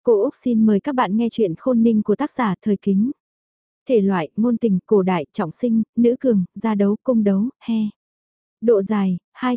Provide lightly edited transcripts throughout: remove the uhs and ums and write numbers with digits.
Cô Úc xin mời các bạn nghe chuyện Khôn Ninh của tác giả Thời Kính. Thể loại, ngôn tình, cổ đại, trọng sinh, nữ cường, gia đấu, cung đấu, he. Độ dài,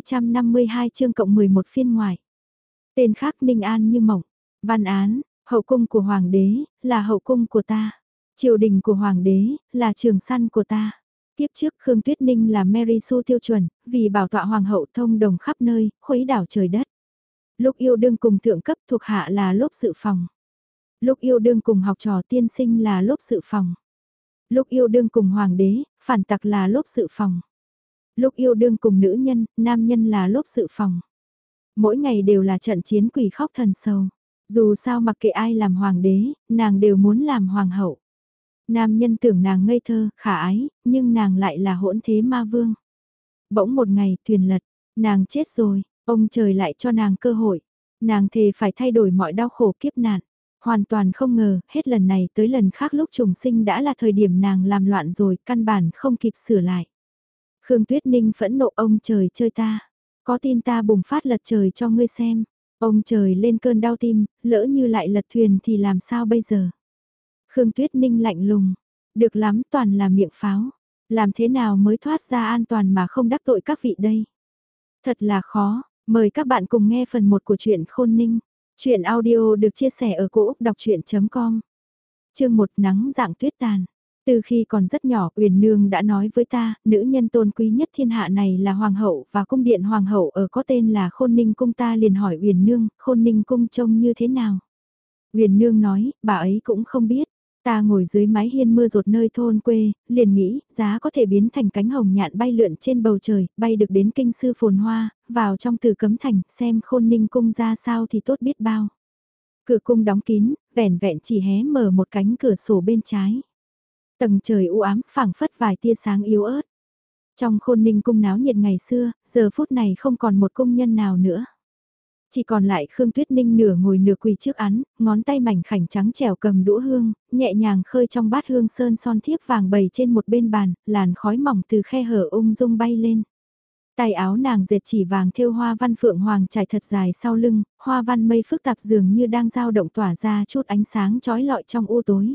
252 chương cộng 11 phiên ngoài. Tên khác Ninh An như mộng. Văn án, hậu cung của hoàng đế, là hậu cung của ta. Triều đình của hoàng đế, là trường săn của ta. Tiếp trước Khương Tuyết Ninh là Mary Sue tiêu chuẩn, vì bảo tọa hoàng hậu thông đồng khắp nơi, khuấy đảo trời đất. Lúc yêu đương cùng thượng cấp thuộc hạ là lốp dự phòng. Lúc yêu đương cùng học trò tiên sinh là lốp dự phòng. Lúc yêu đương cùng hoàng đế, phản tặc là lốp dự phòng. Lúc yêu đương cùng nữ nhân, nam nhân là lốp dự phòng. Mỗi ngày đều là trận chiến quỷ khóc thần sầu. Dù sao mặc kệ ai làm hoàng đế, nàng đều muốn làm hoàng hậu. Nam nhân tưởng nàng ngây thơ, khả ái, nhưng nàng lại là hỗn thế ma vương. Bỗng một ngày, thuyền lật, nàng chết rồi, ông trời lại cho nàng cơ hội. Nàng thề phải thay đổi mọi đau khổ kiếp nạn. Hoàn toàn không ngờ, hết lần này tới lần khác lúc trùng sinh đã là thời điểm nàng làm loạn rồi, căn bản không kịp sửa lại. Khương Tuyết Ninh phẫn nộ ông trời chơi ta. Có tin ta bùng phát lật trời cho ngươi xem. Ông trời lên cơn đau tim, lỡ như lại lật thuyền thì làm sao bây giờ? Khương Tuyết Ninh lạnh lùng. Được lắm, toàn là miệng pháo. Làm thế nào mới thoát ra an toàn mà không đắc tội các vị đây? Thật là khó, mời các bạn cùng nghe phần 1 của truyện Khôn Ninh. Chuyện audio được chia sẻ ở cỗ đọc chuyện.com. Chương 1 nắng dạng tuyết tàn. Từ khi còn rất nhỏ, Uyển Nương đã nói với ta, nữ nhân tôn quý nhất thiên hạ này là hoàng hậu và cung điện hoàng hậu ở có tên là Khôn Ninh cung. Ta liền hỏi Uyển Nương, Khôn Ninh cung trông như thế nào? Uyển Nương nói, bà ấy cũng không biết. Ta ngồi dưới mái hiên mưa rột nơi thôn quê, liền nghĩ, giá có thể biến thành cánh hồng nhạn bay lượn trên bầu trời, bay được đến kinh sư phồn hoa, vào trong Từ Cấm Thành, xem Khôn Ninh cung ra sao thì tốt biết bao. Cửa cung đóng kín, vẻn vẹn chỉ hé mở một cánh cửa sổ bên trái. Tầng trời u ám, phảng phất vài tia sáng yếu ớt. Trong Khôn Ninh cung náo nhiệt ngày xưa, giờ phút này không còn một cung nhân nào nữa. Chỉ còn lại Khương Tuyết Ninh nửa ngồi nửa quỳ trước án, ngón tay mảnh khảnh trắng trẻo cầm đũa hương, nhẹ nhàng khơi trong bát hương sơn son thiếp vàng bầy trên một bên bàn, làn khói mỏng từ khe hở ung dung bay lên. Tay áo nàng dệt chỉ vàng thêu hoa văn phượng hoàng trải thật dài sau lưng, hoa văn mây phức tạp dường như đang dao động tỏa ra chút ánh sáng chói lọi trong u tối.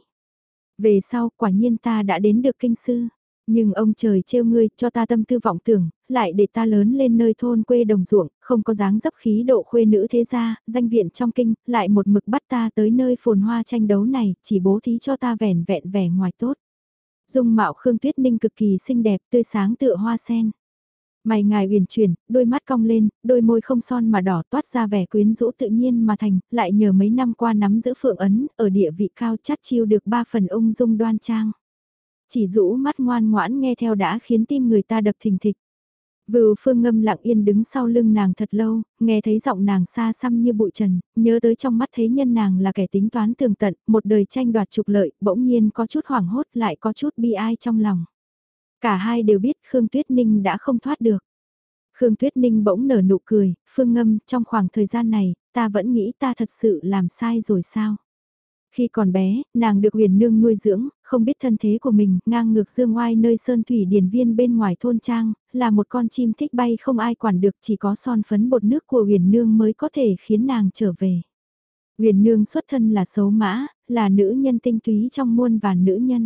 Về sau, quả nhiên ta đã đến được kinh sư. Nhưng ông trời trêu ngươi, cho ta tâm tư vọng tưởng, lại để ta lớn lên nơi thôn quê đồng ruộng, không có dáng dấp khí độ khuê nữ thế gia, danh viện trong kinh, lại một mực bắt ta tới nơi phồn hoa tranh đấu này, chỉ bố thí cho ta vẻn vẹn vẻ ngoài tốt. Dung mạo Khương Tuyết Ninh cực kỳ xinh đẹp, tươi sáng tựa hoa sen. Mày ngài uyển chuyển, đôi mắt cong lên, đôi môi không son mà đỏ toát ra vẻ quyến rũ tự nhiên mà thành, lại nhờ mấy năm qua nắm giữ phượng ấn, ở địa vị cao chắt chiêu được 3 phần ung dung đoan trang. Chỉ rũ mắt ngoan ngoãn nghe theo đã khiến tim người ta đập thình thịch. Vưu Phương Ngâm lặng yên đứng sau lưng nàng thật lâu, nghe thấy giọng nàng xa xăm như bụi trần, nhớ tới trong mắt thấy nhân nàng là kẻ tính toán tường tận, một đời tranh đoạt trục lợi, bỗng nhiên có chút hoảng hốt lại có chút bi ai trong lòng. Cả hai đều biết Khương Tuyết Ninh đã không thoát được. Khương Tuyết Ninh bỗng nở nụ cười, Phương Ngâm, trong khoảng thời gian này, ta vẫn nghĩ ta thật sự làm sai rồi sao? Khi còn bé, nàng được Huyền Nương nuôi dưỡng, không biết thân thế của mình, ngang ngược dương oai nơi sơn thủy điền viên bên ngoài thôn trang, là một con chim thích bay không ai quản được, chỉ có son phấn bột nước của Huyền Nương mới có thể khiến nàng trở về. Huyền Nương xuất thân là xấu mã, là nữ nhân tinh túy trong muôn vàn nữ nhân.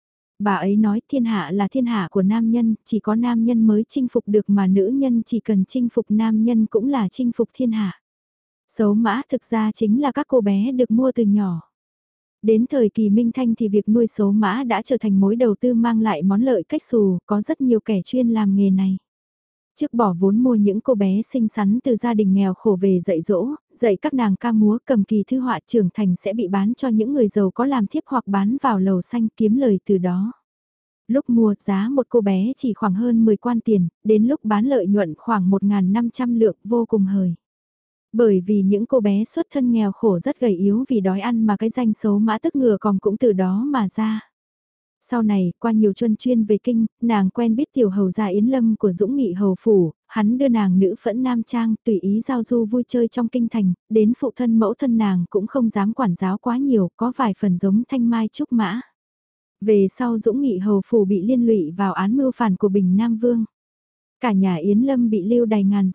Bà ấy nói thiên hạ là thiên hạ của nam nhân, chỉ có nam nhân mới chinh phục được mà nữ nhân chỉ cần chinh phục nam nhân cũng là chinh phục thiên hạ. Xấu mã thực ra chính là các cô bé được mua từ nhỏ. Đến thời kỳ Minh Thanh thì việc nuôi xấu mã đã trở thành mối đầu tư mang lại món lợi cách xù, có rất nhiều kẻ chuyên làm nghề này. Trước bỏ vốn mua những cô bé xinh xắn từ gia đình nghèo khổ về dạy dỗ, dạy các nàng ca múa cầm kỳ thư họa trưởng thành sẽ bị bán cho những người giàu có làm thiếp hoặc bán vào lầu xanh kiếm lời từ đó. Lúc mua giá một cô bé chỉ khoảng hơn 10 quan tiền, đến lúc bán lợi nhuận khoảng 1.500 lượng vô cùng hời. Bởi vì những cô bé xuất thân nghèo khổ rất gầy yếu vì đói ăn mà cái danh xấu mã tức ngừa còn cũng từ đó mà ra. Sau này, qua nhiều chuân chuyên về kinh, nàng quen biết tiểu hầu gia Yến Lâm của Dũng Nghị hầu phủ, hắn đưa nàng nữ phẫn nam trang tùy ý giao du vui chơi trong kinh thành, đến phụ thân mẫu thân nàng cũng không dám quản giáo quá nhiều, có vài phần giống thanh mai trúc mã. Về sau Dũng Nghị hầu phủ bị liên lụy vào án mưu phản của Bình Nam Vương. Cả nhà Yến Lâm bị lưu đày ngàn dặm.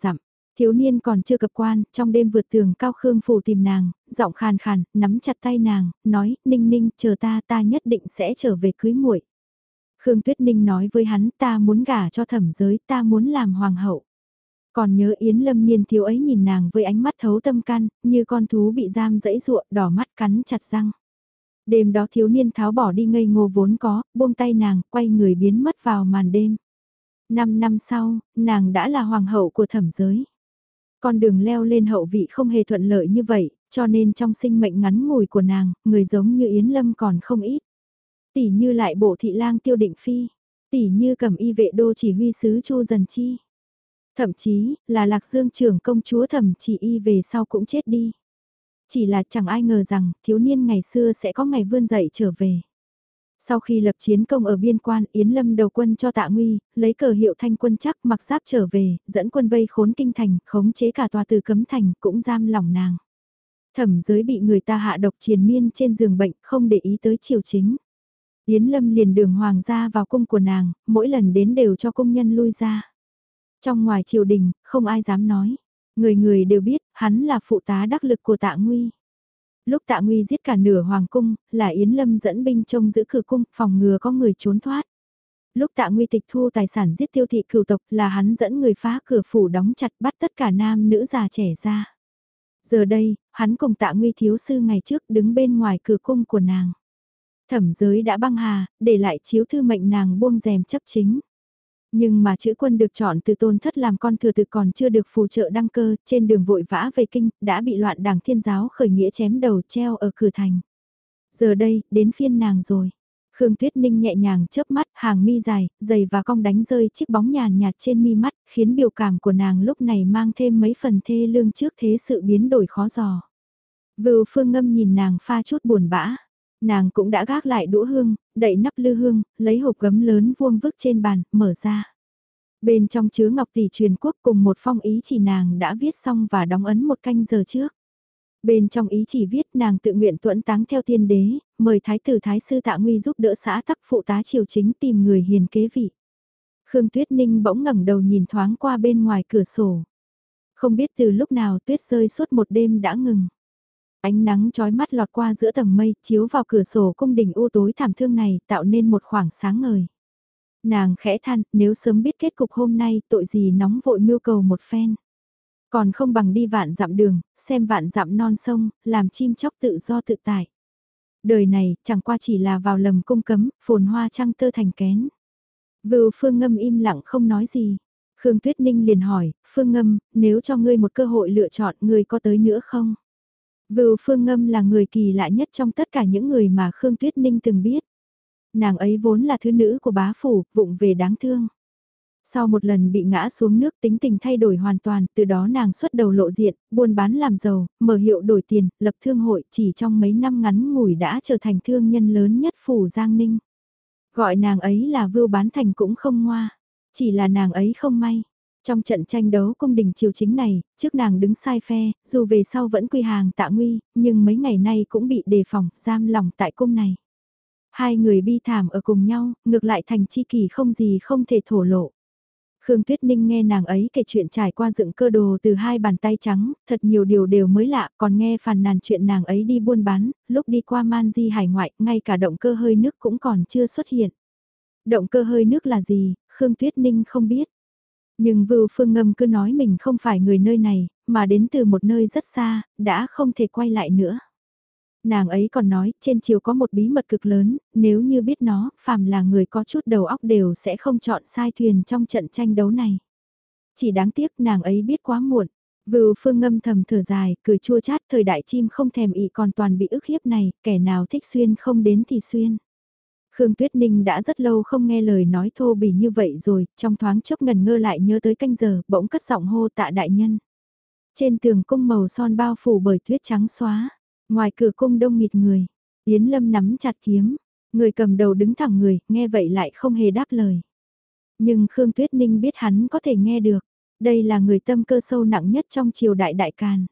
Thiếu niên còn chưa cập quan, trong đêm vượt tường cao Khương Phủ tìm nàng, giọng khàn khàn, nắm chặt tay nàng, nói, Ninh Ninh, chờ ta nhất định sẽ trở về cưới muội. Khương Tuyết Ninh nói với hắn, ta muốn gả cho Thẩm Giới, ta muốn làm hoàng hậu. Còn nhớ Yến Lâm niên thiếu ấy nhìn nàng với ánh mắt thấu tâm can, như con thú bị giam dẫy ruộng, đỏ mắt cắn chặt răng. Đêm đó thiếu niên tháo bỏ đi ngây ngô vốn có, buông tay nàng, quay người biến mất vào màn đêm. 5 năm sau, nàng đã là hoàng hậu của Thẩm Giới. Con đường leo lên hậu vị không hề thuận lợi như vậy, cho nên trong sinh mệnh ngắn ngủi của nàng, người giống như Yến Lâm còn không ít. Tỷ như lại bộ thị lang Tiêu Định Phi, tỷ như cầm y vệ đô chỉ huy sứ Chu Dần Chi. Thậm chí, là Lạc Dương trưởng công chúa Thẩm Chỉ Y về sau cũng chết đi. Chỉ là chẳng ai ngờ rằng, thiếu niên ngày xưa sẽ có ngày vươn dậy trở về. Sau khi lập chiến công ở biên quan, Yến Lâm đầu quân cho Tạ Nguy, lấy cờ hiệu Thanh quân chắc mặc giáp trở về, dẫn quân vây khốn kinh thành, khống chế cả tòa từ cấm thành, cũng giam lỏng nàng. Thẩm Giới bị người ta hạ độc triền miên trên giường bệnh, không để ý tới triều chính. Yến Lâm liền đường hoàng gia vào cung của nàng, mỗi lần đến đều cho công nhân lui ra. Trong ngoài triều đình, không ai dám nói. Người người đều biết, hắn là phụ tá đắc lực của Tạ Nguy. Lúc Tạ Nguy giết cả nửa hoàng cung, là Yến Lâm dẫn binh trông giữ cửa cung, phòng ngừa có người trốn thoát. Lúc Tạ Nguy tịch thu tài sản giết tiêu thị cửu tộc, là hắn dẫn người phá cửa phủ đóng chặt bắt tất cả nam nữ già trẻ ra. Giờ đây, hắn cùng Tạ Nguy thiếu sư ngày trước đứng bên ngoài cửa cung của nàng. Thẩm Giới đã băng hà, để lại chiếu thư mệnh nàng buông rèm chấp chính. Nhưng mà chữ quân được chọn từ Tôn Thất làm con thừa tự còn chưa được phù trợ đăng cơ, trên đường vội vã về kinh, đã bị loạn đảng Thiên giáo khởi nghĩa chém đầu treo ở cửa thành. Giờ đây, đến phiên nàng rồi. Khương Tuyết Ninh nhẹ nhàng chớp mắt, hàng mi dài, dày và cong đánh rơi chiếc bóng nhàn nhạt trên mi mắt, khiến biểu cảm của nàng lúc này mang thêm mấy phần thê lương trước thế sự biến đổi khó dò. Vưu Phương Ngâm nhìn nàng pha chút buồn bã. Nàng cũng đã gác lại đũa hương, đậy nắp lư hương, lấy hộp gấm lớn vuông vức trên bàn, mở ra. Bên trong chứa ngọc tỷ truyền quốc cùng một phong ý chỉ nàng đã viết xong và đóng ấn một canh giờ trước. Bên trong ý chỉ viết nàng tự nguyện tuẫn táng theo tiên đế, mời thái tử thái sư Tạ Nguy giúp đỡ xã tắc phụ tá triều chính tìm người hiền kế vị. Khương Tuyết Ninh bỗng ngẩng đầu nhìn thoáng qua bên ngoài cửa sổ. Không biết từ lúc nào tuyết rơi suốt một đêm đã ngừng. Ánh nắng chói mắt lọt qua giữa tầng mây, chiếu vào cửa sổ cung đình u tối thảm thương này, tạo nên một khoảng sáng ngời. Nàng khẽ than, nếu sớm biết kết cục hôm nay, tội gì nóng vội mưu cầu một phen. Còn không bằng đi vạn dặm đường, xem vạn dặm non sông, làm chim chóc tự do tự tại. Đời này, chẳng qua chỉ là vào lầm cung cấm, phồn hoa trăng tơ thành kén. Vưu Phương Ngâm im lặng không nói gì. Khương Tuyết Ninh liền hỏi, Phương Ngâm, nếu cho ngươi một cơ hội lựa chọn, ngươi có tới nữa không? Vưu Phương Ngâm là người kỳ lạ nhất trong tất cả những người mà Khương Tuyết Ninh từng biết. Nàng ấy vốn là thứ nữ của bá phủ, vụng về đáng thương. Sau một lần bị ngã xuống nước tính tình thay đổi hoàn toàn, từ đó nàng xuất đầu lộ diện, buôn bán làm giàu, mở hiệu đổi tiền, lập thương hội, chỉ trong mấy năm ngắn ngủi đã trở thành thương nhân lớn nhất phủ Giang Ninh. Gọi nàng ấy là Vưu Bán Thành cũng không ngoa, chỉ là nàng ấy không may. Trong trận tranh đấu cung đình triều chính này, trước nàng đứng sai phe, dù về sau vẫn quy hàng Tạ Nguy, nhưng mấy ngày nay cũng bị đề phòng, giam lỏng tại cung này. Hai người bi thảm ở cùng nhau, ngược lại thành chi kỷ không gì không thể thổ lộ. Khương Tuyết Ninh nghe nàng ấy kể chuyện trải qua dựng cơ đồ từ hai bàn tay trắng, thật nhiều điều đều mới lạ, còn nghe phàn nàn chuyện nàng ấy đi buôn bán, lúc đi qua Man Di hải ngoại, ngay cả động cơ hơi nước cũng còn chưa xuất hiện. Động cơ hơi nước là gì, Khương Tuyết Ninh không biết. Nhưng Vưu Phương Ngâm cứ nói mình không phải người nơi này, mà đến từ một nơi rất xa, đã không thể quay lại nữa. Nàng ấy còn nói, trên triều có một bí mật cực lớn, nếu như biết nó, phàm là người có chút đầu óc đều sẽ không chọn sai thuyền trong trận tranh đấu này. Chỉ đáng tiếc nàng ấy biết quá muộn. Vưu Phương Ngâm thầm thở dài, cười chua chát, thời đại chim không thèm ị còn toàn bị ức hiếp này, kẻ nào thích xuyên không đến thì xuyên. Khương Tuyết Ninh đã rất lâu không nghe lời nói thô bỉ như vậy rồi, trong thoáng chốc ngần ngơ lại nhớ tới canh giờ, bỗng cất giọng hô Tạ đại nhân. Trên tường cung màu son bao phủ bởi tuyết trắng xóa, ngoài cửa cung đông nghịt người, Yến Lâm nắm chặt kiếm, người cầm đầu đứng thẳng người, nghe vậy lại không hề đáp lời. Nhưng Khương Tuyết Ninh biết hắn có thể nghe được, đây là người tâm cơ sâu nặng nhất trong triều đại đại càn.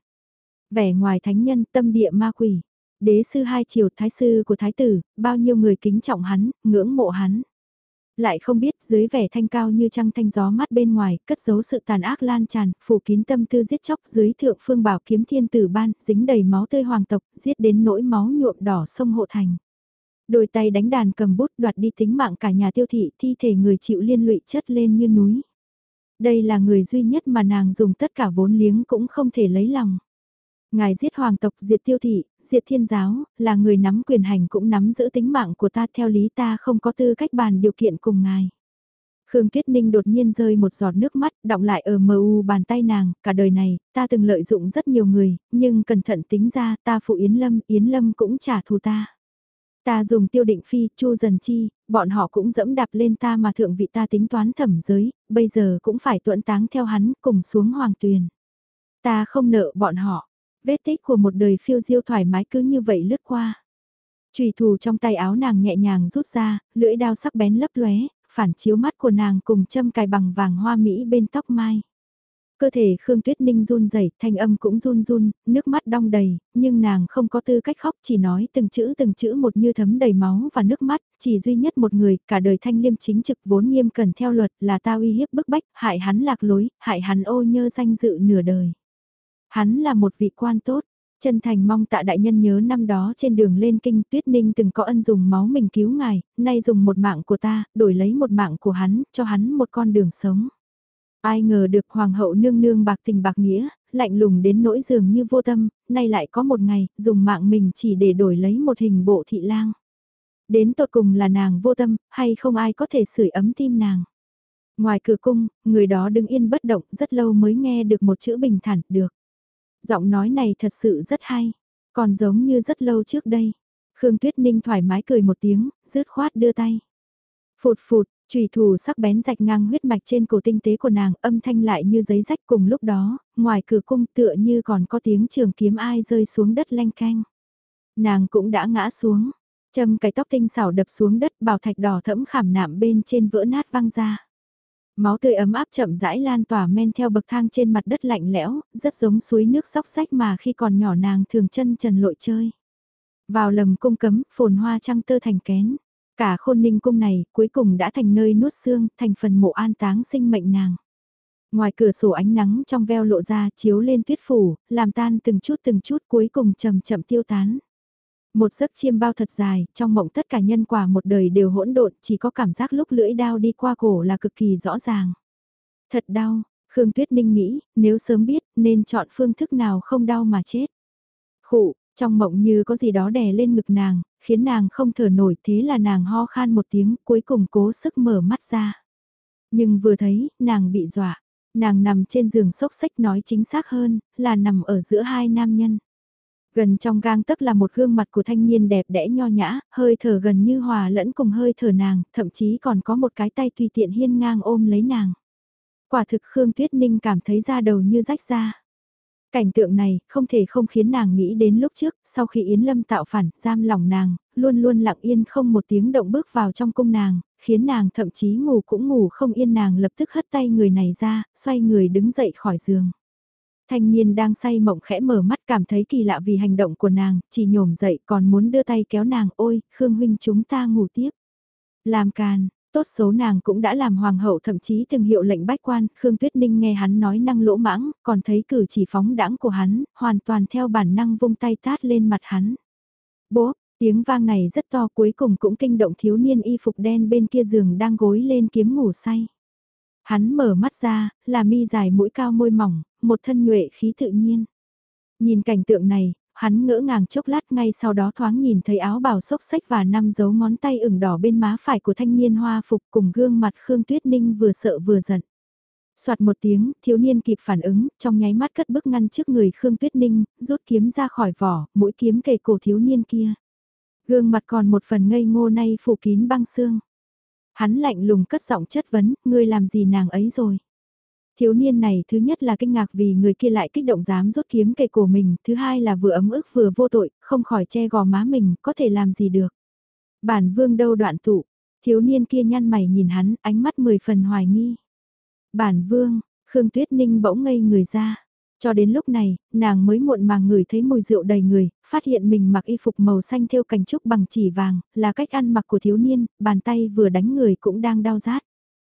Vẻ ngoài thánh nhân tâm địa ma quỷ. Đế sư hai triều thái sư của thái tử, bao nhiêu người kính trọng hắn, ngưỡng mộ hắn. Lại không biết dưới vẻ thanh cao như trăng thanh gió mát bên ngoài, cất giấu sự tàn ác lan tràn, phủ kín tâm tư giết chóc dưới thượng phương bảo kiếm thiên tử ban, dính đầy máu tươi hoàng tộc, giết đến nỗi máu nhuộm đỏ sông hộ thành. Đôi tay đánh đàn cầm bút đoạt đi tính mạng cả nhà Tiêu thị, thi thể người chịu liên lụy chất lên như núi. Đây là người duy nhất mà nàng dùng tất cả vốn liếng cũng không thể lấy lòng. Ngài giết hoàng tộc, diệt Tiêu thị, diệt thiên giáo, là người nắm quyền hành cũng nắm giữ tính mạng của ta, theo lý ta không có tư cách bàn điều kiện cùng ngài. Khương Tuyết Ninh đột nhiên rơi một giọt nước mắt, đọng lại ở mờ u bàn tay nàng, cả đời này, ta từng lợi dụng rất nhiều người, nhưng cẩn thận tính ra, ta phụ Yến Lâm cũng trả thù ta. Ta dùng Tiêu Định Phi, Chu Dần Chi, bọn họ cũng dẫm đạp lên ta mà thượng vị ta tính toán thẩm giới, bây giờ cũng phải tuẫn táng theo hắn, cùng xuống hoàng tuyền. Ta không nợ bọn họ, vết tích của một đời phiêu diêu thoải mái cứ như vậy lướt qua. Chùy thủ trong tay áo nàng nhẹ nhàng rút ra, lưỡi đao sắc bén lấp lóe, phản chiếu mắt của nàng cùng châm cài bằng vàng hoa mỹ bên tóc mai. Cơ thể Khương Tuyết Ninh run rẩy, thanh âm cũng run run, nước mắt đong đầy, nhưng nàng không có tư cách khóc, chỉ nói từng chữ một như thấm đầy máu và nước mắt, chỉ duy nhất một người, cả đời thanh liêm chính trực vốn nghiêm cẩn theo luật là ta uy hiếp bức bách, hại hắn lạc lối, hại hắn ô nhơ danh dự nửa đời. Hắn là một vị quan tốt. Chân thành mong tạ đại nhân nhớ năm đó trên đường lên kinh Tuyết Ninh từng có ân dùng máu mình cứu ngài, nay dùng một mạng của ta, đổi lấy một mạng của hắn, cho hắn một con đường sống. Ai ngờ được hoàng hậu nương nương bạc tình bạc nghĩa, lạnh lùng đến nỗi dường như vô tâm, nay lại có một ngày, dùng mạng mình chỉ để đổi lấy một hình bộ thị lang. Đến tột cùng là nàng vô tâm, hay không ai có thể sưởi ấm tim nàng. Ngoài cửa cung, người đó đứng yên bất động rất lâu mới nghe được một chữ bình thản, được. Giọng nói này thật sự rất hay, còn giống như rất lâu trước đây. Khương Tuyết Ninh thoải mái cười một tiếng, rứt khoát đưa tay. Phụt phụt, chùy thủ sắc bén rạch ngang huyết mạch trên cổ tinh tế của nàng, âm thanh lại như giấy rách. Cùng lúc đó, ngoài cửa cung tựa như còn có tiếng trường kiếm ai rơi xuống đất leng canh. Nàng cũng đã ngã xuống, châm cái tóc tinh xảo đập xuống đất, bảo thạch đỏ thẫm khảm nạm bên trên vỡ nát văng ra. Máu tươi ấm áp chậm rãi lan tỏa men theo bậc thang trên mặt đất lạnh lẽo, rất giống suối nước xóc xách mà khi còn nhỏ nàng thường chân trần lội chơi. Vào lầm cung cấm, phồn hoa trăng tơ thành kén. Cả Khôn Ninh cung này cuối cùng đã thành nơi nuốt xương, thành phần mộ an táng sinh mệnh nàng. Ngoài cửa sổ ánh nắng trong veo lộ ra chiếu lên tuyết phủ, làm tan từng chút cuối cùng chậm chậm tiêu tán. Một giấc chiêm bao thật dài, trong mộng tất cả nhân quả một đời đều hỗn độn, chỉ có cảm giác lúc lưỡi đao đi qua cổ là cực kỳ rõ ràng. Thật đau, Khương Tuyết Ninh nghĩ, nếu sớm biết nên chọn phương thức nào không đau mà chết. Khụ, trong mộng như có gì đó đè lên ngực nàng, khiến nàng không thở nổi, thế là nàng ho khan một tiếng, cuối cùng cố sức mở mắt ra. Nhưng vừa thấy, nàng bị dọa, nàng nằm trên giường xốc xách, nói chính xác hơn, là nằm ở giữa hai nam nhân. Gần trong gang tấc là một gương mặt của thanh niên đẹp đẽ nho nhã, hơi thở gần như hòa lẫn cùng hơi thở nàng, thậm chí còn có một cái tay tùy tiện hiên ngang ôm lấy nàng. Quả thực Khương Tuyết Ninh cảm thấy da đầu như rách ra. Cảnh tượng này không thể không khiến nàng nghĩ đến lúc trước, sau khi Yến Lâm tạo phản, giam lỏng nàng, luôn luôn lặng yên không một tiếng động bước vào trong cung nàng, khiến nàng thậm chí ngủ cũng ngủ không yên, nàng lập tức hất tay người này ra, xoay người đứng dậy khỏi giường. Thanh niên đang say mộng khẽ mở mắt cảm thấy kỳ lạ vì hành động của nàng, chỉ nhổm dậy còn muốn đưa tay kéo nàng, ôi, Khương huynh chúng ta ngủ tiếp. Làm càn, tốt xấu nàng cũng đã làm hoàng hậu, thậm chí từng hiệu lệnh bách quan, Khương Tuyết Ninh nghe hắn nói năng lỗ mãng, còn thấy cử chỉ phóng đãng của hắn, hoàn toàn theo bản năng vung tay tát lên mặt hắn. Bố, tiếng vang này rất to, cuối cùng cũng kinh động thiếu niên y phục đen bên kia giường đang gối lên kiếm ngủ say. Hắn mở mắt ra, là mi dài mũi cao môi mỏng, một thân nhuệ khí tự nhiên. Nhìn cảnh tượng này, hắn ngỡ ngàng chốc lát, ngay sau đó thoáng nhìn thấy áo bào xốc xách và 5 dấu ngón tay ửng đỏ bên má phải của thanh niên hoa phục, cùng gương mặt Khương Tuyết Ninh vừa sợ vừa giận. Soạt một tiếng, thiếu niên kịp phản ứng, trong nháy mắt cất bước ngăn trước người Khương Tuyết Ninh, rút kiếm ra khỏi vỏ, mũi kiếm kề cổ thiếu niên kia. Gương mặt còn một phần ngây ngô nay phủ kín băng xương. Hắn lạnh lùng cất giọng chất vấn, ngươi làm gì nàng ấy rồi? Thiếu niên này thứ nhất là kinh ngạc vì người kia lại kích động dám rút kiếm kề cổ mình, thứ hai là vừa ấm ức vừa vô tội, không khỏi che gò má mình, có thể làm gì được. Bản vương đâu đoạn tụ, thiếu niên kia nhăn mày nhìn hắn, ánh mắt 10 phần hoài nghi. Bản vương, Khương Tuyết Ninh bỗng ngây người ra. Cho đến lúc này, nàng mới muộn màng ngửi thấy mùi rượu đầy người, phát hiện mình mặc y phục màu xanh thêu cành trúc bằng chỉ vàng, là cách ăn mặc của thiếu niên, bàn tay vừa đánh người cũng đang đau rát.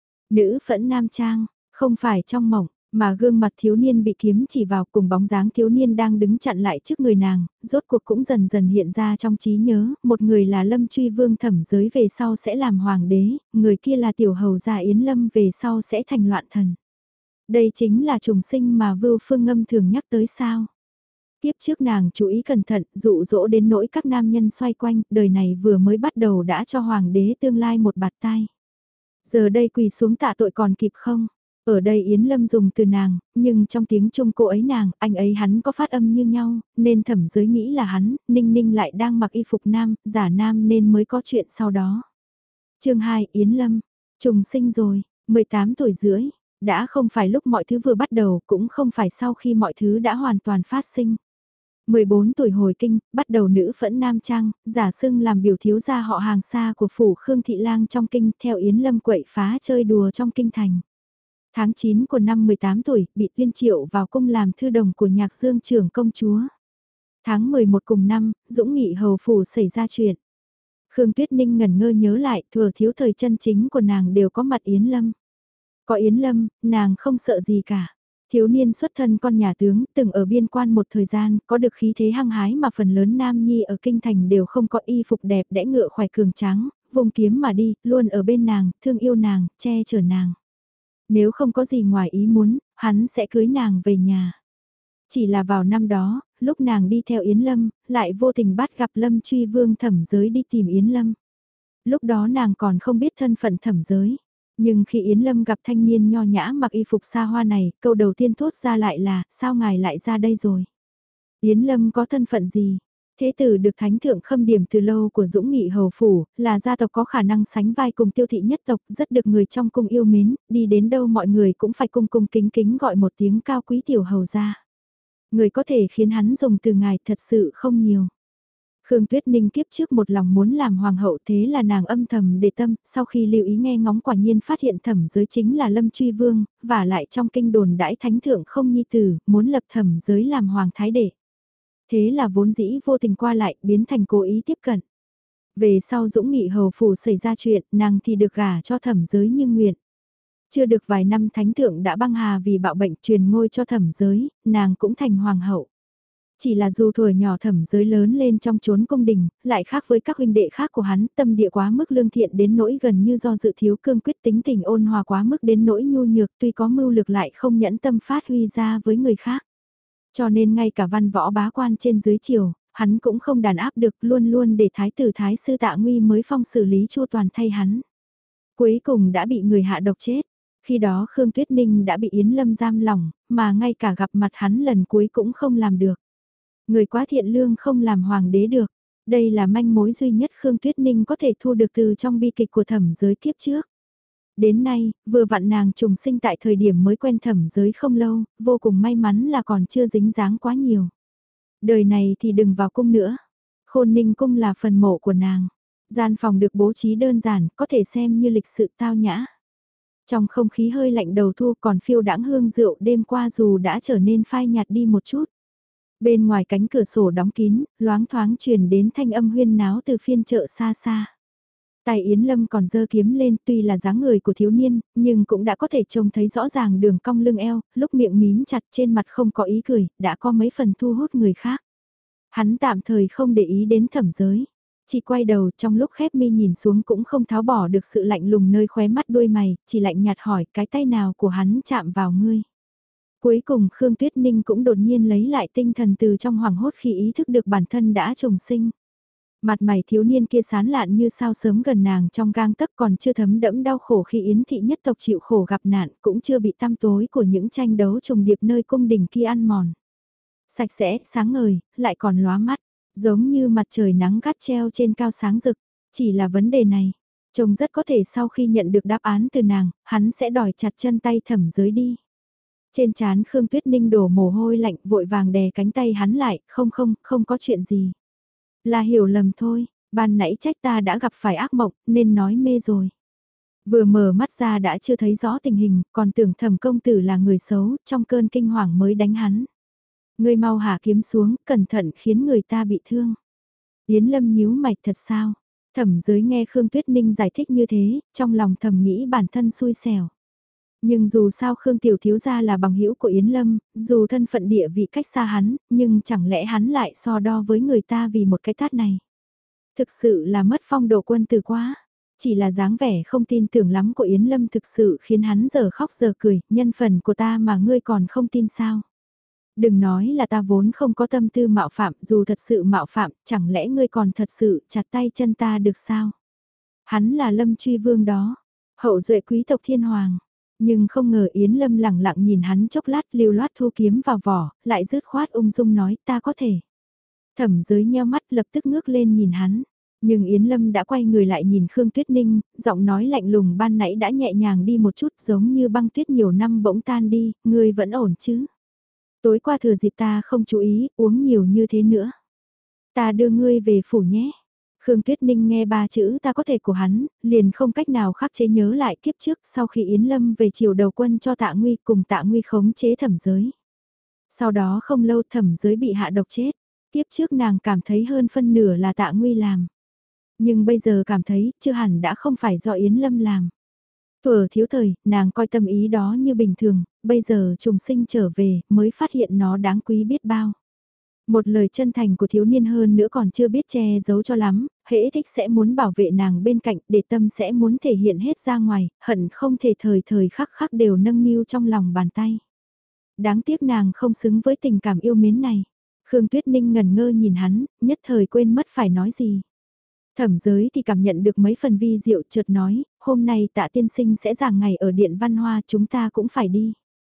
Nữ phẫn nam trang, không phải trong mộng, mà gương mặt thiếu niên bị kiếm chỉ vào cùng bóng dáng thiếu niên đang đứng chặn lại trước người nàng, rốt cuộc cũng dần dần hiện ra trong trí nhớ, một người là Lâm Truy Vương Thẩm Giới về sau sẽ làm hoàng đế, người kia là tiểu hầu gia Yến Lâm về sau sẽ thành loạn thần. Đây chính là trùng sinh mà Vưu Phương Ngâm thường nhắc tới sao. Tiếp trước nàng chú ý cẩn thận, dụ dỗ đến nỗi các nam nhân xoay quanh, đời này vừa mới bắt đầu đã cho hoàng đế tương lai một bạt tai. Giờ đây quỳ xuống tạ tội còn kịp không? Ở đây Yến Lâm dùng từ nàng, nhưng trong tiếng Trung cô ấy nàng, anh ấy hắn có phát âm như nhau, nên Thẩm Giới nghĩ là hắn, Ninh Ninh lại đang mặc y phục nam, giả nam nên mới có chuyện sau đó. Chương 2 Yến Lâm, trùng sinh rồi, 18 tuổi rưỡi, đã không phải lúc mọi thứ vừa bắt đầu, cũng không phải sau khi mọi thứ đã hoàn toàn phát sinh. 14 tuổi hồi kinh, bắt đầu nữ phẫn nam trang, giả xưng làm biểu thiếu gia họ hàng xa của phủ Khương Thị Lang trong kinh, theo Yến Lâm quậy phá chơi đùa trong kinh thành. Tháng 9 của năm 18 tuổi, bị tuyên triệu vào cung làm thư đồng của nhạc dương trưởng công chúa. Tháng 11 cùng năm, Dũng Nghị hầu phủ xảy ra chuyện. Khương Tuyết Ninh ngẩn ngơ nhớ lại, thừa thiếu thời chân chính của nàng đều có mặt Yến Lâm. Có Yến Lâm, nàng không sợ gì cả. Thiếu niên xuất thân con nhà tướng, từng ở biên quan một thời gian, có được khí thế hăng hái mà phần lớn nam nhi ở kinh thành đều không có y phục đẹp đẽ ngựa khỏe cường tráng, vùng kiếm mà đi, luôn ở bên nàng, thương yêu nàng, che chở nàng. Nếu không có gì ngoài ý muốn, hắn sẽ cưới nàng về nhà. Chỉ là vào năm đó, lúc nàng đi theo Yến Lâm, lại vô tình bắt gặp Lâm Truy Vương Thẩm Giới đi tìm Yến Lâm. Lúc đó nàng còn không biết thân phận Thẩm Giới. Nhưng khi Yến Lâm gặp thanh niên nho nhã mặc y phục xa hoa này, câu đầu tiên thốt ra lại là, sao ngài lại ra đây rồi? Yến Lâm có thân phận gì? Thế tử được thánh thượng khâm điểm từ lâu của Dũng Nghị hầu phủ, là gia tộc có khả năng sánh vai cùng Tiêu thị nhất tộc, rất được người trong cung yêu mến, đi đến đâu mọi người cũng phải cung cung kính kính gọi một tiếng cao quý tiểu hầu gia. Người có thể khiến hắn dùng từ ngài thật sự không nhiều. Khương Tuyết Ninh kiếp trước một lòng muốn làm hoàng hậu, thế là nàng âm thầm để tâm, sau khi lưu ý nghe ngóng quả nhiên phát hiện Thẩm Giới chính là Lâm Truy Vương, và lại trong kinh đồn đãi thánh thượng không nhi tử, muốn lập Thẩm Giới làm hoàng thái đệ. Thế là vốn dĩ vô tình qua lại, biến thành cố ý tiếp cận. Về sau Dũng Nghị hầu phủ xảy ra chuyện, nàng thì được gả cho Thẩm Giới như nguyện. Chưa được vài năm thánh thượng đã băng hà vì bạo bệnh truyền ngôi cho Thẩm Giới, nàng cũng thành hoàng hậu. Chỉ là dù tuổi nhỏ Thẩm Giới lớn lên trong chốn cung đình, lại khác với các huynh đệ khác của hắn, tâm địa quá mức lương thiện đến nỗi gần như do dự thiếu cương quyết, tính tình ôn hòa quá mức đến nỗi nhu nhược, tuy có mưu lược lại không nhẫn tâm phát huy ra với người khác. Cho nên ngay cả văn võ bá quan trên dưới triều, hắn cũng không đàn áp được, luôn luôn để thái tử thái sư Tạ Nguy mới phong xử lý chu toàn thay hắn. Cuối cùng đã bị người hạ độc chết. Khi đó Khương Tuyết Ninh đã bị Yến Lâm giam lỏng, mà ngay cả gặp mặt hắn lần cuối cũng không làm được. Người quá thiện lương không làm hoàng đế được. Đây là manh mối duy nhất Khương Tuyết Ninh có thể thu được từ trong bi kịch của Thẩm Giới kiếp trước. Đến nay, vừa vặn nàng trùng sinh tại thời điểm mới quen Thẩm Giới không lâu, vô cùng may mắn là còn chưa dính dáng quá nhiều. Đời này thì đừng vào cung nữa. Khôn Ninh cung là phần mộ của nàng. Gian phòng được bố trí đơn giản, có thể xem như lịch sự tao nhã. Trong không khí hơi lạnh đầu thu còn phiêu đãng hương rượu đêm qua dù đã trở nên phai nhạt đi một chút. Bên ngoài cánh cửa sổ đóng kín, loáng thoáng truyền đến thanh âm huyên náo từ phiên chợ xa xa. Tài Yến Lâm còn giơ kiếm lên, tuy là dáng người của thiếu niên, nhưng cũng đã có thể trông thấy rõ ràng đường cong lưng eo, lúc miệng mím chặt trên mặt không có ý cười, đã có mấy phần thu hút người khác. Hắn tạm thời không để ý đến Thẩm Giới, chỉ quay đầu trong lúc khép mi nhìn xuống cũng không tháo bỏ được sự lạnh lùng nơi khóe mắt đuôi mày, chỉ lạnh nhạt hỏi cái tay nào của hắn chạm vào ngươi. Cuối cùng Khương Tuyết Ninh cũng đột nhiên lấy lại tinh thần từ trong hoảng hốt khi ý thức được bản thân đã trùng sinh. Mặt mày thiếu niên kia sán lạn như sao sớm gần nàng trong gang tấc, còn chưa thấm đẫm đau khổ khi Yến thị nhất tộc chịu khổ gặp nạn, cũng chưa bị tăm tối của những tranh đấu trùng điệp nơi cung đình kia ăn mòn. Sạch sẽ, sáng ngời, lại còn lóa mắt, giống như mặt trời nắng gắt treo trên cao sáng rực. Chỉ là vấn đề này, trông rất có thể sau khi nhận được đáp án từ nàng, hắn sẽ đòi chặt chân tay Thẩm Giới đi. Trên trán Khương Tuyết Ninh đổ mồ hôi lạnh, vội vàng đè cánh tay hắn lại, không có chuyện gì. Là hiểu lầm thôi, ban nãy trách ta đã gặp phải ác mộng, nên nói mê rồi. Vừa mở mắt ra đã chưa thấy rõ tình hình, còn tưởng Thẩm công tử là người xấu, trong cơn kinh hoàng mới đánh hắn. Ngươi mau hạ kiếm xuống, cẩn thận khiến người ta bị thương. Yến Lâm nhíu mày thật sao? Thẩm giới nghe Khương Tuyết Ninh giải thích như thế, trong lòng thầm nghĩ bản thân xui xẻo. Nhưng dù sao Khương Tiểu Thiếu Gia là bằng hữu của Yến Lâm, dù thân phận địa vị cách xa hắn, nhưng chẳng lẽ hắn lại so đo với người ta vì một cái tát này. Thực sự là mất phong độ quân tử quá. Chỉ là dáng vẻ không tin tưởng lắm của Yến Lâm thực sự khiến hắn giờ khóc giờ cười, nhân phần của ta mà ngươi còn không tin sao. Đừng nói là ta vốn không có tâm tư mạo phạm, dù thật sự mạo phạm, chẳng lẽ ngươi còn thật sự chặt tay chân ta được sao? Hắn là Lâm Truy Vương đó, hậu duệ quý tộc thiên hoàng. Nhưng không ngờ Yến Lâm lẳng lặng nhìn hắn chốc lát lưu loát thu kiếm vào vỏ, lại rứt khoát ung dung nói ta có thể. Thẩm giới nheo mắt lập tức ngước lên nhìn hắn. Nhưng Yến Lâm đã quay người lại nhìn Khương Tuyết Ninh, giọng nói lạnh lùng ban nãy đã nhẹ nhàng đi một chút giống như băng tuyết nhiều năm bỗng tan đi, ngươi vẫn ổn chứ? Tối qua thừa dịp ta không chú ý, uống nhiều như thế nữa. Ta đưa ngươi về phủ nhé. Khương Tuyết Ninh nghe ba chữ ta có thể của hắn, liền không cách nào khắc chế nhớ lại kiếp trước sau khi Yến Lâm về chiều đầu quân cho Tạ Nguy cùng Tạ Nguy khống chế Thẩm Giới. Sau đó không lâu Thẩm Giới bị hạ độc chết, kiếp trước nàng cảm thấy hơn phân nửa là Tạ Nguy làm. Nhưng bây giờ cảm thấy chưa hẳn đã không phải do Yến Lâm làm. Thuở thiếu thời, nàng coi tâm ý đó như bình thường, bây giờ trùng sinh trở về mới phát hiện nó đáng quý biết bao. Một lời chân thành của thiếu niên hơn nữa còn chưa biết che giấu cho lắm, hễ thích sẽ muốn bảo vệ nàng bên cạnh, để tâm sẽ muốn thể hiện hết ra ngoài, hận không thể thời thời khắc khắc đều nâng niu trong lòng bàn tay. Đáng tiếc nàng không xứng với tình cảm yêu mến này. Khương Tuyết Ninh ngần ngơ nhìn hắn, nhất thời quên mất phải nói gì. Thẩm giới thì cảm nhận được mấy phần vi diệu chợt nói, hôm nay Tạ tiên sinh sẽ giảng ngày ở Điện Văn Hoa chúng ta cũng phải đi.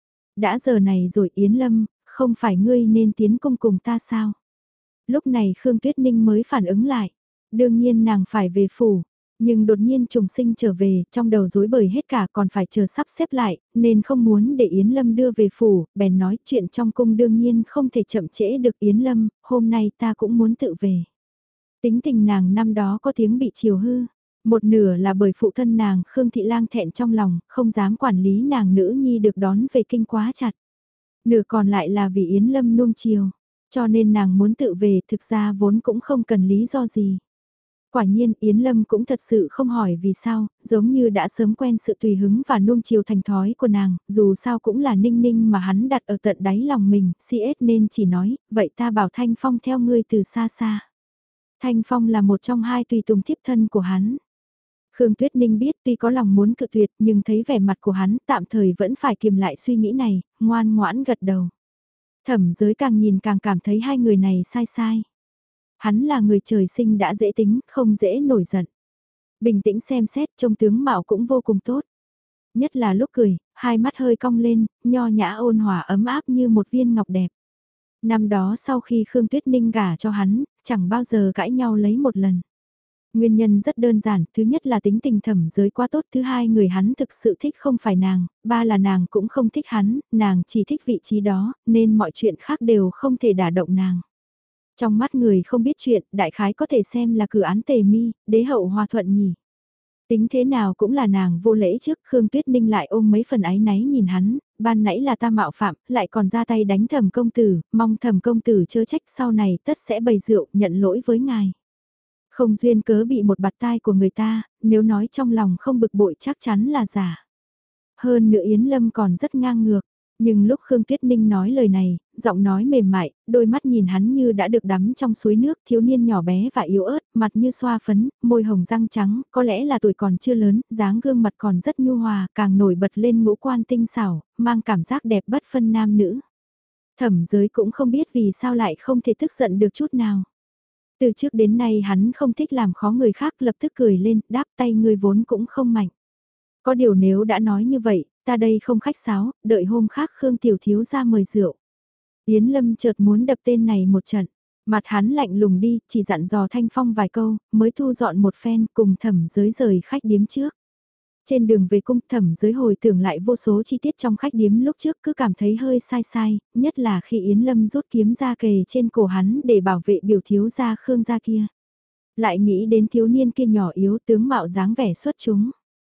Đã giờ này rồi Yến Lâm, không phải ngươi nên tiến cung cùng ta sao? Lúc này Khương Tuyết Ninh mới phản ứng lại. Đương nhiên nàng phải về phủ, nhưng đột nhiên trùng sinh trở về, trong đầu rối bời hết cả còn phải chờ sắp xếp lại, nên không muốn để Yến Lâm đưa về phủ, bèn nói chuyện trong cung đương nhiên không thể chậm trễ được Yến Lâm, hôm nay ta cũng muốn tự về. Tính tình nàng năm đó có tiếng bị chiều hư, một nửa là bởi phụ thân nàng Khương Thị Lang thẹn trong lòng, không dám quản lý nàng nữ nhi được đón về kinh quá chặt. Nửa còn lại là vì Yến Lâm nuông chiều, cho nên nàng muốn tự về thực ra vốn cũng không cần lý do gì. Quả nhiên Yến Lâm cũng thật sự không hỏi vì sao, giống như đã sớm quen sự tùy hứng và nuông chiều thành thói của nàng, dù sao cũng là Ninh Ninh mà hắn đặt ở tận đáy lòng mình, CS nên chỉ nói, vậy ta bảo Thanh Phong theo ngươi từ xa xa. Thanh Phong là một trong hai tùy tùng thiếp thân của hắn. Khương Tuyết Ninh biết tuy có lòng muốn cự tuyệt nhưng thấy vẻ mặt của hắn tạm thời vẫn phải kiềm lại suy nghĩ này, ngoan ngoãn gật đầu. Thẩm giới càng nhìn càng cảm thấy hai người này sai sai. Hắn là người trời sinh đã dễ tính, không dễ nổi giận. Bình tĩnh xem xét trông tướng mạo cũng vô cùng tốt. Nhất là lúc cười, hai mắt hơi cong lên, nho nhã ôn hòa ấm áp như một viên ngọc đẹp. Năm đó sau khi Khương Tuyết Ninh gả cho hắn, chẳng bao giờ cãi nhau lấy một lần. Nguyên nhân rất đơn giản, thứ nhất là tính tình Thẩm giới quá tốt, thứ hai người hắn thực sự thích không phải nàng, ba là nàng cũng không thích hắn, nàng chỉ thích vị trí đó, nên mọi chuyện khác đều không thể đả động nàng. Trong mắt người không biết chuyện, đại khái có thể xem là cử án tề mi, đế hậu hòa thuận nhỉ. Tính thế nào cũng là nàng vô lễ trước, Khương Tuyết Ninh lại ôm mấy phần áy náy nhìn hắn, ban nãy là ta mạo phạm, lại còn ra tay đánh Thẩm công tử, mong Thẩm công tử chớ trách sau này tất sẽ bày rượu nhận lỗi với ngài. Không duyên cớ bị một bạt tai của người ta, nếu nói trong lòng không bực bội chắc chắn là giả. Hơn nữa Yến Lâm còn rất ngang ngược, nhưng lúc Khương Tuyết Ninh nói lời này, giọng nói mềm mại, đôi mắt nhìn hắn như đã được đắm trong suối nước, thiếu niên nhỏ bé và yếu ớt, mặt như xoa phấn, môi hồng răng trắng, có lẽ là tuổi còn chưa lớn, dáng gương mặt còn rất nhu hòa, càng nổi bật lên ngũ quan tinh xảo, mang cảm giác đẹp bất phân nam nữ. Thẩm giới cũng không biết vì sao lại không thể tức giận được chút nào. Từ trước đến nay hắn không thích làm khó người khác, lập tức cười lên, đáp tay người vốn cũng không mạnh. Có điều nếu đã nói như vậy, ta đây không khách sáo, đợi hôm khác Khương Tiểu Thiếu ra mời rượu. Yến Lâm chợt muốn đập tên này một trận, mặt hắn lạnh lùng đi, chỉ dặn dò Thanh Phong vài câu, mới thu dọn một phen cùng Thẩm giới rời khách điếm trước. Trên đường về cung Thẩm giới hồi tưởng lại vô số chi tiết trong khách điếm lúc trước cứ cảm thấy hơi sai sai, nhất là khi Yến Lâm rút kiếm ra kề trên cổ hắn để bảo vệ biểu thiếu gia Khương gia kia. Lại nghĩ đến thiếu niên kia nhỏ yếu tướng mạo dáng vẻ xuất chúng.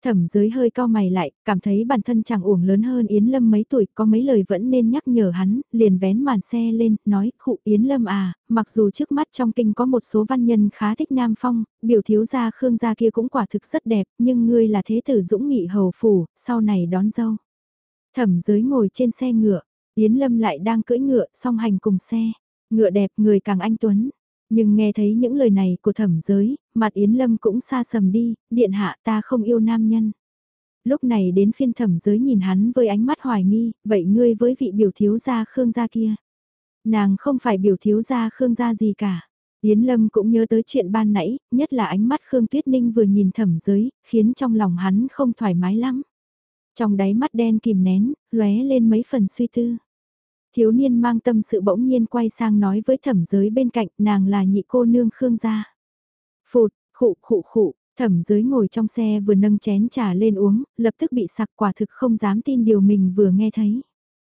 Thẩm Giới hơi cau mày lại, cảm thấy bản thân chẳng uổng lớn hơn Yến Lâm mấy tuổi, có mấy lời vẫn nên nhắc nhở hắn, liền vén màn xe lên, nói, khụ Yến Lâm à, mặc dù trước mắt trong kinh có một số văn nhân khá thích Nam Phong, biểu thiếu gia Khương gia kia cũng quả thực rất đẹp, nhưng ngươi là thế tử dũng nghị hầu phủ, sau này đón dâu. Thẩm Giới ngồi trên xe ngựa, Yến Lâm lại đang cưỡi ngựa, song hành cùng xe, ngựa đẹp người càng anh tuấn. Nhưng nghe thấy những lời này của Thẩm Giới, mặt Yến Lâm cũng xa sầm đi, điện hạ ta không yêu nam nhân. Lúc này đến phiên Thẩm Giới nhìn hắn với ánh mắt hoài nghi, vậy ngươi với vị biểu thiếu gia Khương gia kia. Nàng không phải biểu thiếu gia Khương gia gì cả. Yến Lâm cũng nhớ tới chuyện ban nãy, nhất là ánh mắt Khương Tuyết Ninh vừa nhìn Thẩm Giới, khiến trong lòng hắn không thoải mái lắm. Trong đáy mắt đen kìm nén, lóe lên mấy phần suy tư. Thiếu niên mang tâm sự bỗng nhiên quay sang nói với Thẩm Giới bên cạnh, nàng là nhị cô nương Khương gia. Phụt, khụ khụ khụ, Thẩm Giới ngồi trong xe vừa nâng chén trà lên uống, lập tức bị sặc, quả thực không dám tin điều mình vừa nghe thấy.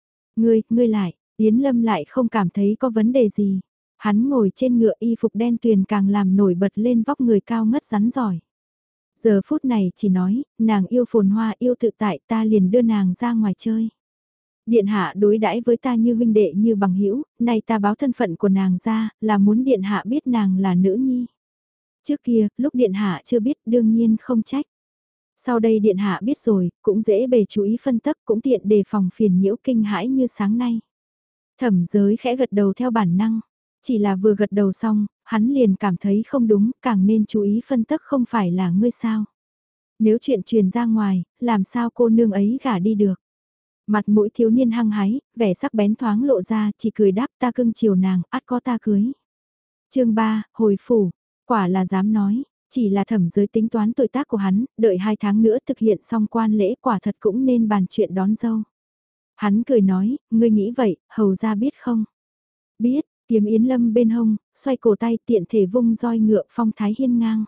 Ngươi lại, Yến Lâm lại không cảm thấy có vấn đề gì. Hắn ngồi trên ngựa, y phục đen tuyền càng làm nổi bật lên vóc người cao ngất rắn giỏi. Giờ phút này chỉ nói, nàng yêu phồn hoa yêu tự tại, ta liền đưa nàng ra ngoài chơi. Điện hạ đối đãi với ta như huynh đệ như bằng hữu, nay ta báo thân phận của nàng ra, là muốn điện hạ biết nàng là nữ nhi. Trước kia, lúc điện hạ chưa biết đương nhiên không trách. Sau đây điện hạ biết rồi, cũng dễ bề chú ý phân tích, cũng tiện đề phòng phiền nhiễu kinh hãi như sáng nay. Thẩm Giới khẽ gật đầu theo bản năng, chỉ là vừa gật đầu xong, hắn liền cảm thấy không đúng, càng nên chú ý phân tích không phải là ngươi sao. Nếu chuyện truyền ra ngoài, làm sao cô nương ấy gả đi được. Mặt mũi thiếu niên hăng hái, vẻ sắc bén thoáng lộ ra, chỉ cười đáp ta cưng chiều nàng, ắt có ta cưới. Chương 3, hồi phủ, quả là dám nói, chỉ là Thẩm Giới tính toán tuổi tác của hắn, đợi 2 tháng nữa thực hiện xong quan lễ quả thật cũng nên bàn chuyện đón dâu. Hắn cười nói, ngươi nghĩ vậy, hầu ra biết không? Biết, kiếm Yến Lâm bên hông, xoay cổ tay tiện thể vung roi ngựa phong thái hiên ngang.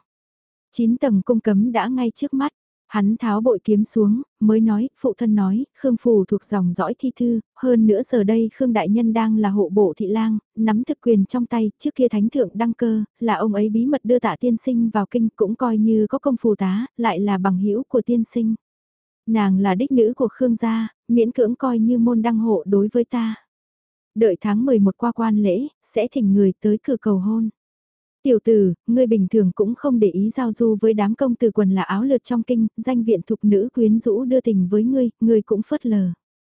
9 tầng cung cấm đã ngay trước mắt. Hắn tháo bội kiếm xuống, mới nói, phụ thân nói, Khương Phù thuộc dòng dõi thi thư, hơn nữa giờ đây Khương Đại Nhân đang là hộ bộ thị lang, nắm thực quyền trong tay, trước kia thánh thượng đăng cơ, là ông ấy bí mật đưa Tạ tiên sinh vào kinh cũng coi như có công phù tá, lại là bằng hữu của tiên sinh. Nàng là đích nữ của Khương gia, miễn cưỡng coi như môn đăng hộ đối với ta. Đợi tháng 11 qua quan lễ, sẽ thỉnh người tới cửa cầu hôn. Tiểu tử, ngươi bình thường cũng không để ý giao du với đám công tử quần là áo lượt trong kinh, danh viện thục nữ quyến rũ đưa tình với ngươi cũng phớt lờ.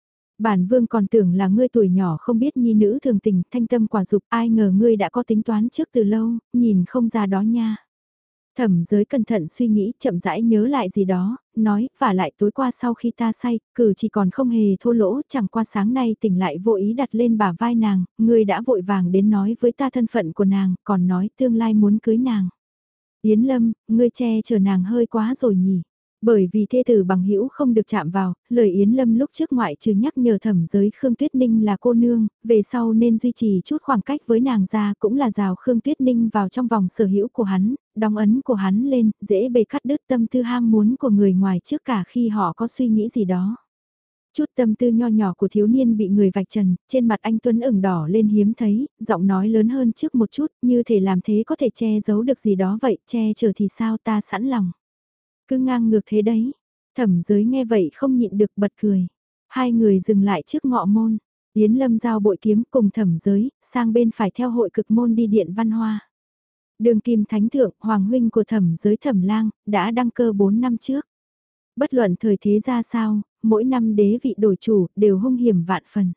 Bản vương còn tưởng là ngươi tuổi nhỏ không biết nhi nữ thường tình, thanh tâm quả dục, ai ngờ ngươi đã có tính toán trước từ lâu, nhìn không ra đó nha. Thẩm Giới cẩn thận suy nghĩ, chậm rãi nhớ lại gì đó, nói, và lại tối qua sau khi ta say, cử chỉ còn không hề thô lỗ, chẳng qua sáng nay tỉnh lại vô ý đặt lên bả vai nàng, ngươi đã vội vàng đến nói với ta thân phận của nàng, còn nói tương lai muốn cưới nàng. Yến Lâm, ngươi che chở nàng hơi quá rồi nhỉ. Bởi vì thê tử bằng hữu không được chạm vào, lời Yến Lâm lúc trước ngoại trừ nhắc nhở Thẩm Giới Khương Tuyết Ninh là cô nương, về sau nên duy trì chút khoảng cách với nàng ra cũng là rào Khương Tuyết Ninh vào trong vòng sở hữu của hắn, đóng ấn của hắn lên, dễ bề cắt đứt tâm tư ham muốn của người ngoài trước cả khi họ có suy nghĩ gì đó. Chút tâm tư nho nhỏ của thiếu niên bị người vạch trần, trên mặt anh Tuấn ửng đỏ lên hiếm thấy, giọng nói lớn hơn trước một chút, như thể làm thế có thể che giấu được gì đó vậy, che chở thì sao ta sẵn lòng. Cứ ngang ngược thế đấy. Thẩm Giới nghe vậy không nhịn được bật cười. Hai người dừng lại trước ngọ môn. Yến Lâm giao bội kiếm cùng Thẩm Giới, sang bên phải theo hội cực môn đi điện văn hoa. Đường kim thánh thượng, hoàng huynh của Thẩm Giới Thẩm Lang, đã đăng cơ 4 năm trước. Bất luận thời thế ra sao, mỗi năm đế vị đổi chủ, đều hung hiểm vạn phần.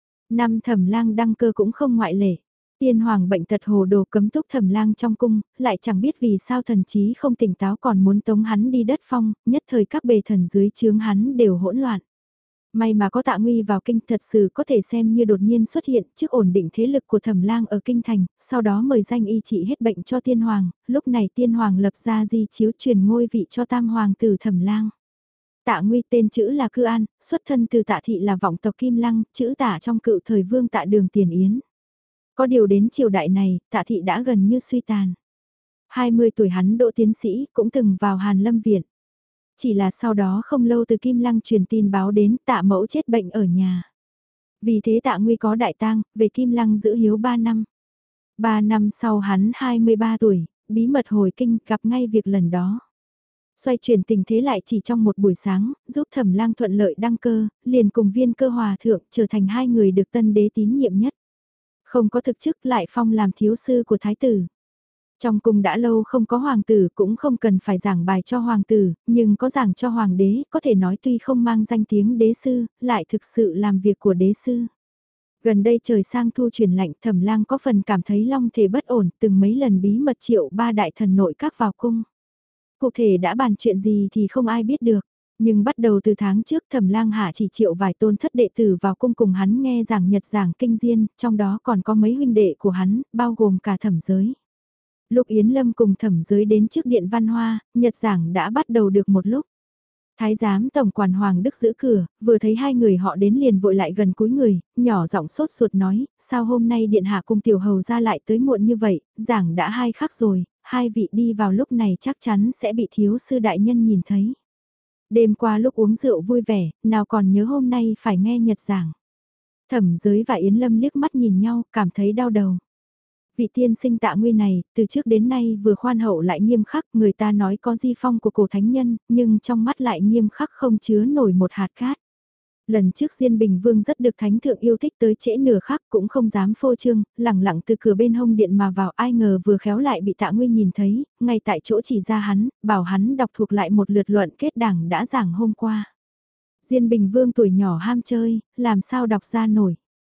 Năm Thẩm Lang đăng cơ cũng không ngoại lệ. Tiên hoàng bệnh tật hồ đồ cấm túc Thẩm Lang trong cung, lại chẳng biết vì sao thần trí không tỉnh táo còn muốn tống hắn đi đất phong, nhất thời các bề thần dưới chướng hắn đều hỗn loạn. May mà có Tạ Nguy vào kinh thật sự có thể xem như đột nhiên xuất hiện trước ổn định thế lực của Thẩm Lang ở kinh thành, sau đó mời danh y trị hết bệnh cho tiên hoàng, lúc này tiên hoàng lập ra di chiếu truyền ngôi vị cho tam hoàng tử Thẩm Lang. Tạ Nguy tên chữ là Cư An, xuất thân từ Tạ thị là vọng tộc Kim Lăng, chữ Tạ trong cựu thời vương Tạ Đường Tiền Yến. Có điều đến triều đại này, Tạ thị đã gần như suy tàn. 20 tuổi hắn đỗ tiến sĩ, cũng từng vào Hàn Lâm Viện. Chỉ là sau đó không lâu từ Kim Lăng truyền tin báo đến Tạ mẫu chết bệnh ở nhà. Vì thế Tạ Nguy có đại tang, về Kim Lăng giữ hiếu 3 năm. 3 năm sau hắn 23 tuổi, bí mật hồi kinh gặp ngay việc lần đó. Xoay chuyển tình thế lại chỉ trong một buổi sáng, giúp Thẩm Lang thuận lợi đăng cơ, liền cùng Viên Cơ Hòa thượng trở thành hai người được tân đế tín nhiệm nhất. Không có thực chức lại phong làm thiếu sư của thái tử. Trong cung đã lâu không có hoàng tử cũng không cần phải giảng bài cho hoàng tử, nhưng có giảng cho hoàng đế, có thể nói tuy không mang danh tiếng đế sư, lại thực sự làm việc của đế sư. Gần đây trời sang thu chuyển lạnh, Thẩm Lang có phần cảm thấy long thể bất ổn, từng mấy lần bí mật triệu ba đại thần nội các vào cung. Cụ thể đã bàn chuyện gì thì không ai biết được. Nhưng bắt đầu từ tháng trước Thẩm Lang hạ chỉ triệu vài tôn thất đệ tử vào cung cùng hắn nghe giảng nhật giảng kinh diên, trong đó còn có mấy huynh đệ của hắn, bao gồm cả Thẩm Giới. Lúc Yến Lâm cùng Thẩm Giới đến trước điện Văn Hoa, nhật giảng đã bắt đầu được một lúc. Thái giám tổng quản Hoàng Đức giữ cửa, vừa thấy hai người họ đến liền vội lại gần cúi người, nhỏ giọng sốt ruột nói, sao hôm nay điện hạ cùng tiểu hầu ra lại tới muộn như vậy, giảng đã 2 khắc rồi, hai vị đi vào lúc này chắc chắn sẽ bị thiếu sư đại nhân nhìn thấy. Đêm qua lúc uống rượu vui vẻ, nào còn nhớ hôm nay phải nghe nhật giảng. Thẩm Giới và Yến Lâm liếc mắt nhìn nhau, cảm thấy đau đầu. Vị tiên sinh Tạ Nguy này, từ trước đến nay vừa khoan hậu lại nghiêm khắc, người ta nói có di phong của cổ thánh nhân, nhưng trong mắt lại nghiêm khắc không chứa nổi một hạt cát. Lần trước Diên Bình Vương rất được thánh thượng yêu thích tới trễ nửa khắc cũng không dám phô trương, lẳng lặng từ cửa bên hông điện mà vào, ai ngờ vừa khéo lại bị Tạ Nguy nhìn thấy, ngay tại chỗ chỉ ra hắn, bảo hắn đọc thuộc lại một lượt luận kết đảng đã giảng hôm qua. Diên Bình Vương tuổi nhỏ ham chơi, làm sao đọc ra nổi.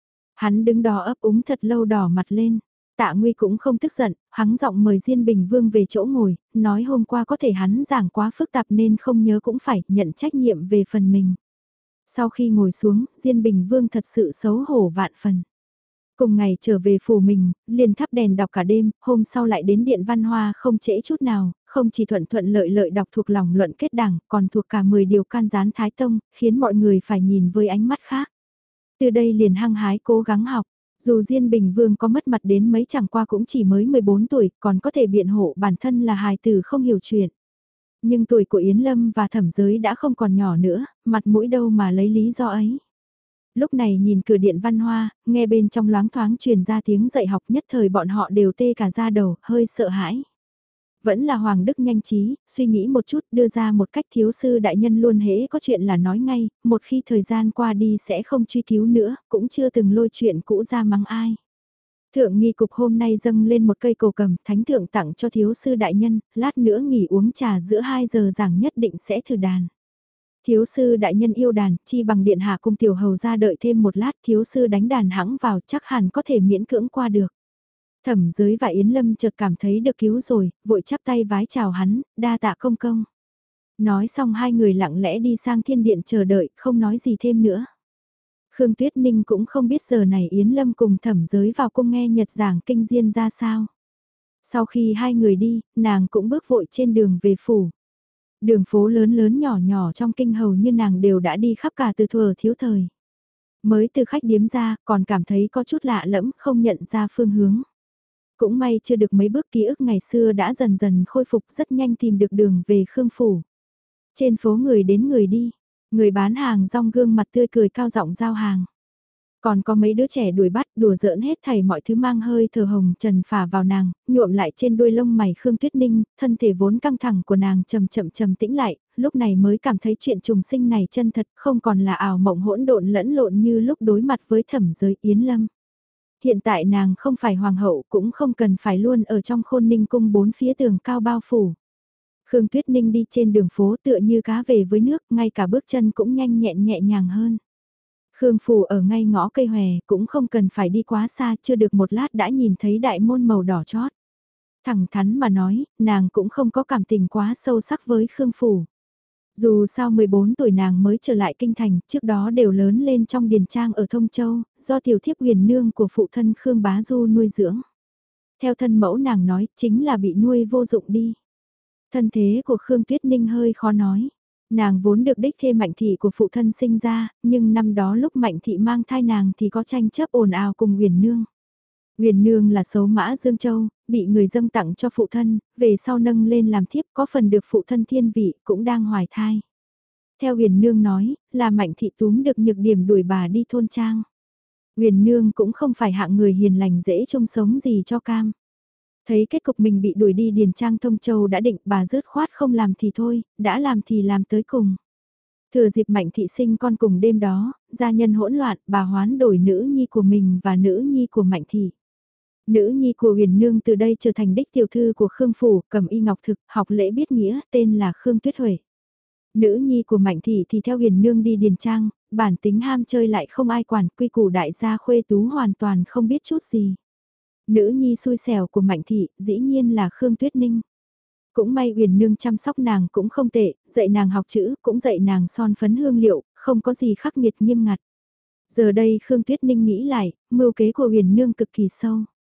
Hắn đứng đó ấp úng thật lâu đỏ mặt lên. Tạ Nguy cũng không tức giận, hắng giọng mời Diên Bình Vương về chỗ ngồi, nói hôm qua có thể hắn giảng quá phức tạp nên không nhớ cũng phải nhận trách nhiệm về phần mình. Sau khi ngồi xuống, Diên Bình Vương thật sự xấu hổ vạn phần. Cùng ngày trở về phủ mình, liền thắp đèn đọc cả đêm, hôm sau lại đến điện Văn Hoa không trễ chút nào, không chỉ thuận thuận lợi lợi đọc thuộc lòng luận kết đảng, còn thuộc cả 10 điều can gián Thái Tông, khiến mọi người phải nhìn với ánh mắt khác. Từ đây liền hăng hái cố gắng học. Dù Diên Bình Vương có mất mặt đến mấy chẳng qua cũng chỉ mới 14 tuổi, còn có thể biện hộ bản thân là hài tử không hiểu chuyện. Nhưng tuổi của Yến Lâm và Thẩm Giới đã không còn nhỏ nữa, mặt mũi đâu mà lấy lý do ấy. Lúc này nhìn cửa điện Văn Hoa, nghe bên trong loáng thoáng truyền ra tiếng dạy học, nhất thời bọn họ đều tê cả da đầu, hơi sợ hãi. Vẫn là Hoàng Đức nhanh trí, suy nghĩ một chút đưa ra một cách thiếu sư đại nhân luôn hễ có chuyện là nói ngay, một khi thời gian qua đi sẽ không truy cứu nữa, cũng chưa từng lôi chuyện cũ ra mắng ai. Thượng nghi cục hôm nay dâng lên một cây cổ cầm, thánh thượng tặng cho thiếu sư đại nhân, lát nữa nghỉ uống trà giữa 2 giờ giảng nhất định sẽ thử đàn. Thiếu sư đại nhân yêu đàn, chi bằng điện hạ cùng tiểu hầu ra đợi thêm một lát, thiếu sư đánh đàn hãng vào chắc hẳn có thể miễn cưỡng qua được. Thẩm Giới và Yến Lâm chợt cảm thấy được cứu rồi, vội chắp tay vái chào hắn, đa tạ công công. Nói xong hai người lặng lẽ đi sang thiên điện chờ đợi, không nói gì thêm nữa. Khương Tuyết Ninh cũng không biết giờ này Yến Lâm cùng Thẩm Giới vào cung nghe nhật giảng kinh diên ra sao. Sau khi hai người đi, nàng cũng bước vội trên đường về phủ. Đường phố lớn lớn nhỏ nhỏ trong kinh hầu như nàng đều đã đi khắp cả từ thuở thiếu thời. Mới từ khách điếm ra, còn cảm thấy có chút lạ lẫm, không nhận ra phương hướng. Cũng may chưa được mấy bước ký ức ngày xưa đã dần dần khôi phục, rất nhanh tìm được đường về Khương Phủ. Trên phố người đến người đi, người bán hàng rong gương mặt tươi cười cao giọng giao hàng. Còn có mấy đứa trẻ đuổi bắt đùa giỡn hết thảy mọi thứ mang hơi thở hồng trần phả vào nàng, nhuộm lại trên đuôi lông mày Khương Tuyết Ninh, thân thể vốn căng thẳng của nàng chậm tĩnh lại, lúc này mới cảm thấy chuyện trùng sinh này chân thật, không còn là ảo mộng hỗn độn lẫn lộn như lúc đối mặt với Thẩm Giới Yến Lâm. Hiện tại nàng không phải hoàng hậu cũng không cần phải luôn ở trong Khôn Ninh cung 4 phía tường cao bao phủ. Khương Tuyết Ninh đi trên đường phố tựa như cá về với nước, ngay cả bước chân cũng nhanh nhẹn nhẹ nhàng hơn. Khương Phủ ở ngay ngõ cây hòe cũng không cần phải đi quá xa, chưa được một lát đã nhìn thấy đại môn màu đỏ chót. Thẳng thắn mà nói, nàng cũng không có cảm tình quá sâu sắc với Khương Phủ. Dù sao 14 tuổi nàng mới trở lại kinh thành, trước đó đều lớn lên trong điền trang ở Thông Châu, do tiểu thiếp huyền nương của phụ thân Khương Bá Du nuôi dưỡng. Theo thân mẫu nàng nói, chính là bị nuôi vô dụng đi. Thân thế của Khương Tuyết Ninh hơi khó nói. Nàng vốn được đích thê Mạnh Thị của phụ thân sinh ra, nhưng năm đó lúc Mạnh Thị mang thai nàng thì có tranh chấp ồn ào cùng huyền nương. Huyền nương là xấu mã Dương Châu, bị người dâng tặng cho phụ thân, về sau nâng lên làm thiếp có phần được phụ thân thiên vị, cũng đang hoài thai. Theo huyền nương nói, là Mạnh Thị túm được nhược điểm đuổi bà đi thôn trang. Huyền nương cũng không phải hạng người hiền lành dễ trông sống gì cho cam. Thấy kết cục mình bị đuổi đi Điền Trang Thông Châu đã định bà dứt khoát không làm thì thôi, đã làm thì làm tới cùng. Thừa dịp Mạnh Thị sinh con cùng đêm đó, gia nhân hỗn loạn, bà hoán đổi nữ nhi của mình và nữ nhi của Mạnh Thị. Nữ nhi của Huyền Nương từ đây trở thành đích tiểu thư của Khương Phủ, cầm y ngọc thực, học lễ biết nghĩa, tên là Khương Tuyết Huệ. Nữ nhi của Mạnh Thị thì theo Huyền Nương đi Điền Trang, bản tính ham chơi lại không ai quản, quy củ đại gia khuê tú hoàn toàn không biết chút gì. Nữ nhi xui xẻo của Mạnh Thị, dĩ nhiên là Khương Tuyết Ninh. Cũng may Huyền Nương chăm sóc nàng cũng không tệ, dạy nàng học chữ, cũng dạy nàng son phấn hương liệu, không có gì khắc nghiệt nghiêm ngặt. Giờ đây Khương Tuyết Ninh nghĩ lại, mưu kế của Huyền Nương cực kỳ sâu.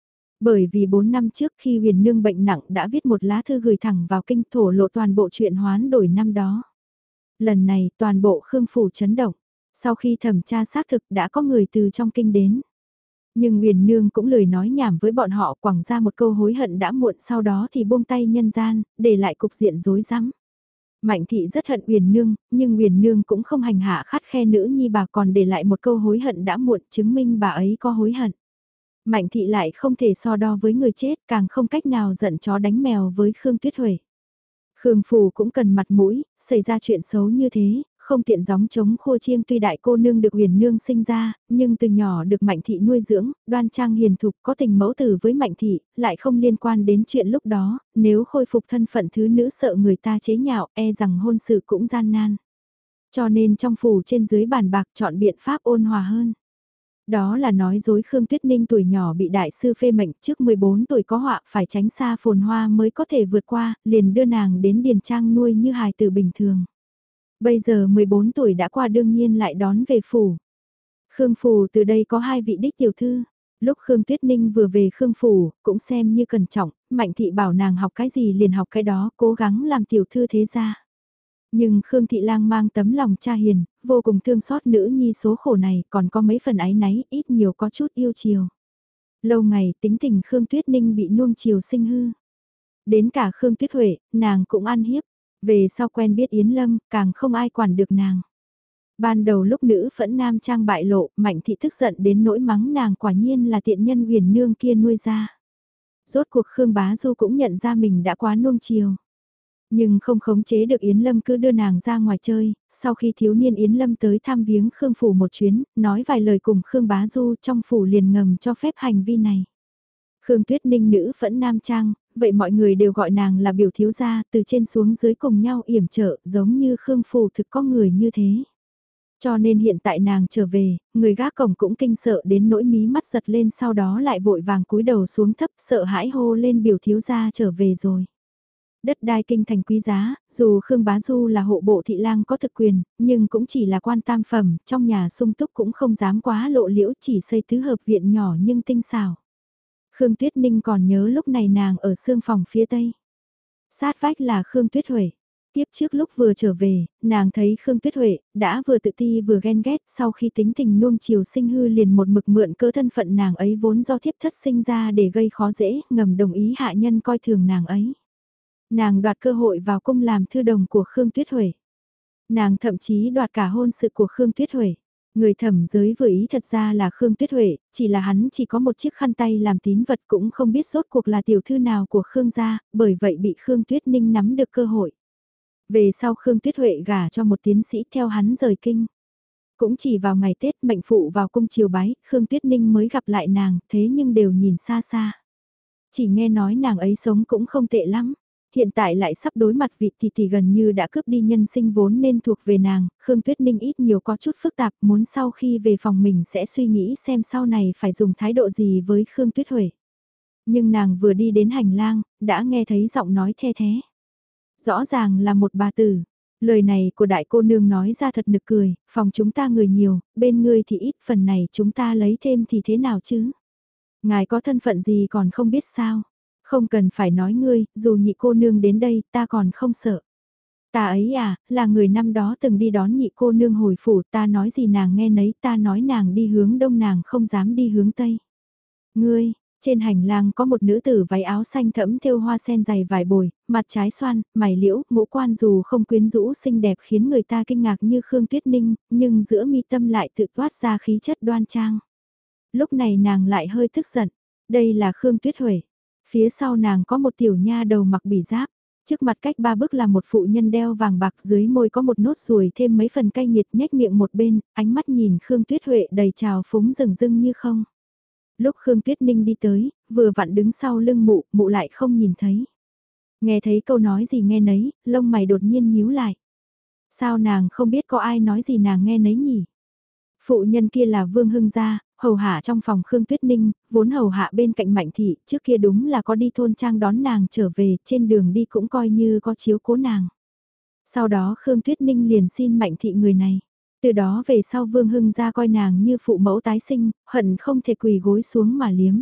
Bởi vì 4 năm trước khi Huyền Nương bệnh nặng đã viết một lá thư gửi thẳng vào kinh thổ lộ toàn bộ chuyện hoán đổi năm đó. Lần này toàn bộ Khương Phủ chấn động. Sau khi thẩm tra xác thực đã có người từ trong kinh đến. Nhưng Huyền Nương cũng lười nói nhảm với bọn họ, quẳng ra một câu hối hận đã muộn, sau đó thì buông tay nhân gian, để lại cục diện rối rắm. Mạnh Thị rất hận Huyền Nương, nhưng Huyền Nương cũng không hành hạ khắt khe nữ nhi bà, còn để lại một câu hối hận đã muộn, chứng minh bà ấy có hối hận. Mạnh Thị lại không thể so đo với người chết, càng không cách nào giận chó đánh mèo với Khương Tuyết Huệ. Khương Phủ cũng cần mặt mũi, xảy ra chuyện xấu như thế, không tiện gióng chống khô chiêng, tuy đại cô nương được Huyền Nương sinh ra, nhưng từ nhỏ được Mạnh Thị nuôi dưỡng, đoan trang hiền thục, có tình mẫu tử với Mạnh Thị, lại không liên quan đến chuyện lúc đó, nếu khôi phục thân phận thứ nữ sợ người ta chế nhạo, e rằng hôn sự cũng gian nan. Cho nên trong phủ trên dưới bàn bạc chọn biện pháp ôn hòa hơn. Đó là nói dối Khương Tuyết Ninh tuổi nhỏ bị đại sư phê mệnh, trước 14 tuổi có họa, phải tránh xa phồn hoa mới có thể vượt qua, liền đưa nàng đến Điền Trang nuôi như hài tử bình thường. Bây giờ 14 tuổi đã qua, đương nhiên lại đón về phủ. Khương Phủ từ đây có 2 vị đích tiểu thư. Lúc Khương Tuyết Ninh vừa về Khương Phủ, cũng xem như cẩn trọng, Mạnh Thị bảo nàng học cái gì liền học cái đó, cố gắng làm tiểu thư thế gia. Nhưng Khương Thị Lang mang tấm lòng cha hiền, vô cùng thương xót nữ nhi số khổ này, còn có mấy phần áy náy, ít nhiều có chút yêu chiều. Lâu ngày tính tình Khương Tuyết Ninh bị nuông chiều sinh hư. Đến cả Khương Tuyết Huệ, nàng cũng ăn hiếp. Về sau quen biết Yến Lâm, càng không ai quản được nàng. Ban đầu lúc nữ phẫn nam trang bại lộ, Mạnh Thị tức giận đến nỗi mắng nàng, quả nhiên là tiện nhân Huyền Nương kia nuôi ra. Rốt cuộc Khương Bá Du cũng nhận ra mình đã quá nuông chiều. Nhưng không khống chế được Yến Lâm cứ đưa nàng ra ngoài chơi, sau khi thiếu niên Yến Lâm tới thăm viếng Khương Phủ một chuyến, nói vài lời cùng Khương Bá Du, trong phủ liền ngầm cho phép hành vi này. Khương Tuyết Ninh nữ phẫn nam trang, vậy mọi người đều gọi nàng là biểu thiếu gia, từ trên xuống dưới cùng nhau yểm trợ, giống như Khương Phủ thực có người như thế. Cho nên hiện tại nàng trở về, người gác cổng cũng kinh sợ đến nỗi mí mắt giật lên, sau đó lại vội vàng cúi đầu xuống thấp, sợ hãi hô lên biểu thiếu gia trở về rồi. Đất đai kinh thành quý giá, dù Khương Bá Du là hộ bộ thị lang có thực quyền, nhưng cũng chỉ là quan tam phẩm, trong nhà sung túc cũng không dám quá lộ liễu, chỉ xây tứ hợp viện nhỏ nhưng tinh xảo. Khương Tuyết Ninh còn nhớ lúc này nàng ở sương phòng phía tây. Sát vách là Khương Tuyết Huệ. Tiếp trước lúc vừa trở về, nàng thấy Khương Tuyết Huệ đã vừa tự ti vừa ghen ghét, sau khi tính tình nuông chiều sinh hư liền một mực mượn cớ thân phận nàng ấy vốn do thiếp thất sinh ra để gây khó dễ, ngầm đồng ý hạ nhân coi thường nàng ấy. Nàng đoạt cơ hội vào cung làm thư đồng của Khương Tuyết Huệ. Nàng thậm chí đoạt cả hôn sự của Khương Tuyết Huệ. Người thẩm giới vừa ý thật ra là Khương Tuyết Huệ, chỉ là hắn chỉ có một chiếc khăn tay làm tín vật, cũng không biết rốt cuộc là tiểu thư nào của Khương gia, bởi vậy bị Khương Tuyết Ninh nắm được cơ hội. Về sau Khương Tuyết Huệ gả cho một tiến sĩ theo hắn rời kinh. Cũng chỉ vào ngày Tết mệnh phụ vào cung chiều bái, Khương Tuyết Ninh mới gặp lại nàng, thế nhưng đều nhìn xa xa. Chỉ nghe nói nàng ấy sống cũng không tệ lắm. Hiện tại lại sắp đối mặt vị tỷ gần như đã cướp đi nhân sinh vốn nên thuộc về nàng, Khương Tuyết Ninh ít nhiều có chút phức tạp, muốn sau khi về phòng mình sẽ suy nghĩ xem sau này phải dùng thái độ gì với Khương Tuyết Huệ. Nhưng nàng vừa đi đến hành lang, đã nghe thấy giọng nói the thế. Rõ ràng là một bà tử. Lời này của đại cô nương nói ra thật nực cười, phòng chúng ta người nhiều, bên ngươi thì ít, phần này chúng ta lấy thêm thì thế nào chứ? Ngài có thân phận gì còn không biết sao? Không cần phải nói ngươi, dù nhị cô nương đến đây ta còn không sợ. Ta ấy à, là người năm đó từng đi đón nhị cô nương hồi phủ, ta nói gì nàng nghe nấy, ta nói nàng đi hướng đông nàng không dám đi hướng tây. Ngươi, trên hành lang có một nữ tử váy áo xanh thẫm thêu hoa sen dày vải bồi, mặt trái xoan, mày liễu, ngũ quan dù không quyến rũ xinh đẹp khiến người ta kinh ngạc như Khương Tuyết Ninh, nhưng giữa mi tâm lại tự toát ra khí chất đoan trang. Lúc này nàng lại hơi tức giận, đây là Khương Tuyết Huệ. Phía sau nàng có một tiểu nha đầu mặc bỉ giáp. Trước mặt cách 3 bước là một phụ nhân đeo vàng bạc, dưới môi có một nốt ruồi thêm mấy phần cay nghiệt, nhếch miệng một bên, ánh mắt nhìn Khương Tuyết Huệ đầy trào phúng rừng rưng như không. Lúc Khương Tuyết Ninh đi tới, vừa vặn đứng sau lưng mụ, mụ lại không nhìn thấy. Nghe thấy câu nói gì nghe nấy, lông mày đột nhiên nhíu lại. Sao nàng không biết có ai nói gì nàng nghe nấy nhỉ? Phụ nhân kia là Vương Hưng Gia, hầu hạ trong phòng Khương Tuyết Ninh, vốn hầu hạ bên cạnh Mạnh Thị, trước kia đúng là có đi thôn trang đón nàng trở về, trên đường đi cũng coi như có chiếu cố nàng. Sau đó Khương Tuyết Ninh liền xin Mạnh Thị người này. Từ đó về sau Vương Hưng Gia coi nàng như phụ mẫu tái sinh, hận không thể quỳ gối xuống mà liếm.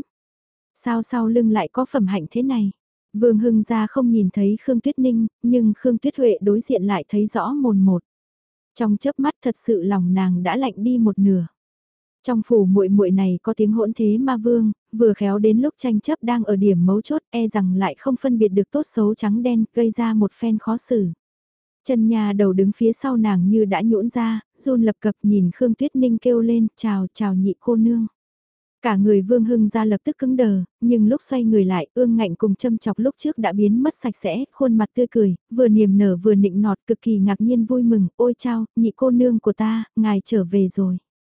Sao sau lưng lại có phẩm hạnh thế này? Vương Hưng Gia không nhìn thấy Khương Tuyết Ninh, nhưng Khương Tuyết Huệ đối diện lại thấy rõ mồn một. Trong chớp mắt thật sự lòng nàng đã lạnh đi một nửa. Trong phủ muội muội này có tiếng hỗn thế ma vương, vừa khéo đến lúc tranh chấp đang ở điểm mấu chốt e rằng lại không phân biệt được tốt xấu trắng đen, gây ra một phen khó xử. Chân nhà đầu đứng phía sau nàng như đã nhũn ra, run lập cập nhìn Khương Tuyết Ninh kêu lên, chào chào nhị cô nương. Cả người Vương Hưng ra lập tức cứng đờ, nhưng lúc xoay người lại, ương ngạnh cùng châm chọc lúc trước đã biến mất sạch sẽ, khuôn mặt tươi cười, vừa niềm nở vừa nịnh nọt cực kỳ ngạc nhiên vui mừng, ôi chao, nhị cô nương của ta, ngài trở về rồi.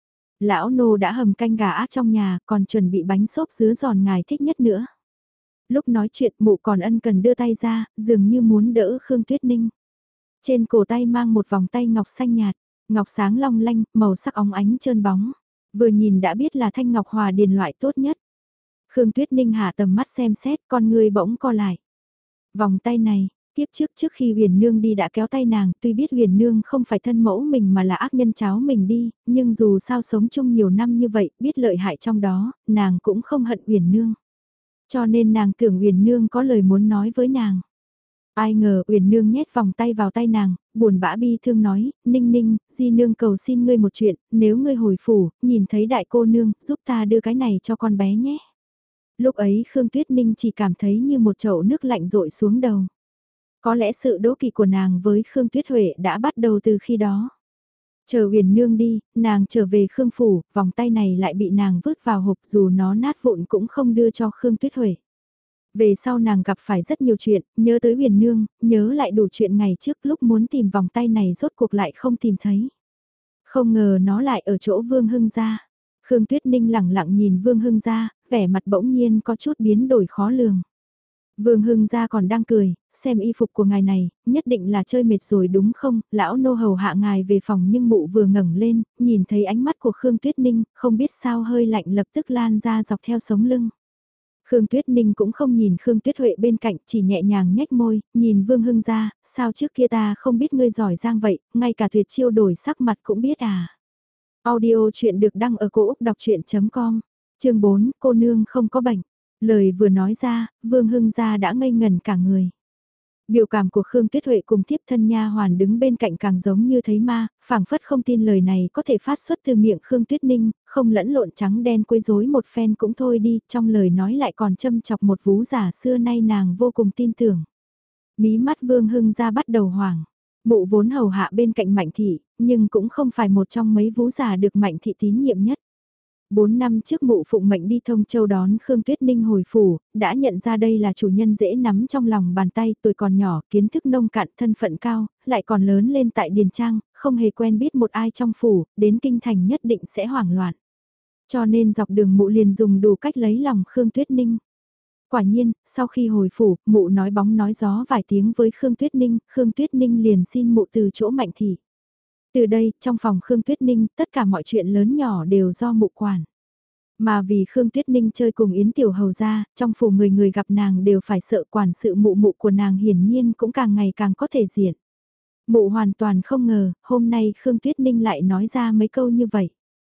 Lão nô đã hầm canh gà át trong nhà, còn chuẩn bị bánh xốp dứa giòn ngài thích nhất nữa. Lúc nói chuyện mụ còn ân cần đưa tay ra, dường như muốn đỡ Khương Tuyết Ninh. Trên cổ tay mang một vòng tay ngọc xanh nhạt, ngọc sáng long lanh, màu sắc óng ánh trơn bóng. Vừa nhìn đã biết là thanh ngọc hòa điền loại tốt nhất. Khương Tuyết Ninh hạ tầm mắt xem xét, con người bỗng co lại. Vòng tay này, tiếp trước khi Huyền Nương đi đã kéo tay nàng, tuy biết Huyền Nương không phải thân mẫu mình mà là ác nhân cháu mình đi, nhưng dù sao sống chung nhiều năm như vậy, biết lợi hại trong đó, nàng cũng không hận Huyền Nương. Cho nên nàng tưởng Huyền Nương có lời muốn nói với nàng. Ai ngờ Uyển Nương nhét vòng tay vào tay nàng, buồn bã bi thương nói, Ninh Ninh, di nương cầu xin ngươi một chuyện, nếu ngươi hồi phủ, nhìn thấy đại cô nương, giúp ta đưa cái này cho con bé nhé. Lúc ấy Khương Tuyết Ninh chỉ cảm thấy như một chậu nước lạnh rội xuống đầu. Có lẽ sự đố kỵ của nàng với Khương Tuyết Huệ đã bắt đầu từ khi đó. Chờ Uyển Nương đi, nàng trở về Khương phủ, vòng tay này lại bị nàng vứt vào hộp dù nó nát vụn cũng không đưa cho Khương Tuyết Huệ. Về sau nàng gặp phải rất nhiều chuyện, nhớ tới Huyền Nương, nhớ lại đủ chuyện ngày trước lúc muốn tìm vòng tay này rốt cuộc lại không tìm thấy. Không ngờ nó lại ở chỗ Vương Hưng Gia. Khương Tuyết Ninh lẳng lặng nhìn Vương Hưng Gia, vẻ mặt bỗng nhiên có chút biến đổi khó lường. Vương Hưng Gia còn đang cười, xem y phục của ngài này, nhất định là chơi mệt rồi đúng không, lão nô hầu hạ ngài về phòng nhưng mụ vừa ngẩng lên, nhìn thấy ánh mắt của Khương Tuyết Ninh, không biết sao hơi lạnh lập tức lan ra dọc theo sống lưng. Khương Tuyết Ninh cũng không nhìn Khương Tuyết Huệ bên cạnh, chỉ nhẹ nhàng nhếch môi, nhìn Vương Hưng ra, sao trước kia ta không biết ngươi giỏi giang vậy, ngay cả tuyệt chiêu đổi sắc mặt cũng biết à. Audio chuyện được đăng ở cổ Úc đọc chuyện.com, chương 4, cô nương không có bệnh. Lời vừa nói ra, Vương Hưng ra đã ngây ngần cả người. Biểu cảm của Khương Tuyết Huệ cùng tiếp thân nha hoàn đứng bên cạnh càng giống như thấy ma, phảng phất không tin lời này có thể phát xuất từ miệng Khương Tuyết Ninh, không lẫn lộn trắng đen quấy rối một phen cũng thôi đi, trong lời nói lại còn châm chọc một vú giả xưa nay nàng vô cùng tin tưởng. Mí mắt Vương Hưng ra bắt đầu hoảng, mụ vốn hầu hạ bên cạnh Mạnh Thị, nhưng cũng không phải một trong mấy vú giả được Mạnh Thị tín nhiệm nhất. 4 năm trước mụ phụng mệnh đi Thông Châu đón Khương Tuyết Ninh hồi phủ, đã nhận ra đây là chủ nhân dễ nắm trong lòng bàn tay, tuổi còn nhỏ, kiến thức nông cạn, thân phận cao, lại còn lớn lên tại Điền Trang, không hề quen biết một ai trong phủ, đến kinh thành nhất định sẽ hoảng loạn. Cho nên dọc đường mụ liền dùng đủ cách lấy lòng Khương Tuyết Ninh. Quả nhiên, sau khi hồi phủ, mụ nói bóng nói gió vài tiếng với Khương Tuyết Ninh liền xin mụ từ chỗ Mạnh Thị. Từ đây, trong phòng Khương Tuyết Ninh, tất cả mọi chuyện lớn nhỏ đều do mụ quản. Mà vì Khương Tuyết Ninh chơi cùng Yến Tiểu Hầu ra, trong phủ người người gặp nàng đều phải sợ quản sự mụ mụ của nàng hiển nhiên cũng càng ngày càng có thể diện. Mụ hoàn toàn không ngờ, hôm nay Khương Tuyết Ninh lại nói ra mấy câu như vậy.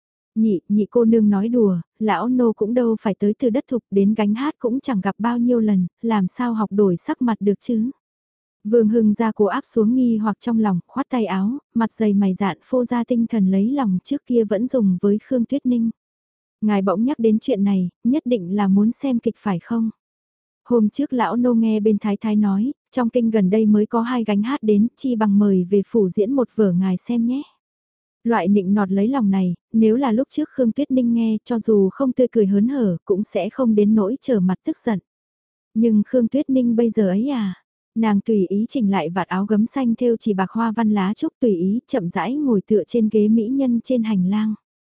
Nhị cô nương nói đùa, lão nô cũng đâu phải tới từ đất thục đến gánh hát cũng chẳng gặp bao nhiêu lần, làm sao học đổi sắc mặt được chứ. Vương Hưng ra cổ áp xuống nghi hoặc trong lòng, khoát tay áo, mặt dày mày dạn phô ra tinh thần lấy lòng trước kia vẫn dùng với Khương Tuyết Ninh. Ngài bỗng nhắc đến chuyện này, nhất định là muốn xem kịch phải không? Hôm trước lão nô nghe bên thái thái nói, trong kinh gần đây mới có 2 gánh hát đến, chi bằng mời về phủ diễn một vở ngài xem nhé. Loại nịnh nọt lấy lòng này, nếu là lúc trước Khương Tuyết Ninh nghe, cho dù không tươi cười hớn hở, cũng sẽ không đến nỗi trở mặt tức giận. Nhưng Khương Tuyết Ninh bây giờ ấy à? Nàng tùy ý chỉnh lại vạt áo gấm xanh thêu chỉ bạc hoa văn lá trúc tùy ý chậm rãi ngồi tựa trên ghế mỹ nhân trên hành lang.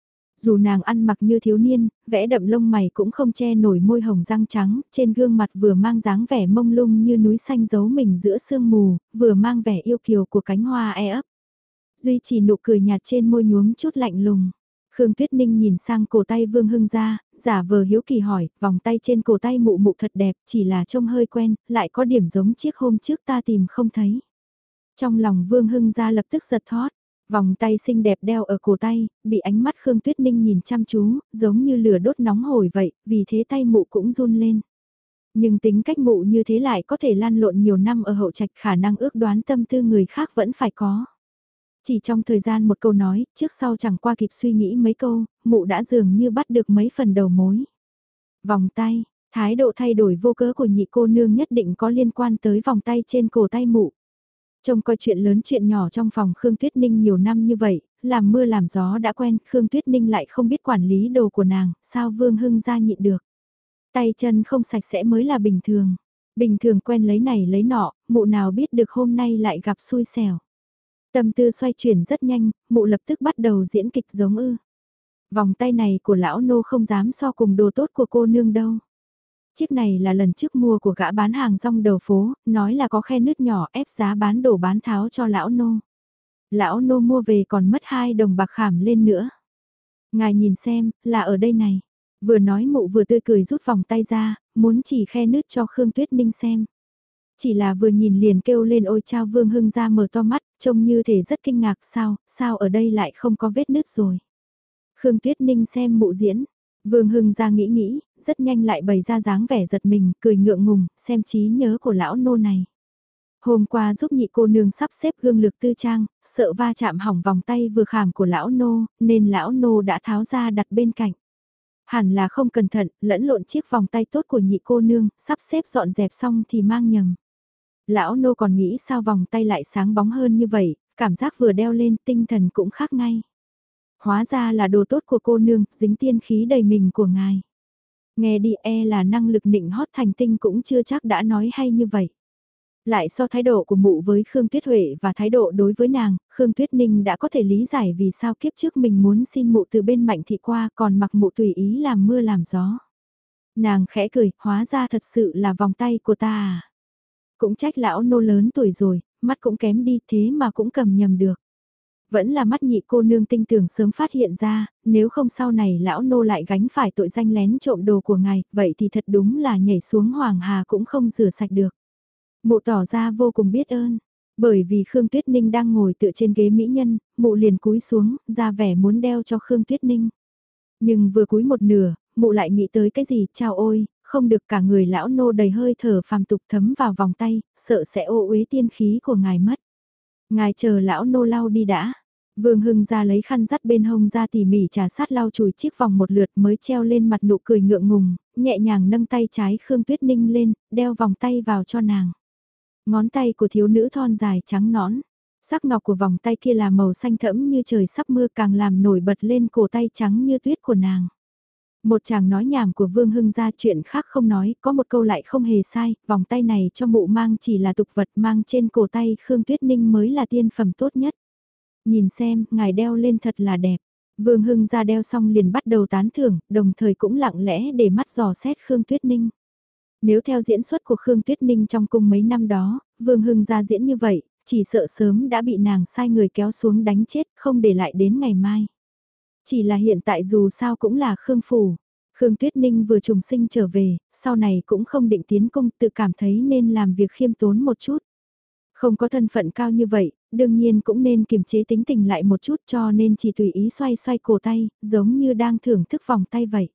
Dù nàng ăn mặc như thiếu niên, vẽ đậm lông mày cũng không che nổi môi hồng răng trắng, trên gương mặt vừa mang dáng vẻ mông lung như núi xanh giấu mình giữa sương mù, vừa mang vẻ yêu kiều của cánh hoa e ấp. Duy chỉ nụ cười nhạt trên môi nhuốm chút lạnh lùng. Khương Tuyết Ninh nhìn sang cổ tay Vương Hưng ra, giả vờ hiếu kỳ hỏi, vòng tay trên cổ tay mụ mụ thật đẹp, chỉ là trông hơi quen, lại có điểm giống chiếc hôm trước ta tìm không thấy. Trong lòng Vương Hưng ra lập tức giật thót, vòng tay xinh đẹp đeo ở cổ tay, bị ánh mắt Khương Tuyết Ninh nhìn chăm chú, giống như lửa đốt nóng hổi vậy, vì thế tay mụ cũng run lên. Nhưng tính cách mụ như thế lại có thể lan lộn nhiều năm ở hậu trạch, khả năng ước đoán tâm tư người khác vẫn phải có. Chỉ trong thời gian một câu nói, trước sau chẳng qua kịp suy nghĩ mấy câu, mụ đã dường như bắt được mấy phần đầu mối. Vòng tay, thái độ thay đổi vô cớ của nhị cô nương nhất định có liên quan tới vòng tay trên cổ tay mụ. Trông coi chuyện lớn chuyện nhỏ trong phòng Khương Tuyết Ninh nhiều năm như vậy, làm mưa làm gió đã quen, Khương Tuyết Ninh lại không biết quản lý đồ của nàng, sao Vương Hưng ra nhịn được. Tay chân không sạch sẽ mới là bình thường. Bình thường quen lấy này lấy nọ, mụ nào biết được hôm nay lại gặp xui xẻo. Tâm tư xoay chuyển rất nhanh, mụ lập tức bắt đầu diễn kịch giống ư. Vòng tay này của lão nô không dám so cùng đồ tốt của cô nương đâu. Chiếc này là lần trước mua của gã bán hàng rong đầu phố, nói là có khe nứt nhỏ ép giá bán đổ bán tháo cho lão nô. Lão nô mua về còn mất 2 đồng bạc khảm lên nữa. Ngài nhìn xem, là ở đây này. Vừa nói mụ vừa tươi cười rút vòng tay ra, muốn chỉ khe nứt cho Khương Tuyết Ninh xem. Chỉ là vừa nhìn liền kêu lên ôi chao Vương Hưng ra mở to mắt, trông như thể rất kinh ngạc sao ở đây lại không có vết nứt rồi. Khương Tuyết Ninh xem mụ diễn, Vương Hưng ra nghĩ, rất nhanh lại bày ra dáng vẻ giật mình, cười ngượng ngùng, xem trí nhớ của lão nô này. Hôm qua giúp nhị cô nương sắp xếp gương lược tư trang, sợ va chạm hỏng vòng tay vừa khảm của lão nô, nên lão nô đã tháo ra đặt bên cạnh. Hẳn là không cẩn thận, lẫn lộn chiếc vòng tay tốt của nhị cô nương, sắp xếp dọn dẹp xong thì mang nhầm. Lão nô còn nghĩ sao vòng tay lại sáng bóng hơn như vậy, cảm giác vừa đeo lên tinh thần cũng khác ngay. Hóa ra là đồ tốt của cô nương, dính tiên khí đầy mình của ngài. Nghe đi là năng lực nịnh hót thành tinh cũng chưa chắc đã nói hay như vậy. Lại so thái độ của mụ với Khương Tuyết Huệ và thái độ đối với nàng, Khương Tuyết Ninh đã có thể lý giải vì sao kiếp trước mình muốn xin mụ từ bên Mạnh Thị qua còn mặc mụ tùy ý làm mưa làm gió. Nàng khẽ cười, hóa ra thật sự là vòng tay của ta à. Cũng trách lão nô lớn tuổi rồi, mắt cũng kém đi thế mà cũng cầm nhầm được. Vẫn là mắt nhị cô nương tinh tường sớm phát hiện ra, nếu không sau này lão nô lại gánh phải tội danh lén trộm đồ của ngài, vậy thì thật đúng là nhảy xuống hoàng hà cũng không rửa sạch được. Mụ tỏ ra vô cùng biết ơn, bởi vì Khương Tuyết Ninh đang ngồi tựa trên ghế mỹ nhân, mụ liền cúi xuống, ra vẻ muốn đeo cho Khương Tuyết Ninh. Nhưng vừa cúi một nửa, mụ lại nghĩ tới cái gì, chao ôi, không được cả người lão nô đầy hơi thở phàm tục thấm vào vòng tay, sợ sẽ ô uế tiên khí của ngài mất. Ngài chờ lão nô lau đi đã. Vương Hưng ra lấy khăn dắt bên hông ra tỉ mỉ trà sát lau chùi chiếc vòng một lượt mới treo lên mặt nụ cười ngượng ngùng, nhẹ nhàng nâng tay trái Khương Tuyết Ninh lên, đeo vòng tay vào cho nàng. Ngón tay của thiếu nữ thon dài trắng nõn, sắc ngọc của vòng tay kia là màu xanh thẫm như trời sắp mưa càng làm nổi bật lên cổ tay trắng như tuyết của nàng. Một chàng nói nhảm của Vương Hưng ra chuyện khác không nói, có một câu lại không hề sai, vòng tay này cho mụ mang chỉ là tục vật mang trên cổ tay Khương Tuyết Ninh mới là tiên phẩm tốt nhất. Nhìn xem, ngài đeo lên thật là đẹp. Vương Hưng ra đeo xong liền bắt đầu tán thưởng, đồng thời cũng lặng lẽ để mắt dò xét Khương Tuyết Ninh. Nếu theo diễn xuất của Khương Tuyết Ninh trong cung mấy năm đó, Vương Hưng ra diễn như vậy, chỉ sợ sớm đã bị nàng sai người kéo xuống đánh chết, không để lại đến ngày mai. Chỉ là hiện tại dù sao cũng là Khương Phủ. Khương Tuyết Ninh vừa trùng sinh trở về, sau này cũng không định tiến cung, tự cảm thấy nên làm việc khiêm tốn một chút. Không có thân phận cao như vậy, đương nhiên cũng nên kiềm chế tính tình lại một chút cho nên chỉ tùy ý xoay xoay cổ tay, giống như đang thưởng thức vòng tay vậy.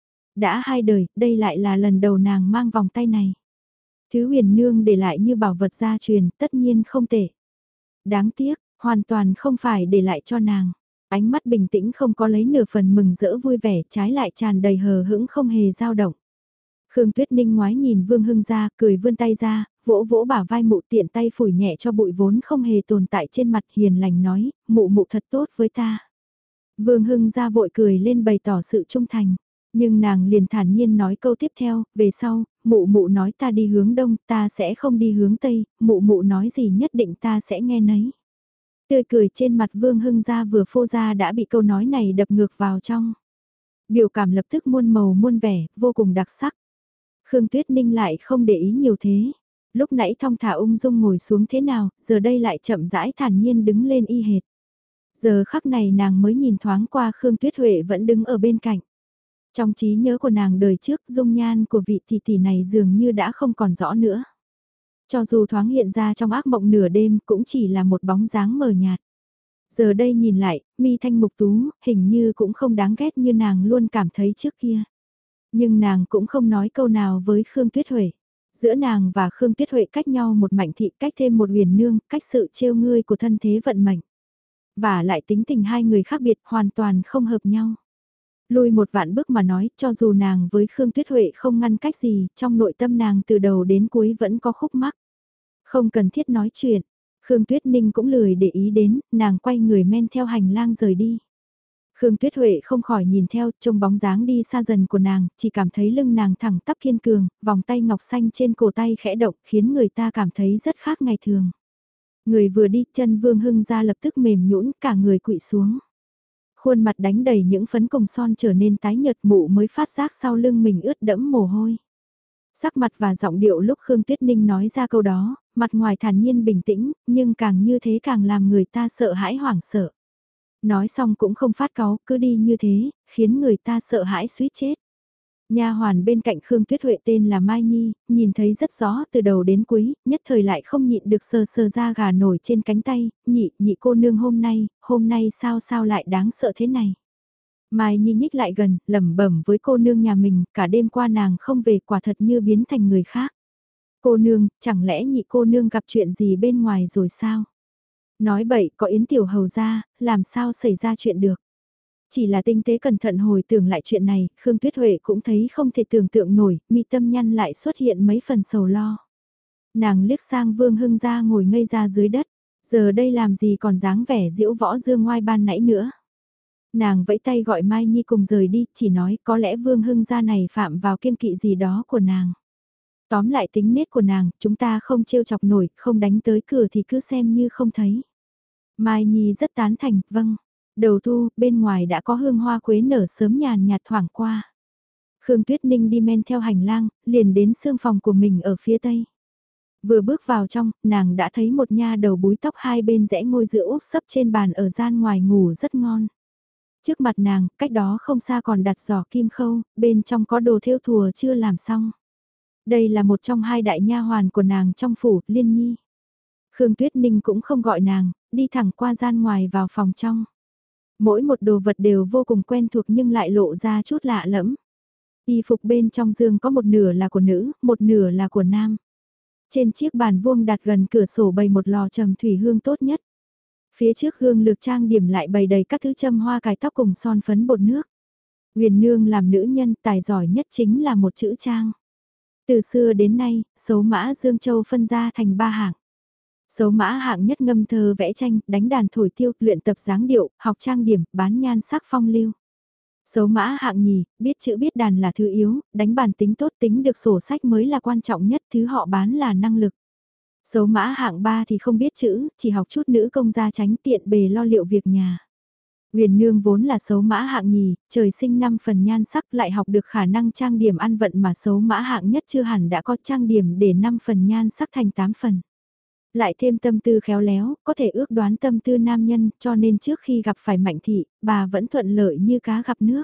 Đã 2 đời, đây lại là lần đầu nàng mang vòng tay này. Thứ Huyền Nương để lại như bảo vật gia truyền, tất nhiên không tệ. Đáng tiếc, hoàn toàn không phải để lại cho nàng. Ánh mắt bình tĩnh không có lấy nửa phần mừng rỡ vui vẻ, trái lại tràn đầy hờ hững không hề dao động. Khương Tuyết Ninh ngoái nhìn Vương Hưng ra, cười vươn tay ra, vỗ vỗ bả vai mụ tiện tay phủi nhẹ cho bụi vốn không hề tồn tại trên mặt hiền lành nói, mụ thật tốt với ta. Vương Hưng ra vội cười lên bày tỏ sự trung thành. Nhưng nàng liền thản nhiên nói câu tiếp theo, về sau, mụ mụ nói ta đi hướng đông, ta sẽ không đi hướng tây, mụ mụ nói gì nhất định ta sẽ nghe nấy. Tươi cười trên mặt Vương Hưng Gia vừa phô ra đã bị câu nói này đập ngược vào trong. Biểu cảm lập tức muôn màu muôn vẻ, vô cùng đặc sắc. Khương Tuyết Ninh lại không để ý nhiều thế. Lúc nãy thong thả ung dung ngồi xuống thế nào, giờ đây lại chậm rãi thản nhiên đứng lên y hệt. Giờ khắc này nàng mới nhìn thoáng qua Khương Tuyết Huệ vẫn đứng ở bên cạnh. Trong trí nhớ của nàng đời trước, dung nhan của vị tỷ tỷ này dường như đã không còn rõ nữa. Cho dù thoáng hiện ra trong ác mộng nửa đêm cũng chỉ là một bóng dáng mờ nhạt. Giờ đây nhìn lại, mi thanh mục tú, hình như cũng không đáng ghét như nàng luôn cảm thấy trước kia. Nhưng nàng cũng không nói câu nào với Khương Tuyết Huệ. Giữa nàng và Khương Tuyết Huệ cách nhau một mảnh thị, cách thêm một huyền nương, cách sự trêu ngươi của thân thế vận mệnh. Và lại tính tình hai người khác biệt hoàn toàn không hợp nhau. Lùi một vạn bước mà nói, cho dù nàng với Khương Tuyết Huệ không ngăn cách gì, trong nội tâm nàng từ đầu đến cuối vẫn có khúc mắc. Không cần thiết nói chuyện, Khương Tuyết Ninh cũng lười để ý đến, nàng quay người men theo hành lang rời đi. Khương Tuyết Huệ không khỏi nhìn theo, trông bóng dáng đi xa dần của nàng, chỉ cảm thấy lưng nàng thẳng tắp kiên cường, vòng tay ngọc xanh trên cổ tay khẽ động khiến người ta cảm thấy rất khác ngày thường. Người vừa đi, chân Vương Hưng ra lập tức mềm nhũn, cả người quỵ xuống. Khuôn mặt đánh đầy những phấn cùng son trở nên tái nhợt, mụ mới phát giác sau lưng mình ướt đẫm mồ hôi. Sắc mặt và giọng điệu lúc Khương Tuyết Ninh nói ra câu đó, mặt ngoài thản nhiên bình tĩnh, nhưng càng như thế càng làm người ta sợ hãi hoảng sợ. Nói xong cũng không phát cáu, cứ đi như thế, khiến người ta sợ hãi suýt chết. Nha hoàn bên cạnh Khương Tuyết Huệ tên là Mai Nhi, nhìn thấy rất rõ từ đầu đến cuối, nhất thời lại không nhịn được sờ sờ da gà nổi trên cánh tay, nhị cô nương hôm nay sao lại đáng sợ thế này. Mai Nhi nhích lại gần, lẩm bẩm với cô nương nhà mình, cả đêm qua nàng không về quả thật như biến thành người khác. Cô nương, chẳng lẽ nhị cô nương gặp chuyện gì bên ngoài rồi sao? Nói bậy, có Yến Tiểu Hầu ra, làm sao xảy ra chuyện được? Chỉ là tinh tế cẩn thận hồi tưởng lại chuyện này, Khương Tuyết Huệ cũng thấy không thể tưởng tượng nổi, mi tâm nhăn lại xuất hiện mấy phần sầu lo. Nàng liếc sang Vương Hưng ra ngồi ngây ra dưới đất, giờ đây làm gì còn dáng vẻ diễu võ dương ngoai ban nãy nữa. Nàng vẫy tay gọi Mai Nhi cùng rời đi, chỉ nói có lẽ Vương Hưng gia này phạm vào kiêng kỵ gì đó của nàng. Tóm lại tính nết của nàng, chúng ta không trêu chọc nổi, không đánh tới cửa thì cứ xem như không thấy. Mai Nhi rất tán thành, vâng. Đầu thu, bên ngoài đã có hương hoa quế nở sớm nhàn nhạt thoảng qua. Khương Tuyết Ninh đi men theo hành lang, liền đến sương phòng của mình ở phía tây. Vừa bước vào trong, nàng đã thấy một nha đầu búi tóc hai bên rẽ ngôi giữa úp sấp trên bàn ở gian ngoài ngủ rất ngon. Trước mặt nàng, cách đó không xa còn đặt giỏ kim khâu, bên trong có đồ thêu thùa chưa làm xong. Đây là một trong hai đại nha hoàn của nàng trong phủ, Liên Nhi. Khương Tuyết Ninh cũng không gọi nàng, đi thẳng qua gian ngoài vào phòng trong. Mỗi một đồ vật đều vô cùng quen thuộc nhưng lại lộ ra chút lạ lẫm. Y phục bên trong giường có một nửa là của nữ, một nửa là của nam. Trên chiếc bàn vuông đặt gần cửa sổ bày một lò trầm thủy hương tốt nhất. Phía trước hương lược trang điểm lại bày đầy các thứ châm hoa cài tóc cùng son phấn bột nước. Huyền nương làm nữ nhân tài giỏi nhất chính là một chữ trang. Từ xưa đến nay, số mã Dương Châu phân ra thành ba hạng. Số mã hạng nhất ngâm thơ vẽ tranh, đánh đàn thổi tiêu, luyện tập dáng điệu, học trang điểm, bán nhan sắc phong lưu. Số mã hạng nhì, biết chữ biết đàn là thứ yếu, đánh bàn tính tốt tính được sổ sách mới là quan trọng nhất, thứ họ bán là năng lực. Số mã hạng ba thì không biết chữ, chỉ học chút nữ công gia tránh tiện bề lo liệu việc nhà. Huyền nương vốn là số mã hạng nhì, trời sinh 5 phần nhan sắc lại học được khả năng trang điểm ăn vận mà số mã hạng nhất chưa hẳn đã có trang điểm để 5 phần nhan sắc thành 8 phần. Lại thêm tâm tư khéo léo, có thể ước đoán tâm tư nam nhân, cho nên trước khi gặp phải Mạnh thị, bà vẫn thuận lợi như cá gặp nước.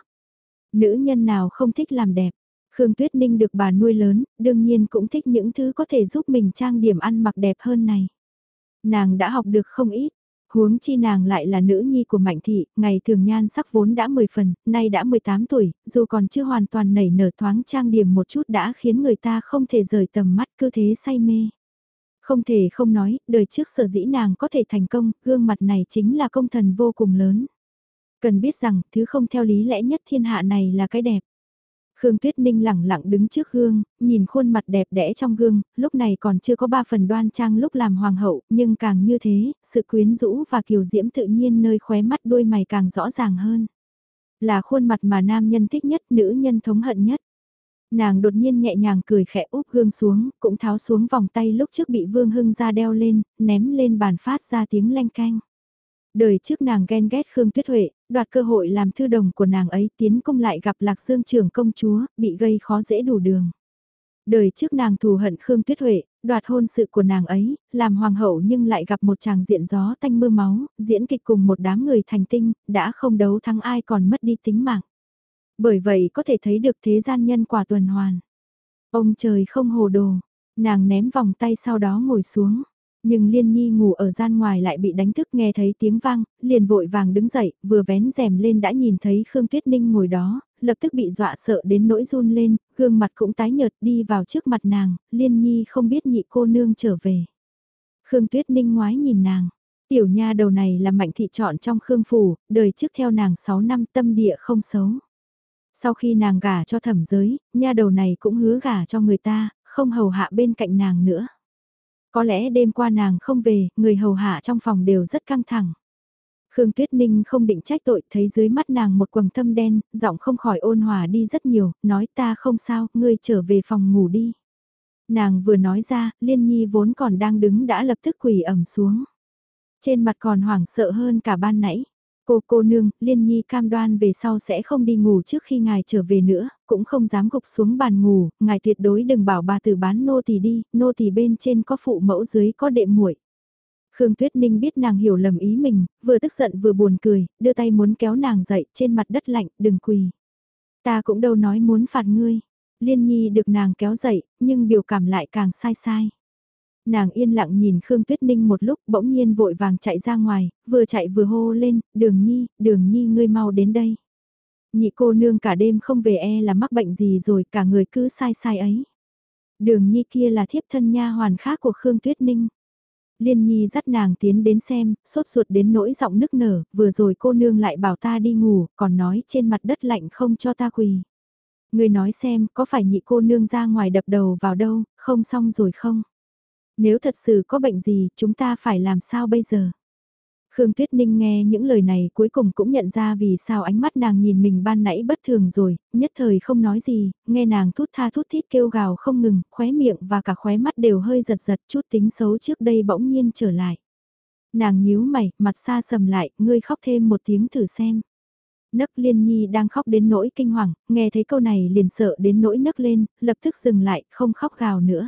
Nữ nhân nào không thích làm đẹp. Khương Tuyết Ninh được bà nuôi lớn, đương nhiên cũng thích những thứ có thể giúp mình trang điểm ăn mặc đẹp hơn này. Nàng đã học được không ít, huống chi nàng lại là nữ nhi của Mạnh thị, ngày thường nhan sắc vốn đã 10 phần, nay đã 18 tuổi, dù còn chưa hoàn toàn nảy nở thoáng trang điểm một chút đã khiến người ta không thể rời tầm mắt cứ thế say mê. Không thể không nói, đời trước sở dĩ nàng có thể thành công, gương mặt này chính là công thần vô cùng lớn. Cần biết rằng, thứ không theo lý lẽ nhất thiên hạ này là cái đẹp. Khương Tuyết Ninh lẳng lặng đứng trước gương, nhìn khuôn mặt đẹp đẽ trong gương, lúc này còn chưa có 3 phần đoan trang lúc làm hoàng hậu, nhưng càng như thế, sự quyến rũ và kiều diễm tự nhiên nơi khóe mắt đôi mày càng rõ ràng hơn. Là khuôn mặt mà nam nhân thích nhất, nữ nhân thống hận nhất. Nàng đột nhiên nhẹ nhàng cười khẽ úp gương xuống, cũng tháo xuống vòng tay lúc trước bị Vương Hưng ra đeo lên, ném lên bàn phát ra tiếng leng canh. Đời trước nàng ghen ghét Khương Tuyết Huệ, đoạt cơ hội làm thư đồng của nàng ấy tiến công lại gặp Lạc Dương trưởng công chúa, bị gây khó dễ đủ đường. Đời trước nàng thù hận Khương Tuyết Huệ, đoạt hôn sự của nàng ấy, làm hoàng hậu nhưng lại gặp một chàng diện gió tanh mưa máu, diễn kịch cùng một đám người thành tinh, đã không đấu thắng ai còn mất đi tính mạng. Bởi vậy có thể thấy được thế gian nhân quả tuần hoàn. Ông trời không hồ đồ, nàng ném vòng tay sau đó ngồi xuống. Nhưng Liên Nhi ngủ ở gian ngoài lại bị đánh thức nghe thấy tiếng vang, liền vội vàng đứng dậy, vừa vén rèm lên đã nhìn thấy Khương Tuyết Ninh ngồi đó, lập tức bị dọa sợ đến nỗi run lên, gương mặt cũng tái nhợt đi vào trước mặt nàng, Liên Nhi không biết nhị cô nương trở về. Khương Tuyết Ninh ngoái nhìn nàng, tiểu nha đầu này là Mạnh thị chọn trong Khương phủ, đời trước theo nàng 6 năm tâm địa không xấu. Sau khi nàng gả cho Thẩm Giới, nha đầu này cũng hứa gả cho người ta, không hầu hạ bên cạnh nàng nữa. Có lẽ đêm qua nàng không về, người hầu hạ trong phòng đều rất căng thẳng. Khương Tuyết Ninh không định trách tội, thấy dưới mắt nàng một quầng thâm đen, giọng không khỏi ôn hòa đi rất nhiều, nói ta không sao, ngươi trở về phòng ngủ đi. Nàng vừa nói ra, Liên Nhi vốn còn đang đứng đã lập tức quỳ ẩm xuống. Trên mặt còn hoảng sợ hơn cả ban nãy. Cô nương, Liên Nhi cam đoan về sau sẽ không đi ngủ trước khi ngài trở về nữa, cũng không dám gục xuống bàn ngủ, ngài tuyệt đối đừng bảo bà tử bán nô tỳ đi, nô tỳ bên trên có phụ mẫu dưới có đệ muội. Khương Tuyết Ninh biết nàng hiểu lầm ý mình, vừa tức giận vừa buồn cười, đưa tay muốn kéo nàng dậy trên mặt đất lạnh, đừng quỳ. Ta cũng đâu nói muốn phạt ngươi. Liên Nhi được nàng kéo dậy, nhưng biểu cảm lại càng sai sai. Nàng yên lặng nhìn Khương Tuyết Ninh một lúc bỗng nhiên vội vàng chạy ra ngoài, vừa chạy vừa hô lên, Đường Nhi ngươi mau đến đây. Nhị cô nương cả đêm không về là mắc bệnh gì rồi cả người cứ sai sai ấy. Đường Nhi kia là thiếp thân nha hoàn khác của Khương Tuyết Ninh. Liên Nhi dắt nàng tiến đến xem, sốt ruột đến nỗi giọng nức nở, vừa rồi cô nương lại bảo ta đi ngủ, còn nói trên mặt đất lạnh không cho ta quỳ. Ngươi nói xem, có phải nhị cô nương ra ngoài đập đầu vào đâu, không xong rồi không? Nếu thật sự có bệnh gì, chúng ta phải làm sao bây giờ? Khương Tuyết Ninh nghe những lời này cuối cùng cũng nhận ra vì sao ánh mắt nàng nhìn mình ban nãy bất thường rồi, nhất thời không nói gì, nghe nàng thút tha thút thít kêu gào không ngừng, khóe miệng và cả khóe mắt đều hơi giật giật chút tính xấu trước đây bỗng nhiên trở lại. Nàng nhíu mày, mặt xa sầm lại, ngươi khóc thêm một tiếng thử xem. Nấc Liên Nhi đang khóc đến nỗi kinh hoàng, nghe thấy câu này liền sợ đến nỗi nấc lên, lập tức dừng lại, không khóc gào nữa.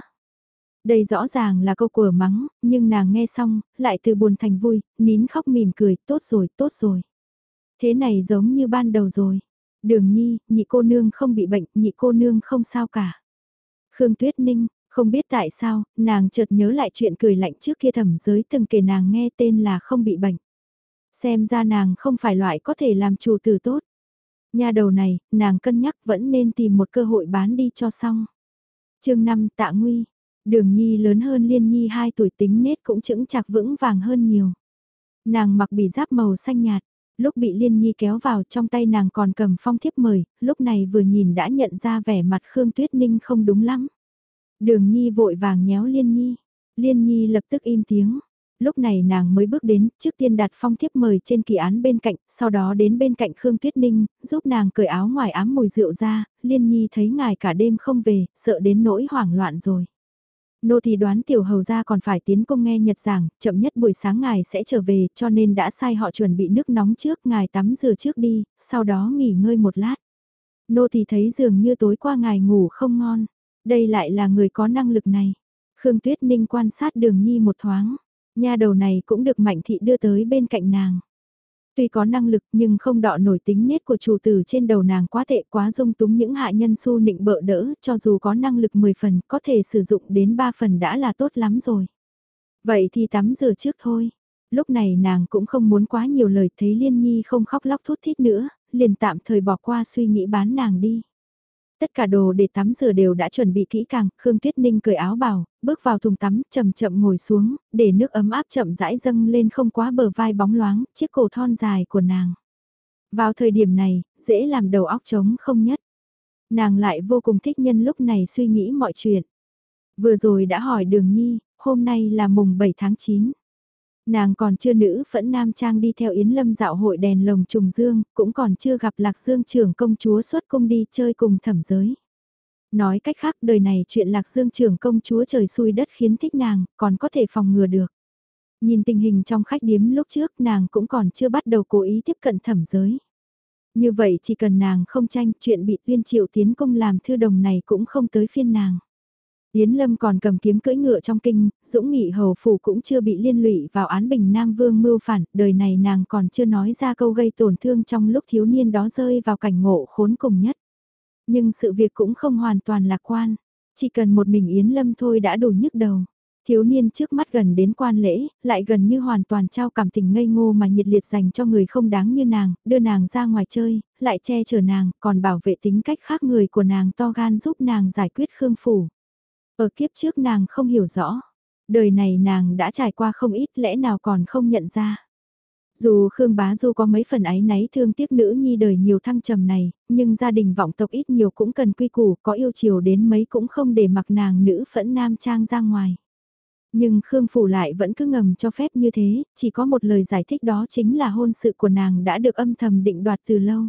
Đây rõ ràng là câu của mắng, nhưng nàng nghe xong, lại từ buồn thành vui, nín khóc mỉm cười, tốt rồi, tốt rồi. Thế này giống như ban đầu rồi. Đường Nhi, nhị cô nương không bị bệnh, nhị cô nương không sao cả. Khương Tuyết Ninh, không biết tại sao, nàng chợt nhớ lại chuyện cười lạnh trước kia Thẩm Giới từng kể nàng nghe tên là không bị bệnh. Xem ra nàng không phải loại có thể làm chủ tử tốt. Nha đầu này, nàng cân nhắc vẫn nên tìm một cơ hội bán đi cho xong. Chương 5 Tạ Nguy. Đường Nhi lớn hơn Liên Nhi 2 tuổi tính nết cũng chững chạc vững vàng hơn nhiều. Nàng mặc bỉ giáp màu xanh nhạt, lúc bị Liên Nhi kéo vào trong tay nàng còn cầm phong thiếp mời, lúc này vừa nhìn đã nhận ra vẻ mặt Khương Tuyết Ninh không đúng lắm. Đường Nhi vội vàng nhéo Liên Nhi, Liên Nhi lập tức im tiếng. Lúc này nàng mới bước đến, trước tiên đặt phong thiếp mời trên kỳ án bên cạnh, sau đó đến bên cạnh Khương Tuyết Ninh, giúp nàng cởi áo ngoài ám mùi rượu ra, Liên Nhi thấy ngài cả đêm không về, sợ đến nỗi hoảng loạn rồi. Nô thì đoán tiểu hầu gia còn phải tiến công nghe nhật giảng, chậm nhất buổi sáng ngài sẽ trở về, cho nên đã sai họ chuẩn bị nước nóng trước, ngài tắm rửa trước đi, sau đó nghỉ ngơi một lát. Nô thì thấy dường như tối qua ngài ngủ không ngon, đây lại là người có năng lực này. Khương Tuyết Ninh quan sát Đường Nhi một thoáng, nha đầu này cũng được Mạnh thị đưa tới bên cạnh nàng. Tuy có năng lực nhưng không đọ nổi tính nết của chủ tử trên đầu nàng quá tệ quá dung túng những hạ nhân su nịnh bợ đỡ, cho dù có năng lực 10 phần có thể sử dụng đến 3 phần đã là tốt lắm rồi. Vậy thì tắm rửa trước thôi. Lúc này nàng cũng không muốn quá nhiều lời, thấy Liên Nhi không khóc lóc thút thít nữa, liền tạm thời bỏ qua suy nghĩ bán nàng đi. Tất cả đồ để tắm rửa đều đã chuẩn bị kỹ càng, Khương Tuyết Ninh cởi áo bào, bước vào thùng tắm, chậm chậm ngồi xuống, để nước ấm áp chậm rãi dâng lên không quá bờ vai bóng loáng, chiếc cổ thon dài của nàng. Vào thời điểm này, dễ làm đầu óc trống không nhất. Nàng lại vô cùng thích nhân lúc này suy nghĩ mọi chuyện. Vừa rồi đã hỏi Đường Nhi, hôm nay là mùng 7 tháng 9. Nàng còn chưa nữ phẫn nam trang đi theo Yến Lâm dạo hội đèn lồng trùng dương, cũng còn chưa gặp Lạc Dương trưởng công chúa xuất cung đi chơi cùng thẩm giới. Nói cách khác đời này chuyện Lạc Dương trưởng công chúa trời xui đất khiến thích nàng, còn có thể phòng ngừa được. Nhìn tình hình trong khách điếm lúc trước nàng cũng còn chưa bắt đầu cố ý tiếp cận thẩm giới. Như vậy chỉ cần nàng không tranh chuyện bị Tuyên Triệu tiến công làm thư đồng này cũng không tới phiên nàng. Yến Lâm còn cầm kiếm cưỡi ngựa trong kinh, Dũng Nghị hầu phủ cũng chưa bị liên lụy vào án Bình Nam Vương mưu phản, đời này nàng còn chưa nói ra câu gây tổn thương trong lúc thiếu niên đó rơi vào cảnh ngộ khốn cùng nhất. Nhưng sự việc cũng không hoàn toàn lạc quan, chỉ cần một mình Yến Lâm thôi đã đủ nhức đầu. Thiếu niên trước mắt gần đến quan lễ, lại gần như hoàn toàn trao cảm tình ngây ngô mà nhiệt liệt dành cho người không đáng như nàng, đưa nàng ra ngoài chơi, lại che chở nàng, còn bảo vệ tính cách khác người của nàng to gan giúp nàng giải quyết Khương Phủ. Ở kiếp trước nàng không hiểu rõ, đời này nàng đã trải qua không ít lẽ nào còn không nhận ra. Dù Khương Bá Du có mấy phần áy náy thương tiếc nữ nhi đời nhiều thăng trầm này, nhưng gia đình vọng tộc ít nhiều cũng cần quy củ, có yêu chiều đến mấy cũng không để mặc nàng nữ phẫn nam trang ra ngoài. Nhưng Khương Phủ lại vẫn cứ ngầm cho phép như thế, chỉ có một lời giải thích đó chính là hôn sự của nàng đã được âm thầm định đoạt từ lâu.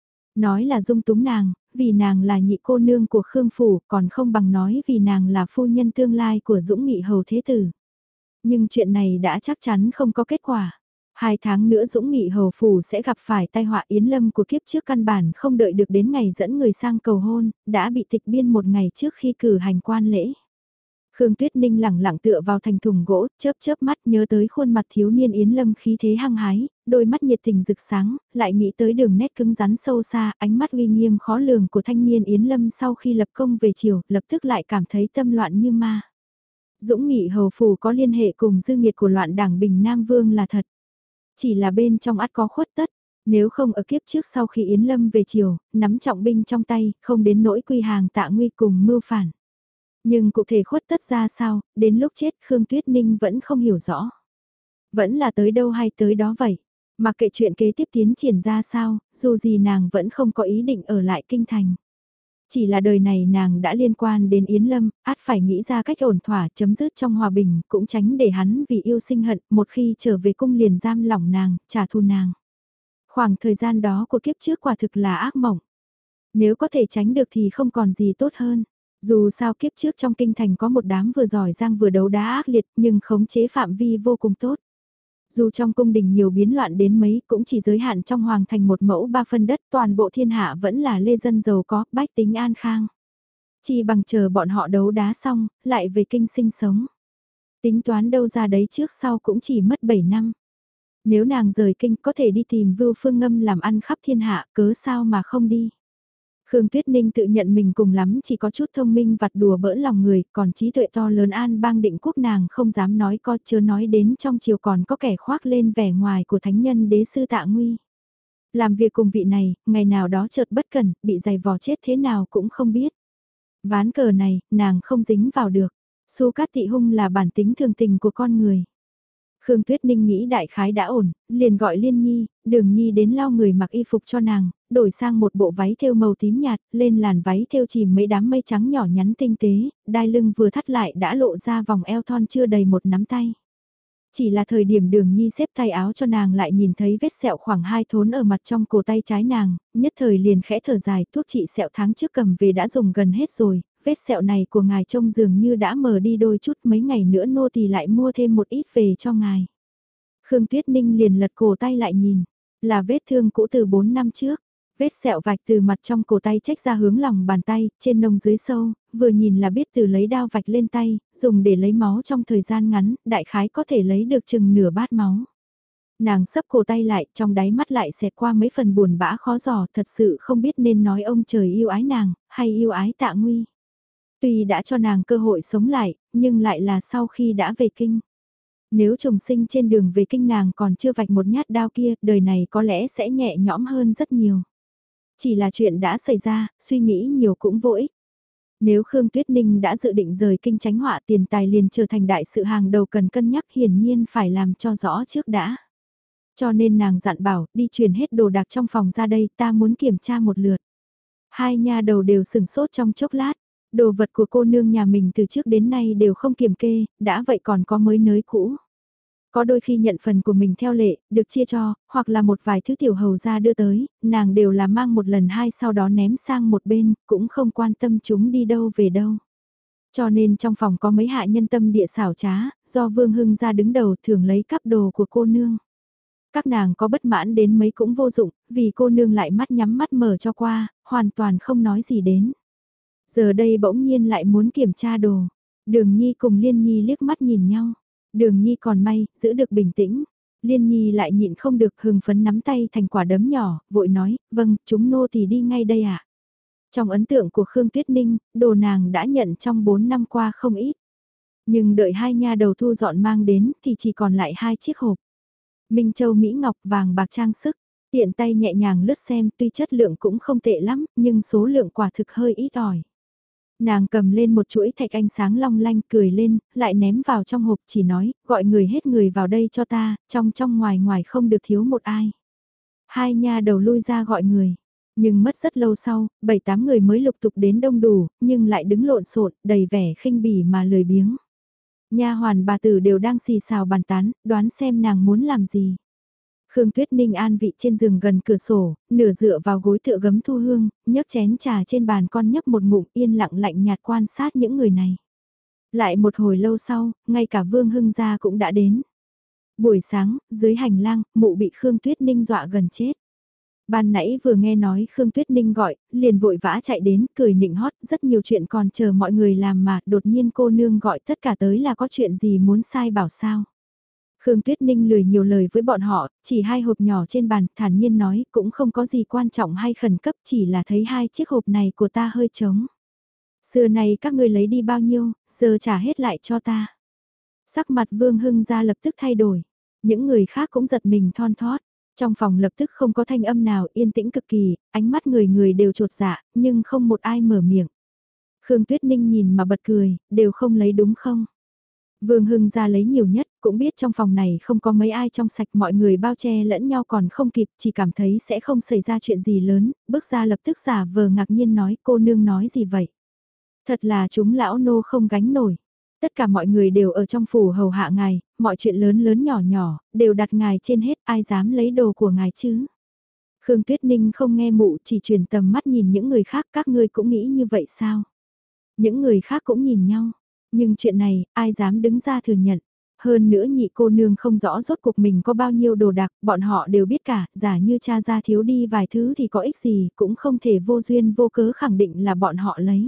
Nói là dung túng nàng, vì nàng là nhị cô nương của Khương Phủ, còn không bằng nói vì nàng là phu nhân tương lai của Dũng Nghị hầu thế tử. Nhưng chuyện này đã chắc chắn không có kết quả. 2 tháng nữa Dũng Nghị hầu phủ sẽ gặp phải tai họa Yến Lâm của kiếp trước căn bản không đợi được đến ngày dẫn người sang cầu hôn, đã bị tịch biên một ngày trước khi cử hành quan lễ. Khương Tuyết Ninh lẳng lặng tựa vào thành thùng gỗ, chớp chớp mắt nhớ tới khuôn mặt thiếu niên Yến Lâm khí thế hăng hái, đôi mắt nhiệt tình rực sáng, lại nghĩ tới đường nét cứng rắn sâu xa, ánh mắt uy nghiêm khó lường của thanh niên Yến Lâm sau khi lập công về chiều, lập tức lại cảm thấy tâm loạn như ma. Dũng Nghị hầu phủ có liên hệ cùng dư nghiệt của loạn đảng Bình Nam Vương là thật. Chỉ là bên trong ắt có khuất tất, nếu không ở kiếp trước sau khi Yến Lâm về chiều, nắm trọng binh trong tay, không đến nỗi quy hàng Tạ Nguy cùng mưu phản. Nhưng cụ thể khuất tất ra sao, đến lúc chết Khương Tuyết Ninh vẫn không hiểu rõ. Vẫn là tới đâu hay tới đó vậy. Mà kệ chuyện kế tiếp tiến triển ra sao, dù gì nàng vẫn không có ý định ở lại kinh thành. Chỉ là đời này nàng đã liên quan đến Yến Lâm, át phải nghĩ ra cách ổn thỏa chấm dứt trong hòa bình, cũng tránh để hắn vì yêu sinh hận, một khi trở về cung liền giam lỏng nàng, trả thù nàng. Khoảng thời gian đó của kiếp trước quả thực là ác mộng. Nếu có thể tránh được thì không còn gì tốt hơn. Dù sao kiếp trước trong kinh thành có một đám vừa giỏi giang vừa đấu đá ác liệt nhưng khống chế phạm vi vô cùng tốt. Dù trong cung đình nhiều biến loạn đến mấy cũng chỉ giới hạn trong hoàng thành một mẫu 3 phân đất toàn bộ thiên hạ vẫn là lê dân giàu có, bách tính an khang. Chỉ bằng chờ bọn họ đấu đá xong, lại về kinh sinh sống. Tính toán đâu ra đấy trước sau cũng chỉ mất 7 năm. Nếu nàng rời kinh có thể đi tìm Vưu Phương Ngâm làm ăn khắp thiên hạ, cớ sao mà không đi. Khương Tuyết Ninh tự nhận mình cùng lắm chỉ có chút thông minh vặt đùa bỡn lòng người, còn trí tuệ to lớn an bang định quốc nàng không dám nói có chớ nói đến trong chiều còn có kẻ khoác lên vẻ ngoài của thánh nhân đế sư Tạ Nguy. Làm việc cùng vị này, ngày nào đó chợt bất cẩn, bị giày vò chết thế nào cũng không biết. Ván cờ này, nàng không dính vào được. Xu Cát Tị Hung là bản tính thường tình của con người. Khương Tuyết Ninh nghĩ đại khái đã ổn, liền gọi Liên Nhi, Đường Nhi đến lau người mặc y phục cho nàng, đổi sang một bộ váy thêu màu tím nhạt, lên làn váy thêu chìm mấy đám mây trắng nhỏ nhắn tinh tế, đai lưng vừa thắt lại đã lộ ra vòng eo thon chưa đầy một nắm tay. Chỉ là thời điểm Đường Nhi xếp tay áo cho nàng lại nhìn thấy vết sẹo khoảng 2 thốn ở mặt trong cổ tay trái nàng, nhất thời liền khẽ thở dài, thuốc trị sẹo tháng trước cầm về đã dùng gần hết rồi, vết sẹo này của ngài trông dường như đã mờ đi đôi chút, mấy ngày nữa nô tỳ lại mua thêm một ít về cho ngài. Khương Tuyết Ninh liền lật cổ tay lại nhìn, là vết thương cũ từ 4 năm trước. Vết sẹo vạch từ mặt trong cổ tay chếch ra hướng lòng bàn tay, trên nông dưới sâu, vừa nhìn là biết từ lấy đao vạch lên tay, dùng để lấy máu trong thời gian ngắn, đại khái có thể lấy được chừng nửa bát máu. Nàng sấp cổ tay lại, trong đáy mắt lại xẹt qua mấy phần buồn bã khó giỏ, thật sự không biết nên nói ông trời yêu ái nàng, hay yêu ái Tạ Nguy. Tuy đã cho nàng cơ hội sống lại, nhưng lại là sau khi đã về kinh. Nếu trùng sinh trên đường về kinh nàng còn chưa vạch một nhát đao kia, đời này có lẽ sẽ nhẹ nhõm hơn rất nhiều. Chỉ là chuyện đã xảy ra, suy nghĩ nhiều cũng vô ích. Nếu Khương Tuyết Ninh đã dự định rời kinh tránh họa tiền tài liền trở thành đại sự hàng đầu cần cân nhắc hiển nhiên phải làm cho rõ trước đã. Cho nên nàng dặn bảo đi chuyển hết đồ đạc trong phòng ra đây ta muốn kiểm tra một lượt. Hai nha đầu đều sừng sốt trong chốc lát. Đồ vật của cô nương nhà mình từ trước đến nay đều không kiểm kê, đã vậy còn có mới nới cũ. Có đôi khi nhận phần của mình theo lệ, được chia cho, hoặc là một vài thứ tiểu hầu ra đưa tới, nàng đều là mang một lần hai sau đó ném sang một bên, cũng không quan tâm chúng đi đâu về đâu. Cho nên trong phòng có mấy hạ nhân tâm địa xảo trá, do Vương Hưng ra đứng đầu thường lấy cắp đồ của cô nương. Các nàng có bất mãn đến mấy cũng vô dụng, vì cô nương lại mắt nhắm mắt mở cho qua, hoàn toàn không nói gì đến. Giờ đây bỗng nhiên lại muốn kiểm tra đồ. Đường Nhi cùng Liên Nhi liếc mắt nhìn nhau. Đường Nhi còn may, giữ được bình tĩnh. Liên Nhi lại nhịn không được hưng phấn nắm tay thành quả đấm nhỏ, vội nói, vâng, chúng nô thì đi ngay đây ạ. Trong ấn tượng của Khương Tuyết Ninh, đồ nàng đã nhận trong 4 năm qua không ít. Nhưng đợi hai nha đầu thu dọn mang đến thì chỉ còn lại 2 chiếc hộp. Minh Châu Mỹ Ngọc vàng bạc trang sức, tiện tay nhẹ nhàng lướt xem tuy chất lượng cũng không tệ lắm, nhưng số lượng quả thực hơi ít ỏi. Nàng cầm lên một chuỗi thạch anh sáng long lanh cười lên, lại ném vào trong hộp chỉ nói, gọi người hết người vào đây cho ta, trong ngoài ngoài không được thiếu một ai. Hai nha đầu lui ra gọi người, nhưng mất rất lâu sau, 7-8 người mới lục tục đến đông đủ, nhưng lại đứng lộn xộn, đầy vẻ khinh bỉ mà lười biếng. Nha hoàn bà tử đều đang xì xào bàn tán, đoán xem nàng muốn làm gì. Khương Tuyết Ninh an vị trên giường gần cửa sổ, nửa dựa vào gối tựa gấm thu hương, nhấc chén trà trên bàn con nhấp một ngụm yên lặng lạnh nhạt quan sát những người này. Lại một hồi lâu sau, ngay cả Vương Hưng gia cũng đã đến. Buổi sáng, dưới hành lang, mụ bị Khương Tuyết Ninh dọa gần chết. Ban nãy vừa nghe nói Khương Tuyết Ninh gọi, liền vội vã chạy đến, cười nịnh hót, rất nhiều chuyện còn chờ mọi người làm mà, đột nhiên cô nương gọi tất cả tới là có chuyện gì muốn sai bảo sao. Khương Tuyết Ninh lười nhiều lời với bọn họ, chỉ 2 hộp nhỏ trên bàn, thản nhiên nói, cũng không có gì quan trọng hay khẩn cấp, chỉ là thấy 2 chiếc hộp này của ta hơi trống. Xưa này các ngươi lấy đi bao nhiêu, giờ trả hết lại cho ta. Sắc mặt Vương Hưng ra lập tức thay đổi, những người khác cũng giật mình thon thót. Trong phòng lập tức không có thanh âm nào, yên tĩnh cực kỳ, ánh mắt người người đều trột dạ, nhưng không một ai mở miệng. Khương Tuyết Ninh nhìn mà bật cười, đều không lấy đúng không? Vương Hưng ra lấy nhiều nhất, cũng biết trong phòng này không có mấy ai trong sạch, mọi người bao che lẫn nhau còn không kịp, chỉ cảm thấy sẽ không xảy ra chuyện gì lớn, bước ra lập tức giả vờ ngạc nhiên nói, cô nương nói gì vậy? Thật là chúng lão nô không gánh nổi. Tất cả mọi người đều ở trong phủ hầu hạ ngài, mọi chuyện lớn lớn nhỏ nhỏ, đều đặt ngài trên hết, ai dám lấy đồ của ngài chứ? Khương Tuyết Ninh không nghe mụ, chỉ chuyển tầm mắt nhìn những người khác, các ngươi cũng nghĩ như vậy sao? Những người khác cũng nhìn nhau, nhưng chuyện này, ai dám đứng ra thừa nhận? Hơn nữa nhị cô nương không rõ rốt cuộc mình có bao nhiêu đồ đạc, bọn họ đều biết cả, giả như cha ra thiếu đi vài thứ thì có ích gì, cũng không thể vô duyên vô cớ khẳng định là bọn họ lấy.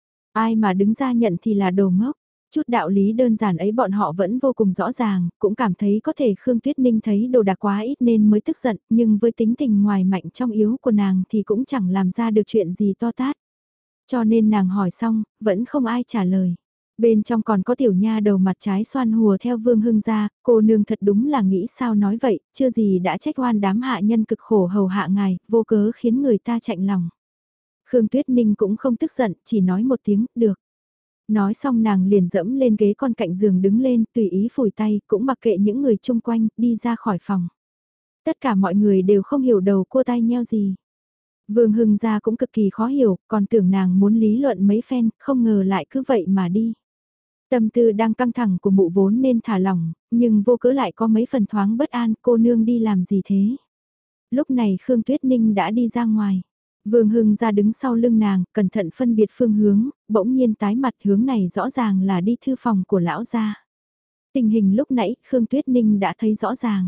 Ai mà đứng ra nhận thì là đồ ngốc. Chút đạo lý đơn giản ấy bọn họ vẫn vô cùng rõ ràng, cũng cảm thấy có thể Khương Tuyết Ninh thấy đồ đạc quá ít nên mới tức giận, nhưng với tính tình ngoài mạnh trong yếu của nàng thì cũng chẳng làm ra được chuyện gì to tát. Cho nên nàng hỏi xong, vẫn không ai trả lời. Bên trong còn có tiểu nha đầu mặt trái xoan hùa theo Vương Hưng ra, cô nương thật đúng là nghĩ sao nói vậy, chưa gì đã trách oan đám hạ nhân cực khổ hầu hạ ngài, vô cớ khiến người ta chạnh lòng. Khương Tuyết Ninh cũng không tức giận, chỉ nói một tiếng, được. Nói xong nàng liền dẫm lên ghế con cạnh giường đứng lên, tùy ý phủi tay, cũng mặc kệ những người chung quanh, đi ra khỏi phòng. Tất cả mọi người đều không hiểu đầu cua tai nheo gì. Vương Hưng gia cũng cực kỳ khó hiểu, còn tưởng nàng muốn lý luận mấy phen, không ngờ lại cứ vậy mà đi. Tâm tư đang căng thẳng của mụ vốn nên thả lỏng, nhưng vô cớ lại có mấy phần thoáng bất an, cô nương đi làm gì thế? Lúc này Khương Tuyết Ninh đã đi ra ngoài. Vương Hưng ra đứng sau lưng nàng, cẩn thận phân biệt phương hướng, bỗng nhiên tái mặt hướng này rõ ràng là đi thư phòng của lão gia. Tình hình lúc nãy Khương Tuyết Ninh đã thấy rõ ràng.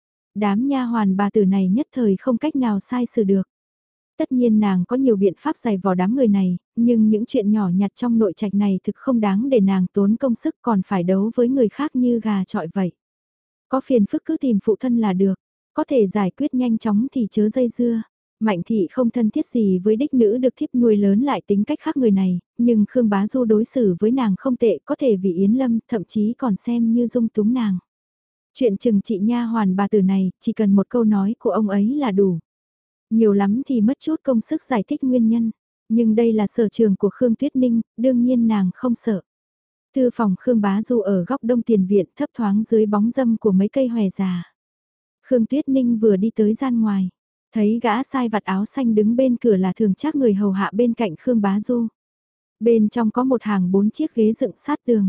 Đám nha hoàn bà tử này nhất thời không cách nào sai xử được. Tất nhiên nàng có nhiều biện pháp giày vò đám người này, nhưng những chuyện nhỏ nhặt trong nội trạch này thực không đáng để nàng tốn công sức còn phải đấu với người khác như gà trọi vậy. Có phiền phức cứ tìm phụ thân là được, có thể giải quyết nhanh chóng thì chớ dây dưa. Mạnh thị không thân thiết gì với đích nữ được thiếp nuôi lớn lại tính cách khác người này, nhưng Khương Bá Du đối xử với nàng không tệ, có thể vì Yến Lâm, thậm chí còn xem như dung túng nàng. Chuyện chừng trị nha hoàn bà tử này, chỉ cần một câu nói của ông ấy là đủ. Nhiều lắm thì mất chút công sức giải thích nguyên nhân, nhưng đây là sở trường của Khương Tuyết Ninh, đương nhiên nàng không sợ. Thư phòng Khương Bá Du ở góc đông tiền viện thấp thoáng dưới bóng râm của mấy cây hòe già. Khương Tuyết Ninh vừa đi tới gian ngoài. Thấy gã sai vặt áo xanh đứng bên cửa là thường chắc người hầu hạ bên cạnh Khương Bá Du. Bên trong có một hàng 4 chiếc ghế dựng sát tường.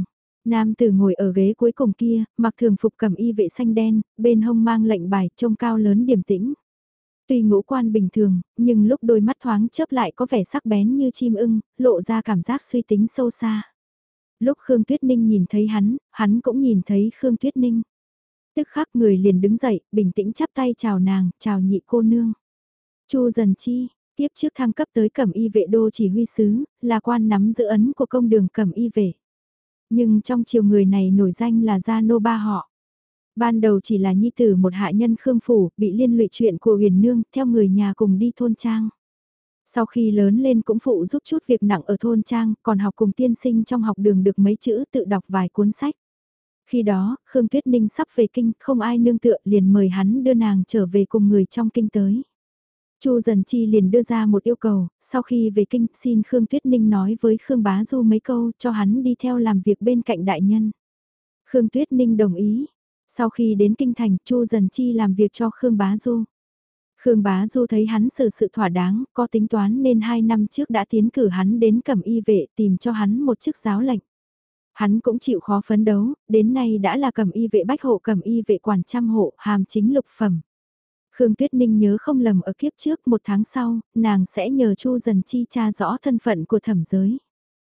Nam tử ngồi ở ghế cuối cùng kia, mặc thường phục cẩm y vệ xanh đen, bên hông mang lệnh bài, trông cao lớn điềm tĩnh. Tuy ngũ quan bình thường, nhưng lúc đôi mắt thoáng chớp lại có vẻ sắc bén như chim ưng, lộ ra cảm giác suy tính sâu xa. Lúc Khương Tuyết Ninh nhìn thấy hắn cũng nhìn thấy Khương Tuyết Ninh. Tức khắc người liền đứng dậy, bình tĩnh chắp tay chào nàng, chào nhị cô nương. Chu Dần Chi, tiếp trước thăng cấp tới cẩm y vệ đô chỉ huy sứ, là quan nắm giữ ấn của công đường cẩm y vệ. Nhưng trong chiều người này nổi danh là gia nô ba họ. Ban đầu chỉ là nhi tử một hạ nhân Khương Phủ, bị liên lụy chuyện của Huyền Nương, theo người nhà cùng đi thôn trang. Sau khi lớn lên cũng phụ giúp chút việc nặng ở thôn trang, còn học cùng tiên sinh trong học đường được mấy chữ tự đọc vài cuốn sách. Khi đó, Khương Tuyết Ninh sắp về kinh, không ai nương tựa liền mời hắn đưa nàng trở về cùng người trong kinh tới. Chu Dần Chi liền đưa ra một yêu cầu, sau khi về kinh xin Khương Tuyết Ninh nói với Khương Bá Du mấy câu cho hắn đi theo làm việc bên cạnh đại nhân. Khương Tuyết Ninh đồng ý. Sau khi đến kinh thành, Chu Dần Chi làm việc cho Khương Bá Du. Khương Bá Du thấy hắn xử sự thỏa đáng, có tính toán nên 2 năm trước đã tiến cử hắn đến cẩm y vệ tìm cho hắn một chức giáo lệnh. Hắn cũng chịu khó phấn đấu, đến nay đã là cẩm y vệ bách hộ cẩm y vệ quản trăm hộ, hàm chính lục phẩm. Khương Tuyết Ninh nhớ không lầm ở kiếp trước 1 tháng sau, nàng sẽ nhờ Chu Dần Chi tra rõ thân phận của thẩm giới.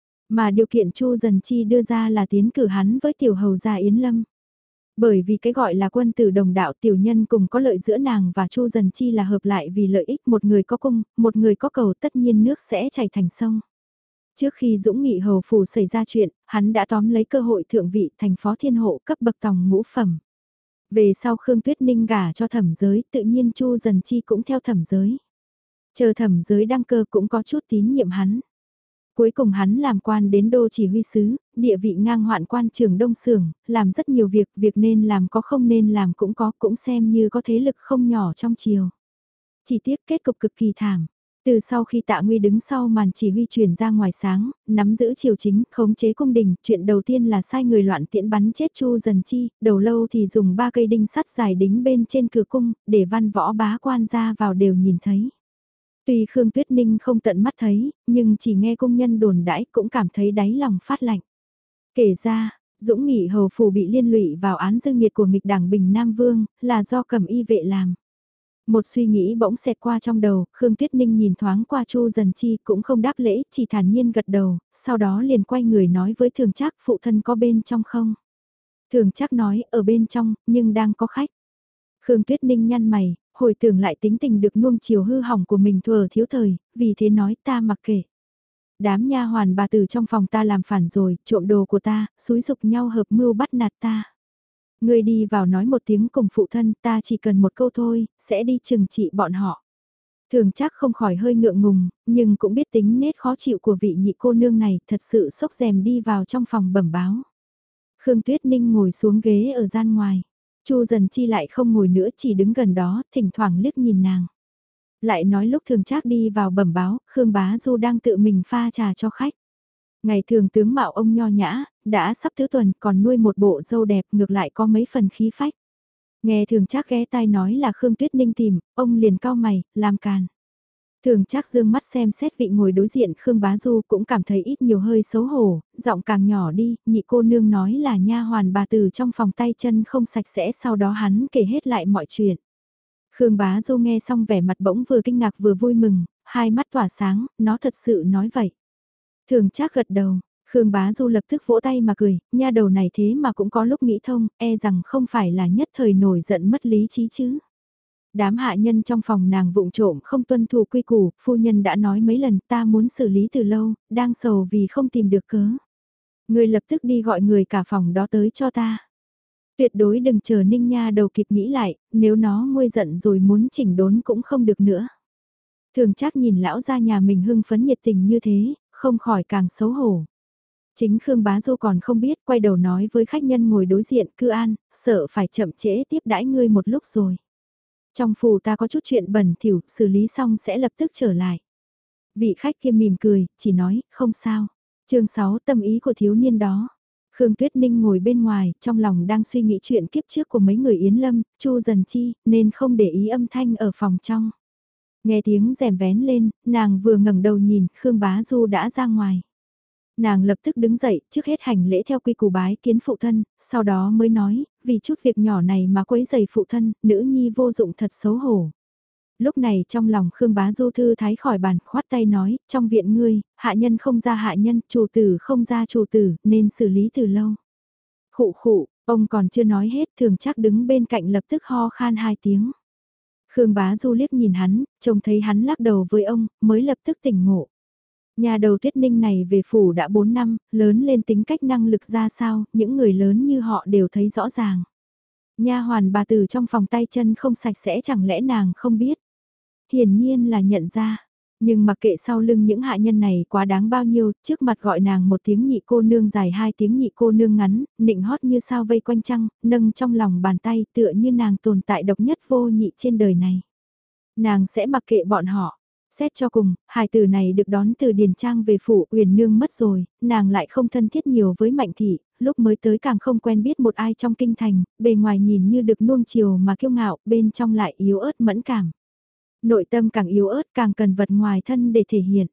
Mà điều kiện Chu Dần Chi đưa ra là tiến cử hắn với tiểu hầu gia Yến Lâm. Bởi vì cái gọi là quân tử đồng đạo tiểu nhân cùng có lợi giữa nàng và Chu Dần Chi là hợp lại vì lợi ích một người có cung, một người có cầu tất nhiên nước sẽ chảy thành sông. Trước khi Dũng Nghị hầu phủ xảy ra chuyện, hắn đã tóm lấy cơ hội thượng vị thành phó thiên hộ cấp bậc tòng ngũ phẩm. Về sau Khương Tuyết Ninh gả cho thẩm giới, tự nhiên Chu Dần Chi cũng theo thẩm giới. Chờ thẩm giới đăng cơ cũng có chút tín nhiệm hắn. Cuối cùng hắn làm quan đến đô chỉ huy sứ, địa vị ngang hoạn quan trường đông xưởng, làm rất nhiều việc, việc nên làm có không nên làm cũng có, cũng xem như có thế lực không nhỏ trong triều. Chỉ tiếc kết cục cực kỳ thảm. Từ sau khi Tạ Nguy đứng sau màn chỉ huy chuyển ra ngoài sáng, nắm giữ triều chính, khống chế cung đình, chuyện đầu tiên là sai người loạn tiễn bắn chết Chu Dần Chi, đầu lâu thì dùng 3 cây đinh sắt dài đính bên trên cửa cung, để văn võ bá quan ra vào đều nhìn thấy. Tuy Khương Tuyết Ninh không tận mắt thấy, nhưng chỉ nghe công nhân đồn đãi cũng cảm thấy đáy lòng phát lạnh. Kể ra, Dũng Nghị hầu phủ bị liên lụy vào án dư nghiệt của nghịch đảng Bình Nam Vương, là do cẩm y vệ làm. Một suy nghĩ bỗng xẹt qua trong đầu, Khương Tuyết Ninh nhìn thoáng qua Chu Dần Chi cũng không đáp lễ, chỉ thản nhiên gật đầu, sau đó liền quay người nói với Thường Trác phụ thân có bên trong không. Thường Trác nói ở bên trong, nhưng đang có khách. Khương Tuyết Ninh nhăn mày, hồi tưởng lại tính tình được nuông chiều hư hỏng của mình thuở thiếu thời, vì thế nói ta mặc kệ. Đám nha hoàn bà tử trong phòng ta làm phản rồi, trộm đồ của ta, xúi dục nhau hợp mưu bắt nạt ta. Người đi vào nói một tiếng cùng phụ thân, ta chỉ cần một câu thôi, sẽ đi trừng trị bọn họ. Thường chắc không khỏi hơi ngượng ngùng, nhưng cũng biết tính nết khó chịu của vị nhị cô nương này, thật sự sốc rèm đi vào trong phòng bẩm báo. Khương Tuyết Ninh ngồi xuống ghế ở gian ngoài. Chu Dần Chi lại không ngồi nữa, chỉ đứng gần đó, thỉnh thoảng liếc nhìn nàng. Lại nói lúc Thường Trác đi vào bẩm báo, Khương Bá Du đang tự mình pha trà cho khách. Ngày thường tướng mạo ông nho nhã, đã sắp tứ tuần còn nuôi một bộ râu đẹp ngược lại có mấy phần khí phách. Nghe Thường Trác ghé tai nói là Khương Tuyết Ninh tìm, ông liền cau mày, làm càn. Thường Trác dương mắt xem xét vị ngồi đối diện Khương Bá Du cũng cảm thấy ít nhiều hơi xấu hổ, giọng càng nhỏ đi, nhị cô nương nói là nha hoàn bà tử trong phòng tay chân không sạch sẽ, sau đó hắn kể hết lại mọi chuyện. Khương Bá Du nghe xong vẻ mặt bỗng vừa kinh ngạc vừa vui mừng, hai mắt tỏa sáng, nó thật sự nói vậy. Thường Trác gật đầu, Khương Bá Du lập tức vỗ tay mà cười, nha đầu này thế mà cũng có lúc nghĩ thông, e rằng không phải là nhất thời nổi giận mất lý trí chứ. Đám hạ nhân trong phòng nàng vụng trộm không tuân thủ quy củ, phu nhân đã nói mấy lần ta muốn xử lý từ lâu, đang sầu vì không tìm được cớ. Người lập tức đi gọi người cả phòng đó tới cho ta. Tuyệt đối đừng chờ Ninh Nha đầu kịp nghĩ lại, nếu nó nguôi giận rồi muốn chỉnh đốn cũng không được nữa. Thường Trác nhìn lão gia nhà mình hưng phấn nhiệt tình như thế, không khỏi càng xấu hổ. Chính Khương Bá Du còn không biết, quay đầu nói với khách nhân ngồi đối diện, cư an, sợ phải chậm trễ tiếp đãi ngươi một lúc rồi. Trong phủ ta có chút chuyện bẩn thỉu, xử lý xong sẽ lập tức trở lại. Vị khách kia mỉm cười, chỉ nói, không sao. Chương 6 tâm ý của thiếu niên đó. Khương Tuyết Ninh ngồi bên ngoài, trong lòng đang suy nghĩ chuyện kiếp trước của mấy người Yến Lâm, Chu Dần Chi, nên không để ý âm thanh ở phòng trong. Nghe tiếng rèm vén lên, nàng vừa ngẩng đầu nhìn, Khương Bá Du đã ra ngoài. Nàng lập tức đứng dậy, trước hết hành lễ theo quy củ bái kiến phụ thân, sau đó mới nói, vì chút việc nhỏ này mà quấy giày phụ thân, nữ nhi vô dụng thật xấu hổ. Lúc này trong lòng Khương Bá Du thư thái khỏi bàn, khoát tay nói, trong viện ngươi, hạ nhân không ra hạ nhân, chủ tử không ra chủ tử, nên xử lý từ lâu. Khụ khụ, ông còn chưa nói hết, thường chắc đứng bên cạnh lập tức ho khan 2 tiếng. Khương Bá Du liếc nhìn hắn, trông thấy hắn lắc đầu với ông, mới lập tức tỉnh ngộ. Nhà đầu Tuyết Ninh này về phủ đã 4 năm, lớn lên tính cách năng lực ra sao, những người lớn như họ đều thấy rõ ràng. Nha hoàn bà tử trong phòng tay chân không sạch sẽ chẳng lẽ nàng không biết. Hiển nhiên là nhận ra, nhưng mặc kệ sau lưng những hạ nhân này quá đáng bao nhiêu, trước mặt gọi nàng một tiếng nhị cô nương dài 2 tiếng nhị cô nương ngắn, nịnh hót như sao vây quanh trăng, nâng trong lòng bàn tay tựa như nàng tồn tại độc nhất vô nhị trên đời này. Nàng sẽ mặc kệ bọn họ. Xét cho cùng, hài tử này được đón từ Điền Trang về phủ Uyển Nương mất rồi, nàng lại không thân thiết nhiều với Mạnh Thị, lúc mới tới càng không quen biết một ai trong kinh thành, bề ngoài nhìn như được nuông chiều mà kiêu ngạo, bên trong lại yếu ớt mẫn cảm. Nội tâm càng yếu ớt càng cần vật ngoài thân để thể hiện.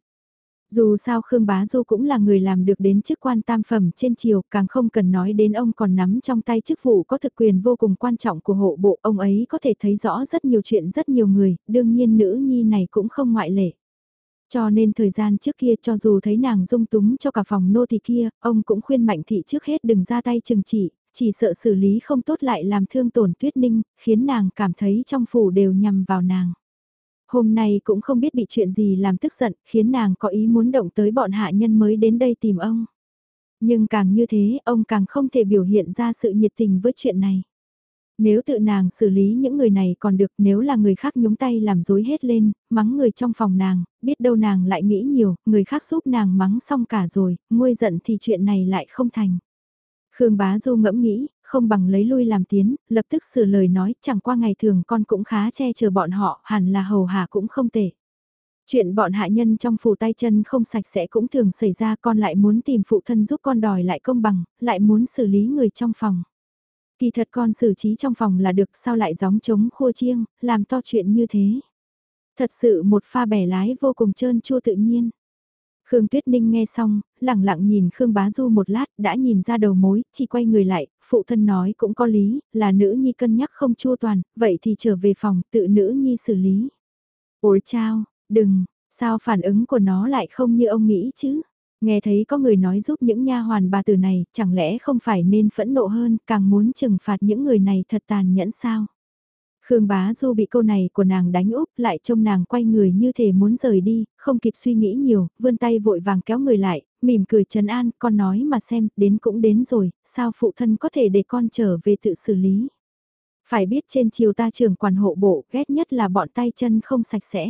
Dù sao Khương Bá Du cũng là người làm được đến chức quan tam phẩm trên triều, càng không cần nói đến ông còn nắm trong tay chức vụ có thực quyền vô cùng quan trọng của hộ bộ, ông ấy có thể thấy rõ rất nhiều chuyện rất nhiều người, đương nhiên nữ nhi này cũng không ngoại lệ. Cho nên thời gian trước kia cho dù thấy nàng dung túng cho cả phòng nô tỳ kia, ông cũng khuyên Mạnh Thị trước hết đừng ra tay trừng trị, chỉ sợ xử lý không tốt lại làm thương tổn Tuyết Ninh, khiến nàng cảm thấy trong phủ đều nhằm vào nàng. Hôm nay cũng không biết bị chuyện gì làm tức giận, khiến nàng có ý muốn động tới bọn hạ nhân mới đến đây tìm ông. Nhưng càng như thế, ông càng không thể biểu hiện ra sự nhiệt tình với chuyện này. Nếu tự nàng xử lý những người này còn được, nếu là người khác nhúng tay làm dối hết lên, mắng người trong phòng nàng, biết đâu nàng lại nghĩ nhiều, người khác giúp nàng mắng xong cả rồi, nguôi giận thì chuyện này lại không thành. Khương Bá Du ngẫm nghĩ, không bằng lấy lui làm tiến, lập tức sửa lời nói, chẳng qua ngày thường con cũng khá che chở bọn họ, hẳn là hầu hạ cũng không tệ. Chuyện bọn hạ nhân trong phủ tay chân không sạch sẽ cũng thường xảy ra, con lại muốn tìm phụ thân giúp con đòi lại công bằng, lại muốn xử lý người trong phòng. Kỳ thật con xử trí trong phòng là được, sao lại gióng trống khua chiêng, làm to chuyện như thế. Thật sự một pha bẻ lái vô cùng trơn chua tự nhiên. Khương Tuyết Ninh nghe xong, lẳng lặng nhìn Khương Bá Du một lát, đã nhìn ra đầu mối, chỉ quay người lại, phụ thân nói cũng có lý, là nữ nhi cân nhắc không chua toàn, vậy thì trở về phòng, tự nữ nhi xử lý. Ôi chao, đừng, sao phản ứng của nó lại không như ông nghĩ chứ? Nghe thấy có người nói giúp những nha hoàn bà tử này, chẳng lẽ không phải nên phẫn nộ hơn, càng muốn trừng phạt những người này thật tàn nhẫn sao? Khương Bá Du bị câu này của nàng đánh úp lại trông nàng quay người như thể muốn rời đi, không kịp suy nghĩ nhiều, vươn tay vội vàng kéo người lại, mỉm cười trấn an, con nói mà xem, đến cũng đến rồi, sao phụ thân có thể để con trở về tự xử lý. Phải biết trên triều ta trưởng quản hộ bộ, ghét nhất là bọn tay chân không sạch sẽ.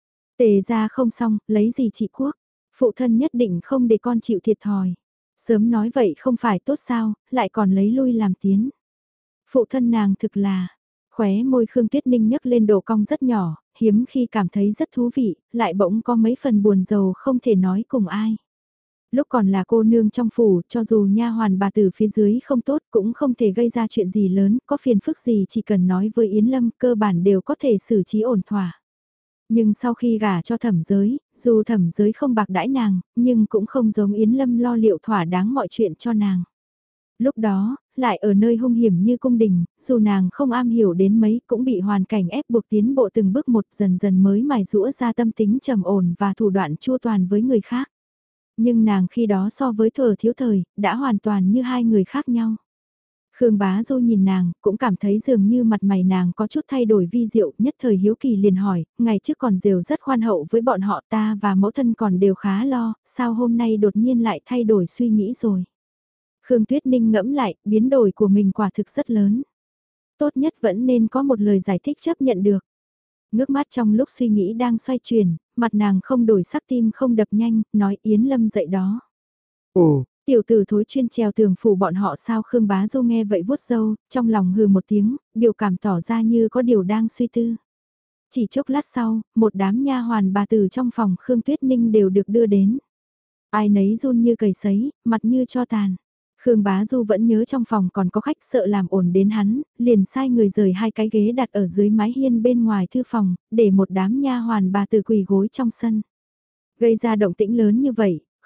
Tề ra không xong, lấy gì trị quốc, phụ thân nhất định không để con chịu thiệt thòi. Sớm nói vậy không phải tốt sao, lại còn lấy lui làm tiến. Phụ thân nàng thực là, khóe môi Khương Tuyết Ninh nhấc lên độ cong rất nhỏ, hiếm khi cảm thấy rất thú vị, lại bỗng có mấy phần buồn rầu không thể nói cùng ai. Lúc còn là cô nương trong phủ, cho dù nha hoàn bà tử phía dưới không tốt cũng không thể gây ra chuyện gì lớn, có phiền phức gì chỉ cần nói với Yến Lâm cơ bản đều có thể xử trí ổn thỏa. Nhưng sau khi gả cho Thẩm Giới, dù Thẩm Giới không bạc đãi nàng, nhưng cũng không giống Yến Lâm lo liệu thỏa đáng mọi chuyện cho nàng. Lúc đó, lại ở nơi hung hiểm như cung đình, dù nàng không am hiểu đến mấy cũng bị hoàn cảnh ép buộc tiến bộ từng bước một dần dần mới mài rũa ra tâm tính trầm ổn và thủ đoạn chua toàn với người khác. Nhưng nàng khi đó so với Thuở thiếu thời, đã hoàn toàn như hai người khác nhau. Khương Bá Du nhìn nàng, cũng cảm thấy dường như mặt mày nàng có chút thay đổi vi diệu, nhất thời hiếu kỳ liền hỏi, ngày trước còn Diều rất khoan hậu với bọn họ ta và mẫu thân còn đều khá lo, sao hôm nay đột nhiên lại thay đổi suy nghĩ rồi. Khương Tuyết Ninh ngẫm lại, biến đổi của mình quả thực rất lớn. Tốt nhất vẫn nên có một lời giải thích chấp nhận được. Ngước mắt trong lúc suy nghĩ đang xoay chuyển, mặt nàng không đổi sắc tim không đập nhanh, nói Yến Lâm dậy đó. Ồ, tiểu tử thối chuyên trèo tường phủ bọn họ sao Khương Bá Du nghe vậy vuốt râu, trong lòng hừ một tiếng, biểu cảm tỏ ra như có điều đang suy tư. Chỉ chốc lát sau, một đám nha hoàn bà tử trong phòng Khương Tuyết Ninh đều được đưa đến. Ai nấy run như cầy sấy, mặt như cho tàn. Khương Bá Du vẫn nhớ trong phòng còn có khách sợ làm ổn đến hắn, liền sai người rời hai cái ghế đặt ở dưới mái hiên bên ngoài thư phòng, để một đám nha hoàn bà tử quỳ gối trong sân. Gây ra động tĩnh lớn như vậy,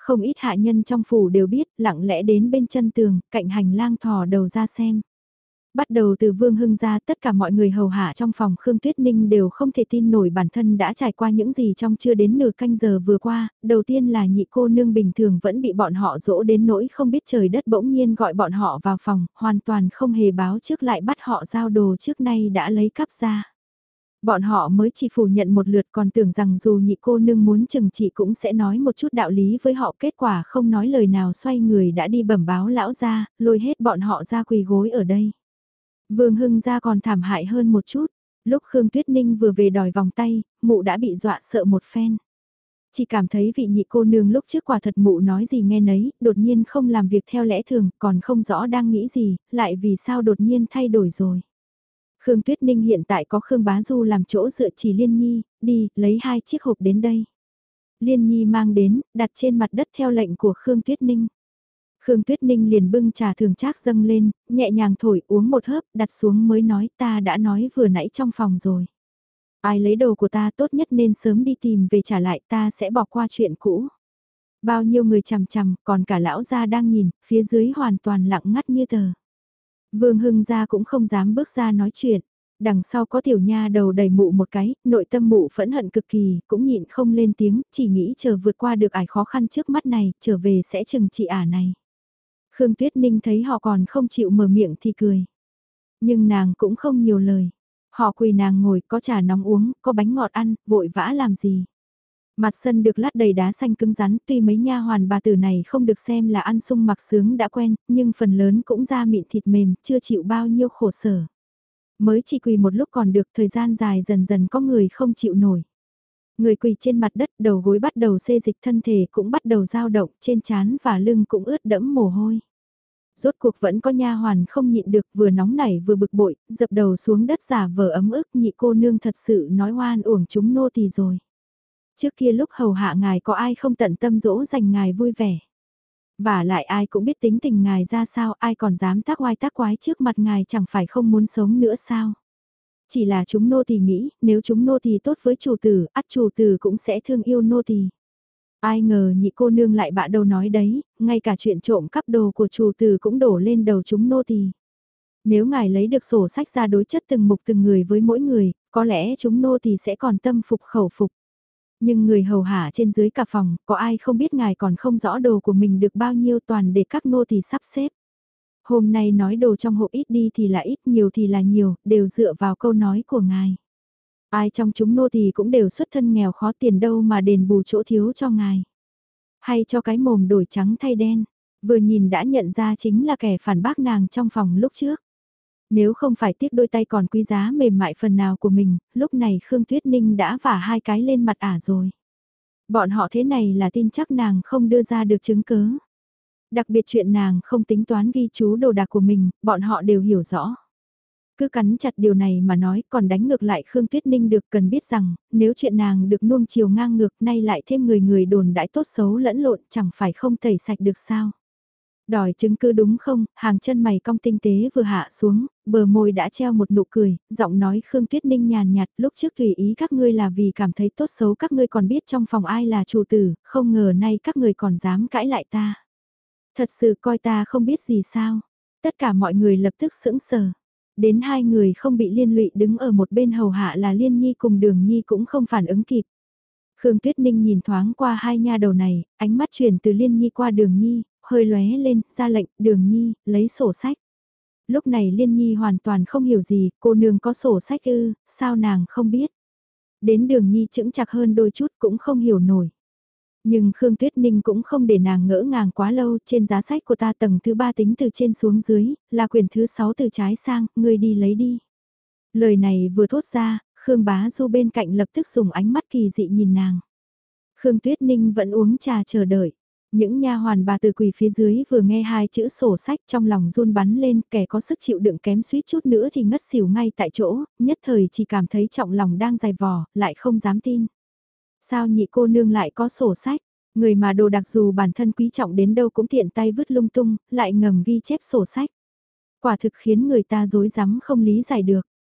Không ít hạ nhân trong phủ đều biết, lặng lẽ đến bên chân tường, cạnh hành lang thò đầu ra xem. Bắt đầu từ Vương Hưng ra, tất cả mọi người hầu hạ trong phòng Khương Tuyết Ninh đều không thể tin nổi bản thân đã trải qua những gì trong chưa đến nửa canh giờ vừa qua. Đầu tiên là nhị cô nương bình thường vẫn bị bọn họ dỗ đến nỗi không biết trời đất, bỗng nhiên gọi bọn họ vào phòng, hoàn toàn không hề báo trước, lại bắt họ giao đồ trước nay đã lấy cắp ra. Bọn họ mới chỉ phủ nhận một lượt, còn tưởng rằng dù nhị cô nương muốn chừng trị cũng sẽ nói một chút đạo lý với họ, kết quả không nói lời nào, xoay người đã đi bẩm báo lão gia, lôi hết bọn họ ra quỳ gối ở đây. Vương Hưng gia còn thảm hại hơn một chút, lúc Khương Tuyết Ninh vừa về đòi vòng tay, mụ đã bị dọa sợ một phen. Chỉ cảm thấy vị nhị cô nương lúc trước quả thật mụ nói gì nghe nấy, đột nhiên không làm việc theo lẽ thường, còn không rõ đang nghĩ gì, lại vì sao đột nhiên thay đổi rồi. Khương Tuyết Ninh hiện tại có Khương Bá Du làm chỗ dựa, chỉ Liên Nhi, đi, lấy 2 chiếc hộp đến đây. Liên Nhi mang đến, đặt trên mặt đất theo lệnh của Khương Tuyết Ninh. Khương Tuyết Ninh liền bưng trà thường trác dâng lên, nhẹ nhàng thổi uống một hớp, đặt xuống mới nói, ta đã nói vừa nãy trong phòng rồi. Ai lấy đồ của ta tốt nhất nên sớm đi tìm về trả lại, ta sẽ bỏ qua chuyện cũ. Bao nhiêu người chằm chằm, còn cả lão gia đang nhìn, phía dưới hoàn toàn lặng ngắt như tờ. Vương Hưng gia cũng không dám bước ra nói chuyện. Đằng sau có tiểu nha đầu đầy mụ một cái, nội tâm mụ phẫn hận cực kỳ, cũng nhịn không lên tiếng, chỉ nghĩ chờ vượt qua được ải khó khăn trước mắt này, trở về sẽ chừng trị ả này. Khương Tuyết Ninh thấy họ còn không chịu mở miệng thì cười. Nhưng nàng cũng không nhiều lời. Họ quỳ nàng ngồi, có trà nóng uống, có bánh ngọt ăn, vội vã làm gì. Mặt sân được lát đầy đá xanh cứng rắn, tuy mấy nha hoàn bà tử này không được xem là ăn sung mặc sướng đã quen, nhưng phần lớn cũng da mịn thịt mềm, chưa chịu bao nhiêu khổ sở. Mới chỉ quỳ một lúc còn được, thời gian dài dần dần có người không chịu nổi. Người quỳ trên mặt đất, đầu gối bắt đầu xê dịch, thân thể cũng bắt đầu dao động, trên trán và lưng cũng ướt đẫm mồ hôi. Rốt cuộc vẫn có nha hoàn không nhịn được, vừa nóng nảy vừa bực bội, dập đầu xuống đất giả vờ ấm ức, nhị cô nương thật sự nói oan uổng chúng nô tỳ rồi. Trước kia lúc hầu hạ ngài có ai không tận tâm dỗ dành ngài vui vẻ. Và lại ai cũng biết tính tình ngài ra sao, ai còn dám tác oai tác quái trước mặt ngài, chẳng phải không muốn sống nữa sao. Chỉ là chúng nô tỳ nghĩ, nếu chúng nô tỳ tốt với chủ tử, ắt chủ tử cũng sẽ thương yêu nô tỳ. Ai ngờ nhị cô nương lại bạ đầu nói đấy, ngay cả chuyện trộm cắp đồ của chủ tử cũng đổ lên đầu chúng nô tỳ. Nếu ngài lấy được sổ sách ra đối chất từng mục từng người với mỗi người, có lẽ chúng nô tỳ sẽ còn tâm phục khẩu phục. Nhưng người hầu hạ trên dưới cả phòng, có ai không biết ngài còn không rõ đồ của mình được bao nhiêu, toàn để các nô tỳ sắp xếp. Hôm nay nói đồ trong hộp ít đi thì là ít, nhiều thì là nhiều, đều dựa vào câu nói của ngài. Ai trong chúng nô tỳ cũng đều xuất thân nghèo khó, tiền đâu mà đền bù chỗ thiếu cho ngài. Hay cho cái mồm đổi trắng thay đen, vừa nhìn đã nhận ra chính là kẻ phản bác nàng trong phòng lúc trước. Nếu không phải tiếc đôi tay còn quý giá mềm mại phần nào của mình, lúc này Khương Tuyết Ninh đã vả 2 cái lên mặt ả rồi. Bọn họ thế này là tin chắc nàng không đưa ra được chứng cớ. Đặc biệt chuyện nàng không tính toán ghi chú đồ đạc của mình, bọn họ đều hiểu rõ. Cứ cắn chặt điều này mà nói, còn đánh ngược lại Khương Tuyết Ninh được, cần biết rằng, nếu chuyện nàng được nuông chiều ngang ngược, nay lại thêm người đồn đãi tốt xấu lẫn lộn, chẳng phải không tẩy sạch được sao. Đòi chứng cứ đúng không, hàng chân mày cong tinh tế vừa hạ xuống, bờ môi đã treo một nụ cười, giọng nói Khương Tuyết Ninh nhàn nhạt, lúc trước tùy ý các ngươi là vì cảm thấy tốt xấu, các ngươi còn biết trong phòng ai là chủ tử, không ngờ nay các ngươi còn dám cãi lại ta. Thật sự coi ta không biết gì sao. Tất cả mọi người lập tức sững sờ. Đến 2 người không bị liên lụy đứng ở một bên hầu hạ là Liên Nhi cùng Đường Nhi cũng không phản ứng kịp. Khương Tuyết Ninh nhìn thoáng qua 2 nha đầu này, ánh mắt chuyển từ Liên Nhi qua Đường Nhi, hơi lóe lên, ra lệnh, Đường Nhi, lấy sổ sách. Lúc này Liên Nhi hoàn toàn không hiểu gì, cô nương có sổ sách ư, sao nàng không biết. Đến Đường Nhi chững chạc hơn đôi chút cũng không hiểu nổi. Nhưng Khương Tuyết Ninh cũng không để nàng ngỡ ngàng quá lâu, trên giá sách của ta tầng thứ 3 tính từ trên xuống dưới, là quyển thứ 6 từ trái sang, ngươi đi lấy đi. Lời này vừa thốt ra, Khương Bá Du bên cạnh lập tức dùng ánh mắt kỳ dị nhìn nàng. Khương Tuyết Ninh vẫn uống trà chờ đợi. Những nha hoàn bà từ quỳ phía dưới vừa nghe 2 chữ sổ sách trong lòng run bắn lên, kẻ có sức chịu đựng kém suýt chút nữa thì ngất xỉu ngay tại chỗ, nhất thời chỉ cảm thấy trọng lòng đang dày vò, lại không dám tin. Sao nhị cô nương lại có sổ sách, người mà đồ đặc dù bản thân quý trọng đến đâu cũng tiện tay vứt lung tung, lại ngầm ghi chép sổ sách. Quả thực khiến người ta rối rắm không lý giải được.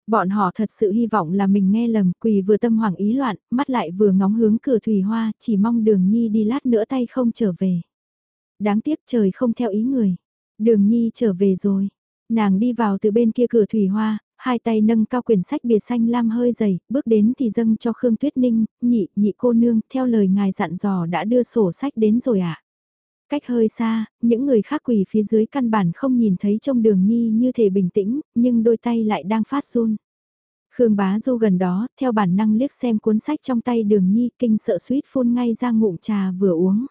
Bọn họ thật sự hy vọng là mình nghe lầm, quỳ vừa tâm hoảng ý loạn, mắt lại vừa ngóng hướng cửa thủy hoa, chỉ mong Đường Nhi đi lát nữa tay không trở về. Đáng tiếc trời không theo ý người. Đường Nhi trở về rồi. Nàng đi vào từ bên kia cửa thủy hoa, hai tay nâng cao quyển sách bìa xanh lam hơi dày, bước đến thì dâng cho Khương Tuyết Ninh, nhị cô nương, theo lời ngài dặn dò đã đưa sổ sách đến rồi ạ. Cách hơi xa, những người khác quỳ phía dưới căn bản không nhìn thấy trông Đường Nhi như thể bình tĩnh, nhưng đôi tay lại đang phát run. Khương Bá Du gần đó, theo bản năng liếc xem cuốn sách trong tay Đường Nhi, kinh sợ suýt phun ngay ra ngụm trà vừa uống.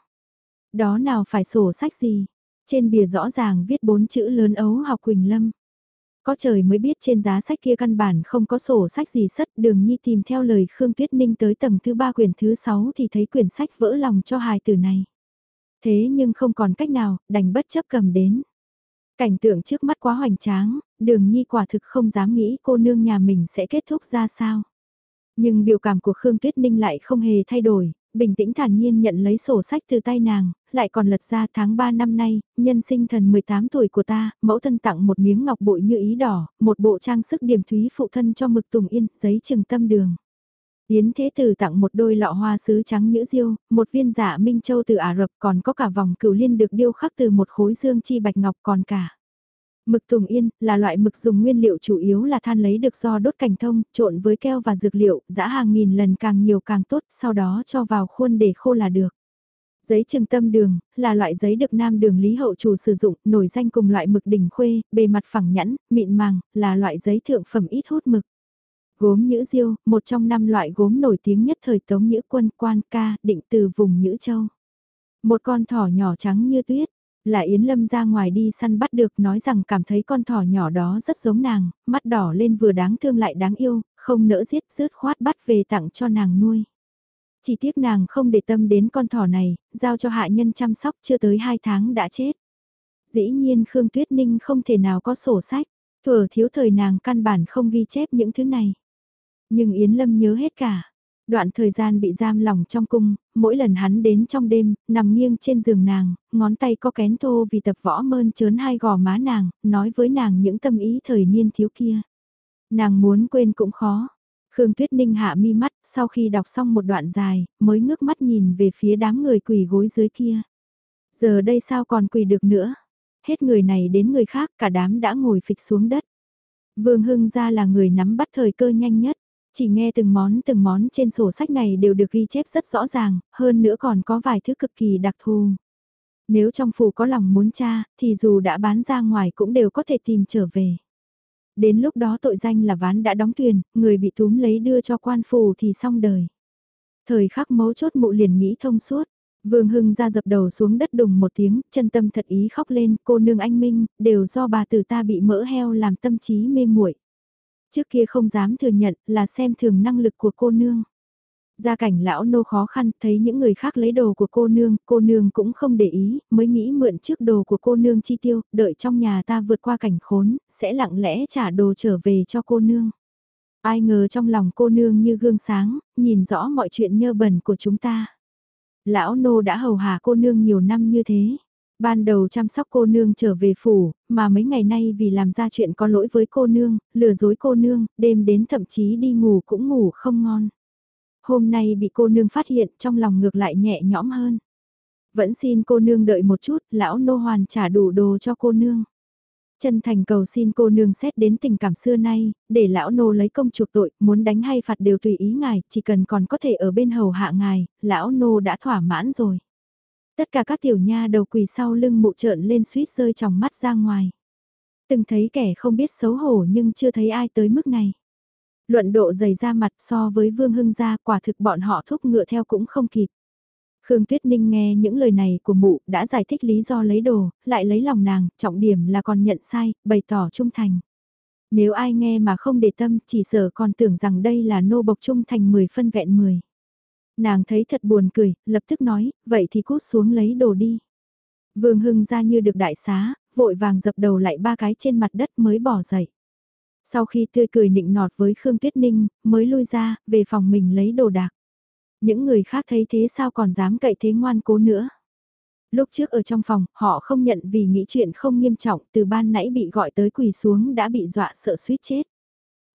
Đó nào phải sổ sách gì? Trên bìa rõ ràng viết 4 chữ lớn ấu học Quỳnh Lâm. Có trời mới biết trên giá sách kia căn bản không có sổ sách gì sất. Đường Nhi tìm theo lời Khương Tuyết Ninh tới tầng thứ 3 quyển thứ 6 thì thấy quyển sách vỡ lòng cho hài tử này. Thế nhưng không còn cách nào, đành bất chấp cầm đến. Cảnh tượng trước mắt quá hoành tráng, Đường Nhi quả thực không dám nghĩ cô nương nhà mình sẽ kết thúc ra sao. Nhưng biểu cảm của Khương Tuyết Ninh lại không hề thay đổi, bình tĩnh thản nhiên nhận lấy sổ sách từ tay nàng, lại còn lật ra tháng 3 năm nay, nhân sinh thần 18 tuổi của ta, mẫu thân tặng một miếng ngọc bội như ý đỏ, một bộ trang sức điểm thúy phụ thân cho Mực Tùng Yên, giấy trừng tâm đường. Yến Thế Tử tặng một đôi lọ hoa sứ trắng nhữ diêu, một viên dạ Minh Châu từ Ả Rập, còn có cả vòng cửu liên được điêu khắc từ một khối dương chi bạch ngọc, còn cả. Mực Tùng Yên là loại mực dùng nguyên liệu chủ yếu là than lấy được do đốt cành thông, trộn với keo và dược liệu, giã hàng nghìn lần càng nhiều càng tốt, sau đó cho vào khuôn để khô là được. Giấy trừng tâm đường là loại giấy được Nam Đường Lý Hậu Chủ sử dụng, nổi danh cùng loại mực đỉnh khuê, bề mặt phẳng nhẵn, mịn màng, là loại giấy thượng phẩm ít hút mực. Gốm Nhữ Diêu, một trong 5 loại gốm nổi tiếng nhất thời Tống Nhữ Quân Quan Ca, định từ vùng Nhữ Châu. Một con thỏ nhỏ trắng như tuyết, là Yến Lâm ra ngoài đi săn bắt được, nói rằng cảm thấy con thỏ nhỏ đó rất giống nàng, mắt đỏ lên vừa đáng thương lại đáng yêu, không nỡ giết rớt khoát bắt về tặng cho nàng nuôi. Chỉ tiếc nàng không để tâm đến con thỏ này, giao cho hạ nhân chăm sóc chưa tới 2 tháng đã chết. Dĩ nhiên Khương Tuyết Ninh không thể nào có sổ sách, thuở thiếu thời nàng căn bản không ghi chép những thứ này. Nhưng Yến Lâm nhớ hết cả. Đoạn thời gian bị giam lỏng trong cung, mỗi lần hắn đến trong đêm, nằm nghiêng trên giường nàng, ngón tay có kén thô vì tập võ mơn trớn hai gò má nàng, nói với nàng những tâm ý thời niên thiếu kia. Nàng muốn quên cũng khó. Khương Tuyết Ninh hạ mi mắt, sau khi đọc xong một đoạn dài, mới ngước mắt nhìn về phía đám người quỳ gối dưới kia. Giờ đây sao còn quỳ được nữa? Hết người này đến người khác, cả đám đã ngồi phịch xuống đất. Vương Hưng ra là người nắm bắt thời cơ nhanh nhất. Chỉ nghe từng món trên sổ sách này đều được ghi chép rất rõ ràng, hơn nữa còn có vài thứ cực kỳ đặc thù. Nếu trong phủ có lòng muốn tra, thì dù đã bán ra ngoài cũng đều có thể tìm trở về. Đến lúc đó tội danh là ván đã đóng thuyền, người bị túm lấy đưa cho quan phủ thì xong đời. Thời khắc mấu chốt mụ liền nghĩ thông suốt. Vương Hưng ra dập đầu xuống đất đùng một tiếng, chân tâm thật ý khóc lên, cô nương anh Minh, đều do bà tử ta bị mỡ heo làm tâm trí mê muội. Trước kia không dám thừa nhận là xem thường năng lực của cô nương. Gia cảnh lão nô khó khăn, thấy những người khác lấy đồ của cô nương cũng không để ý, mới nghĩ mượn trước đồ của cô nương chi tiêu, đợi trong nhà ta vượt qua cảnh khốn, sẽ lặng lẽ trả đồ trở về cho cô nương. Ai ngờ trong lòng cô nương như gương sáng, nhìn rõ mọi chuyện nhơ bẩn của chúng ta. Lão nô đã hầu hạ cô nương nhiều năm như thế. Ban đầu chăm sóc cô nương trở về phủ, mà mấy ngày nay vì làm ra chuyện có lỗi với cô nương, lừa dối cô nương, đêm đến thậm chí đi ngủ cũng ngủ không ngon. Hôm nay bị cô nương phát hiện, trong lòng ngược lại nhẹ nhõm hơn. Vẫn xin cô nương đợi một chút, lão nô hoàn trả đủ đồ cho cô nương. Chân thành cầu xin cô nương xét đến tình cảm xưa nay, để lão nô lấy công chuộc tội, muốn đánh hay phạt đều tùy ý ngài, chỉ cần còn có thể ở bên hầu hạ ngài, lão nô đã thỏa mãn rồi. Tất cả các tiểu nha đầu quỳ sau lưng mụ trợn lên suýt rơi tròng mắt ra ngoài. Từng thấy kẻ không biết xấu hổ nhưng chưa thấy ai tới mức này. Luận độ dày ra mặt so với Vương Hưng gia, quả thực bọn họ thúc ngựa theo cũng không kịp. Khương Tuyết Ninh nghe những lời này của mụ đã giải thích lý do lấy đồ, lại lấy lòng nàng, trọng điểm là còn nhận sai, bày tỏ trung thành. Nếu ai nghe mà không để tâm chỉ sợ còn tưởng rằng đây là nô bộc trung thành 10 phân vẹn 10. Nàng thấy thật buồn cười, lập tức nói, vậy thì cút xuống lấy đồ đi. Vương Hưng ra như được đại xá, vội vàng dập đầu lại 3 cái trên mặt đất mới bỏ dậy. Sau khi tươi cười nịnh nọt với Khương Tuyết Ninh, mới lui ra, về phòng mình lấy đồ đạc. Những người khác thấy thế sao còn dám cậy thế ngoan cố nữa. Lúc trước ở trong phòng, họ không nhận vì nghĩ chuyện không nghiêm trọng, từ ban nãy bị gọi tới quỳ xuống đã bị dọa sợ suýt chết.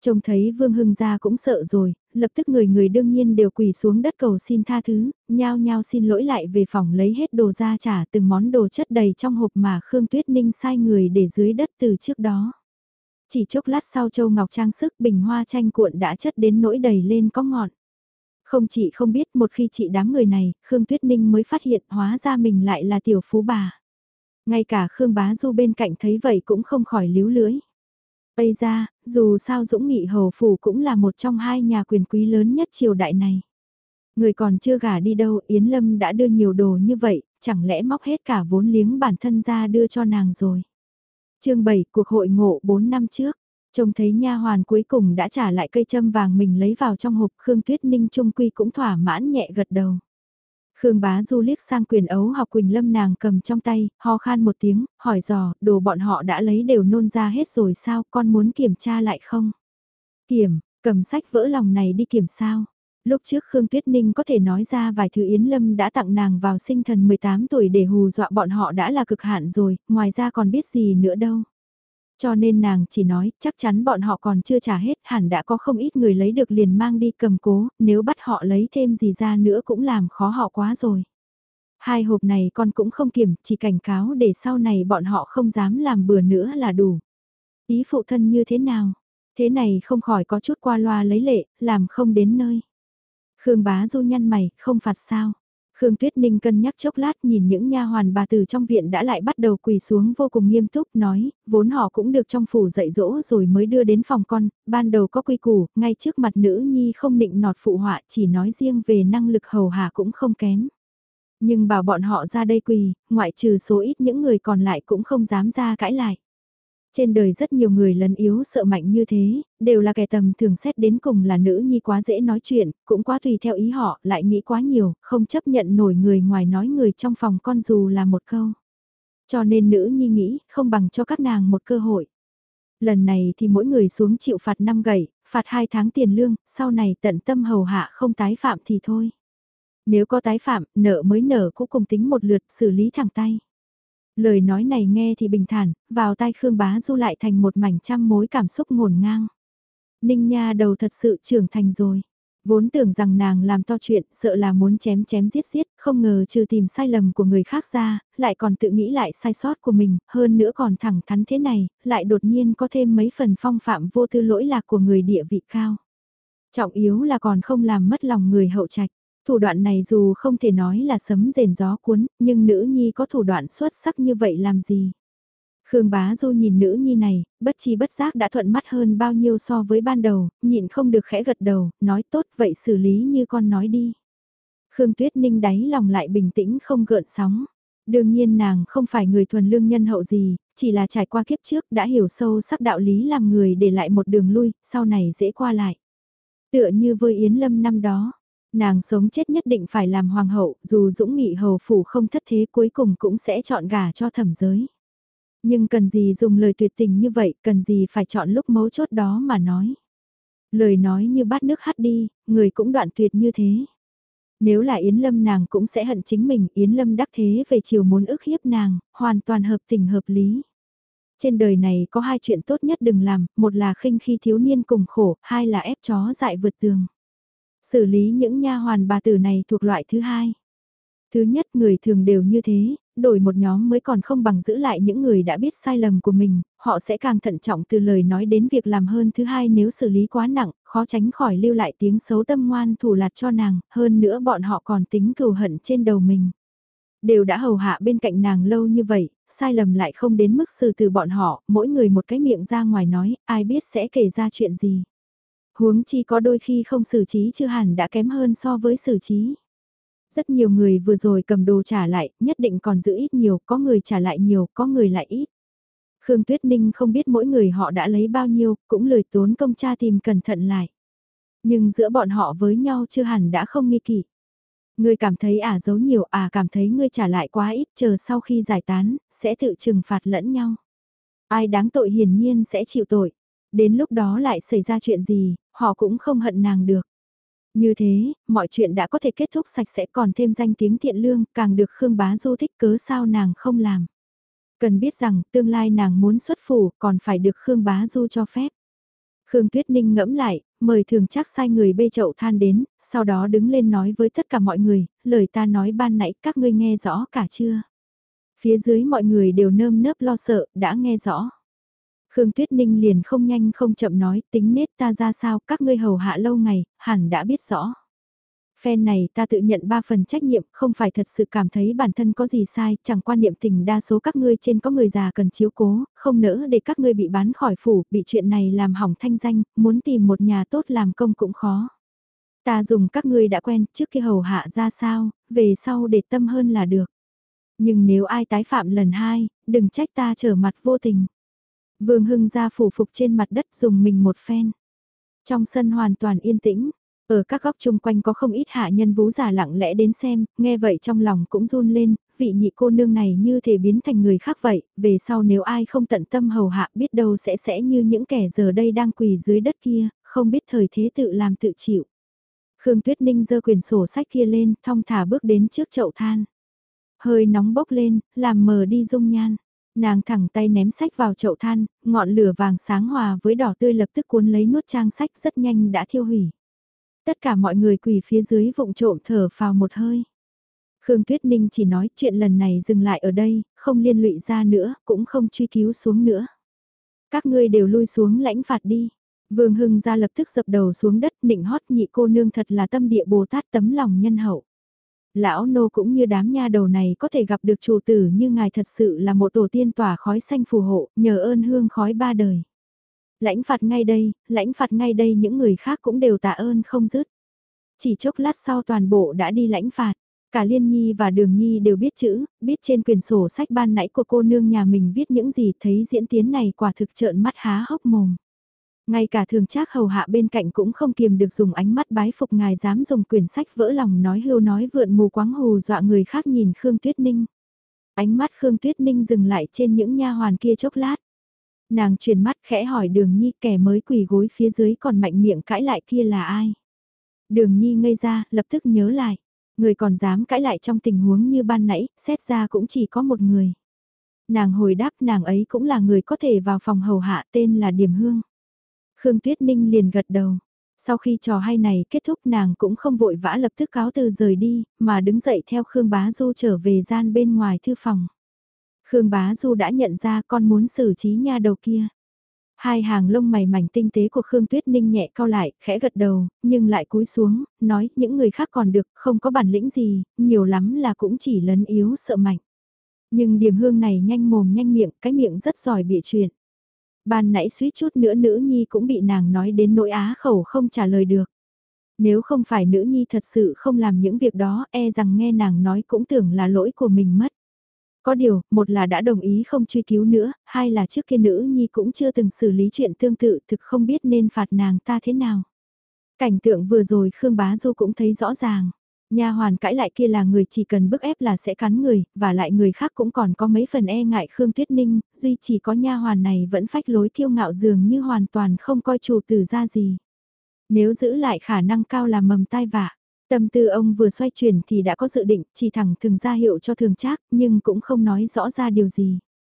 Trông thấy Vương Hưng gia cũng sợ rồi, lập tức người người đương nhiên đều quỳ xuống đất cầu xin tha thứ, nhao nhao xin lỗi lại về phòng lấy hết đồ ra trả từng món đồ chất đầy trong hộp mà Khương Tuyết Ninh sai người để dưới đất từ trước đó. Chỉ chốc lát sau Châu Ngọc trang sức bình hoa tranh cuộn đã chất đến nỗi đầy lên có ngọn. Không chị không biết một khi chị đám người này, Khương Tuyết Ninh mới phát hiện hóa ra mình lại là tiểu phú bà. Ngay cả Khương Bá Du bên cạnh thấy vậy cũng không khỏi líu lưỡi. Bây ra, dù sao Dũng Nghị Hầu Phủ cũng là một trong hai nhà quyền quý lớn nhất triều đại này. Người còn chưa gả đi đâu, Yến Lâm đã đưa nhiều đồ như vậy, chẳng lẽ móc hết cả vốn liếng bản thân ra đưa cho nàng rồi. Chương 7, cuộc hội ngộ 4 năm trước. Trông thấy nha hoàn cuối cùng đã trả lại cây châm vàng mình lấy vào trong hộp, Khương Tuyết Ninh trung quy cũng thỏa mãn nhẹ gật đầu. Khương Bá Du liếc sang quyền ấu học Quỳnh Lâm nàng cầm trong tay, ho khan một tiếng, hỏi dò, đồ bọn họ đã lấy đều nôn ra hết rồi sao, con muốn kiểm tra lại không? Kiểm, cầm sách vỡ lòng này đi kiểm sao? Lúc trước Khương Tuyết Ninh có thể nói ra vài thứ Yến Lâm đã tặng nàng vào sinh thần 18 tuổi để hù dọa bọn họ đã là cực hạn rồi, ngoài ra còn biết gì nữa đâu. Cho nên nàng chỉ nói, chắc chắn bọn họ còn chưa trả hết, hẳn đã có không ít người lấy được liền mang đi cầm cố, nếu bắt họ lấy thêm gì ra nữa cũng làm khó họ quá rồi. Hai hộp này con cũng không kiểm, chỉ cảnh cáo để sau này bọn họ không dám làm bừa nữa là đủ. Ý phụ thân như thế nào? Thế này không khỏi có chút qua loa lấy lệ, làm không đến nơi. Khương Bá Du nhăn mày, không phạt sao? Khương Tuyết Ninh cân nhắc chốc lát nhìn những nha hoàn bà từ trong viện đã lại bắt đầu quỳ xuống vô cùng nghiêm túc nói, vốn họ cũng được trong phủ dạy dỗ rồi mới đưa đến phòng con, ban đầu có quy củ, ngay trước mặt nữ nhi không định nọt phụ họa chỉ nói riêng về năng lực hầu hạ cũng không kém. Nhưng bảo bọn họ ra đây quỳ, ngoại trừ số ít những người còn lại cũng không dám ra cãi lại. Trên đời rất nhiều người lấn yếu sợ mạnh như thế, đều là kẻ tầm thường xét đến cùng là nữ nhi quá dễ nói chuyện, cũng quá tùy theo ý họ, lại nghĩ quá nhiều, không chấp nhận nổi người ngoài nói người trong phòng con dù là một câu. Cho nên nữ nhi nghĩ, không bằng cho các nàng một cơ hội. Lần này thì mỗi người xuống chịu phạt 5 gậy, phạt 2 tháng tiền lương, sau này tận tâm hầu hạ không tái phạm thì thôi. Nếu có tái phạm, nợ mới nợ cũng cùng tính một lượt xử lý thẳng tay. Lời nói này nghe thì bình thản, vào tai Khương Bá Du lại thành một mảnh trăm mối cảm xúc ngổn ngang. Ninh Nha đầu thật sự trưởng thành rồi. Vốn tưởng rằng nàng làm to chuyện, sợ là muốn chém chém giết giết, không ngờ trừ tìm sai lầm của người khác ra, lại còn tự nghĩ lại sai sót của mình, hơn nữa còn thẳng thắn thế này, lại đột nhiên có thêm mấy phần phong phạm vô tư lỗi lạc của người địa vị cao. Trọng yếu là còn không làm mất lòng người hậu trạch. Thủ đoạn này dù không thể nói là sấm rền gió cuốn, nhưng nữ nhi có thủ đoạn xuất sắc như vậy làm gì? Khương Bá Du nhìn nữ nhi này, bất chi bất giác đã thuận mắt hơn bao nhiêu so với ban đầu, nhịn không được khẽ gật đầu, nói tốt vậy xử lý như con nói đi. Khương Tuyết Ninh đáy lòng lại bình tĩnh không gợn sóng. Đương nhiên nàng không phải người thuần lương nhân hậu gì, chỉ là trải qua kiếp trước đã hiểu sâu sắc đạo lý làm người để lại một đường lui, sau này dễ qua lại. Tựa như với Yến Lâm năm đó. Nàng sống chết nhất định phải làm hoàng hậu, dù Dũng Nghị hầu phủ không thất thế cuối cùng cũng sẽ chọn gả cho Thẩm Giới. Nhưng cần gì dùng lời tuyệt tình như vậy, cần gì phải chọn lúc mấu chốt đó mà nói. Lời nói như bát nước hắt đi, người cũng đoạn tuyệt như thế. Nếu là Yến Lâm nàng cũng sẽ hận chính mình, Yến Lâm đắc thế về chiều muốn ức hiếp nàng, hoàn toàn hợp tình hợp lý. Trên đời này có hai chuyện tốt nhất đừng làm, một là khinh khi thiếu niên cùng khổ, hai là ép chó dại vượt tường. Xử lý những nha hoàn bà tử này thuộc loại thứ hai. Thứ nhất người thường đều như thế, đổi một nhóm mới còn không bằng giữ lại những người đã biết sai lầm của mình, họ sẽ càng thận trọng từ lời nói đến việc làm hơn. Thứ hai nếu xử lý quá nặng, khó tránh khỏi lưu lại tiếng xấu tâm ngoan thủ lạt cho nàng, hơn nữa bọn họ còn tính cừu hận trên đầu mình. Đều đã hầu hạ bên cạnh nàng lâu như vậy, sai lầm lại không đến mức xử từ bọn họ, mỗi người một cái miệng ra ngoài nói, ai biết sẽ kể ra chuyện gì. Huống chi có đôi khi không xử trí chưa hẳn đã kém hơn so với xử trí. Rất nhiều người vừa rồi cầm đồ trả lại, nhất định còn giữ ít nhiều, có người trả lại nhiều, có người lại ít. Khương Tuyết Ninh không biết mỗi người họ đã lấy bao nhiêu, cũng lười tốn công tra tìm cẩn thận lại. Nhưng giữa bọn họ với nhau chưa hẳn đã không nghi kỵ. Ngươi cảm thấy giấu nhiều, cảm thấy ngươi trả lại quá ít, chờ sau khi giải tán, sẽ tự trừng phạt lẫn nhau. Ai đáng tội hiển nhiên sẽ chịu tội. Đến lúc đó lại xảy ra chuyện gì, họ cũng không hận nàng được. Như thế, mọi chuyện đã có thể kết thúc sạch sẽ, còn thêm danh tiếng thiện lương, càng được Khương Bá Du thích, cớ sao nàng không làm. Cần biết rằng, tương lai nàng muốn xuất phủ, còn phải được Khương Bá Du cho phép. Khương Tuyết Ninh ngẫm lại, mời Thường Trác sai người bê chậu than đến, sau đó đứng lên nói với tất cả mọi người, lời ta nói ban nãy các ngươi nghe rõ cả chưa? Phía dưới mọi người đều nơm nớp lo sợ, đã nghe rõ. Khương Tuyết Ninh liền không nhanh không chậm nói, tính nết ta ra sao, các ngươi hầu hạ lâu ngày, hẳn đã biết rõ. Phen này ta tự nhận 3 phần trách nhiệm, không phải thật sự cảm thấy bản thân có gì sai, chẳng quan niệm tình đa số các ngươi trên có người già cần chiếu cố, không nỡ để các ngươi bị bán khỏi phủ, bị chuyện này làm hỏng thanh danh, muốn tìm một nhà tốt làm công cũng khó. Ta dùng các ngươi đã quen, trước kia hầu hạ ra sao, về sau để tâm hơn là được. Nhưng nếu ai tái phạm lần hai, đừng trách ta trở mặt vô tình. Vương Hưng ra phủ phục trên mặt đất dùng mình một phen. Trong sân hoàn toàn yên tĩnh, ở các góc chung quanh có không ít hạ nhân vú giả lặng lẽ đến xem, nghe vậy trong lòng cũng run lên, vị nhị cô nương này như thể biến thành người khác vậy, về sau nếu ai không tận tâm hầu hạ biết đâu sẽ như những kẻ giờ đây đang quỳ dưới đất kia, không biết thời thế tự làm tự chịu. Khương Tuyết Ninh giơ quyển sổ sách kia lên, thong thả bước đến trước chậu than. Hơi nóng bốc lên, làm mờ đi dung nhan. Nàng thẳng tay ném sách vào chậu than, ngọn lửa vàng sáng hòa với đỏ tươi lập tức cuốn lấy nuốt trang sách rất nhanh đã thiêu hủy. Tất cả mọi người quỳ phía dưới vụng trộm thở phào một hơi. Khương Tuyết Ninh chỉ nói chuyện lần này dừng lại ở đây, không liên lụy ra nữa, cũng không truy cứu xuống nữa. Các ngươi đều lui xuống lãnh phạt đi. Vương Hưng ra lập tức dập đầu xuống đất nịnh hót nhị cô nương thật là tâm địa Bồ Tát tấm lòng nhân hậu. Lão nô cũng như đám nha đầu này có thể gặp được chủ tử như ngài thật sự là một tổ tiên tỏa khói xanh phù hộ, nhờ ơn hương khói ba đời. Lãnh phạt ngay đây những người khác cũng đều tạ ơn không dứt. Chỉ chốc lát sau toàn bộ đã đi lãnh phạt, cả Liên Nhi và Đường Nhi đều biết chữ, biết trên quyển sổ sách ban nãy của cô nương nhà mình viết những gì thấy diễn tiến này quả thực trợn mắt há hốc mồm. Ngay cả Thường Trác hầu hạ bên cạnh cũng không kiềm được dùng ánh mắt bái phục ngài dám dùng quyển sách vỡ lòng nói hưu nói vượn mù quáng hù dọa người khác nhìn Khương Tuyết Ninh. Ánh mắt Khương Tuyết Ninh dừng lại trên những nha hoàn kia chốc lát. Nàng chuyển mắt khẽ hỏi Đường Nhi kẻ mới quỳ gối phía dưới còn mạnh miệng cãi lại kia là ai. Đường Nhi ngây ra, lập tức nhớ lại. Người còn dám cãi lại trong tình huống như ban nãy, xét ra cũng chỉ có một người. Nàng hồi đáp nàng ấy cũng là người có thể vào phòng hầu hạ tên là Điềm Hương. Khương Tuyết Ninh liền gật đầu. Sau khi trò hay này kết thúc nàng cũng không vội vã lập tức cáo từ rời đi, mà đứng dậy theo Khương Bá Du trở về gian bên ngoài thư phòng. Khương Bá Du đã nhận ra con muốn xử trí nha đầu kia. Hai hàng lông mày mảnh tinh tế của Khương Tuyết Ninh nhẹ cau lại, khẽ gật đầu, nhưng lại cúi xuống, nói những người khác còn được, không có bản lĩnh gì, nhiều lắm là cũng chỉ lấn yếu sợ mạnh. Nhưng Điềm Hương này nhanh mồm nhanh miệng, cái miệng rất giỏi bịa chuyện. Ban nãy suýt chút nữa nữ nhi cũng bị nàng nói đến nỗi á khẩu không trả lời được. Nếu không phải nữ nhi thật sự không làm những việc đó e rằng nghe nàng nói cũng tưởng là lỗi của mình mất. Có điều, một là đã đồng ý không truy cứu nữa, hai là trước kia nữ nhi cũng chưa từng xử lý chuyện tương tự thực không biết nên phạt nàng ta thế nào. Cảnh tượng vừa rồi Khương Bá Du cũng thấy rõ ràng. Nha hoàn cãi lại kia là người chỉ cần bức ép là sẽ cắn người, và lại người khác cũng còn có mấy phần e ngại Khương Tuyết Ninh, duy chỉ có nha hoàn này vẫn phách lối kiêu ngạo dường như hoàn toàn không coi chủ tử ra gì. Nếu giữ lại khả năng cao là mầm tai vạ. Tâm tư ông vừa xoay chuyển thì đã có dự định, chỉ thẳng thừng ra hiệu cho Thường Trác, nhưng cũng không nói rõ ra điều gì.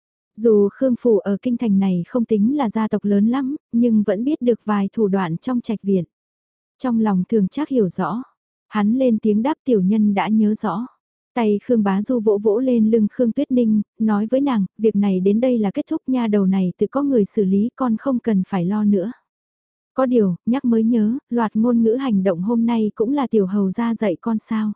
Dù Khương Phủ ở kinh thành này không tính là gia tộc lớn lắm, nhưng vẫn biết được vài thủ đoạn trong trạch viện. Trong lòng Thường Trác hiểu rõ, hắn lên tiếng đáp tiểu nhân đã nhớ rõ. Tay Khương Bá Du vỗ vỗ lên lưng Khương Tuyết Ninh, nói với nàng, việc này đến đây là kết thúc nha đầu này tự có người xử lý con không cần phải lo nữa. Có điều, nhắc mới nhớ, loạt ngôn ngữ hành động hôm nay cũng là tiểu hầu ra dạy con sao.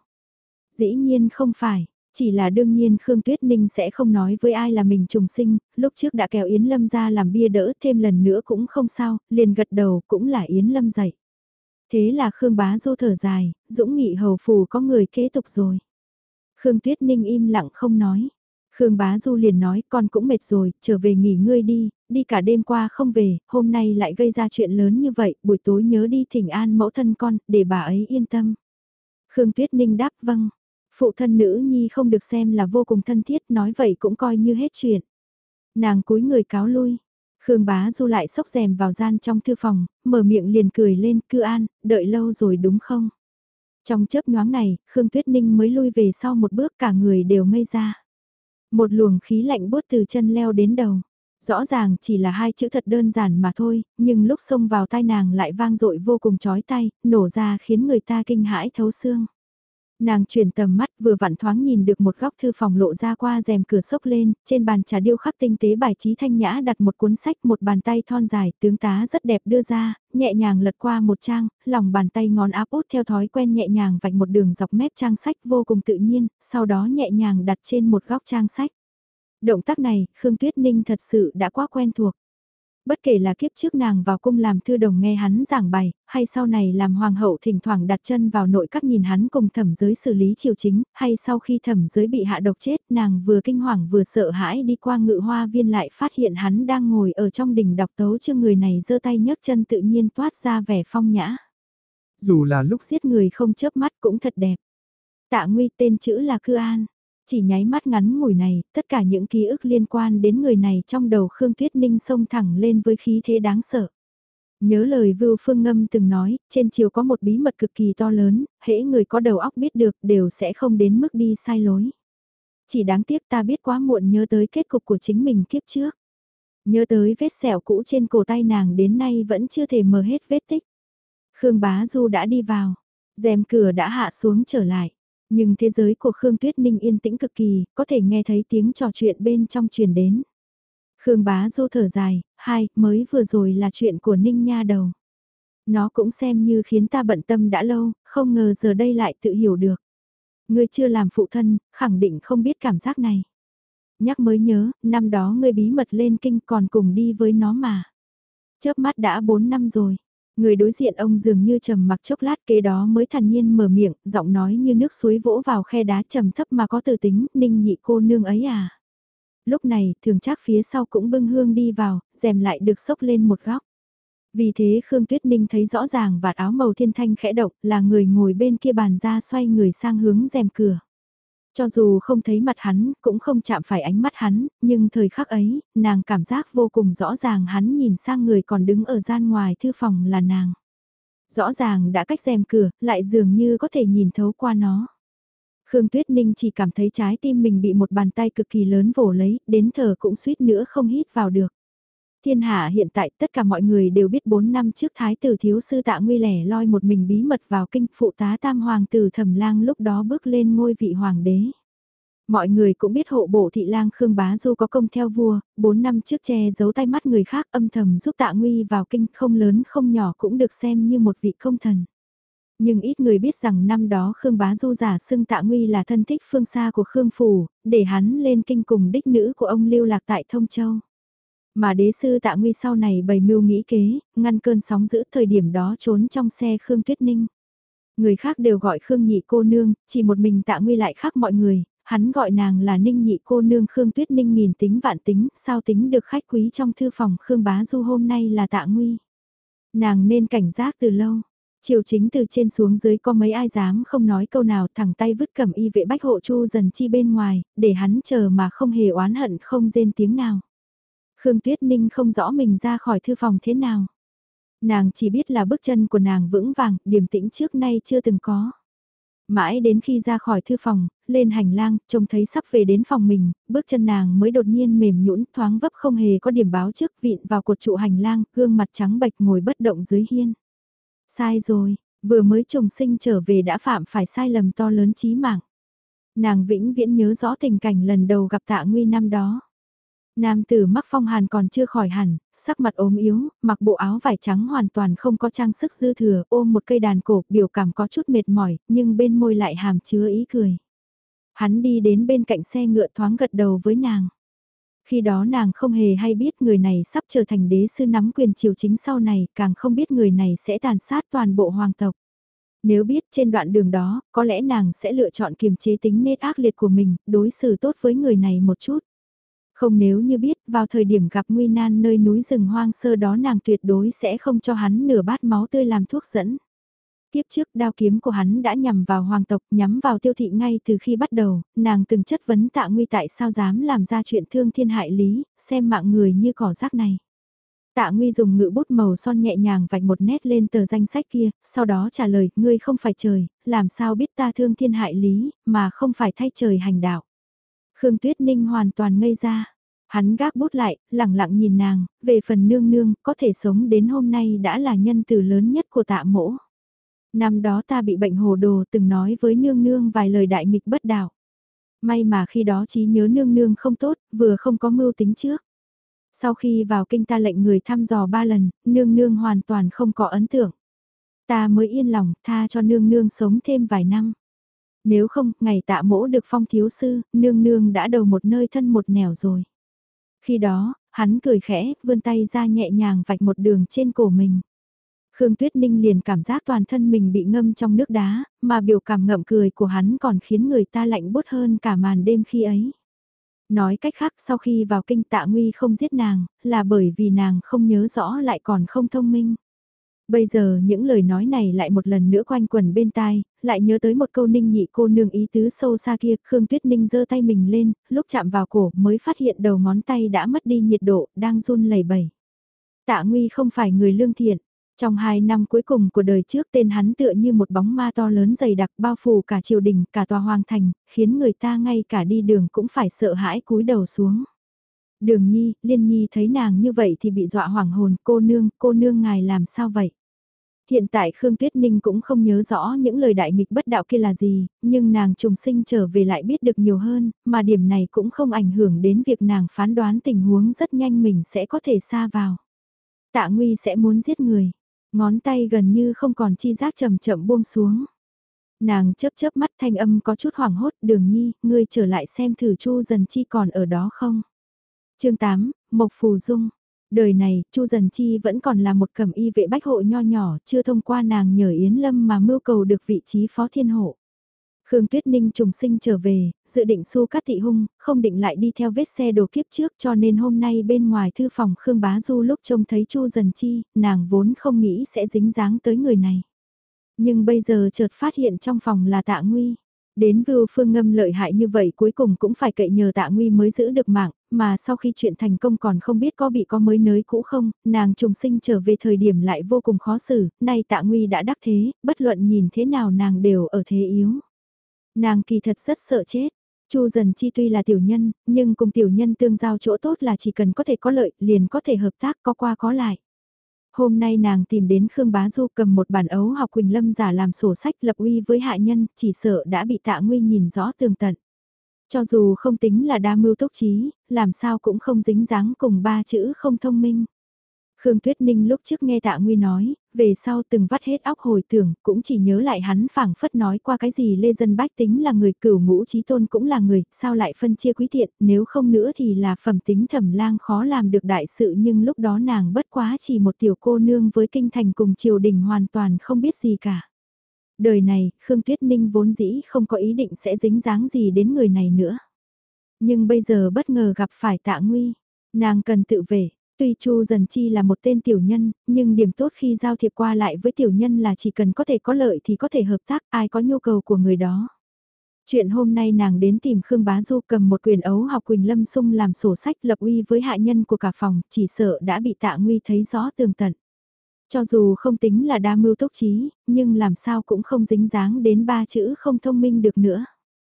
Dĩ nhiên không phải, chỉ là đương nhiên Khương Tuyết Ninh sẽ không nói với ai là mình trùng sinh, lúc trước đã kéo Yến Lâm ra làm bia đỡ thêm lần nữa cũng không sao, liền gật đầu cũng là Yến Lâm dạy. Thế là Khương Bá Du thở dài, Dũng Nghị hầu phủ có người kế tục rồi. Khương Tuyết Ninh im lặng không nói. Khương Bá Du liền nói con cũng mệt rồi, trở về nghỉ ngơi đi, đi cả đêm qua không về, hôm nay lại gây ra chuyện lớn như vậy, buổi tối nhớ đi thỉnh an mẫu thân con, để bà ấy yên tâm. Khương Tuyết Ninh đáp vâng, phụ thân nữ nhi không được xem là vô cùng thân thiết, nói vậy cũng coi như hết chuyện. Nàng cúi người cáo lui, Khương Bá Du lại xốc rèm vào gian trong thư phòng, mở miệng liền cười lên, cư an, đợi lâu rồi đúng không? Trong chớp nhoáng này, Khương Tuyết Ninh mới lui về sau một bước cả người đều ngây ra. Một luồng khí lạnh buốt từ chân leo đến đầu. Rõ ràng chỉ là hai chữ thật đơn giản mà thôi, nhưng lúc xông vào tai nàng lại vang dội vô cùng chói tai, nổ ra khiến người ta kinh hãi thấu xương. Nàng chuyển tầm mắt vừa vặn thoáng nhìn được một góc thư phòng lộ ra qua rèm cửa sốc lên, trên bàn trà điêu khắc tinh tế bài trí thanh nhã đặt một cuốn sách, một bàn tay thon dài, tướng tá rất đẹp đưa ra, nhẹ nhàng lật qua một trang, lòng bàn tay ngón áp út theo thói quen nhẹ nhàng vạch một đường dọc mép trang sách vô cùng tự nhiên, sau đó nhẹ nhàng đặt trên một góc trang sách. Động tác này, Khương Tuyết Ninh thật sự đã quá quen thuộc. Bất kể là kiếp trước nàng vào cung làm thư đồng nghe hắn giảng bày, hay sau này làm hoàng hậu thỉnh thoảng đặt chân vào nội các nhìn hắn cùng thẩm giới xử lý triều chính, hay sau khi thẩm giới bị hạ độc chết nàng vừa kinh hoàng vừa sợ hãi đi qua ngự hoa viên lại phát hiện hắn đang ngồi ở trong đình đọc tấu chương, người này giơ tay nhấc chân tự nhiên toát ra vẻ phong nhã. Dù là lúc giết người không chớp mắt cũng thật đẹp. Tạ Nguy tên chữ là Cư An. Chỉ nháy mắt ngắn ngủi này, tất cả những ký ức liên quan đến người này trong đầu Khương Tuyết Ninh xông thẳng lên với khí thế đáng sợ. Nhớ lời Vưu Phương Ngâm từng nói, trên triều có một bí mật cực kỳ to lớn, hễ người có đầu óc biết được đều sẽ không đến mức đi sai lối. Chỉ đáng tiếc ta biết quá muộn nhớ tới kết cục của chính mình kiếp trước. Nhớ tới vết sẹo cũ trên cổ tay nàng đến nay vẫn chưa thể mờ hết vết tích. Khương Bá Du đã đi vào, rèm cửa đã hạ xuống trở lại. Nhưng thế giới của Khương Tuyết Ninh yên tĩnh cực kỳ, có thể nghe thấy tiếng trò chuyện bên trong truyền đến. Khương Bá Du thở dài, mới vừa rồi là chuyện của Ninh nha đầu. Nó cũng xem như khiến ta bận tâm đã lâu, không ngờ giờ đây lại tự hiểu được. Ngươi chưa làm phụ thân, khẳng định không biết cảm giác này. Nhắc mới nhớ, năm đó ngươi bí mật lên kinh còn cùng đi với nó mà. Chớp mắt đã 4 năm rồi. Người đối diện ông dường như trầm mặc chốc lát, kế đó mới thản nhiên mở miệng, giọng nói như nước suối vỗ vào khe đá trầm thấp mà có từ tính, Ninh nhị cô nương ấy à. Lúc này, thường trác phía sau cũng bưng hương đi vào, rèm lại được xốc lên một góc. Vì thế Khương Tuyết Ninh thấy rõ ràng vạt áo màu thiên thanh khẽ động, là người ngồi bên kia bàn ra xoay người sang hướng rèm cửa. Cho dù không thấy mặt hắn, cũng không chạm phải ánh mắt hắn, nhưng thời khắc ấy, nàng cảm giác vô cùng rõ ràng hắn nhìn sang người còn đứng ở gian ngoài thư phòng là nàng. Rõ ràng đã cách rèm cửa, lại dường như có thể nhìn thấu qua nó. Khương Tuyết Ninh chỉ cảm thấy trái tim mình bị một bàn tay cực kỳ lớn vồ lấy, đến thở cũng suýt nữa không hít vào được. Thiên hạ hiện tại tất cả mọi người đều biết 4 năm trước Thái tử thiếu sư Tạ Nguy lẻ loi một mình bí mật vào kinh, phụ tá tam hoàng tử Thẩm Lang lúc đó bước lên ngôi vị hoàng đế. Mọi người cũng biết hộ bộ thị lang Khương Bá Du có công theo vua, 4 năm trước che giấu tay mắt người khác âm thầm giúp Tạ Nguy vào kinh, không lớn không nhỏ cũng được xem như một vị công thần. Nhưng ít người biết rằng năm đó Khương Bá Du giả xưng Tạ Nguy là thân thích phương xa của Khương Phủ, để hắn lên kinh cùng đích nữ của ông lưu lạc tại Thông Châu. Mà đế sư Tạ Nguy sau này bày mưu nghĩ kế, ngăn cơn sóng dữ, thời điểm đó trốn trong xe Khương Tuyết Ninh. Người khác đều gọi Khương nhị cô nương, chỉ một mình Tạ Nguy lại khác mọi người, hắn gọi nàng là Ninh nhị cô nương. Khương Tuyết Ninh nghìn tính vạn tính, sao tính được khách quý trong thư phòng Khương Bá Du hôm nay là Tạ Nguy. Nàng nên cảnh giác từ lâu. Triều chính từ trên xuống dưới có mấy ai dám không nói câu nào, thẳng tay vứt cẩm y vệ bách hộ Chu Dần Chi bên ngoài, để hắn chờ mà không hề oán hận, không rên tiếng nào. Khương Tuyết Ninh không rõ mình ra khỏi thư phòng thế nào. Nàng chỉ biết là bước chân của nàng vững vàng, điềm tĩnh trước nay chưa từng có. Mãi đến khi ra khỏi thư phòng, lên hành lang, trông thấy sắp về đến phòng mình, bước chân nàng mới đột nhiên mềm nhũn, thoáng vấp không hề có điểm báo trước, vịn vào cột trụ hành lang, gương mặt trắng bệch ngồi bất động dưới hiên. Sai rồi, vừa mới trùng sinh trở về đã phạm phải sai lầm to lớn chí mạng. Nàng vĩnh viễn nhớ rõ tình cảnh lần đầu gặp Tạ Nguy năm đó. Nam tử mắc phong hàn còn chưa khỏi hẳn, sắc mặt ốm yếu, mặc bộ áo vải trắng hoàn toàn không có trang sức dư thừa, ôm một cây đàn cổ, biểu cảm có chút mệt mỏi, nhưng bên môi lại hàm chứa ý cười. Hắn đi đến bên cạnh xe ngựa thoáng gật đầu với nàng. Khi đó nàng không hề hay biết người này sắp trở thành đế sư nắm quyền triều chính sau này, càng không biết người này sẽ tàn sát toàn bộ hoàng tộc. Nếu biết trên đoạn đường đó, có lẽ nàng sẽ lựa chọn kiềm chế tính nết ác liệt của mình, đối xử tốt với người này một chút. Không, nếu như biết, vào thời điểm gặp nguy nan nơi núi rừng hoang sơ đó nàng tuyệt đối sẽ không cho hắn nửa bát máu tươi làm thuốc dẫn. Tiếp trước đao kiếm của hắn đã nhằm vào hoàng tộc, nhắm vào Tiêu Thị ngay từ khi bắt đầu, nàng từng chất vấn Tạ Nguy tại sao dám làm ra chuyện thương thiên hại lý, xem mạng người như cỏ rác này. Tạ Nguy dùng ngự bút màu son nhẹ nhàng vạch một nét lên tờ danh sách kia, sau đó trả lời, ngươi không phải trời, làm sao biết ta thương thiên hại lý, mà không phải thay trời hành đạo. Khương Tuyết Ninh hoàn toàn ngây ra. Hắn gác bút lại, lẳng lặng nhìn nàng, về phần nương nương, có thể sống đến hôm nay đã là nhân từ lớn nhất của Tạ Mỗ. Năm đó ta bị bệnh hồ đồ từng nói với nương nương vài lời đại nghịch bất đạo. May mà khi đó trí nhớ nương nương không tốt, vừa không có mưu tính trước. Sau khi vào kinh ta lệnh người thăm dò 3 lần, nương nương hoàn toàn không có ấn tượng. Ta mới yên lòng tha cho nương nương sống thêm vài năm. Nếu không, ngày Tạ Mỗ được phong thiếu sư, nương nương đã đầu một nơi thân một nẻo rồi. Khi đó, hắn cười khẽ, vươn tay ra nhẹ nhàng vạch một đường trên cổ mình. Khương Tuyết Ninh liền cảm giác toàn thân mình bị ngâm trong nước đá, mà biểu cảm ngậm cười của hắn còn khiến người ta lạnh bút hơn cả màn đêm khi ấy. Nói cách khác sau khi vào kinh Tạ Nguy không giết nàng, là bởi vì nàng không nhớ rõ lại còn không thông minh. Bây giờ những lời nói này lại một lần nữa quanh quẩn bên tai, lại nhớ tới một câu Ninh nhị cô nương ý tứ sâu xa kia, Khương Tuyết Ninh giơ tay mình lên, lúc chạm vào cổ mới phát hiện đầu ngón tay đã mất đi nhiệt độ, đang run lẩy bẩy. Tạ Nguy không phải người lương thiện. Trong 2 năm cuối cùng của đời trước tên hắn tựa như một bóng ma to lớn dày đặc bao phủ cả triều đình, cả tòa hoàng thành, khiến người ta ngay cả đi đường cũng phải sợ hãi cúi đầu xuống. Đường Nhi, Liên Nhi thấy nàng như vậy thì bị dọa hoảng hồn, cô nương ngài làm sao vậy? Hiện tại Khương Tuyết Ninh cũng không nhớ rõ những lời đại nghịch bất đạo kia là gì, nhưng nàng trùng sinh trở về lại biết được nhiều hơn, mà điểm này cũng không ảnh hưởng đến việc nàng phán đoán tình huống rất nhanh mình sẽ có thể xa vào. Tạ Nguy sẽ muốn giết người, ngón tay gần như không còn chi giác chậm chậm buông xuống. Nàng chớp chớp mắt thanh âm có chút hoảng hốt, Đường Nhi, ngươi trở lại xem thử Chu Dần Chi còn ở đó không? Chương 8, Mộc Phù Dung. Đời này, Chu Dần Chi vẫn còn là một cẩm y vệ bách hộ nho nhỏ, chưa thông qua nàng nhờ Yến Lâm mà mưu cầu được vị trí phó thiên hộ. Khương Tuyết Ninh trùng sinh trở về, dự định su cát thị hung, không định lại đi theo vết xe đồ kiếp trước cho nên hôm nay bên ngoài thư phòng Khương Bá Du lúc trông thấy Chu Dần Chi, nàng vốn không nghĩ sẽ dính dáng tới người này. Nhưng bây giờ chợt phát hiện trong phòng là Tạ Nguy. Đến Vưu Phương Ngâm lợi hại như vậy cuối cùng cũng phải cậy nhờ Tạ Nguy mới giữ được mạng, mà sau khi chuyện thành công còn không biết có mới nới cũ không, nàng trùng sinh trở về thời điểm lại vô cùng khó xử, nay Tạ Nguy đã đắc thế, bất luận nhìn thế nào nàng đều ở thế yếu. Nàng kỳ thật rất sợ chết. Chu Dần Chi tuy là tiểu nhân, nhưng cùng tiểu nhân tương giao chỗ tốt là chỉ cần có thể có lợi, liền có thể hợp tác có qua có lại. Hôm nay nàng tìm đến Khương Bá Du cầm một bản ấu học Quỳnh Lâm giả làm sổ sách lập uy với hạ nhân, chỉ sợ đã bị Tạ Nguy nhìn rõ tường tận. Cho dù không tính là đa mưu túc trí, làm sao cũng không dính dáng cùng 3 chữ không thông minh. Khương Tuyết Ninh lúc trước nghe Tạ Nguy nói, về sau từng vắt hết óc hồi tưởng, cũng chỉ nhớ lại hắn phảng phất nói qua cái gì lê dân bách tính là người, cửu ngũ chí tôn cũng là người, sao lại phân chia quý thiện, nếu không nữa thì là phẩm tính Thẩm Lang khó làm được đại sự, nhưng lúc đó nàng bất quá chỉ một tiểu cô nương với kinh thành cùng triều đình hoàn toàn không biết gì cả. Đời này, Khương Tuyết Ninh vốn dĩ không có ý định sẽ dính dáng gì đến người này nữa. Nhưng bây giờ bất ngờ gặp phải Tạ Nguy, nàng cần tự vệ. Tuy Chu Dần Chi là một tên tiểu nhân, nhưng điểm tốt khi giao thiệp qua lại với tiểu nhân là chỉ cần có thể có lợi thì có thể hợp tác, ai có nhu cầu của người đó. Chuyện hôm nay nàng đến tìm Khương Bá Du cầm một quyền ấu học Quỳnh Lâm Sung làm sổ sách lập uy với hạ nhân của cả phòng, chỉ sợ đã bị Tạ Nguy thấy rõ tường tận. Cho dù không tính là đa mưu túc trí, nhưng làm sao cũng không dính dáng đến 3 chữ không thông minh được nữa.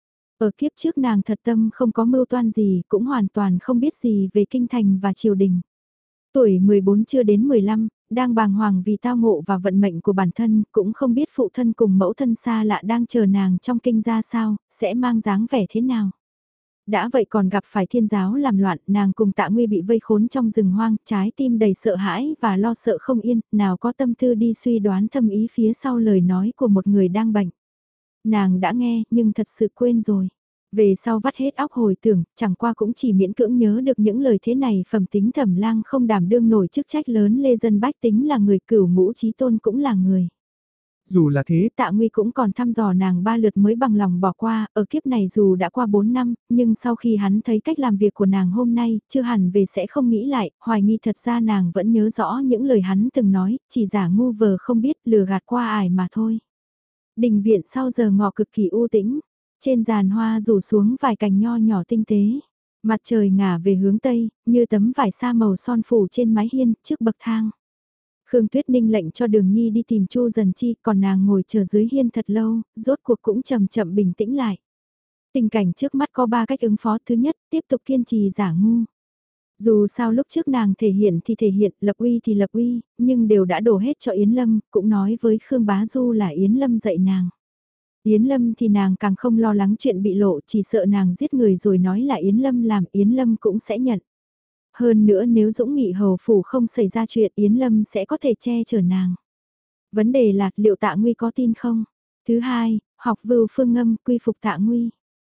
Ở kiếp trước nàng thật tâm không có mưu toan gì, cũng hoàn toàn không biết gì về kinh thành và triều đình. Tuổi 14 chưa đến 15, đang bàng hoàng vì tao ngộ và vận mệnh của bản thân, cũng không biết phụ thân cùng mẫu thân xa lạ đang chờ nàng trong kinh ra sao, sẽ mang dáng vẻ thế nào. Đã vậy còn gặp phải thiên giáo làm loạn, nàng cùng Tạ Nguy bị vây khốn trong rừng hoang, trái tim đầy sợ hãi và lo sợ không yên, nào có tâm tư đi suy đoán thâm ý phía sau lời nói của một người đang bệnh. Nàng đã nghe, nhưng thật sự quên rồi. Về sau vắt hết óc hồi tưởng, chẳng qua cũng chỉ miễn cưỡng nhớ được những lời thế này, phẩm tính Thẩm Lang không đảm đương nổi chức trách lớn, lê dân bách tính là người, cửu ngũ chí tôn cũng là người. Dù là thế, Tạ Nguy cũng còn thăm dò nàng 3 lượt mới bằng lòng bỏ qua, ở kiếp này dù đã qua 4 năm, nhưng sau khi hắn thấy cách làm việc của nàng hôm nay, chưa hẳn về sẽ không nghĩ lại, hoài nghi thật ra nàng vẫn nhớ rõ những lời hắn từng nói, chỉ giả ngu vờ không biết lừa gạt qua ải mà thôi. Đình viện sau giờ ngọ cực kỳ u tĩnh, trên giàn hoa rủ xuống vài cành nho nhỏ tinh tế. Mặt trời ngả về hướng tây, như tấm vải sa màu son phủ trên mái hiên, trước bậc thang. Khương Tuyết Ninh lệnh cho Đường Nhi đi tìm Chu Dần Chi, còn nàng ngồi chờ dưới hiên thật lâu, rốt cuộc cũng chậm chậm bình tĩnh lại. Tình cảnh trước mắt có 3 cách ứng phó. Thứ nhất, tiếp tục kiên trì giả ngu. Dù sao lúc trước nàng thể hiện thì thể hiện, lập uy thì lập uy, nhưng đều đã đổ hết cho Yến Lâm, cũng nói với Khương Bá Du là Yến Lâm dạy nàng. Yến Lâm thì nàng càng không lo lắng chuyện bị lộ, chỉ sợ nàng giết người rồi nói là Yến Lâm làm, Yến Lâm cũng sẽ nhận. Hơn nữa nếu Dũng Nghị hầu phủ không xảy ra chuyện Yến Lâm sẽ có thể che chở nàng. Vấn đề là liệu Tạ Nguy có tin không? Thứ hai, học vưu phương ngâm quy phục Tạ Nguy.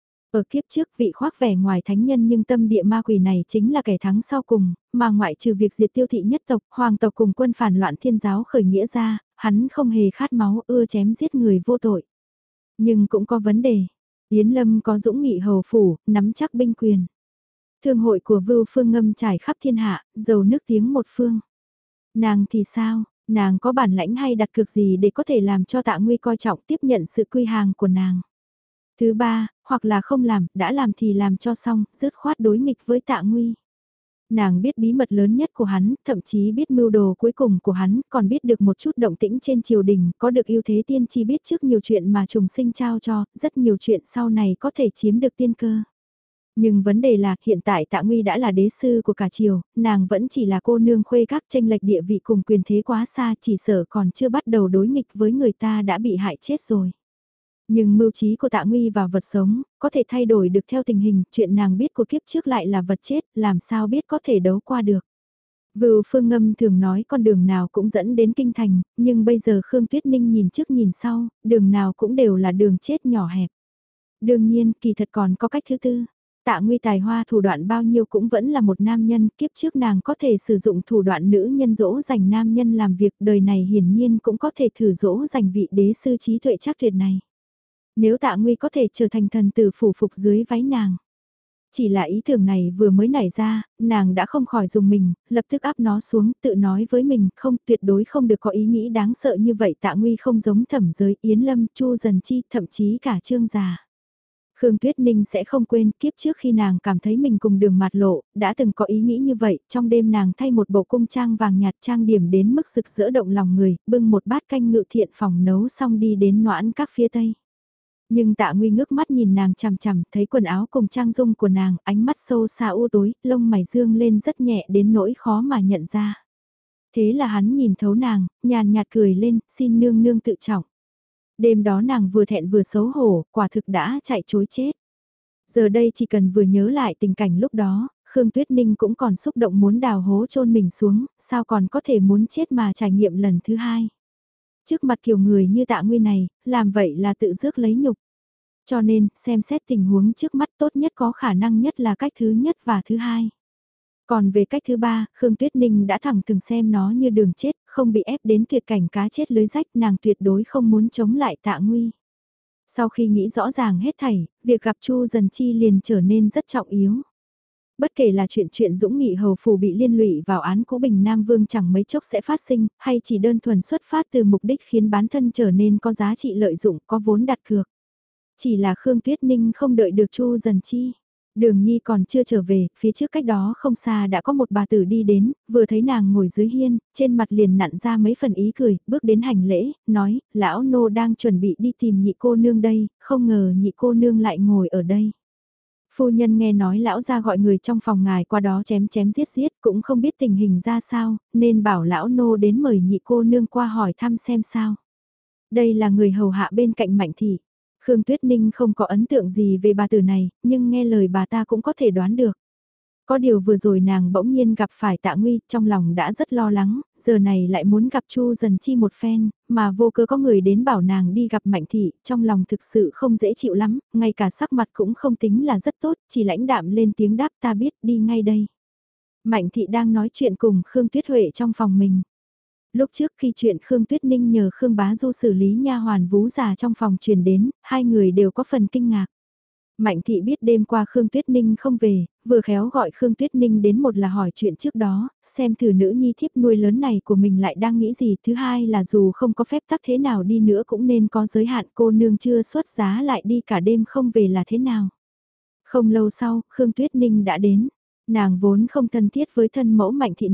Ở kiếp trước vị khoác vẻ ngoài thánh nhân nhưng tâm địa ma quỷ này chính là kẻ thắng sau cùng, mà ngoại trừ việc diệt tiêu thị nhất tộc, hoàng tộc cùng quân phản loạn thiên giáo khởi nghĩa ra, hắn không hề khát máu ưa chém giết người vô tội. Nhưng cũng có vấn đề, Yến Lâm có Dũng Nghị hầu phủ, nắm chắc binh quyền. Thương hội của Vưu Phương Ngâm trải khắp thiên hạ, giàu nước tiếng một phương. Nàng thì sao, nàng có bản lãnh hay đặt cược gì để có thể làm cho Tạ Nguy coi trọng tiếp nhận sự quy hàng của nàng. Thứ ba, hoặc là không làm, đã làm thì làm cho xong, dứt khoát đối nghịch với Tạ Nguy. Nàng biết bí mật lớn nhất của hắn, thậm chí biết mưu đồ cuối cùng của hắn, còn biết được một chút động tĩnh trên triều đình, có được ưu thế tiên tri biết trước nhiều chuyện mà trùng sinh trao cho, rất nhiều chuyện sau này có thể chiếm được tiên cơ. Nhưng vấn đề là hiện tại Tạ Nguy đã là đế sư của cả triều, nàng vẫn chỉ là cô nương khuê các tranh lệch địa vị cùng quyền thế quá xa, chỉ sợ còn chưa bắt đầu đối nghịch với người ta đã bị hại chết rồi. Nhưng mưu trí của Tạ Nguy và vật sống, có thể thay đổi được theo tình hình, chuyện nàng biết của kiếp trước lại là vật chết, làm sao biết có thể đấu qua được. Vưu Phương Ngâm thường nói con đường nào cũng dẫn đến kinh thành, nhưng bây giờ Khương Tuyết Ninh nhìn trước nhìn sau, đường nào cũng đều là đường chết nhỏ hẹp. Đương nhiên, kỳ thật còn có cách thứ tư. Tạ Nguy tài hoa thủ đoạn bao nhiêu cũng vẫn là một nam nhân, kiếp trước nàng có thể sử dụng thủ đoạn nữ nhân dỗ dành nam nhân làm việc, đời này hiển nhiên cũng có thể thử dỗ dành vị đế sư trí tuệ chắc tuyệt này. Nếu Tạ Nguy có thể trở thành thần tử phủ phục dưới váy nàng. Chỉ là ý tưởng này vừa mới nảy ra, nàng đã không khỏi dùng mình, lập tức áp nó xuống, tự nói với mình, không, tuyệt đối không được có ý nghĩ đáng sợ như vậy. Tạ Nguy không giống Thẩm Giới, Yến Lâm, Chu Dần Chi, thậm chí cả Trương Già. Khương Tuyết Ninh sẽ không quên kiếp trước khi nàng cảm thấy mình cùng đường mạt lộ, đã từng có ý nghĩ như vậy, trong đêm nàng thay một bộ cung trang vàng nhạt trang điểm đến mức rực rỡ động lòng người, bưng một bát canh ngự thiện phòng nấu xong đi đến Noãn Các phía tây. Nhưng Tạ Nguy ngước mắt nhìn nàng chằm chằm, thấy quần áo cùng trang dung của nàng, ánh mắt sâu xa u tối, lông mày dương lên rất nhẹ đến nỗi khó mà nhận ra. Thế là hắn nhìn thấu nàng, nhàn nhạt cười lên, xin nương nương tự trọng. Đêm đó nàng vừa thẹn vừa xấu hổ, quả thực đã chạy chối chết. Giờ đây chỉ cần vừa nhớ lại tình cảnh lúc đó, Khương Tuyết Ninh cũng còn xúc động muốn đào hố chôn mình xuống, sao còn có thể muốn chết mà trải nghiệm lần thứ hai. Trước mặt kiểu người như Tạ Nguy này, làm vậy là tự rước lấy nhục. Cho nên, xem xét tình huống trước mắt tốt nhất có khả năng nhất là cách thứ nhất và thứ hai. Còn về cách thứ ba, Khương Tuyết Ninh đã thẳng từng xem nó như đường chết, không bị ép đến tuyệt cảnh cá chết lưới rách, nàng tuyệt đối không muốn chống lại Tạ Nguy. Sau khi nghĩ rõ ràng hết thảy, việc gặp Chu Dần Chi liền trở nên rất trọng yếu. Bất kể là chuyện Dũng Nghị hầu phủ bị liên lụy vào án cũ Bình Nam Vương chẳng mấy chốc sẽ phát sinh, hay chỉ đơn thuần xuất phát từ mục đích khiến bán thân trở nên có giá trị lợi dụng, có vốn đặt cược. Chỉ là Khương Tuyết Ninh không đợi được Chu Dần Chi. Đường Nhi còn chưa trở về, phía trước cách đó không xa đã có một bà tử đi đến, vừa thấy nàng ngồi dưới hiên, trên mặt liền nặn ra mấy phần ý cười, bước đến hành lễ, nói, lão nô đang chuẩn bị đi tìm nhị cô nương đây, không ngờ nhị cô nương lại ngồi ở đây. Phu nhân nghe nói lão ra gọi người trong phòng ngài qua đó chém chém giết giết, cũng không biết tình hình ra sao, nên bảo lão nô đến mời nhị cô nương qua hỏi thăm xem sao. Đây là người hầu hạ bên cạnh Mạnh Thị. Khương Tuyết Ninh không có ấn tượng gì về bà tử này, nhưng nghe lời bà ta cũng có thể đoán được. Có điều vừa rồi nàng bỗng nhiên gặp phải Tạ Nguy, trong lòng đã rất lo lắng, giờ này lại muốn gặp Chu Dần Chi một phen, mà vô cớ có người đến bảo nàng đi gặp Mạnh Thị, trong lòng thực sự không dễ chịu lắm, ngay cả sắc mặt cũng không tính là rất tốt, chỉ lãnh đạm lên tiếng đáp ta biết đi ngay đây. Mạnh Thị đang nói chuyện cùng Khương Tuyết Huệ trong phòng mình. Lúc trước khi chuyện Khương Tuyết Ninh nhờ Khương Bá Du xử lý nha hoàn vú già trong phòng truyền đến, hai người đều có phần kinh ngạc. Mạnh Thị biết đêm qua Khương Tuyết Ninh không về, vừa khéo gọi Khương Tuyết Ninh đến một là hỏi chuyện trước đó, xem thử nữ nhi thiếp nuôi lớn này của mình lại đang nghĩ gì. Thứ hai là dù không có phép tắc thế nào đi nữa cũng nên có giới hạn, cô nương chưa xuất giá lại đi cả đêm không về là thế nào. Không lâu sau, Khương Tuyết Ninh đã đến. Nàng vốn không thân thiết với thân mẫu Mạnh Thị này,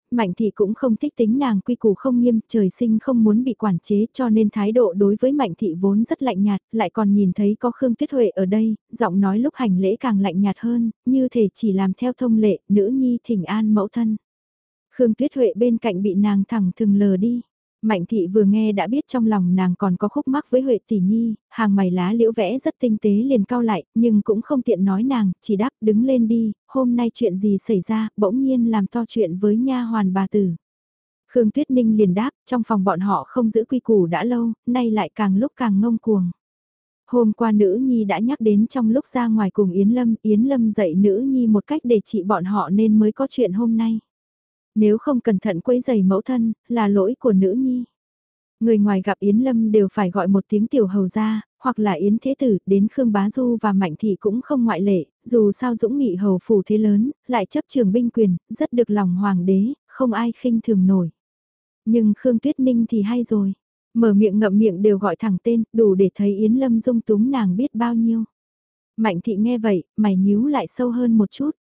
Mạnh Thị cũng không thích tính nàng quy củ không nghiêm, trời sinh không muốn bị quản chế cho nên thái độ đối với Mạnh Thị vốn rất lạnh nhạt, lại còn nhìn thấy có Khương Tuyết Huệ ở đây, giọng nói lúc hành lễ càng lạnh nhạt hơn, như thể chỉ làm theo thông lệ, nữ nhi thỉnh an mẫu thân. Khương Tuyết Huệ bên cạnh bị nàng thẳng thừng lờ đi. Mạnh Thị vừa nghe đã biết trong lòng nàng còn có khúc mắc với Huệ tỷ nhi, hàng mày lá liễu vẽ rất tinh tế liền cau lại, nhưng cũng không tiện nói nàng, chỉ đáp đứng lên đi, hôm nay chuyện gì xảy ra, bỗng nhiên làm to chuyện với nha hoàn bà tử. Khương Tuyết Ninh liền đáp, trong phòng bọn họ không giữ quy củ đã lâu, nay lại càng lúc càng ngông cuồng. Hôm qua nữ nhi đã nhắc đến trong lúc ra ngoài cùng Yến Lâm dạy nữ nhi một cách để trị bọn họ nên mới có chuyện hôm nay. Nếu không cẩn thận quấy giày mẫu thân, là lỗi của nữ nhi. Người ngoài gặp Yến Lâm đều phải gọi một tiếng tiểu hầu ra, hoặc là Yến Thế Tử, đến Khương Bá Du và Mạnh Thị cũng không ngoại lệ, dù sao Dũng Nghị hầu phủ thế lớn, lại chấp trường binh quyền, rất được lòng hoàng đế, không ai khinh thường nổi. Nhưng Khương Tuyết Ninh thì hay rồi, mở miệng ngậm miệng đều gọi thẳng tên, đủ để thấy Yến Lâm dung túng nàng biết bao nhiêu. Mạnh Thị nghe vậy, mày nhíu lại sâu hơn một chút.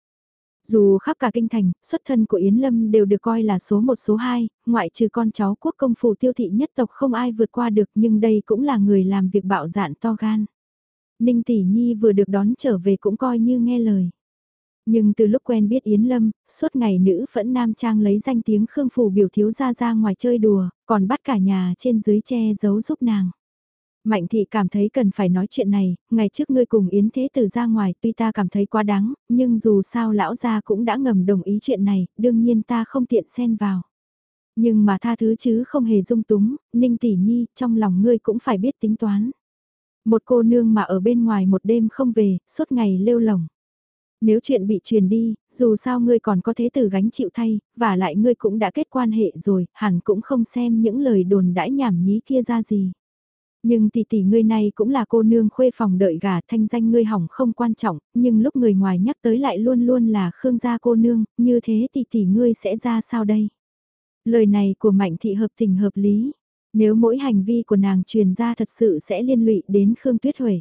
Dù khắp cả kinh thành, xuất thân của Yến Lâm đều được coi là số 1 số 2, ngoại trừ con cháu quốc công phủ Tiêu thị nhất tộc không ai vượt qua được, nhưng đây cũng là người làm việc bạo dạn to gan. Ninh Tỷ Nhi vừa được đón trở về cũng coi như nghe lời. Nhưng từ lúc quen biết Yến Lâm, suốt ngày nữ phẫn nam trang lấy danh tiếng Khương phủ biểu thiếu gia ra ngoài chơi đùa, còn bắt cả nhà trên dưới che giấu giúp nàng. Mạnh Thị cảm thấy cần phải nói chuyện này, ngày trước ngươi cùng Yến Thế Tử ra ngoài tuy ta cảm thấy quá đáng, nhưng dù sao lão gia cũng đã ngầm đồng ý chuyện này, đương nhiên ta không tiện xen vào. Nhưng mà tha thứ chứ không hề dung túng, Ninh Tỷ Nhi, trong lòng ngươi cũng phải biết tính toán. Một cô nương mà ở bên ngoài một đêm không về, suốt ngày lêu lỏng. Nếu chuyện bị truyền đi, dù sao ngươi còn có thế tử gánh chịu thay, và lại ngươi cũng đã kết quan hệ rồi, hẳn cũng không xem những lời đồn đãi nhảm nhí kia ra gì. Nhưng tỷ tỷ ngươi này cũng là cô nương khuê phòng đợi gả, thanh danh ngươi hỏng không quan trọng, nhưng lúc người ngoài nhắc tới lại luôn luôn là Khương gia cô nương, như thế tỷ tỷ ngươi sẽ ra sao đây? Lời này của Mạnh Thị hợp tình hợp lý, nếu mỗi hành vi của nàng truyền ra thật sự sẽ liên lụy đến Khương Tuyết Huệ.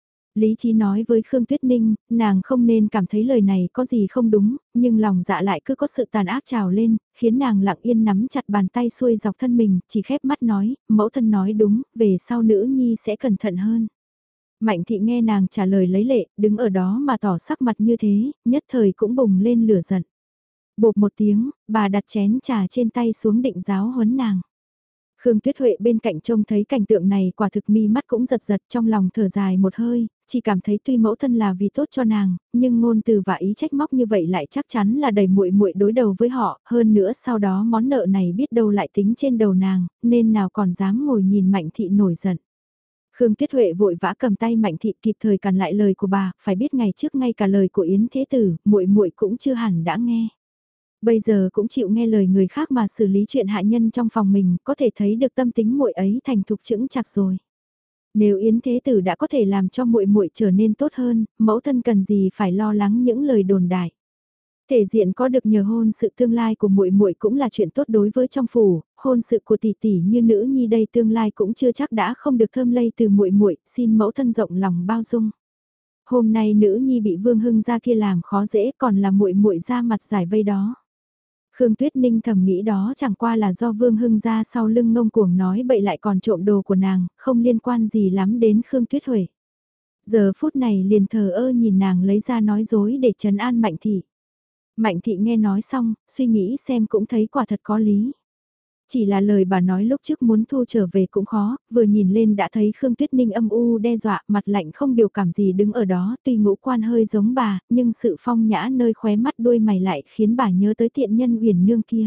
Lý trí nói với Khương Tuyết Ninh, nàng không nên cảm thấy lời này có gì không đúng, nhưng lòng dạ lại cứ có sự tàn ác trào lên, khiến nàng lặng yên nắm chặt bàn tay xuôi dọc thân mình, chỉ khép mắt nói, mẫu thân nói đúng, về sau nữ nhi sẽ cẩn thận hơn. Mạnh Thị nghe nàng trả lời lấy lệ, đứng ở đó mà tỏ sắc mặt như thế, nhất thời cũng bùng lên lửa giận. Bột một tiếng, bà đặt chén trà trên tay xuống định giáo huấn nàng. Khương Tuyết Huệ bên cạnh trông thấy cảnh tượng này quả thực mi mắt cũng giật giật trong lòng thở dài một hơi, chỉ cảm thấy tuy mẫu thân là vì tốt cho nàng, nhưng ngôn từ và ý trách móc như vậy lại chắc chắn là đầy muội muội đối đầu với họ, hơn nữa sau đó món nợ này biết đâu lại tính trên đầu nàng, nên nào còn dám ngồi nhìn Mạnh Thị nổi giận. Khương Tuyết Huệ vội vã cầm tay Mạnh Thị kịp thời cằn lại lời của bà, phải biết ngày trước ngay cả lời của Yến Thế Tử, muội muội cũng chưa hẳn đã nghe. Bây giờ cũng chịu nghe lời người khác mà xử lý chuyện hạ nhân trong phòng mình, có thể thấy được tâm tính muội ấy thành thục chững chạc rồi. Nếu Yến Thế Tử đã có thể làm cho muội muội trở nên tốt hơn, mẫu thân cần gì phải lo lắng những lời đồn đại. Thể diện có được nhờ hôn sự tương lai của muội muội cũng là chuyện tốt đối với trong phủ, hôn sự của tỷ tỷ như nữ nhi đây tương lai cũng chưa chắc đã không được thơm lây từ muội muội, xin mẫu thân rộng lòng bao dung. Hôm nay nữ nhi bị Vương Hưng gia kia làm khó dễ, còn là muội muội ra mặt giải vây đó. Khương Tuyết Ninh thầm nghĩ đó chẳng qua là do Vương Hưng ra sau lưng ngông cuồng nói bậy lại còn trộm đồ của nàng, không liên quan gì lắm đến Khương Tuyết Huệ. Giờ phút này liền thờ ơ nhìn nàng lấy ra nói dối để trấn an Mạnh Thị. Mạnh Thị nghe nói xong, suy nghĩ xem cũng thấy quả thật có lý. Chỉ là lời bà nói lúc trước muốn thu trở về cũng khó, vừa nhìn lên đã thấy Khương Tuyết Ninh âm u đe dọa, mặt lạnh không biểu cảm gì đứng ở đó, tuy ngũ quan hơi giống bà, nhưng sự phong nhã nơi khóe mắt đôi mày lại khiến bà nhớ tới tiện nhân Uyển Nương kia.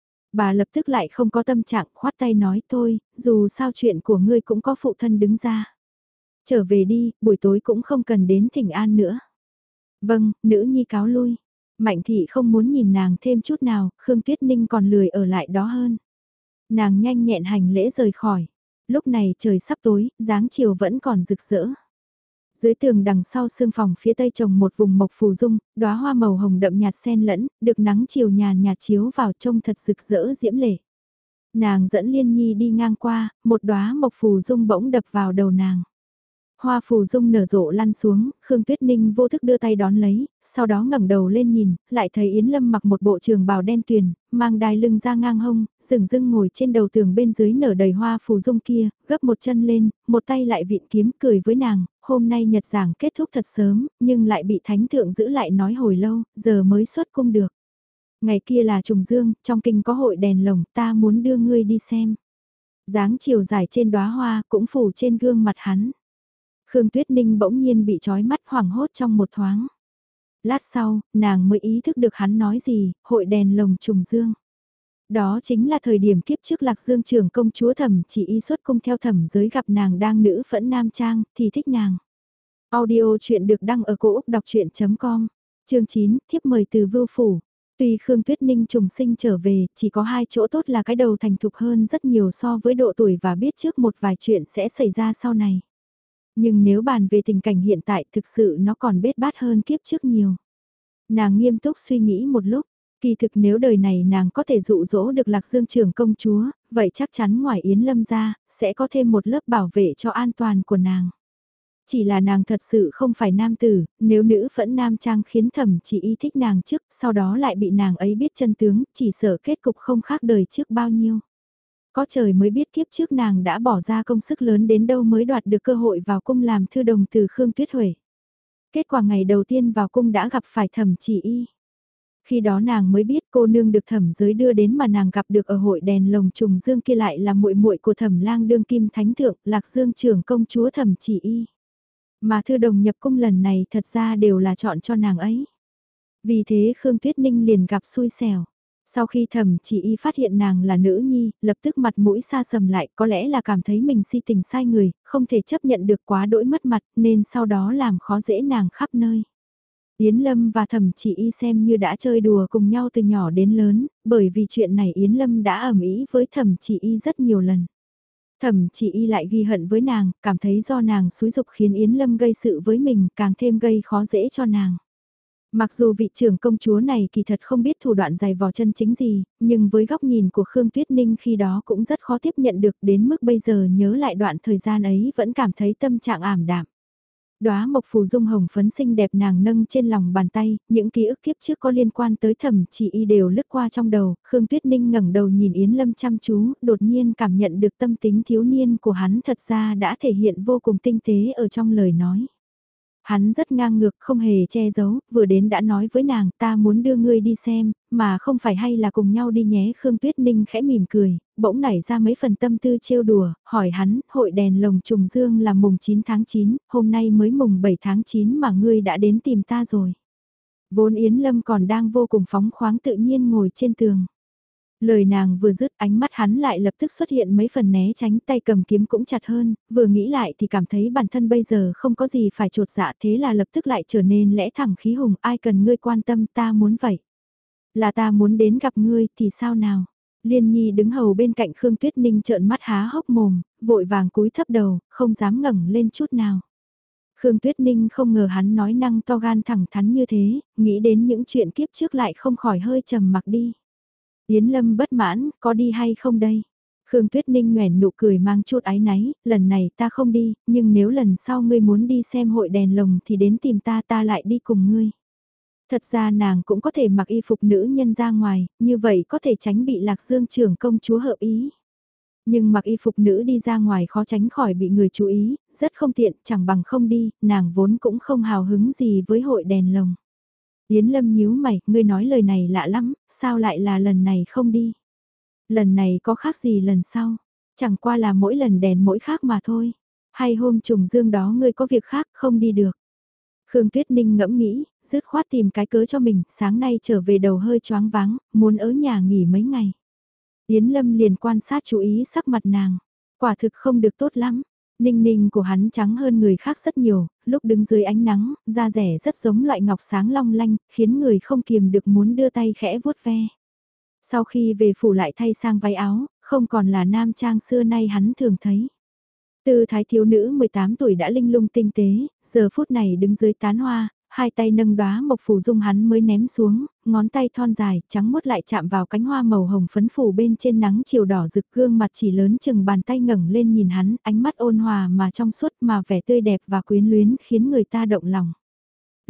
Bà lập tức lại không có tâm trạng khoát tay nói thôi, dù sao chuyện của ngươi cũng có phụ thân đứng ra. Trở về đi, buổi tối cũng không cần đến thỉnh an nữa. Vâng, nữ nhi cáo lui. Mạnh Thị không muốn nhìn nàng thêm chút nào, Khương Tuyết Ninh còn lười ở lại đó hơn. Nàng nhanh nhẹn hành lễ rời khỏi. Lúc này trời sắp tối, dáng chiều vẫn còn rực rỡ. Dưới tường đằng sau sương phòng phía tây trồng một vùng mộc phù dung, đóa hoa màu hồng đậm nhạt xen lẫn, được nắng chiều nhàn nhạt chiếu vào trông thật rực rỡ diễm lệ. Nàng dẫn Liên Nhi đi ngang qua, một đóa mộc phù dung bỗng đập vào đầu nàng. Hoa phù dung nở rộ lăn xuống, Khương Tuyết Ninh vô thức đưa tay đón lấy, sau đó ngẩng đầu lên nhìn, lại thấy Yến Lâm mặc một bộ trường bào đen tuyền, mang đai lưng ra ngang hông, dửng dưng ngồi trên đầu tường bên dưới nở đầy hoa phù dung kia, gấp một chân lên, một tay lại vịn kiếm cười với nàng, hôm nay nhật giảng kết thúc thật sớm, nhưng lại bị thánh thượng giữ lại nói hồi lâu, giờ mới xuất cung được. Ngày kia là trùng dương, trong kinh có hội đèn lồng, ta muốn đưa ngươi đi xem. Dáng chiều dài trên đóa hoa cũng phủ trên gương mặt hắn. Khương Tuyết Ninh bỗng nhiên bị trói mắt hoảng hốt trong một thoáng. Lát sau, nàng mới ý thức được hắn nói gì, hội đèn lồng trùng dương. Đó chính là thời điểm kiếp trước Lạc Dương trưởng công chúa Thẩm Chỉ Y xuất cung theo thẩm giới gặp nàng đang nữ phẫn nam trang, thì thích nàng. Audio chuyện được đăng ở cổ Úc đọc chuyện.com, chương 9, thiếp mời từ Vưu Phủ. Tuy Khương Tuyết Ninh trùng sinh trở về, chỉ có hai chỗ tốt là cái đầu thành thục hơn rất nhiều so với độ tuổi và biết trước một vài chuyện sẽ xảy ra sau này. Nhưng nếu bàn về tình cảnh hiện tại thực sự nó còn bết bát hơn kiếp trước nhiều. Nàng nghiêm túc suy nghĩ một lúc, kỳ thực nếu đời này nàng có thể dụ dỗ được Lạc Dương trưởng công chúa, vậy chắc chắn ngoài Yến Lâm ra, sẽ có thêm một lớp bảo vệ cho an toàn của nàng. Chỉ là nàng thật sự không phải nam tử, nếu nữ phẫn nam trang khiến Thẩm Chỉ Y thích nàng trước, sau đó lại bị nàng ấy biết chân tướng, chỉ sợ kết cục không khác đời trước bao nhiêu. Có trời mới biết kiếp trước nàng đã bỏ ra công sức lớn đến đâu mới đoạt được cơ hội vào cung làm thư đồng từ Khương Tuyết Huệ. Kết quả ngày đầu tiên vào cung đã gặp phải Thẩm Chỉ Y. Khi đó nàng mới biết cô nương được thẩm giới đưa đến mà nàng gặp được ở hội đèn lồng trùng dương kia lại là muội muội của Thẩm lang đương kim thánh thượng, Lạc Dương trưởng công chúa Thẩm Chỉ Y. Mà thư đồng nhập cung lần này thật ra đều là chọn cho nàng ấy. Vì thế Khương Tuyết Ninh liền gặp xui xẻo. Sau khi Thẩm Chỉ Y phát hiện nàng là nữ nhi, lập tức mặt mũi xa sầm lại, có lẽ là cảm thấy mình si tình sai người, không thể chấp nhận được quá đỗi mất mặt, nên sau đó làm khó dễ nàng khắp nơi. Yến Lâm và Thẩm Chỉ Y xem như đã chơi đùa cùng nhau từ nhỏ đến lớn, bởi vì chuyện này Yến Lâm đã ầm ĩ với Thẩm Chỉ Y rất nhiều lần. Thẩm Chỉ Y lại ghi hận với nàng, cảm thấy do nàng xúi dục khiến Yến Lâm gây sự với mình, càng thêm gây khó dễ cho nàng. Mặc dù vị trưởng công chúa này kỳ thật không biết thủ đoạn giày vò chân chính gì, nhưng với góc nhìn của Khương Tuyết Ninh khi đó cũng rất khó tiếp nhận được, đến mức bây giờ nhớ lại đoạn thời gian ấy vẫn cảm thấy tâm trạng ảm đạm. Đóa mộc phù dung hồng phấn xinh đẹp nàng nâng trên lòng bàn tay, những ký ức kiếp trước có liên quan tới Thẩm Chỉ Y đều lướt qua trong đầu, Khương Tuyết Ninh ngẩng đầu nhìn Yến Lâm chăm chú, đột nhiên cảm nhận được tâm tính thiếu niên của hắn thật ra đã thể hiện vô cùng tinh tế ở trong lời nói. Hắn rất ngang ngược, không hề che giấu, vừa đến đã nói với nàng ta muốn đưa ngươi đi xem, mà không phải hay là cùng nhau đi nhé. Khương Tuyết Ninh khẽ mỉm cười, bỗng nảy ra mấy phần tâm tư trêu đùa, hỏi hắn, hội đèn lồng trùng dương là mùng 9 tháng 9, hôm nay mới mùng 7 tháng 9 mà ngươi đã đến tìm ta rồi. Vốn Yến Lâm còn đang vô cùng phóng khoáng tự nhiên ngồi trên tường. Lời nàng vừa dứt ánh mắt hắn lại lập tức xuất hiện mấy phần né tránh, tay cầm kiếm cũng chặt hơn, vừa nghĩ lại thì cảm thấy bản thân bây giờ không có gì phải trột dạ, thế là lập tức lại trở nên lẽ thẳng khí hùng, ai cần ngươi quan tâm, ta muốn vậy. Là ta muốn đến gặp ngươi thì sao nào? Liên Nhi đứng hầu bên cạnh Khương Tuyết Ninh trợn mắt há hốc mồm, vội vàng cúi thấp đầu, không dám ngẩng lên chút nào. Khương Tuyết Ninh không ngờ hắn nói năng to gan thẳng thắn như thế, nghĩ đến những chuyện kiếp trước lại không khỏi hơi trầm mặc đi. Yến Lâm bất mãn, có đi hay không đây? Khương Tuyết Ninh nhoẻn nụ cười mang chút áy náy, lần này ta không đi, nhưng nếu lần sau ngươi muốn đi xem hội đèn lồng thì đến tìm ta, ta lại đi cùng ngươi. Thật ra nàng cũng có thể mặc y phục nữ nhân ra ngoài, như vậy có thể tránh bị Lạc Dương trưởng công chúa hợp ý. Nhưng mặc y phục nữ đi ra ngoài khó tránh khỏi bị người chú ý, rất không tiện, chẳng bằng không đi, nàng vốn cũng không hào hứng gì với hội đèn lồng. Yến Lâm nhíu mày, ngươi nói lời này lạ lắm, sao lại là lần này không đi? Lần này có khác gì lần sau? Chẳng qua là mỗi lần đèn mỗi khác mà thôi. Hay hôm trùng dương đó ngươi có việc khác không đi được? Khương Tuyết Ninh ngẫm nghĩ, dứt khoát tìm cái cớ cho mình, sáng nay trở về đầu hơi choáng váng, muốn ở nhà nghỉ mấy ngày. Yến Lâm liền quan sát chú ý sắc mặt nàng, quả thực không được tốt lắm. Ninh ninh của hắn trắng hơn người khác rất nhiều, lúc đứng dưới ánh nắng, da rẻ rất giống loại ngọc sáng long lanh, khiến người không kiềm được muốn đưa tay khẽ vuốt ve. Sau khi về phủ lại thay sang váy áo, không còn là nam trang xưa nay hắn thường thấy. Tư thái thiếu nữ 18 tuổi đã linh lung tinh tế, giờ phút này đứng dưới tán hoa, hai tay nâng đóa mộc phù dung hắn mới ném xuống, ngón tay thon dài, trắng mốt lại chạm vào cánh hoa màu hồng phấn phủ bên trên nắng chiều đỏ rực, gương mặt chỉ lớn chừng bàn tay ngẩng lên nhìn hắn, ánh mắt ôn hòa mà trong suốt mà vẻ tươi đẹp và quyến luyến khiến người ta động lòng.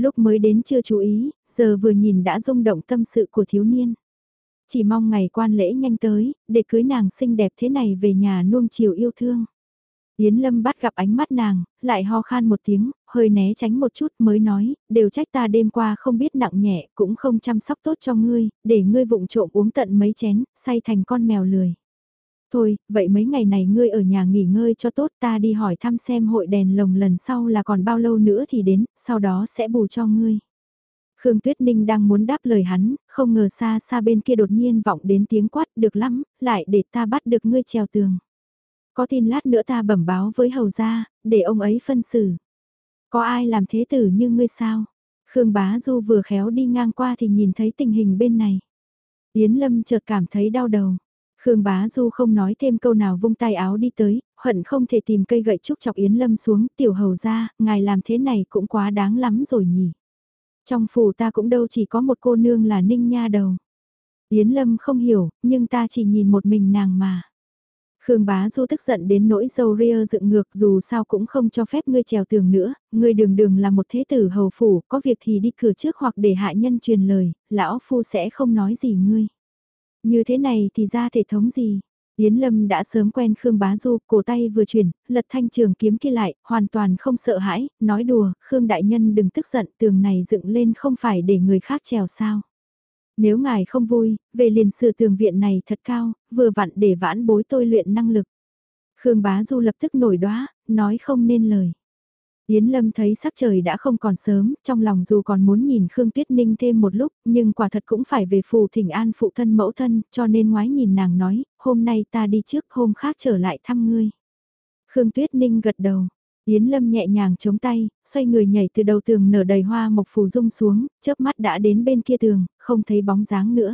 Lúc mới đến chưa chú ý, giờ vừa nhìn đã rung động tâm sự của thiếu niên. Chỉ mong ngày quan lễ nhanh tới, để cưới nàng xinh đẹp thế này về nhà nuông chiều yêu thương. Yến Lâm bắt gặp ánh mắt nàng, lại ho khan một tiếng, hơi né tránh một chút mới nói, đều trách ta đêm qua không biết nặng nhẹ, cũng không chăm sóc tốt cho ngươi, để ngươi vụng trộm uống tận mấy chén, say thành con mèo lười. Thôi, vậy mấy ngày này ngươi ở nhà nghỉ ngơi cho tốt, ta đi hỏi thăm xem hội đèn lồng lần sau là còn bao lâu nữa thì đến, sau đó sẽ bù cho ngươi. Khương Tuyết Ninh đang muốn đáp lời hắn, không ngờ xa xa bên kia đột nhiên vọng đến tiếng quát, được lắm, lại để ta bắt được ngươi trèo tường. Có tin lát nữa ta bẩm báo với hầu gia, để ông ấy phân xử. Có ai làm thế tử như ngươi sao? Khương Bá Du vừa khéo đi ngang qua thì nhìn thấy tình hình bên này. Yến Lâm chợt cảm thấy đau đầu. Khương Bá Du không nói thêm câu nào, vung tay áo đi tới, hận không thể tìm cây gậy trúc chọc Yến Lâm xuống, tiểu hầu gia, ngài làm thế này cũng quá đáng lắm rồi nhỉ. Trong phủ ta cũng đâu chỉ có một cô nương là Ninh Nha đầu. Yến Lâm không hiểu, nhưng ta chỉ nhìn một mình nàng mà. Khương Bá Du tức giận đến nỗi râu ria dựng ngược, dù sao cũng không cho phép ngươi trèo tường nữa, ngươi đường đường là một thế tử hầu phủ, có việc thì đi cửa trước hoặc để hạ nhân truyền lời, lão phu sẽ không nói gì ngươi. Như thế này thì ra thể thống gì? Yến Lâm đã sớm quen Khương Bá Du, cổ tay vừa chuyển, lật thanh trường kiếm kia lại, hoàn toàn không sợ hãi, nói đùa, Khương đại nhân đừng tức giận, tường này dựng lên không phải để người khác trèo sao. Nếu ngài không vui, về liền sửa tường viện này thật cao, vừa vặn để vãn bối tôi luyện năng lực. Khương Bá Du lập tức nổi đoá, nói không nên lời. Yến Lâm thấy sắc trời đã không còn sớm, trong lòng dù còn muốn nhìn Khương Tuyết Ninh thêm một lúc, nhưng quả thật cũng phải về phủ thỉnh an phụ thân mẫu thân, cho nên ngoái nhìn nàng nói, hôm nay ta đi trước, hôm khác trở lại thăm ngươi. Khương Tuyết Ninh gật đầu, Yến Lâm nhẹ nhàng chống tay, xoay người nhảy từ đầu tường nở đầy hoa mộc phù dung xuống, chớp mắt đã đến bên kia tường, không thấy bóng dáng nữa.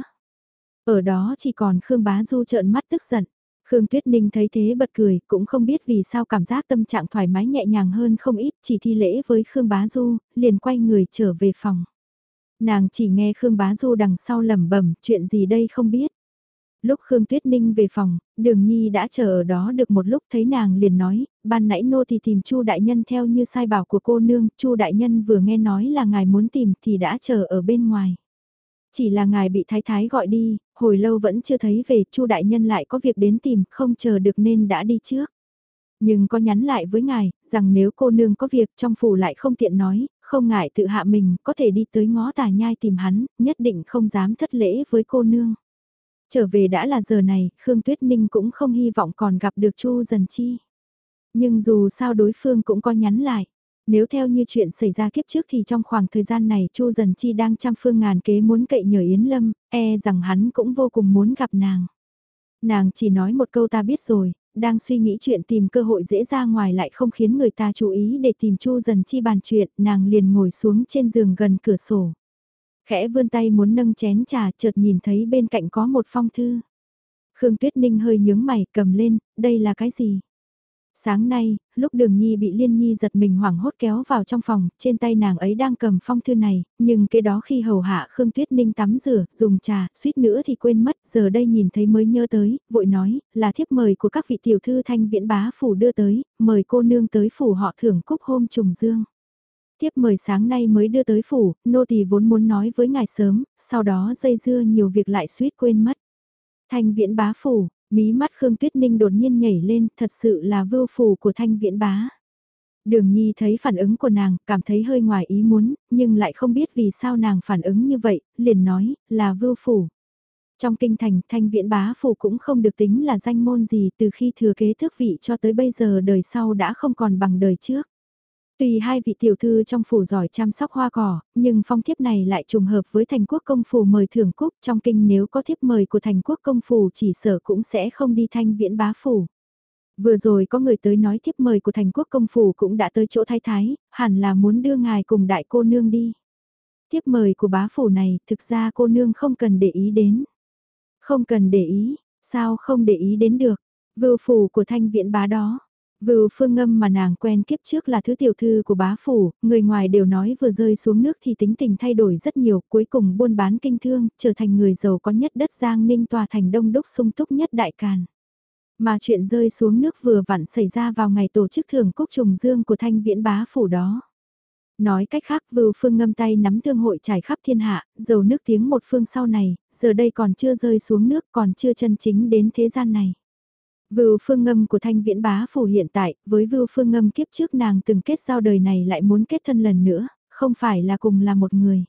Ở đó chỉ còn Khương Bá Du trợn mắt tức giận. Khương Tuyết Ninh thấy thế bật cười, cũng không biết vì sao cảm giác tâm trạng thoải mái nhẹ nhàng hơn không ít, chỉ thi lễ với Khương Bá Du, liền quay người trở về phòng. Nàng chỉ nghe Khương Bá Du đằng sau lẩm bẩm, chuyện gì đây không biết. Lúc Khương Tuyết Ninh về phòng, Đường Nhi đã chờ ở đó được một lúc, thấy nàng liền nói, ban nãy nô thì tìm Chu đại nhân theo như sai bảo của cô nương, Chu đại nhân vừa nghe nói là ngài muốn tìm thì đã chờ ở bên ngoài. Chỉ là ngài bị thái thái gọi đi, hồi lâu vẫn chưa thấy về, Chu đại nhân lại có việc đến tìm, không chờ được nên đã đi trước. Nhưng có nhắn lại với ngài, rằng nếu cô nương có việc trong phủ lại không tiện nói, không ngại tự hạ mình, có thể đi tới ngõ Tà Nhai tìm hắn, nhất định không dám thất lễ với cô nương. Trở về đã là giờ này, Khương Tuyết Ninh cũng không hy vọng còn gặp được Chu Dần Chi. Nhưng dù sao đối phương cũng có nhắn lại. Nếu theo như chuyện xảy ra kiếp trước thì trong khoảng thời gian này Chu Dần Chi đang trăm phương ngàn kế muốn cậy nhờ Yến Lâm, e rằng hắn cũng vô cùng muốn gặp nàng. Nàng chỉ nói một câu ta biết rồi, đang suy nghĩ chuyện tìm cơ hội dễ ra ngoài lại không khiến người ta chú ý để tìm Chu Dần Chi bàn chuyện, nàng liền ngồi xuống trên giường gần cửa sổ. Khẽ vươn tay muốn nâng chén trà, chợt nhìn thấy bên cạnh có một phong thư. Khương Tuyết Ninh hơi nhướng mày cầm lên, đây là cái gì? Sáng nay, lúc Đường Nhi bị Liên Nhi giật mình hoảng hốt kéo vào trong phòng, trên tay nàng ấy đang cầm phong thư này, nhưng cái đó khi hầu hạ Khương Tuyết Ninh tắm rửa, dùng trà, suýt nữa thì quên mất, giờ đây nhìn thấy mới nhớ tới, vội nói, là thiếp mời của các vị tiểu thư Thanh Viễn bá phủ đưa tới, mời cô nương tới phủ họ thưởng cúc hôm trùng dương. Thiếp mời sáng nay mới đưa tới phủ, nô tỳ vốn muốn nói với ngài sớm, sau đó dây dưa nhiều việc lại suýt quên mất. Thanh Viễn bá phủ, mí mắt Khương Tuyết Ninh đột nhiên nhảy lên, thật sự là vưu phủ của Thanh Viễn bá. Đường Nhi thấy phản ứng của nàng, cảm thấy hơi ngoài ý muốn, nhưng lại không biết vì sao nàng phản ứng như vậy, liền nói, là vưu phủ. Trong kinh thành, Thanh Viễn bá phủ cũng không được tính là danh môn gì, từ khi thừa kế tước vị cho tới bây giờ đời sau đã không còn bằng đời trước. Tuy hai vị tiểu thư trong phủ giỏi chăm sóc hoa cỏ, nhưng phong thiếp này lại trùng hợp với thành quốc công phủ mời thưởng cúc, trong kinh nếu có thiếp mời của thành quốc công phủ chỉ sợ cũng sẽ không đi Thanh Viễn bá phủ. Vừa rồi có người tới nói thiếp mời của thành quốc công phủ cũng đã tới chỗ thái thái, hẳn là muốn đưa ngài cùng đại cô nương đi. Thiếp mời của bá phủ này thực ra cô nương không cần để ý đến. Không cần để ý, sao không để ý đến được, vưu phủ của Thanh Viễn bá đó. Vưu Phương Ngâm mà nàng quen kiếp trước là thứ tiểu thư của bá phủ, người ngoài đều nói vừa rơi xuống nước thì tính tình thay đổi rất nhiều, cuối cùng buôn bán kinh thương, trở thành người giàu có nhất đất Giang Ninh tòa thành đông đúc sung túc nhất Đại Càn. Mà chuyện rơi xuống nước vừa vặn xảy ra vào ngày tổ chức thưởng cúc trùng dương của Thanh Viễn bá phủ đó. Nói cách khác Vưu Phương Ngâm tay nắm thương hội trải khắp thiên hạ, dầu nước tiếng một phương sau này, giờ đây còn chưa rơi xuống nước còn chưa chân chính đến thế gian này. Vưu Phương Ngâm của Thanh Viễn Bá Phủ hiện tại, với Vưu Phương Ngâm kiếp trước nàng từng kết giao đời này lại muốn kết thân lần nữa, không phải là cùng là một người.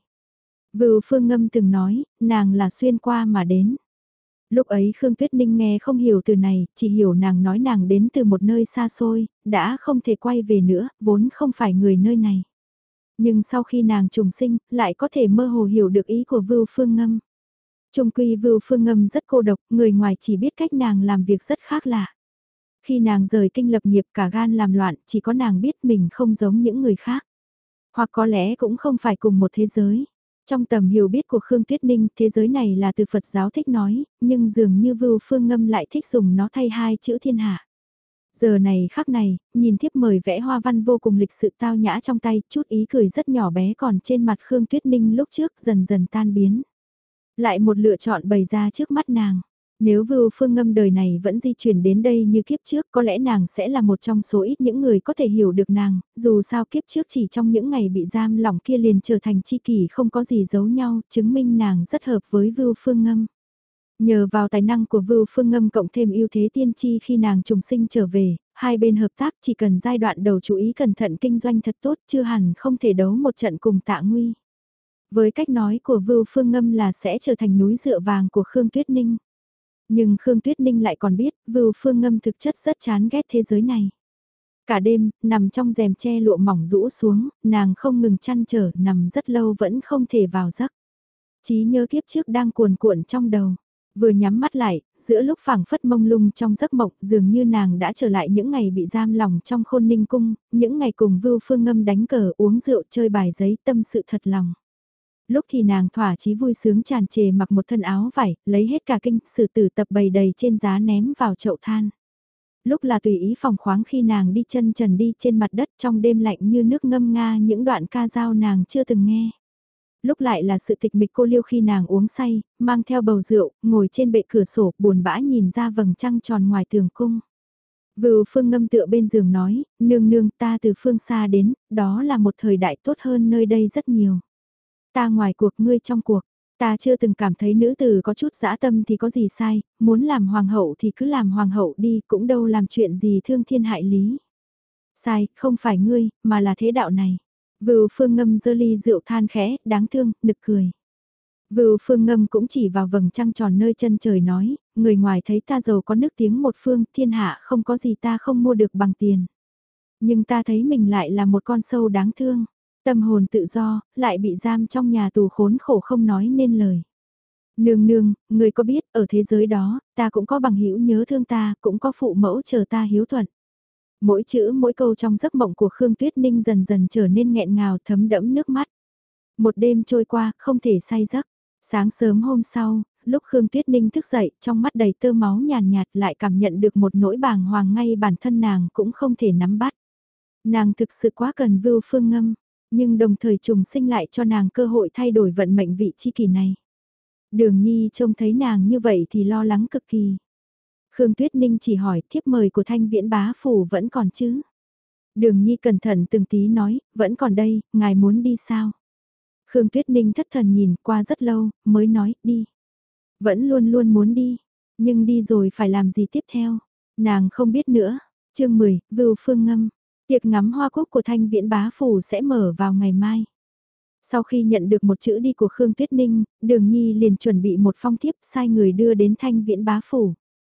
Vưu Phương Ngâm từng nói, nàng là xuyên qua mà đến. Lúc ấy Khương Tuyết Ninh nghe không hiểu từ này, chỉ hiểu nàng nói nàng đến từ một nơi xa xôi, đã không thể quay về nữa, vốn không phải người nơi này. Nhưng sau khi nàng trùng sinh, lại có thể mơ hồ hiểu được ý của Vưu Phương Ngâm. Trung quy Vưu Phương Ngâm rất cô độc, người ngoài chỉ biết cách nàng làm việc rất khác lạ. Khi nàng rời kinh lập nghiệp cả gan làm loạn, chỉ có nàng biết mình không giống những người khác. Hoặc có lẽ cũng không phải cùng một thế giới. Trong tầm hiểu biết của Khương Tuyết Ninh, thế giới này là từ Phật giáo thích nói, nhưng dường như Vưu Phương Ngâm lại thích dùng nó thay hai chữ thiên hạ. Giờ này khắc này, nhìn thiếp mời vẽ hoa văn vô cùng lịch sự tao nhã trong tay, chút ý cười rất nhỏ bé còn trên mặt Khương Tuyết Ninh lúc trước dần dần tan biến. Lại một lựa chọn bày ra trước mắt nàng. Nếu Vưu Phương Ngâm đời này vẫn di chuyển đến đây như kiếp trước có lẽ nàng sẽ là một trong số ít những người có thể hiểu được nàng, dù sao kiếp trước chỉ trong những ngày bị giam lỏng kia liền trở thành chi kỷ không có gì giấu nhau, chứng minh nàng rất hợp với Vưu Phương Ngâm. Nhờ vào tài năng của Vưu Phương Ngâm cộng thêm ưu thế tiên tri khi nàng trùng sinh trở về, hai bên hợp tác chỉ cần giai đoạn đầu chú ý cẩn thận kinh doanh thật tốt chưa hẳn không thể đấu một trận cùng Tạ Nguy. Với cách nói của Vưu Phương Ngâm là sẽ trở thành núi dựa vàng của Khương Tuyết Ninh. Nhưng Khương Tuyết Ninh lại còn biết Vưu Phương Ngâm thực chất rất chán ghét thế giới này. Cả đêm, nằm trong rèm che lụa mỏng rũ xuống, nàng không ngừng chăn trở nằm rất lâu vẫn không thể vào giấc. Trí nhớ kiếp trước đang cuồn cuộn trong đầu. Vừa nhắm mắt lại, giữa lúc phảng phất mông lung trong giấc mộng dường như nàng đã trở lại những ngày bị giam lòng trong Khôn Ninh Cung, những ngày cùng Vưu Phương Ngâm đánh cờ uống rượu chơi bài giấy tâm sự thật lòng. Lúc thì nàng thỏa chí vui sướng tràn trề mặc một thân áo vải, lấy hết cả kinh sử tử tập bày đầy trên giá ném vào chậu than. Lúc là tùy ý phóng khoáng khi nàng đi chân trần đi trên mặt đất trong đêm lạnh như nước ngâm nga những đoạn ca dao nàng chưa từng nghe. Lúc lại là sự tịch mịch cô liêu khi nàng uống say, mang theo bầu rượu, ngồi trên bệ cửa sổ buồn bã nhìn ra vầng trăng tròn ngoài tường cung. Vưu Phương Ngâm tựa bên giường nói, nương nương ta từ phương xa đến, đó là một thời đại tốt hơn nơi đây rất nhiều. Ta ngoài cuộc ngươi trong cuộc, ta chưa từng cảm thấy nữ tử có chút dã tâm thì có gì sai, muốn làm hoàng hậu thì cứ làm hoàng hậu đi cũng đâu làm chuyện gì thương thiên hại lý. Sai, không phải ngươi, mà là thế đạo này. Vưu Phương Ngâm giơ ly rượu than khẽ, đáng thương, nực cười. Vưu Phương Ngâm cũng chỉ vào vầng trăng tròn nơi chân trời nói, người ngoài thấy ta giàu có nước tiếng một phương, thiên hạ không có gì ta không mua được bằng tiền. Nhưng ta thấy mình lại là một con sâu đáng thương. Tâm hồn tự do, lại bị giam trong nhà tù khốn khổ không nói nên lời. Nương nương, người có biết, ở thế giới đó, ta cũng có bằng hữu nhớ thương ta, cũng có phụ mẫu chờ ta hiếu thuận. Mỗi chữ mỗi câu trong giấc mộng của Khương Tuyết Ninh dần dần trở nên nghẹn ngào thấm đẫm nước mắt. Một đêm trôi qua, không thể say giấc. Sáng sớm hôm sau, lúc Khương Tuyết Ninh thức dậy, trong mắt đầy tơ máu nhàn nhạt lại cảm nhận được một nỗi bàng hoàng ngay bản thân nàng cũng không thể nắm bắt. Nàng thực sự quá cần Vưu Phương Ngâm, nhưng đồng thời trùng sinh lại cho nàng cơ hội thay đổi vận mệnh vị chi kỳ này. Đường Nhi trông thấy nàng như vậy thì lo lắng cực kỳ. Khương Tuyết Ninh chỉ hỏi thiếp mời của Thanh Viễn Bá Phủ vẫn còn chứ? Đường Nhi cẩn thận từng tí nói, vẫn còn đây, ngài muốn đi sao? Khương Tuyết Ninh thất thần nhìn qua rất lâu, mới nói, đi. Vẫn luôn luôn muốn đi, nhưng đi rồi phải làm gì tiếp theo? Nàng không biết nữa. Chương 10, Vưu Phương Ngâm. Tiệc ngắm hoa cúc của Thanh Viễn Bá Phủ sẽ mở vào ngày mai. Sau khi nhận được một chữ đi của Khương Tuyết Ninh, Đường Nhi liền chuẩn bị một phong thiếp sai người đưa đến Thanh Viễn Bá Phủ.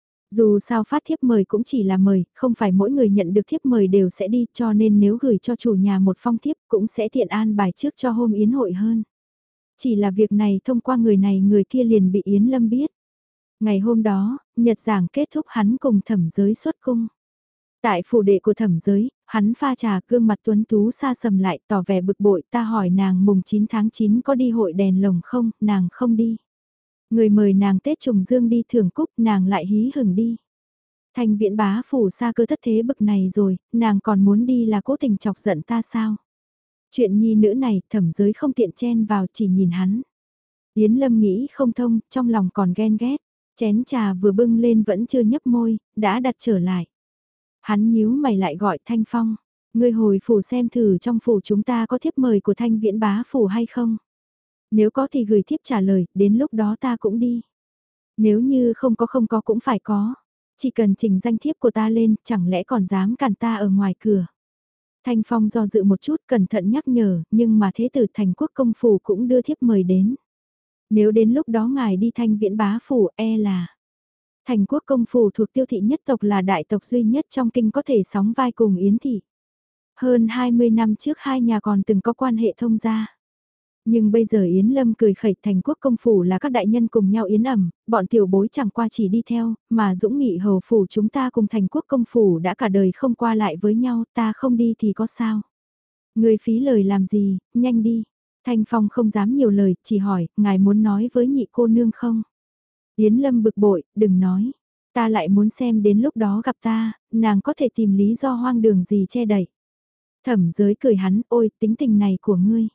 Dù sao phát thiếp mời cũng chỉ là mời, không phải mỗi người nhận được thiếp mời đều sẽ đi cho nên nếu gửi cho chủ nhà một phong thiếp cũng sẽ tiện an bài trước cho hôm yến hội hơn. Chỉ là việc này thông qua người này người kia liền bị Yến Lâm biết. Ngày hôm đó, nhật giảng kết thúc hắn cùng Thẩm Giới xuất cung. Tại phủ đệ của Thẩm Giới, hắn pha trà gương mặt tuấn tú xa sầm lại tỏ vẻ bực bội ta hỏi nàng mùng 9 tháng 9 có đi hội đèn lồng không, nàng không đi. Người mời nàng Tết trùng dương đi thưởng cúc nàng lại hí hửng đi. Thanh Viễn Bá Phủ xa cơ thất thế bực này rồi, nàng còn muốn đi là cố tình chọc giận ta sao? Chuyện nhi nữ này Thẩm Giới không tiện chen vào chỉ nhìn hắn. Yến Lâm nghĩ không thông, trong lòng còn ghen ghét. Chén trà vừa bưng lên vẫn chưa nhấp môi, đã đặt trở lại. Hắn nhíu mày lại gọi Thanh Phong. Ngươi hồi phủ xem thử trong phủ chúng ta có thiếp mời của Thanh Viễn bá phủ hay không? Nếu có thì gửi thiếp trả lời, đến lúc đó ta cũng đi. Nếu như không có cũng phải có. Chỉ cần trình danh thiếp của ta lên, chẳng lẽ còn dám cản ta ở ngoài cửa. Thanh Phong do dự một chút cẩn thận nhắc nhở, nhưng mà thế tử Thành Quốc công phủ cũng đưa thiếp mời đến. Nếu đến lúc đó ngài đi Thanh Viễn bá phủ e là... Thành Quốc công phủ thuộc Tiêu thị nhất tộc là đại tộc duy nhất trong kinh có thể sóng vai cùng Yến thị. Hơn 20 năm trước hai nhà còn từng có quan hệ thông gia. Nhưng bây giờ Yến Lâm cười khẩy Thành Quốc công phủ là các đại nhân cùng nhau yến ẩm, bọn tiểu bối chẳng qua chỉ đi theo, mà Dũng Nghị hầu phủ chúng ta cùng Thành Quốc công phủ đã cả đời không qua lại với nhau, ta không đi thì có sao. Người phí lời làm gì, nhanh đi. Thanh Phong không dám nhiều lời, chỉ hỏi, ngài muốn nói với nhị cô nương không? Yến Lâm bực bội, đừng nói. Ta lại muốn xem đến lúc đó gặp ta, nàng có thể tìm lý do hoang đường gì che đậy. Thẩm giới cười hắn, ôi tính tình này của ngươi.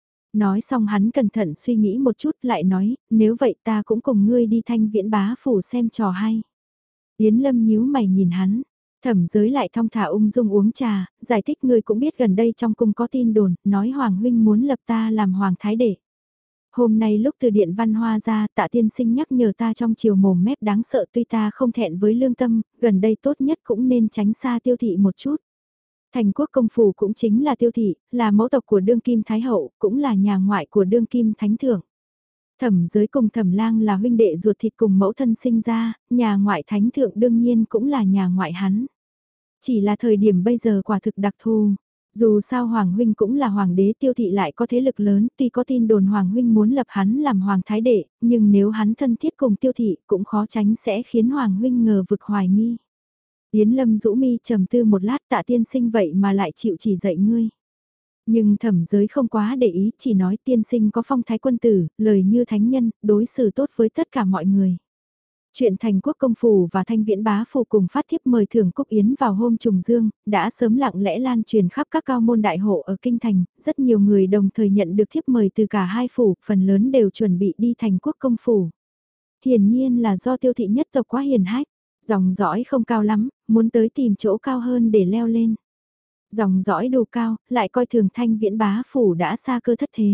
Nói xong hắn cẩn thận suy nghĩ một chút lại nói, nếu vậy ta cũng cùng ngươi đi Thanh Viễn bá phủ xem trò hay. Yến Lâm nhíu mày nhìn hắn, thẩm giới lại thong thả ung dung uống trà, giải thích ngươi cũng biết gần đây trong cung có tin đồn, nói Hoàng huynh muốn lập ta làm Hoàng thái đệ. Hôm nay lúc từ điện văn hoa ra tạ tiên sinh nhắc nhở ta trong chiều mồm mép đáng sợ tuy ta không thẹn với lương tâm, gần đây tốt nhất cũng nên tránh xa Tiêu thị một chút. Thành Quốc công phủ cũng chính là Tiêu thị, là mẫu tộc của đương kim thái hậu, cũng là nhà ngoại của đương kim thánh thượng. Thẩm giới cùng thẩm lang là huynh đệ ruột thịt cùng mẫu thân sinh ra, nhà ngoại thánh thượng đương nhiên cũng là nhà ngoại hắn. Chỉ là thời điểm bây giờ quả thực đặc thù. Dù sao Hoàng huynh cũng là hoàng đế, Tiêu thị lại có thế lực lớn, tuy có tin đồn Hoàng huynh muốn lập hắn làm hoàng thái đệ, nhưng nếu hắn thân thiết cùng Tiêu thị cũng khó tránh sẽ khiến Hoàng huynh ngờ vực hoài nghi. Yến Lâm rũ mi trầm tư một lát, tạ tiên sinh vậy mà lại chịu chỉ dạy ngươi. Nhưng thẩm giới không quá để ý, chỉ nói tiên sinh có phong thái quân tử, lời như thánh nhân, đối xử tốt với tất cả mọi người. Chuyện Thành Quốc công phủ và Thanh Viễn bá phủ cùng phát thiếp mời thưởng Cúc Yến vào hôm trùng dương, đã sớm lặng lẽ lan truyền khắp các cao môn đại hộ ở kinh thành, rất nhiều người đồng thời nhận được thiếp mời từ cả hai phủ, phần lớn đều chuẩn bị đi Thành Quốc công phủ. Hiển nhiên là do Tiêu thị nhất tộc quá hiền hách, dòng dõi không cao lắm, muốn tới tìm chỗ cao hơn để leo lên. Dòng dõi đủ cao, lại coi thường Thanh Viễn bá phủ đã xa cơ thất thế.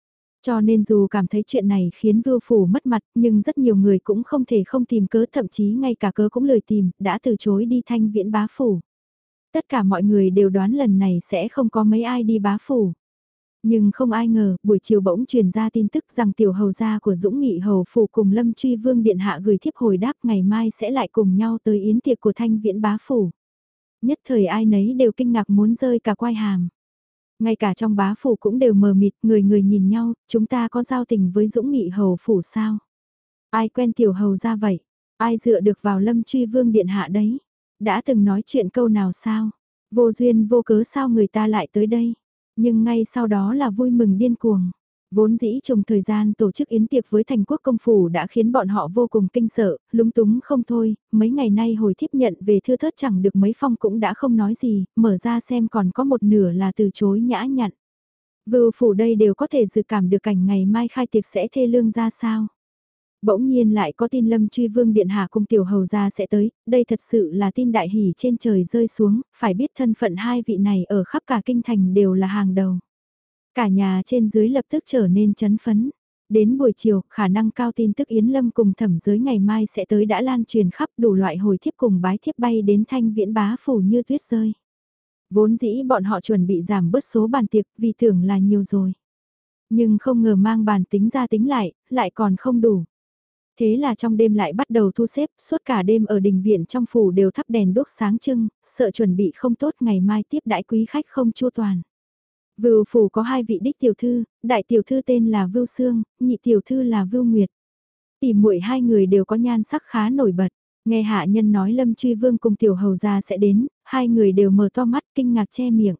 Cho nên dù cảm thấy chuyện này khiến Vưu Phủ mất mặt, nhưng rất nhiều người cũng không thể không tìm cớ, thậm chí ngay cả cớ cũng lười tìm, đã từ chối đi Thanh Viễn bá phủ. Tất cả mọi người đều đoán lần này sẽ không có mấy ai đi bá phủ. Nhưng không ai ngờ, buổi chiều bỗng truyền ra tin tức rằng tiểu hầu gia của Dũng Nghị hầu phủ cùng Lâm Truy Vương điện hạ gửi thiếp hồi đáp ngày mai sẽ lại cùng nhau tới yến tiệc của Thanh Viễn bá phủ. Nhất thời ai nấy đều kinh ngạc muốn rơi cả quai hàm. Ngay cả trong bá phủ cũng đều mờ mịt, người người nhìn nhau, chúng ta có giao tình với Dũng Nghị hầu phủ sao? Ai quen tiểu hầu ra vậy? Ai dựa được vào Lâm Truy Vương điện hạ đấy? Đã từng nói chuyện câu nào sao? Vô duyên vô cớ sao người ta lại tới đây? Nhưng ngay sau đó là vui mừng điên cuồng. Vốn dĩ trùng thời gian tổ chức yến tiệc với Thành Quốc công phủ đã khiến bọn họ vô cùng kinh sợ, lúng túng không thôi, mấy ngày nay hồi thiếp nhận về thưa thớt chẳng được mấy phong cũng đã không nói gì, mở ra xem còn có một nửa là từ chối nhã nhặn. Vưu phủ đây đều có thể dự cảm được cảnh ngày mai khai tiệc sẽ thê lương ra sao. Bỗng nhiên lại có tin Lâm Truy Vương điện hạ cùng tiểu hầu gia sẽ tới, đây thật sự là tin đại hỷ trên trời rơi xuống, phải biết thân phận hai vị này ở khắp cả kinh thành đều là hàng đầu. Cả nhà trên dưới lập tức trở nên chấn phấn. Đến buổi chiều, khả năng cao tin tức Yến Lâm cùng thẩm giới ngày mai sẽ tới đã lan truyền khắp đủ loại hồi thiếp cùng bái thiếp bay đến Thanh Viễn bá phủ như tuyết rơi. Vốn dĩ bọn họ chuẩn bị giảm bớt số bàn tiệc vì tưởng là nhiều rồi. Nhưng không ngờ mang bàn tính ra tính lại còn không đủ. Thế là trong đêm lại bắt đầu thu xếp, suốt cả đêm ở đình viện trong phủ đều thắp đèn đốt sáng trưng, sợ chuẩn bị không tốt ngày mai tiếp đãi quý khách không chu toàn. Vưu phủ có hai vị đích tiểu thư, đại tiểu thư tên là Vưu Sương, nhị tiểu thư là Vưu Nguyệt. Tỷ muội hai người đều có nhan sắc khá nổi bật. Nghe hạ nhân nói Lâm Truy Vương cùng tiểu hầu gia sẽ đến, hai người đều mở to mắt kinh ngạc che miệng.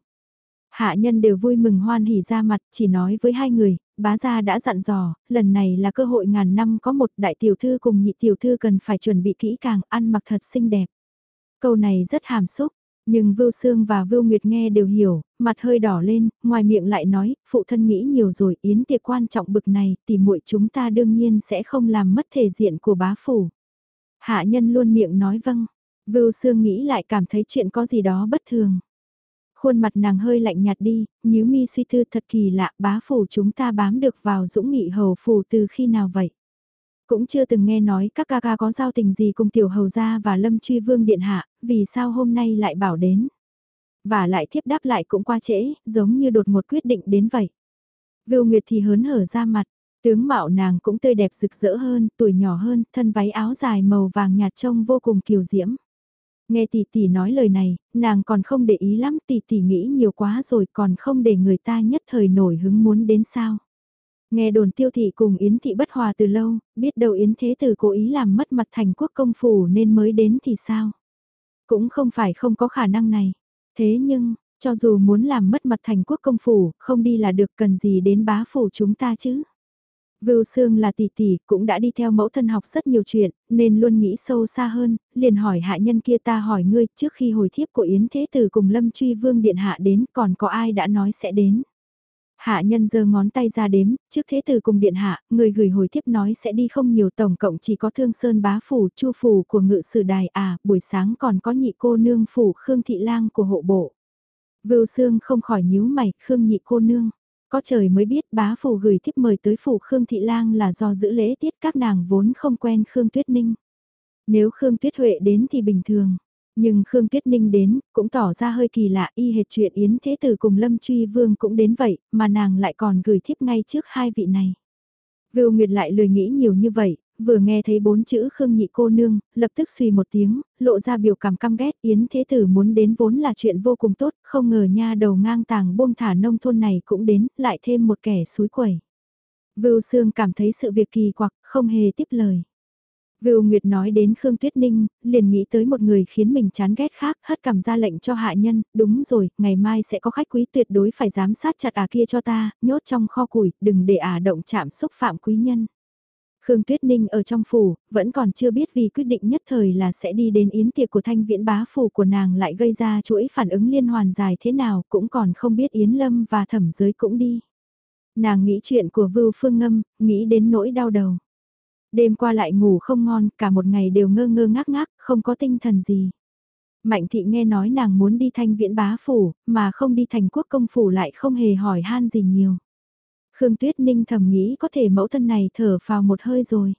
Hạ nhân đều vui mừng hoan hỉ ra mặt, chỉ nói với hai người, bá gia đã dặn dò, lần này là cơ hội ngàn năm có một, đại tiểu thư cùng nhị tiểu thư cần phải chuẩn bị kỹ càng, ăn mặc thật xinh đẹp. Câu này rất hàm xúc, nhưng Vưu Sương và Vưu Nguyệt nghe đều hiểu, mặt hơi đỏ lên, ngoài miệng lại nói, phụ thân nghĩ nhiều rồi, yến tiệc quan trọng bực này, tỷ muội chúng ta đương nhiên sẽ không làm mất thể diện của bá phủ. Hạ nhân luôn miệng nói vâng, Vưu Sương nghĩ lại cảm thấy chuyện có gì đó bất thường. Khuôn mặt nàng hơi lạnh nhạt đi, nhíu mi suy tư thật kỳ lạ, bá phủ chúng ta bám được vào Dũng Nghị hầu phủ từ khi nào vậy? Cũng chưa từng nghe nói các ca ca có giao tình gì cùng tiểu hầu gia và Lâm Truy Vương điện hạ, vì sao hôm nay lại bảo đến? Và lại thiếp đáp lại cũng qua trễ, giống như đột một quyết định đến vậy. Vưu Nguyệt thì hớn hở ra mặt, tướng mạo nàng cũng tươi đẹp rực rỡ hơn, tuổi nhỏ hơn, thân váy áo dài màu vàng nhạt trông vô cùng kiều diễm. Nghe tỷ tỷ nói lời này, nàng còn không để ý lắm, tỷ tỷ nghĩ nhiều quá rồi, còn không để người ta nhất thời nổi hứng muốn đến sao. Nghe đồn Tiêu thị cùng Yến thị bất hòa từ lâu, biết đâu Yến thế tử cố ý làm mất mặt thành quốc công phủ nên mới đến thì sao. Cũng không phải không có khả năng này. Thế nhưng, cho dù muốn làm mất mặt thành quốc công phủ, không đi là được, cần gì đến bá phủ chúng ta chứ. Vưu Sương là tỷ tỷ, cũng đã đi theo mẫu thân học rất nhiều chuyện, nên luôn nghĩ sâu xa hơn, liền hỏi hạ nhân kia, ta hỏi ngươi, trước khi hồi thiếp của Yến Thế Tử cùng Lâm Truy Vương điện hạ đến, còn có ai đã nói sẽ đến. Hạ nhân giơ ngón tay ra đếm, trước Thế Tử cùng điện hạ, người gửi hồi thiếp nói sẽ đi không nhiều, tổng cộng chỉ có Thương Sơn bá phủ, Chu phủ của Ngự Sử Đài, buổi sáng còn có nhị cô nương phủ Khương Thị Lang của hộ bộ. Vưu Sương không khỏi nhíu mày, Khương nhị cô nương. Có trời mới biết bá phủ gửi thiếp mời tới phủ Khương Thị Lang là do giữ lễ tiết, các nàng vốn không quen Khương Tuyết Ninh. Nếu Khương Tuyết Huệ đến thì bình thường. Nhưng Khương Tuyết Ninh đến, cũng tỏ ra hơi kỳ lạ, y hệt chuyện Yến Thế Tử cùng Lâm Truy Vương cũng đến vậy, mà nàng lại còn gửi thiếp ngay trước hai vị này. Vưu Nguyệt lại lười nghĩ nhiều như vậy, vừa nghe thấy bốn chữ Khương nhị cô nương, lập tức suy một tiếng, lộ ra biểu cảm căm ghét, Yến Thế Tử muốn đến vốn là chuyện vô cùng tốt, không ngờ nha đầu ngang tàng buông thả nông thôn này cũng đến, lại thêm một kẻ xúi quẩy. Vưu Sương cảm thấy sự việc kỳ quặc, không hề tiếp lời. Vưu Nguyệt nói đến Khương Tuyết Ninh, liền nghĩ tới một người khiến mình chán ghét khác, hất cằm ra lệnh cho hạ nhân, đúng rồi, ngày mai sẽ có khách quý, tuyệt đối phải giám sát chặt kia cho ta, nhốt trong kho củi, đừng để động chạm xúc phạm quý nhân. Khương Tuyết Ninh ở trong phủ, vẫn còn chưa biết vì quyết định nhất thời là sẽ đi đến yến tiệc của Thanh Viễn bá phủ của nàng lại gây ra chuỗi phản ứng liên hoàn dài thế nào, cũng còn không biết Yến Lâm và Thẩm Giới cũng đi. Nàng nghĩ chuyện của Vưu Phương Ngâm, nghĩ đến nỗi đau đầu. Đêm qua lại ngủ không ngon, cả một ngày đều ngơ ngơ ngác ngác, không có tinh thần gì. Mạnh thị nghe nói nàng muốn đi Thanh Viễn bá phủ, mà không đi Thành Quốc công phủ lại không hề hỏi han gì nhiều. Khương Tuyết Ninh thầm nghĩ có thể mẫu thân này thở phào một hơi rồi.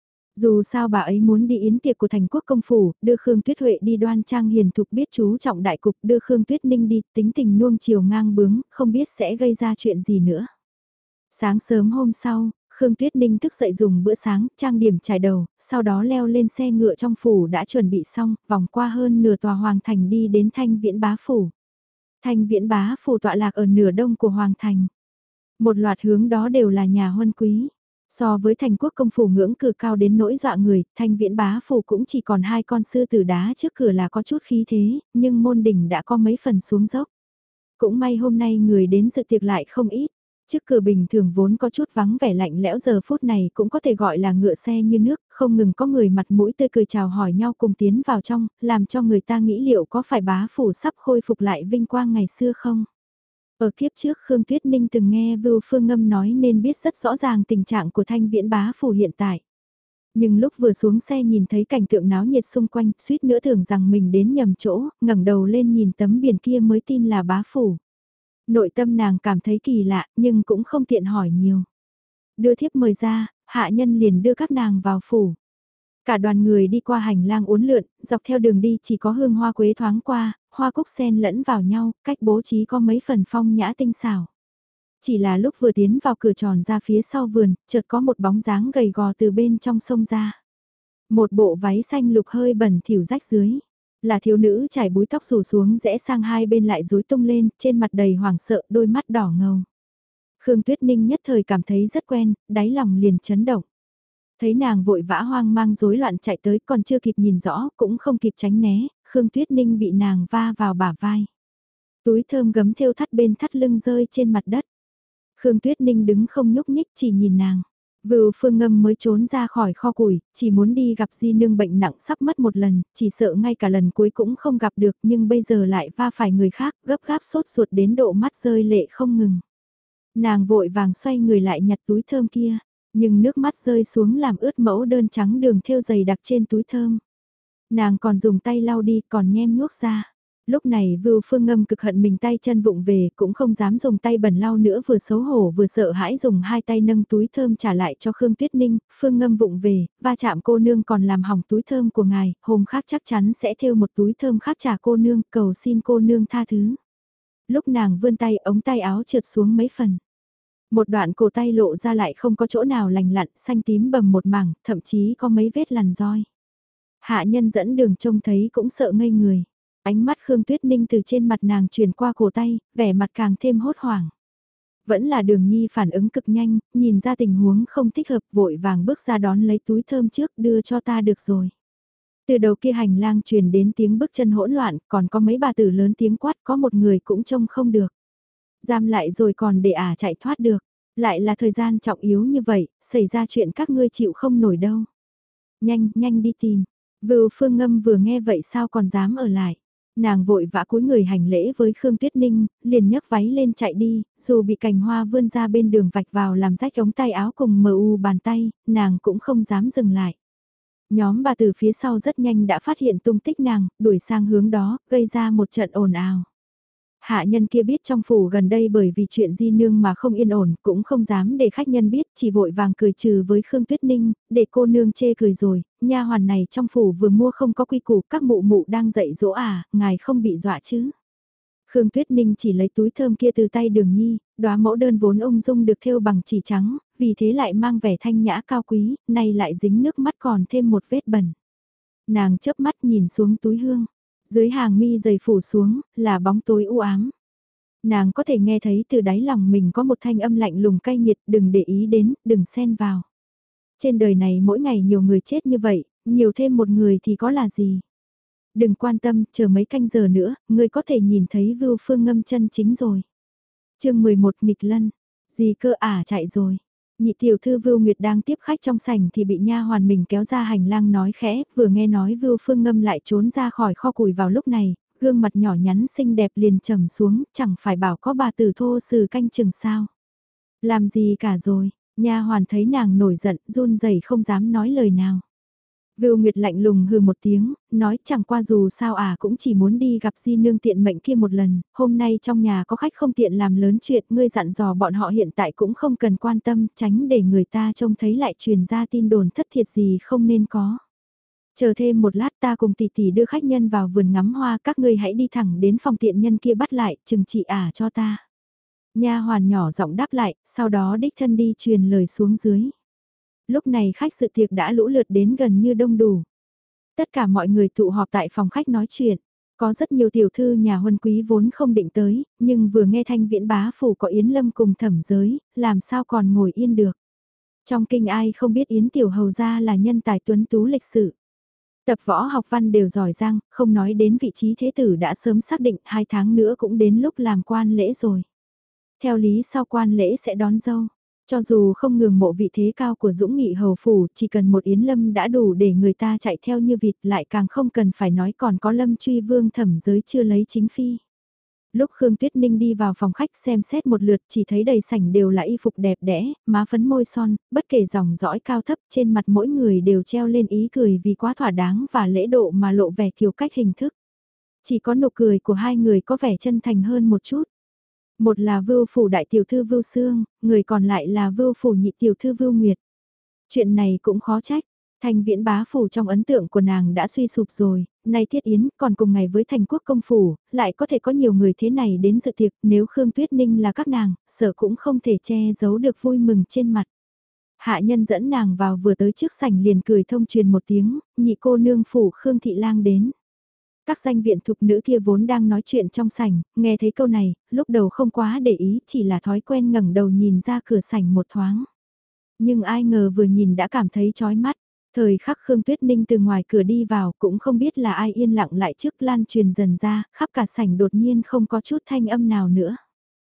Dù sao bà ấy muốn đi yến tiệc của Thành Quốc công phủ, đưa Khương Tuyết Huệ đi đoan trang hiền thục biết chú trọng đại cục, đưa Khương Tuyết Ninh đi tính tình nuông chiều ngang bướng, không biết sẽ gây ra chuyện gì nữa. Sáng sớm hôm sau, Khương Tuyết Ninh thức dậy dùng bữa sáng, trang điểm trải đầu, sau đó leo lên xe ngựa trong phủ đã chuẩn bị xong, vòng qua hơn nửa tòa hoàng thành đi đến Thanh Viễn bá phủ. Thanh Viễn bá phủ tọa lạc ở nửa đông của hoàng thành. Một loạt hướng đó đều là nhà huân quý. So với Thành Quốc công phủ ngưỡng cửa cao đến nỗi dọa người, Thanh Viễn bá phủ cũng chỉ còn hai con sư tử đá trước cửa là có chút khí thế, nhưng môn đỉnh đã có mấy phần xuống dốc. Cũng may hôm nay người đến dự tiệc lại không ít. Trước cửa bình thường vốn có chút vắng vẻ lạnh lẽo giờ phút này cũng có thể gọi là ngựa xe như nước, không ngừng có người mặt mũi tươi cười chào hỏi nhau cùng tiến vào trong, làm cho người ta nghĩ liệu có phải bá phủ sắp khôi phục lại vinh quang ngày xưa không. Ở kiếp trước Khương Tuyết Ninh từng nghe Vưu Phương Ngâm nói nên biết rất rõ ràng tình trạng của Thanh Viễn bá phủ hiện tại. Nhưng lúc vừa xuống xe nhìn thấy cảnh tượng náo nhiệt xung quanh, suýt nữa tưởng rằng mình đến nhầm chỗ, ngẩng đầu lên nhìn tấm biển kia mới tin là bá phủ. Nội tâm nàng cảm thấy kỳ lạ, nhưng cũng không tiện hỏi nhiều. Đưa thiếp mời ra, hạ nhân liền đưa các nàng vào phủ. Cả đoàn người đi qua hành lang uốn lượn, dọc theo đường đi chỉ có hương hoa quế thoáng qua, hoa cúc sen lẫn vào nhau, cách bố trí có mấy phần phong nhã tinh xảo. Chỉ là lúc vừa tiến vào cửa tròn ra phía sau vườn, chợt có một bóng dáng gầy gò từ bên trong sông ra. Một bộ váy xanh lục hơi bẩn thỉu rách dưới. Là thiếu nữ trải búi tóc rủ xuống rẽ sang hai bên lại rối tung lên, trên mặt đầy hoảng sợ, đôi mắt đỏ ngầu. Khương Tuyết Ninh nhất thời cảm thấy rất quen, đáy lòng liền chấn động. Thấy nàng vội vã hoang mang rối loạn chạy tới còn chưa kịp nhìn rõ, cũng không kịp tránh né, Khương Tuyết Ninh bị nàng va vào bả vai. Túi thơm gấm thêu thắt bên thắt lưng rơi trên mặt đất. Khương Tuyết Ninh đứng không nhúc nhích chỉ nhìn nàng. Vưu Phương Ngâm mới trốn ra khỏi kho củi, chỉ muốn đi gặp Di Nương bệnh nặng sắp mất một lần, chỉ sợ ngay cả lần cuối cũng không gặp được nhưng bây giờ lại va phải người khác, gấp gáp sốt ruột đến độ mắt rơi lệ không ngừng. Nàng vội vàng xoay người lại nhặt túi thơm kia, nhưng nước mắt rơi xuống làm ướt mẫu đơn trắng đường thêu dày đặc trên túi thơm. Nàng còn dùng tay lau đi còn nhem nhuốc ra. Lúc này Vưu Phương Ngâm cực hận mình tay chân vụng về, cũng không dám dùng tay bẩn lau nữa, vừa xấu hổ vừa sợ hãi dùng hai tay nâng túi thơm trả lại cho Khương Tuyết Ninh. Phương Ngâm vụng về, va chạm cô nương còn làm hỏng túi thơm của ngài, hôm khác chắc chắn sẽ thêu một túi thơm khác trả cô nương, cầu xin cô nương tha thứ. Lúc nàng vươn tay, ống tay áo trượt xuống mấy phần. Một đoạn cổ tay lộ ra lại không có chỗ nào lành lặn, xanh tím bầm một mảng, thậm chí có mấy vết lằn roi. Hạ nhân dẫn đường trông thấy cũng sợ ngây người. Ánh mắt Khương Tuyết Ninh từ trên mặt nàng truyền qua cổ tay, vẻ mặt càng thêm hốt hoảng. Vẫn là Đường Nhi phản ứng cực nhanh, nhìn ra tình huống không thích hợp, vội vàng bước ra đón lấy túi thơm trước, đưa cho ta được rồi. Từ đầu kia hành lang truyền đến tiếng bước chân hỗn loạn, còn có mấy bà tử lớn tiếng quát, có một người cũng trông không được. Giam lại rồi còn để chạy thoát được. Lại là thời gian trọng yếu như vậy, xảy ra chuyện các ngươi chịu không nổi đâu. Nhanh, nhanh đi tìm. Vưu Phương Ngâm vừa nghe vậy sao còn dám ở lại. Nàng vội vã cúi người hành lễ với Khương Tuyết Ninh, liền nhấc váy lên chạy đi, dù bị cành hoa vươn ra bên đường vạch vào làm rách ống tay áo cùng mờ u bàn tay, nàng cũng không dám dừng lại. Nhóm bà từ phía sau rất nhanh đã phát hiện tung tích nàng, đuổi sang hướng đó, gây ra một trận ồn ào. Hạ nhân kia biết trong phủ gần đây bởi vì chuyện di nương mà không yên ổn, cũng không dám để khách nhân biết, chỉ vội vàng cười trừ với Khương Tuyết Ninh, để cô nương chê cười rồi, nha hoàn này trong phủ vừa mua không có quy củ, các mụ mụ đang dạy dỗ ngài không bị dọa chứ. Khương Tuyết Ninh chỉ lấy túi thơm kia từ tay Đường Nhi, đóa mẫu đơn vốn ung dung được thêu bằng chỉ trắng, vì thế lại mang vẻ thanh nhã cao quý, nay lại dính nước mắt còn thêm một vết bẩn. Nàng chớp mắt nhìn xuống túi hương. Dưới hàng mi dày phủ xuống, là bóng tối u ám. Nàng có thể nghe thấy từ đáy lòng mình có một thanh âm lạnh lùng cay nghiệt, đừng để ý đến, đừng xen vào. Trên đời này mỗi ngày nhiều người chết như vậy, nhiều thêm một người thì có là gì. Đừng quan tâm, chờ mấy canh giờ nữa, ngươi có thể nhìn thấy Vưu Phương Ngâm chân chính rồi. Chương 11 nghịch lân, gì cơ chạy rồi. Nhị tiểu thư Vưu Nguyệt đang tiếp khách trong sảnh thì bị nha hoàn mình kéo ra hành lang nói khẽ, vừa nghe nói Vưu Phương Ngâm lại trốn ra khỏi kho củi vào lúc này, gương mặt nhỏ nhắn xinh đẹp liền trầm xuống, chẳng phải bảo có bà tử thô sừ canh chừng sao. Làm gì cả rồi, nha hoàn thấy nàng nổi giận, run rẩy không dám nói lời nào. Vưu Nguyệt lạnh lùng hừ một tiếng, nói chẳng qua dù sao cũng chỉ muốn đi gặp di nương tiện mệnh kia một lần, hôm nay trong nhà có khách không tiện làm lớn chuyện, ngươi dặn dò bọn họ hiện tại cũng không cần quan tâm, tránh để người ta trông thấy lại truyền ra tin đồn thất thiệt gì không nên có. Chờ thêm một lát ta cùng tỷ tỷ đưa khách nhân vào vườn ngắm hoa, các ngươi hãy đi thẳng đến phòng tiện nhân kia bắt lại, chừng trị cho ta. Nha hoàn nhỏ giọng đáp lại, sau đó đích thân đi truyền lời xuống dưới. Lúc này khách sự tiệc đã lũ lượt đến gần như đông đủ. Tất cả mọi người tụ họp tại phòng khách nói chuyện. Có rất nhiều tiểu thư nhà huân quý vốn không định tới, nhưng vừa nghe Thanh Viễn bá phủ có Yến Lâm cùng Thẩm Giới, làm sao còn ngồi yên được. Trong kinh ai không biết Yến Tiểu Hầu gia là nhân tài tuấn tú lịch sử. Tập võ học văn đều giỏi giang, không nói đến vị trí thế tử đã sớm xác định 2 tháng nữa cũng đến lúc làm quan lễ rồi. Theo lý sau quan lễ sẽ đón dâu. Cho dù không ngừng mộ vị thế cao của Dũng Nghị Hầu Phủ, chỉ cần một Yến Lâm đã đủ để người ta chạy theo như vịt, lại càng không cần phải nói còn có Lâm Truy Vương Thẩm Giới chưa lấy chính phi. Lúc Khương Tuyết Ninh đi vào phòng khách xem xét một lượt chỉ thấy đầy sảnh đều là y phục đẹp đẽ, má phấn môi son, bất kể dòng dõi cao thấp trên mặt mỗi người đều treo lên ý cười vì quá thỏa đáng và lễ độ mà lộ vẻ kiêu cách hình thức. Chỉ có nụ cười của hai người có vẻ chân thành hơn một chút. Một là Vưu phủ đại tiểu thư Vưu Sương, người còn lại là Vưu phủ nhị tiểu thư Vưu Nguyệt. Chuyện này cũng khó trách, Thanh Viễn bá phủ trong ấn tượng của nàng đã suy sụp rồi, nay Thiết Yến còn cùng ngày với Thành Quốc công phủ, lại có thể có nhiều người thế này đến dự tiệc, nếu Khương Tuyết Ninh là các nàng, sợ cũng không thể che giấu được vui mừng trên mặt. Hạ nhân dẫn nàng vào vừa tới trước sảnh liền cười thông truyền một tiếng, nhị cô nương phủ Khương Thị Lang đến. Các danh viện thục nữ kia vốn đang nói chuyện trong sảnh, nghe thấy câu này, lúc đầu không quá để ý, chỉ là thói quen ngẩng đầu nhìn ra cửa sảnh một thoáng. Nhưng ai ngờ vừa nhìn đã cảm thấy chói mắt, thời khắc Khương Tuyết Ninh từ ngoài cửa đi vào cũng không biết là ai yên lặng lại trước lan truyền dần ra, khắp cả sảnh đột nhiên không có chút thanh âm nào nữa.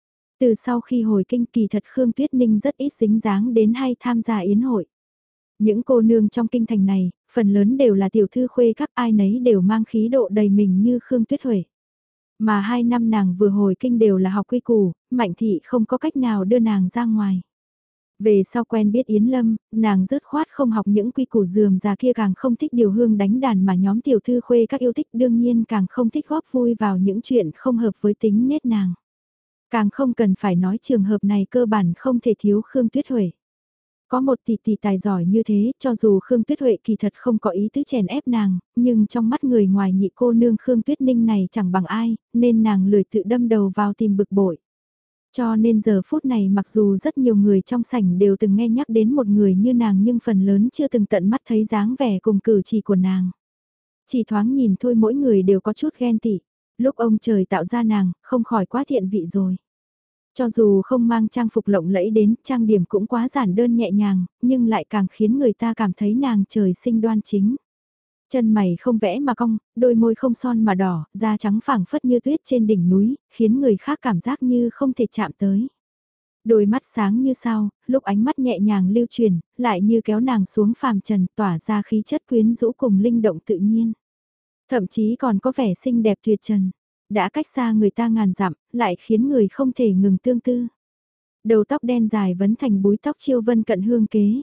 Từ sau khi hồi kinh kỳ thật Khương Tuyết Ninh rất ít dính dáng đến hay tham gia yến hội. Những cô nương trong kinh thành này, phần lớn đều là tiểu thư khuê các ai nấy đều mang khí độ đầy mình như Khương Tuyết Huệ. Mà 2 năm nàng vừa hồi kinh đều là học quy củ, Mạnh thị không có cách nào đưa nàng ra ngoài. Về sau quen biết Yến Lâm, nàng dứt khoát không học những quy củ rườm rà kia, càng không thích điều hương đánh đàn mà nhóm tiểu thư khuê các yêu thích, đương nhiên càng không thích góp vui vào những chuyện không hợp với tính nết nàng. Càng không cần phải nói trường hợp này cơ bản không thể thiếu Khương Tuyết Huệ. Có một tỷ tỷ tài giỏi như thế, cho dù Khương Tuyết Huệ kỳ thật không có ý tứ chèn ép nàng, nhưng trong mắt người ngoài nhị cô nương Khương Tuyết Ninh này chẳng bằng ai, nên nàng lười tự đâm đầu vào tìm bực bội. Cho nên giờ phút này mặc dù rất nhiều người trong sảnh đều từng nghe nhắc đến một người như nàng, nhưng phần lớn chưa từng tận mắt thấy dáng vẻ cùng cử chỉ của nàng. Chỉ thoáng nhìn thôi mỗi người đều có chút ghen tị. Lúc ông trời tạo ra nàng, không khỏi quá thiện vị rồi. Cho dù không mang trang phục lộng lẫy đến, trang điểm cũng quá giản đơn nhẹ nhàng, nhưng lại càng khiến người ta cảm thấy nàng trời sinh đoan chính. Chân mày không vẽ mà cong, đôi môi không son mà đỏ, da trắng phẳng phất như tuyết trên đỉnh núi, khiến người khác cảm giác như không thể chạm tới. Đôi mắt sáng như sao, lúc ánh mắt nhẹ nhàng lưu truyền, lại như kéo nàng xuống phàm trần, tỏa ra khí chất quyến rũ cùng linh động tự nhiên. Thậm chí còn có vẻ xinh đẹp tuyệt trần, đã cách xa người ta ngàn dặm, lại khiến người không thể ngừng tương tư. Đầu tóc đen dài vấn thành búi tóc chiêu vân cận hương kế.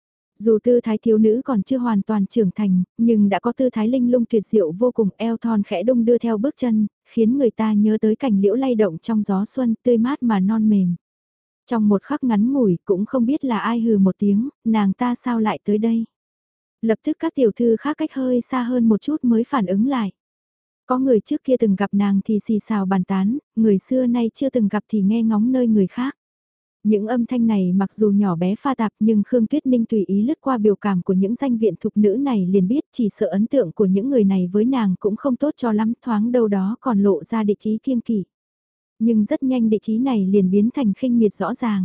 Dù tư thái thiếu nữ còn chưa hoàn toàn trưởng thành, nhưng đã có tư thái linh lung tuyệt diệu vô cùng, eo thon khẽ đung đưa theo bước chân, khiến người ta nhớ tới cảnh liễu lay động trong gió xuân tươi mát mà non mềm. Trong một khắc ngắn ngủi cũng không biết là ai hừ một tiếng, nàng ta sao lại tới đây. Lập tức các tiểu thư khác cách hơi xa hơn một chút mới phản ứng lại. Có người trước kia từng gặp nàng thì xì xào bàn tán, người xưa nay chưa từng gặp thì nghe ngóng nơi người khác. Những âm thanh này mặc dù nhỏ bé pha tạp nhưng Khương Tuyết Ninh tùy ý lướt qua biểu cảm của những danh viện thục nữ này liền biết, chỉ sợ ấn tượng của những người này với nàng cũng không tốt cho lắm, thoáng đâu đó còn lộ ra địch ý kiêng kỵ. Nhưng rất nhanh địch ý này liền biến thành khinh miệt rõ ràng.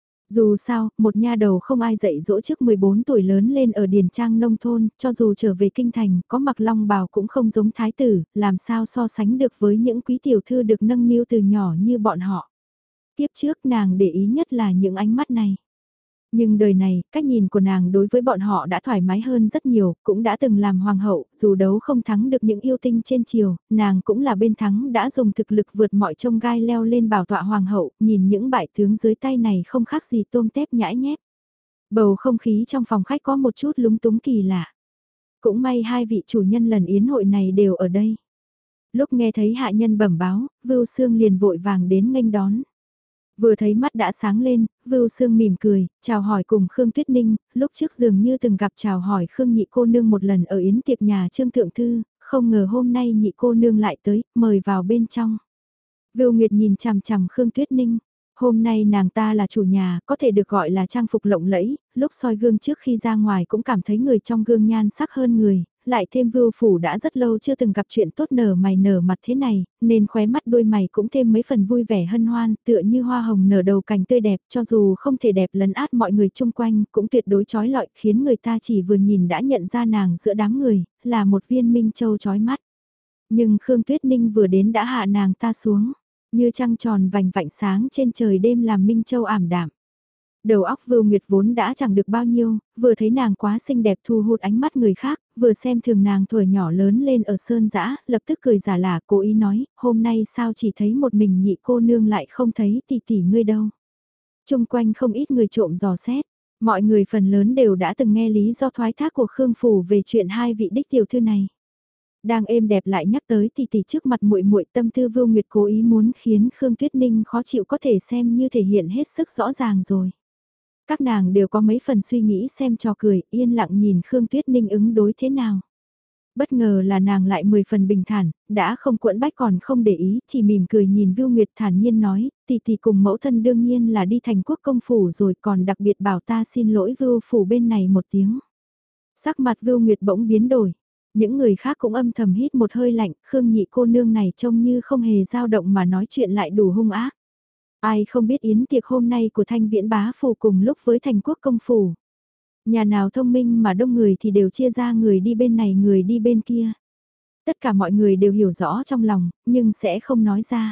Dù sao, một nha đầu không ai dạy dỗ trước 14 tuổi lớn lên ở điền trang nông thôn, cho dù trở về kinh thành, có mặc long bào cũng không giống thái tử, làm sao so sánh được với những quý tiểu thư được nâng niu từ nhỏ như bọn họ. Tiếp trước nàng để ý nhất là những ánh mắt này. Nhưng đời này, cách nhìn của nàng đối với bọn họ đã thoải mái hơn rất nhiều, cũng đã từng làm hoàng hậu, dù đấu không thắng được những yêu tinh trên triều, nàng cũng là bên thắng đã dùng thực lực vượt mọi chông gai leo lên bảo tọa hoàng hậu, nhìn những bại tướng dưới tay này không khác gì tôm tép nhãi nhép. Bầu không khí trong phòng khách có một chút lúng túng kỳ lạ. Cũng may hai vị chủ nhân lần yến hội này đều ở đây. Lúc nghe thấy hạ nhân bẩm báo, Vưu Sương liền vội vàng đến nghênh đón. Vừa thấy mắt đã sáng lên, Vưu Sương mỉm cười, chào hỏi cùng Khương Tuyết Ninh, lúc trước dường như từng gặp chào hỏi Khương nhị cô nương một lần ở yến tiệc nhà Trương Thượng Thư, không ngờ hôm nay nhị cô nương lại tới, mời vào bên trong. Vưu Nguyệt nhìn chằm chằm Khương Tuyết Ninh, hôm nay nàng ta là chủ nhà, có thể được gọi là trang phục lộng lẫy, lúc soi gương trước khi ra ngoài cũng cảm thấy người trong gương nhan sắc hơn người, lại thêm Vưu Phủ đã rất lâu chưa từng gặp chuyện tốt nở mày nở mặt thế này, nên khóe mắt đôi mày cũng thêm mấy phần vui vẻ hân hoan, tựa như hoa hồng nở đầu cành tươi đẹp, cho dù không thể đẹp lấn át mọi người chung quanh, cũng tuyệt đối chói lọi, khiến người ta chỉ vừa nhìn đã nhận ra nàng giữa đám người, là một viên minh châu chói mắt. Nhưng Khương Tuyết Ninh vừa đến đã hạ nàng ta xuống, như trăng tròn vành vạnh sáng trên trời đêm làm minh châu ảm đạm. Đầu óc Vưu Nguyệt vốn đã chẳng được bao nhiêu, vừa thấy nàng quá xinh đẹp thu hút ánh mắt người khác, vừa xem thường nàng tuổi nhỏ lớn lên ở sơn dã, lập tức cười giả lả cố ý nói, hôm nay sao chỉ thấy một mình nhị cô nương lại không thấy tỷ tỷ ngươi đâu. Trung quanh không ít người trộm dò xét, mọi người phần lớn đều đã từng nghe lý do thoái thác của Khương Phủ về chuyện hai vị đích tiểu thư này. Đang êm đẹp lại nhắc tới tỷ tỷ trước mặt muội muội, tâm tư Vưu Nguyệt cố ý muốn khiến Khương Tuyết Ninh khó chịu có thể xem như thể hiện hết sức rõ ràng rồi. Các nàng đều có mấy phần suy nghĩ xem trò cười, yên lặng nhìn Khương Tuyết Ninh ứng đối thế nào. Bất ngờ là nàng lại 10 phần bình thản, đã không quẫn bách còn không để ý, chỉ mỉm cười nhìn Vưu Nguyệt thản nhiên nói, tỷ tỷ cùng mẫu thân đương nhiên là đi thành quốc công phủ rồi, còn đặc biệt bảo ta xin lỗi Vưu phủ bên này một tiếng. Sắc mặt Vưu Nguyệt bỗng biến đổi, những người khác cũng âm thầm hít một hơi lạnh, Khương nhị cô nương này trông như không hề dao động mà nói chuyện lại đủ hung ác. Ai không biết yến tiệc hôm nay của Thanh Viễn bá phủ cùng lúc với Thành quốc công phủ. Nhà nào thông minh mà đông người thì đều chia ra người đi bên này người đi bên kia. Tất cả mọi người đều hiểu rõ trong lòng, nhưng sẽ không nói ra.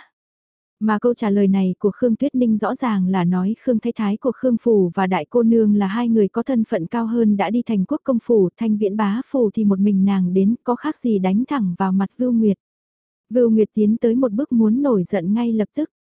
Mà câu trả lời này của Khương Tuyết Ninh rõ ràng là nói Khương Thái Thái của Khương Phủ và Đại cô nương là hai người có thân phận cao hơn đã đi Thành quốc công phủ, Thanh Viễn bá phủ thì một mình nàng đến, có khác gì đánh thẳng vào mặt Vưu Nguyệt. Vưu Nguyệt tiến tới một bước muốn nổi giận ngay lập tức.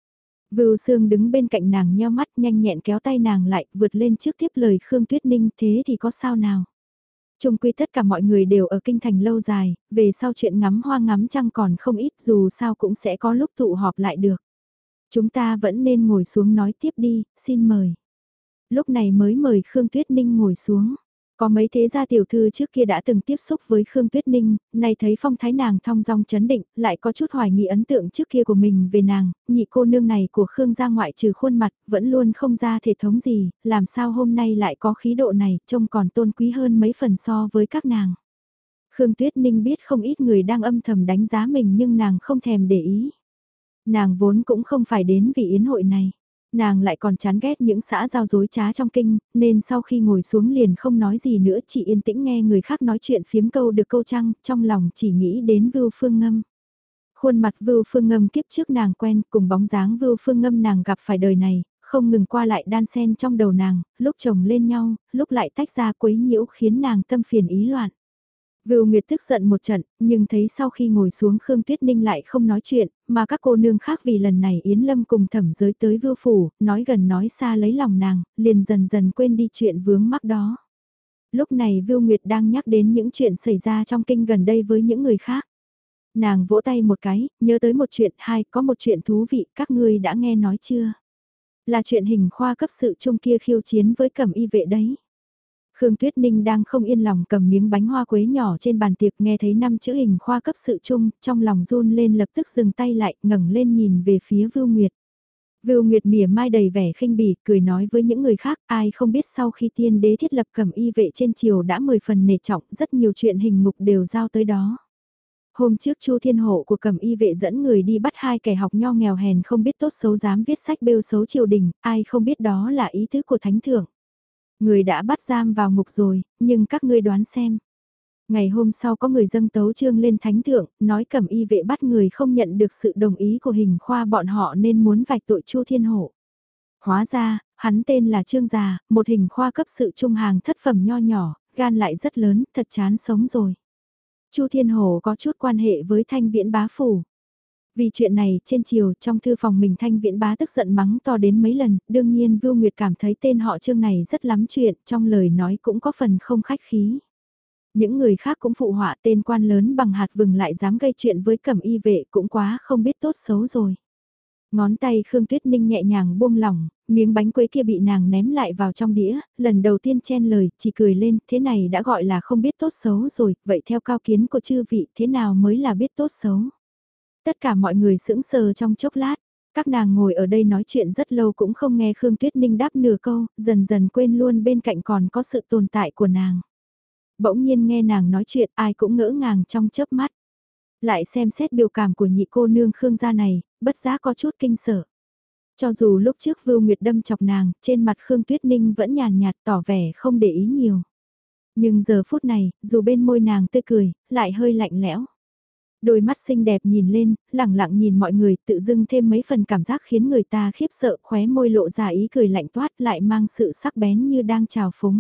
Vưu Sương đứng bên cạnh nàng nheo mắt nhanh nhẹn kéo tay nàng lại, vượt lên trước tiếp lời Khương Tuyết Ninh, thế thì có sao nào. Chung quy tất cả mọi người đều ở kinh thành lâu dài, về sau chuyện ngắm hoa ngắm trăng còn không ít, dù sao cũng sẽ có lúc tụ họp lại được. Chúng ta vẫn nên ngồi xuống nói tiếp đi, xin mời. Lúc này mới mời Khương Tuyết Ninh ngồi xuống. Có mấy thế gia tiểu thư trước kia đã từng tiếp xúc với Khương Tuyết Ninh, nay thấy phong thái nàng thong dong chấn định, lại có chút hoài nghi ấn tượng trước kia của mình về nàng, nhị cô nương này của Khương gia ngoại trừ khuôn mặt, vẫn luôn không ra thể thống gì, làm sao hôm nay lại có khí độ này, trông còn tôn quý hơn mấy phần so với các nàng. Khương Tuyết Ninh biết không ít người đang âm thầm đánh giá mình nhưng nàng không thèm để ý. Nàng vốn cũng không phải đến vì yến hội này. Nàng lại còn chán ghét những xã giao dối trá trong kinh, nên sau khi ngồi xuống liền không nói gì nữa, chỉ yên tĩnh nghe người khác nói chuyện phiếm câu được câu trăng, trong lòng chỉ nghĩ đến Vưu Phương Ngâm. Khuôn mặt Vưu Phương Ngâm kiếp trước nàng quen, cùng bóng dáng Vưu Phương Ngâm nàng gặp phải đời này, không ngừng qua lại đan xen trong đầu nàng, lúc chồng lên nhau, lúc lại tách ra quấy nhiễu khiến nàng tâm phiền ý loạn. Vưu Nguyệt tức giận một trận, nhưng thấy sau khi ngồi xuống Khương Tuyết Ninh lại không nói chuyện, mà các cô nương khác vì lần này Yến Lâm cùng thẩm giới tới Vưu Phủ, nói gần nói xa lấy lòng nàng, liền dần dần quên đi chuyện vướng mắc đó. Lúc này Vưu Nguyệt đang nhắc đến những chuyện xảy ra trong kinh gần đây với những người khác. Nàng vỗ tay một cái, nhớ tới một chuyện, có một chuyện thú vị, các ngươi đã nghe nói chưa? Là chuyện Hình Khoa cấp sự chung kia khiêu chiến với Cẩm Y vệ đấy. Khương Tuyết Ninh đang không yên lòng cầm miếng bánh hoa quế nhỏ trên bàn tiệc, nghe thấy 5 chữ Hình Khoa cấp sự chung, trong lòng run lên lập tức dừng tay lại, ngẩng lên nhìn về phía Vưu Nguyệt. Vưu Nguyệt mỉa mai đầy vẻ khinh bỉ, cười nói với những người khác, ai không biết sau khi tiên đế thiết lập Cẩm Y vệ trên triều đã 10 phần nể trọng, rất nhiều chuyện hình ngục đều giao tới đó. Hôm trước Chu Thiên Hộ của Cẩm Y vệ dẫn người đi bắt 2 kẻ học nho nghèo hèn không biết tốt xấu dám viết sách bêu xấu triều đình, ai không biết đó là ý tứ của thánh thượng. Người đã bắt giam vào ngục rồi, nhưng các ngươi đoán xem. Ngày hôm sau có người dâng tấu chương lên thánh thượng, nói Cẩm Y vệ bắt người không nhận được sự đồng ý của Hình Khoa bọn họ nên muốn vạch tội Chu Thiên Hổ. Hóa ra, hắn tên là Trương Già, một Hình Khoa cấp sự trung hàng thất phẩm nho nhỏ, gan lại rất lớn, thật chán sống rồi. Chu Thiên Hổ có chút quan hệ với Thanh Viễn bá phủ. Vì chuyện này, trên chiều trong thư phòng mình Thanh Viễn bá tức giận mắng to đến mấy lần, đương nhiên Vưu Nguyệt cảm thấy tên họ Trương này rất lắm chuyện, trong lời nói cũng có phần không khách khí. Những người khác cũng phụ họa tên quan lớn bằng hạt vừng lại dám gây chuyện với Cẩm Y vệ cũng quá không biết tốt xấu rồi. Ngón tay Khương Tuyết Ninh nhẹ nhàng buông lỏng, miếng bánh quế kia bị nàng ném lại vào trong đĩa, lần đầu tiên chen lời, chỉ cười lên, thế này đã gọi là không biết tốt xấu rồi, vậy theo cao kiến của chư vị thế nào mới là biết tốt xấu. Tất cả mọi người sững sờ trong chốc lát, các nàng ngồi ở đây nói chuyện rất lâu cũng không nghe Khương Tuyết Ninh đáp nửa câu, dần dần quên luôn bên cạnh còn có sự tồn tại của nàng. Bỗng nhiên nghe nàng nói chuyện ai cũng ngỡ ngàng trong chớp mắt. Lại xem xét biểu cảm của nhị cô nương Khương gia này, bất giác có chút kinh sợ. Cho dù lúc trước Vưu Nguyệt đâm chọc nàng, trên mặt Khương Tuyết Ninh vẫn nhàn nhạt tỏ vẻ không để ý nhiều. Nhưng giờ phút này, dù bên môi nàng tươi cười, lại hơi lạnh lẽo. Đôi mắt xinh đẹp nhìn lên, lẳng lặng nhìn mọi người, tự dưng thêm mấy phần cảm giác khiến người ta khiếp sợ, khóe môi lộ ra ý cười lạnh toát lại mang sự sắc bén như đang trào phúng.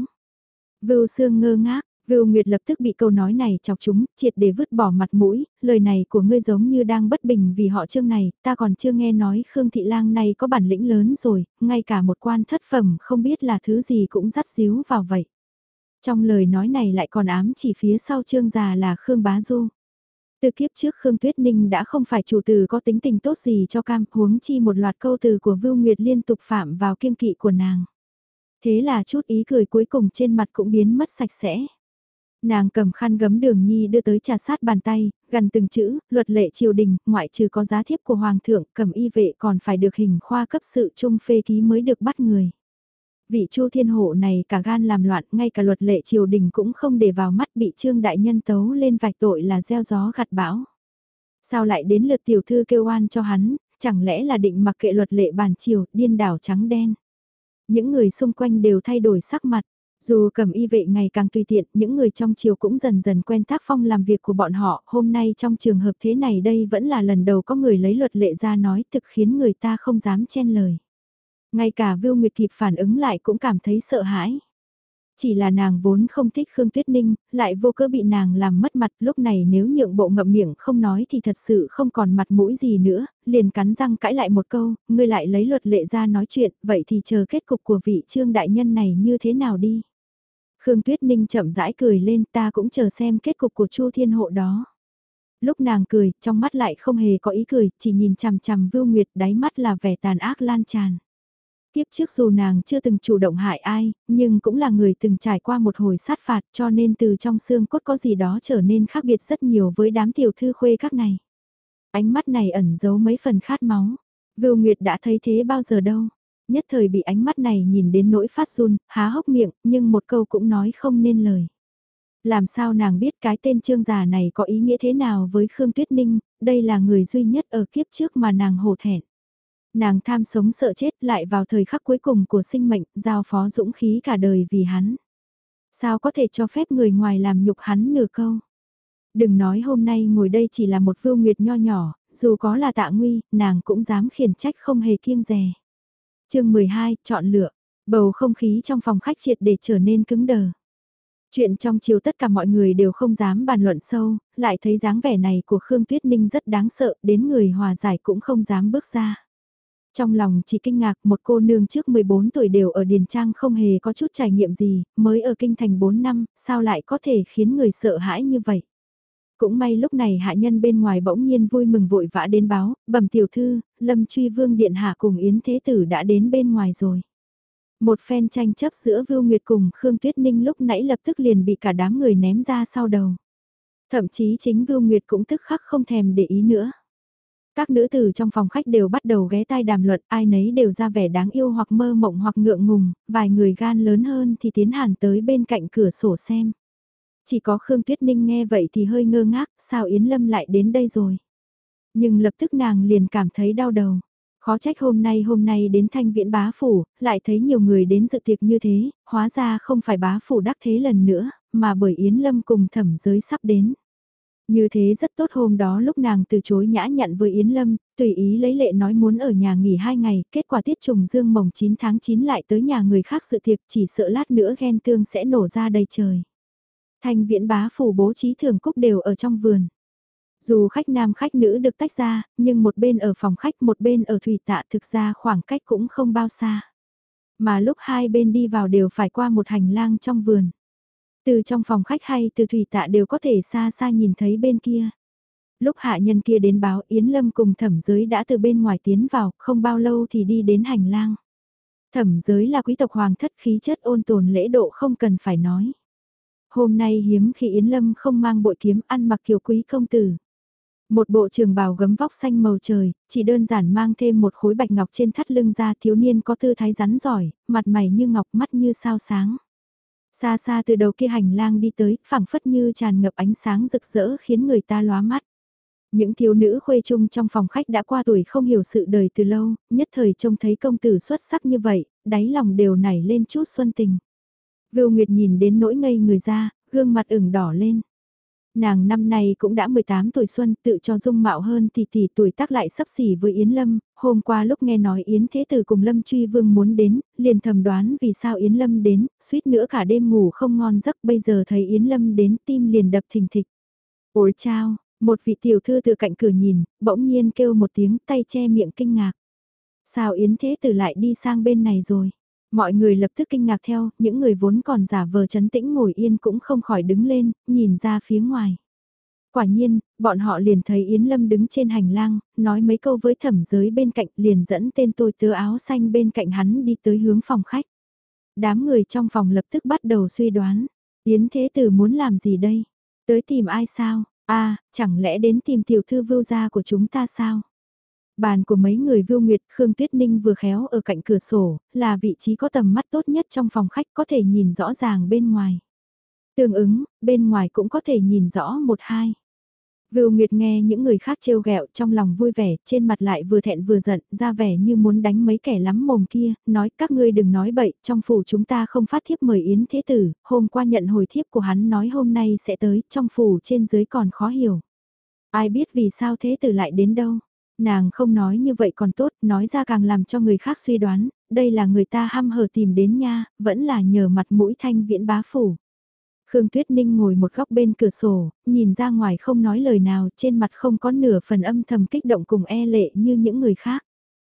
Vưu Sương ngơ ngác, Vưu Nguyệt lập tức bị câu nói này chọc chúng, triệt để vứt bỏ mặt mũi, lời này của ngươi giống như đang bất bình vì họ Trương này, ta còn chưa nghe nói Khương Thị Lang này có bản lĩnh lớn rồi, ngay cả một quan thất phẩm không biết là thứ gì cũng dắt díu vào vậy. Trong lời nói này lại còn ám chỉ phía sau Trương già là Khương Bá Du. Từ kiếp trước Khương Tuyết Ninh đã không phải chủ từ có tính tình tốt gì cho cam, huống chi một loạt câu từ của Vưu Nguyệt liên tục phạm vào kiêng kỵ của nàng. Thế là chút ý cười cuối cùng trên mặt cũng biến mất sạch sẽ. Nàng cầm khăn gấm Đường Nhi đưa tới trà sát bàn tay, gần từng chữ, luật lệ triều đình, ngoại trừ có giá thiếp của Hoàng thượng, Cẩm Y vệ còn phải được Hình Khoa cấp sự trung phê ký mới được bắt người. Vị Chu Thiên Hộ này cả gan làm loạn, ngay cả luật lệ triều đình cũng không để vào mắt, bị Trương đại nhân tấu lên vạch tội là gieo gió gặt bão. Sao lại đến lượt tiểu thư kêu oan cho hắn, chẳng lẽ là định mặc kệ luật lệ bản triều, điên đảo trắng đen. Những người xung quanh đều thay đổi sắc mặt. Dù Cẩm Y vệ ngày càng tùy tiện, những người trong triều cũng dần dần quen tác phong làm việc của bọn họ. Hôm nay trong trường hợp thế này đây vẫn là lần đầu có người lấy luật lệ ra nói, thực khiến người ta không dám chen lời. Ngay cả Vưu Nguyệt kịp phản ứng lại cũng cảm thấy sợ hãi. Chỉ là nàng vốn không thích Khương Tuyết Ninh, lại vô cớ bị nàng làm mất mặt, lúc này nếu nhượng bộ ngậm miệng không nói thì thật sự không còn mặt mũi gì nữa, liền cắn răng cãi lại một câu, ngươi lại lấy luật lệ ra nói chuyện, vậy thì chờ kết cục của vị Trương đại nhân này như thế nào đi. Khương Tuyết Ninh chậm rãi cười lên, ta cũng chờ xem kết cục của Chu Thiên Hộ đó. Lúc nàng cười, trong mắt lại không hề có ý cười, chỉ nhìn chằm chằm Vưu Nguyệt, đáy mắt là vẻ tàn ác lan tràn. Tiếp trước dù nàng chưa từng chủ động hại ai, nhưng cũng là người từng trải qua một hồi sát phạt cho nên từ trong xương cốt có gì đó trở nên khác biệt rất nhiều với đám tiểu thư khuê các này. Ánh mắt này ẩn giấu mấy phần khát máu. Vưu Nguyệt đã thấy thế bao giờ đâu. Nhất thời bị ánh mắt này nhìn đến nỗi phát run, há hốc miệng, nhưng một câu cũng nói không nên lời. Làm sao nàng biết cái tên Trương già này có ý nghĩa thế nào với Khương Tuyết Ninh, đây là người duy nhất ở kiếp trước mà nàng hổ thẹn. Nàng tham sống sợ chết lại vào thời khắc cuối cùng của sinh mệnh, giao phó dũng khí cả đời vì hắn. Sao có thể cho phép người ngoài làm nhục hắn nửa câu? Đừng nói hôm nay ngồi đây chỉ là một Vưu Nguyệt nho nhỏ, dù có là Tạ Nguy, nàng cũng dám khiển trách không hề kiêng dè. Chương 12, chọn lựa. Bầu không khí trong phòng khách triệt để trở nên cứng đờ. Chuyện trong chiều tất cả mọi người đều không dám bàn luận sâu, lại thấy dáng vẻ này của Khương Tuyết Ninh rất đáng sợ, đến người hòa giải cũng không dám bước ra. Trong lòng chỉ kinh ngạc một cô nương trước 14 tuổi đều ở Điền Trang không hề có chút trải nghiệm gì, mới ở kinh thành 4 năm, sao lại có thể khiến người sợ hãi như vậy. Cũng may lúc này hạ nhân bên ngoài bỗng nhiên vui mừng vội vã đến báo, bẩm tiểu thư, Lâm Truy Vương Điện Hạ cùng Yến Thế Tử đã đến bên ngoài rồi. Một phen tranh chấp giữa Vưu Nguyệt cùng Khương Tuyết Ninh lúc nãy lập tức liền bị cả đám người ném ra sau đầu. Thậm chí chính Vưu Nguyệt cũng tức khắc không thèm để ý nữa. Các nữ tử trong phòng khách đều bắt đầu ghé tai đàm luận, ai nấy đều ra vẻ đáng yêu hoặc mơ mộng hoặc ngượng ngùng, vài người gan lớn hơn thì tiến hẳn tới bên cạnh cửa sổ xem. Chỉ có Khương Tuyết Ninh nghe vậy thì hơi ngơ ngác, sao Yến Lâm lại đến đây rồi. Nhưng lập tức nàng liền cảm thấy đau đầu. Khó trách hôm nay đến Thanh Viễn bá phủ, lại thấy nhiều người đến dự tiệc như thế, hóa ra không phải bá phủ đắc thế lần nữa, mà bởi Yến Lâm cùng Thẩm Giới sắp đến. Như thế rất tốt, hôm đó lúc nàng từ chối nhã nhặn với Yến Lâm, tùy ý lấy lệ nói muốn ở nhà nghỉ 2 ngày, kết quả tiết trùng dương mồng 9 tháng 9 lại tới nhà người khác dự tiệc, chỉ sợ lát nữa ghen tương sẽ nổ ra đầy trời. Thanh Viễn bá phủ bố trí thường cúc đều ở trong vườn. Dù khách nam khách nữ được tách ra, nhưng một bên ở phòng khách một bên ở thủy tạ, thực ra khoảng cách cũng không bao xa. Mà lúc hai bên đi vào đều phải qua một hành lang trong vườn. Từ trong phòng khách hay từ thủy tạ đều có thể xa xa nhìn thấy bên kia. Lúc hạ nhân kia đến báo Yến Lâm cùng Thẩm Giới đã từ bên ngoài tiến vào, không bao lâu thì đi đến hành lang. Thẩm Giới là quý tộc hoàng thất, khí chất ôn tồn lễ độ không cần phải nói. Hôm nay hiếm khi Yến Lâm không mang bội kiếm, ăn mặc kiều quý công tử. Một bộ trường bào gấm vóc xanh màu trời, chỉ đơn giản mang thêm một khối bạch ngọc trên thắt lưng ra, thiếu niên có tư thái rắn giỏi, mặt mày như ngọc, mắt như sao sáng. Xa xa từ đầu kia hành lang đi tới, phảng phất như tràn ngập ánh sáng rực rỡ khiến người ta lóa mắt. Những thiếu nữ khuê trung trong phòng khách đã qua tuổi không hiểu sự đời từ lâu, nhất thời trông thấy công tử xuất sắc như vậy, đáy lòng đều nảy lên chút xuân tình. Vưu Nguyệt nhìn đến nỗi ngây người ra, gương mặt ửng đỏ lên. Nàng năm nay cũng đã 18 tuổi xuân, tự cho dung mạo hơn tỷ tuổi tác lại sắp xỉ với Yến Lâm, hôm qua lúc nghe nói Yến Thế Tử cùng Lâm Truy Vương muốn đến, liền thầm đoán vì sao Yến Lâm đến, suýt nữa cả đêm ngủ không ngon giấc, bây giờ thấy Yến Lâm đến tim liền đập thình thịch. Ôi chao, một vị tiểu thư từ cạnh cửa nhìn, bỗng nhiên kêu một tiếng, tay che miệng kinh ngạc. Sao Yến Thế Tử lại đi sang bên này rồi? Mọi người lập tức kinh ngạc theo, những người vốn còn giả vờ trấn tĩnh ngồi yên cũng không khỏi đứng lên, nhìn ra phía ngoài. Quả nhiên, bọn họ liền thấy Yến Lâm đứng trên hành lang, nói mấy câu với Thẩm Giới bên cạnh, liền dẫn tên tôi tớ áo xanh bên cạnh hắn đi tới hướng phòng khách. Đám người trong phòng lập tức bắt đầu suy đoán, Yến Thế Tử muốn làm gì đây? Tới tìm ai sao? Chẳng lẽ đến tìm tiểu thư Vưu gia của chúng ta sao? Bàn của mấy người Vưu Nguyệt, Khương Tuyết Ninh vừa khéo ở cạnh cửa sổ, là vị trí có tầm mắt tốt nhất trong phòng khách, có thể nhìn rõ ràng bên ngoài. Tương ứng, bên ngoài cũng có thể nhìn rõ một hai. Vưu Nguyệt nghe những người khác trêu ghẹo, trong lòng vui vẻ, trên mặt lại vừa thẹn vừa giận, ra vẻ như muốn đánh mấy kẻ lắm mồm kia, nói các ngươi đừng nói bậy, trong phủ chúng ta không phát thiếp mời Yến Thế Tử, hôm qua nhận hồi thiếp của hắn nói hôm nay sẽ tới, trong phủ trên dưới còn khó hiểu. Ai biết vì sao Thế Tử lại đến đâu? Nàng không nói như vậy còn tốt, nói ra càng làm cho người khác suy đoán, đây là người ta hăm hở tìm đến nha, vẫn là nhờ mặt mũi Thanh Viễn bá phủ. Khương Tuyết Ninh ngồi một góc bên cửa sổ, nhìn ra ngoài không nói lời nào, trên mặt không có nửa phần âm thầm kích động cùng e lệ như những người khác.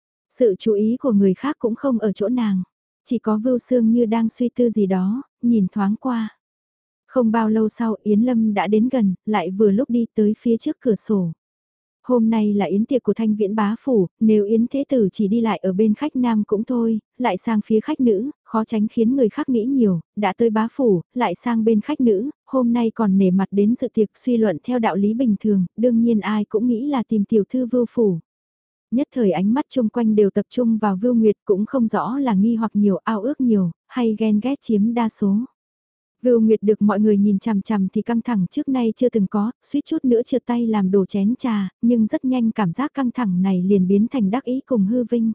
Sự chú ý của người khác cũng không ở chỗ nàng, chỉ có Vưu Sương như đang suy tư gì đó, nhìn thoáng qua. Không bao lâu sau Yến Lâm đã đến gần, lại vừa lúc đi tới phía trước cửa sổ. Hôm nay là yến tiệc của Thanh Viễn bá phủ, nếu yến thế tử chỉ đi lại ở bên khách nam cũng thôi, lại sang phía khách nữ, khó tránh khiến người khác nghĩ nhiều, đã tới bá phủ, lại sang bên khách nữ, hôm nay còn nể mặt đến dự tiệc suy luận theo đạo lý bình thường, đương nhiên ai cũng nghĩ là tìm tiểu thư Vưu phủ. Nhất thời ánh mắt chung quanh đều tập trung vào Vưu Nguyệt, cũng không rõ là nghi hoặc nhiều, ao ước nhiều, hay ghen ghét chiếm đa số. Vưu Nguyệt được mọi người nhìn chằm chằm thì căng thẳng trước nay chưa từng có, suýt chút nữa trượt tay làm đổ chén trà, nhưng rất nhanh cảm giác căng thẳng này liền biến thành đắc ý cùng hư vinh.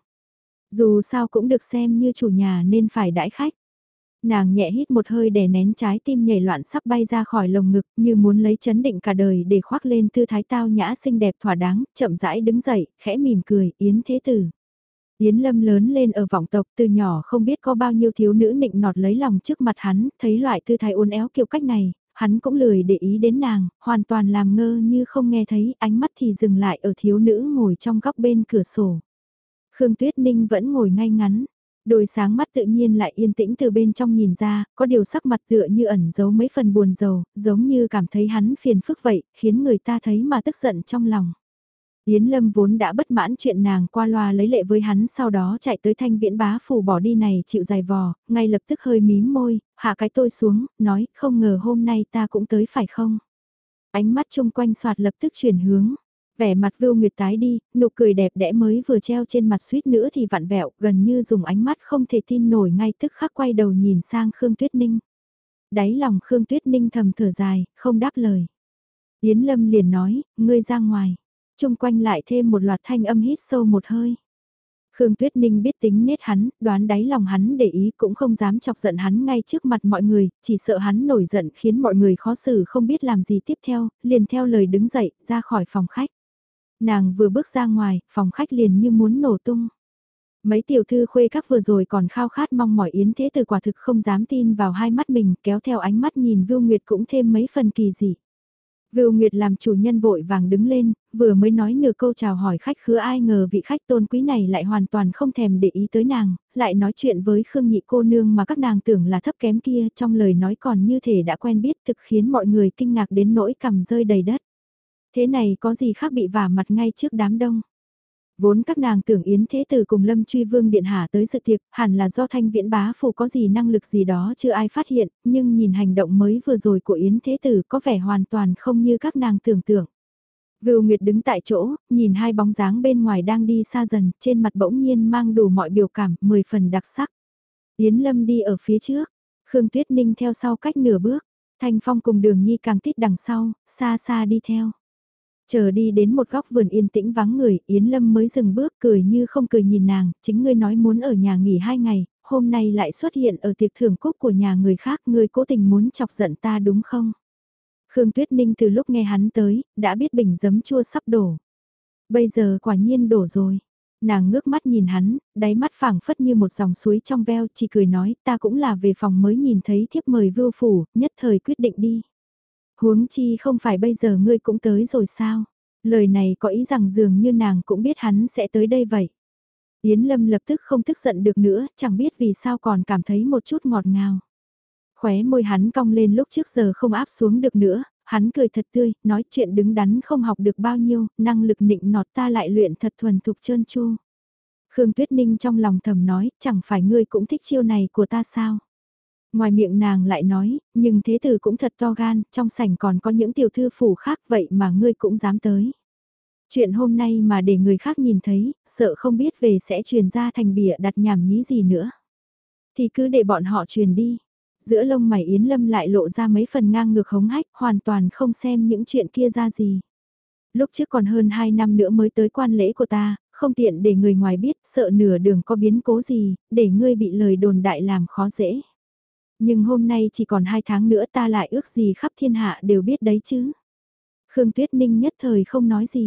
Dù sao cũng được xem như chủ nhà nên phải đãi khách. Nàng nhẹ hít một hơi đè nén trái tim nhảy loạn sắp bay ra khỏi lồng ngực như muốn lấy chấn định cả đời để khoác lên tư thái tao nhã xinh đẹp thỏa đáng, chậm rãi đứng dậy, khẽ mỉm cười, Yến Thế Tử. Yến Lâm lớn lên ở vọng tộc từ nhỏ không biết có bao nhiêu thiếu nữ nịnh nọt lấy lòng trước mặt hắn, thấy loại tư thái uốn éo kiểu cách này, hắn cũng lười để ý đến nàng, hoàn toàn làm ngơ như không nghe thấy, ánh mắt thì dừng lại ở thiếu nữ ngồi trong góc bên cửa sổ. Khương Tuyết Ninh vẫn ngồi ngay ngắn, đôi sáng mắt tự nhiên lại yên tĩnh từ bên trong nhìn ra, có điều sắc mặt tựa như ẩn giấu mấy phần buồn rầu, giống như cảm thấy hắn phiền phức vậy, khiến người ta thấy mà tức giận trong lòng. Yến Lâm vốn đã bất mãn chuyện nàng qua loa lấy lệ với hắn sau đó chạy tới Thanh Viễn bá phủ bỏ đi này chịu dài vò, ngay lập tức hơi mím môi, hạ cái tôi xuống, nói không ngờ hôm nay ta cũng tới phải không? Ánh mắt chung quanh soạt lập tức chuyển hướng, vẻ mặt Vưu Nguyệt tái đi, nụ cười đẹp đẽ mới vừa treo trên mặt suýt nữa thì vặn vẹo, gần như dùng ánh mắt không thể tin nổi ngay tức khắc quay đầu nhìn sang Khương Tuyết Ninh. Đáy lòng Khương Tuyết Ninh thầm thở dài, không đáp lời. Yến Lâm liền nói, ngươi ra ngoài. Chung quanh lại thêm một loạt thanh âm hít sâu một hơi. Khương Tuyết Ninh biết tính nết hắn, đoán đáy lòng hắn để ý cũng không dám chọc giận hắn ngay trước mặt mọi người, chỉ sợ hắn nổi giận khiến mọi người khó xử không biết làm gì tiếp theo, liền theo lời đứng dậy, ra khỏi phòng khách. Nàng vừa bước ra ngoài, phòng khách liền như muốn nổ tung. Mấy tiểu thư khuê các vừa rồi còn khao khát mong mỏi Yến Thế Tử quả thực không dám tin vào hai mắt mình, kéo theo ánh mắt nhìn Vưu Nguyệt cũng thêm mấy phần kỳ dị. Vưu Nguyệt làm chủ nhân vội vàng đứng lên, vừa mới nói nửa câu chào hỏi khách khứa ai ngờ vị khách tôn quý này lại hoàn toàn không thèm để ý tới nàng, lại nói chuyện với Khương Nhị cô nương mà các nàng tưởng là thấp kém kia trong lời nói còn như thể đã quen biết thực khiến mọi người kinh ngạc đến nỗi cằm rơi đầy đất. Thế này có gì khác bị vả mặt ngay trước đám đông. Vốn các nàng tưởng Yến Thế Tử cùng Lâm Truy Vương Điện Hạ tới sự tiệc, hẳn là do Thanh Viễn bá phủ có gì năng lực gì đó chưa ai phát hiện, nhưng nhìn hành động mới vừa rồi của Yến Thế Tử có vẻ hoàn toàn không như các nàng tưởng tượng. Vưu Nguyệt đứng tại chỗ, nhìn hai bóng dáng bên ngoài đang đi xa dần, trên mặt bỗng nhiên mang đủ mọi biểu cảm, 10 phần đặc sắc. Yến Lâm đi ở phía trước, Khương Tuyết Ninh theo sau cách nửa bước, Thanh Phong cùng Đường Nhi càng tít đằng sau, xa xa đi theo. Chờ đi đến một góc vườn yên tĩnh vắng người, Yến Lâm mới dừng bước cười như không cười nhìn nàng, chính ngươi nói muốn ở nhà nghỉ 2 ngày, hôm nay lại xuất hiện ở tiệc thưởng cúc của nhà người khác, ngươi cố tình muốn chọc giận ta đúng không? Khương Tuyết Ninh từ lúc nghe hắn tới, đã biết bình giấm chua sắp đổ. Bây giờ quả nhiên đổ rồi. Nàng ngước mắt nhìn hắn, đáy mắt phảng phất như một dòng suối trong veo, chỉ cười nói ta cũng là về phòng mới nhìn thấy thiếp mời Vưu phủ, nhất thời quyết định đi. Huống chi không phải bây giờ ngươi cũng tới rồi sao? Lời này có ý rằng dường như nàng cũng biết hắn sẽ tới đây vậy. Yến Lâm lập tức không tức giận được nữa, chẳng biết vì sao còn cảm thấy một chút ngọt ngào. Khóe môi hắn cong lên lúc trước giờ không áp xuống được nữa, hắn cười thật tươi, nói chuyện đứng đắn không học được bao nhiêu, năng lực nịnh nọt ta lại luyện thật thuần thục trơn tru. Khương Tuyết Ninh trong lòng thầm nói, chẳng phải ngươi cũng thích chiêu này của ta sao? Ngoài miệng nàng lại nói, nhưng thế tử cũng thật to gan, trong sảnh còn có những tiểu thư phủ khác vậy mà ngươi cũng dám tới. Chuyện hôm nay mà để người khác nhìn thấy, sợ không biết về sẽ truyền ra thành bịa đặt nhảm nhí gì nữa. Thì cứ để bọn họ truyền đi. Giữa lông mày Yến Lâm lại lộ ra mấy phần ngang ngược hống hách, hoàn toàn không xem những chuyện kia ra gì. Lúc trước còn hơn 2 năm nữa mới tới quan lễ của ta, không tiện để người ngoài biết, sợ nửa đường có biến cố gì, để ngươi bị lời đồn đại làm khó dễ. Nhưng hôm nay chỉ còn 2 tháng nữa ta lại ước gì khắp thiên hạ đều biết đấy chứ. Khương Tuyết Ninh nhất thời không nói gì.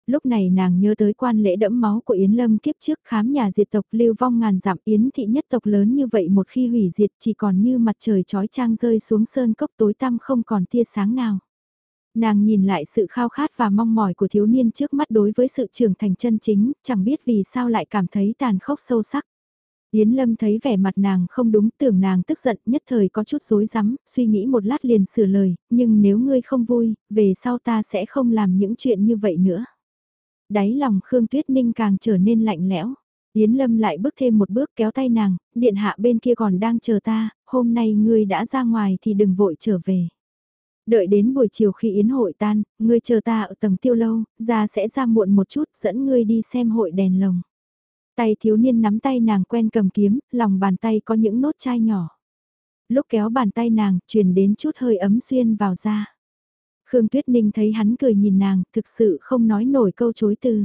Lúc này nàng nhớ tới quan lễ đẫm máu của Yến Lâm kiếp trước khám nhà diệt tộc lưu vong ngàn dặm Yến thị nhất tộc lớn như vậy một khi hủy diệt chỉ còn như mặt trời chói chang rơi xuống sơn cốc tối tăm không còn tia sáng nào. Nàng nhìn lại sự khao khát và mong mỏi của thiếu niên trước mắt đối với sự trưởng thành chân chính, chẳng biết vì sao lại cảm thấy tàn khốc sâu sắc. Yến Lâm thấy vẻ mặt nàng không đúng, tưởng nàng tức giận, nhất thời có chút rối rắm, suy nghĩ một lát liền sửa lời, nhưng nếu ngươi không vui, về sau ta sẽ không làm những chuyện như vậy nữa. Đáy lòng Khương Tuyết Ninh càng trở nên lạnh lẽo. Yến Lâm lại bước thêm một bước kéo tay nàng, điện hạ bên kia còn đang chờ ta, hôm nay ngươi đã ra ngoài thì đừng vội trở về. Đợi đến buổi chiều khi yến hội tan, ngươi chờ ta ở tầng tiêu lâu, ra sẽ ra muộn một chút dẫn ngươi đi xem hội đèn lồng. Tay thiếu niên nắm tay nàng quen cầm kiếm, lòng bàn tay có những nốt chai nhỏ. Lúc kéo bàn tay nàng, truyền đến chút hơi ấm xuyên vào da. Khương Tuyết Ninh thấy hắn cười nhìn nàng, thực sự không nói nổi câu chối từ.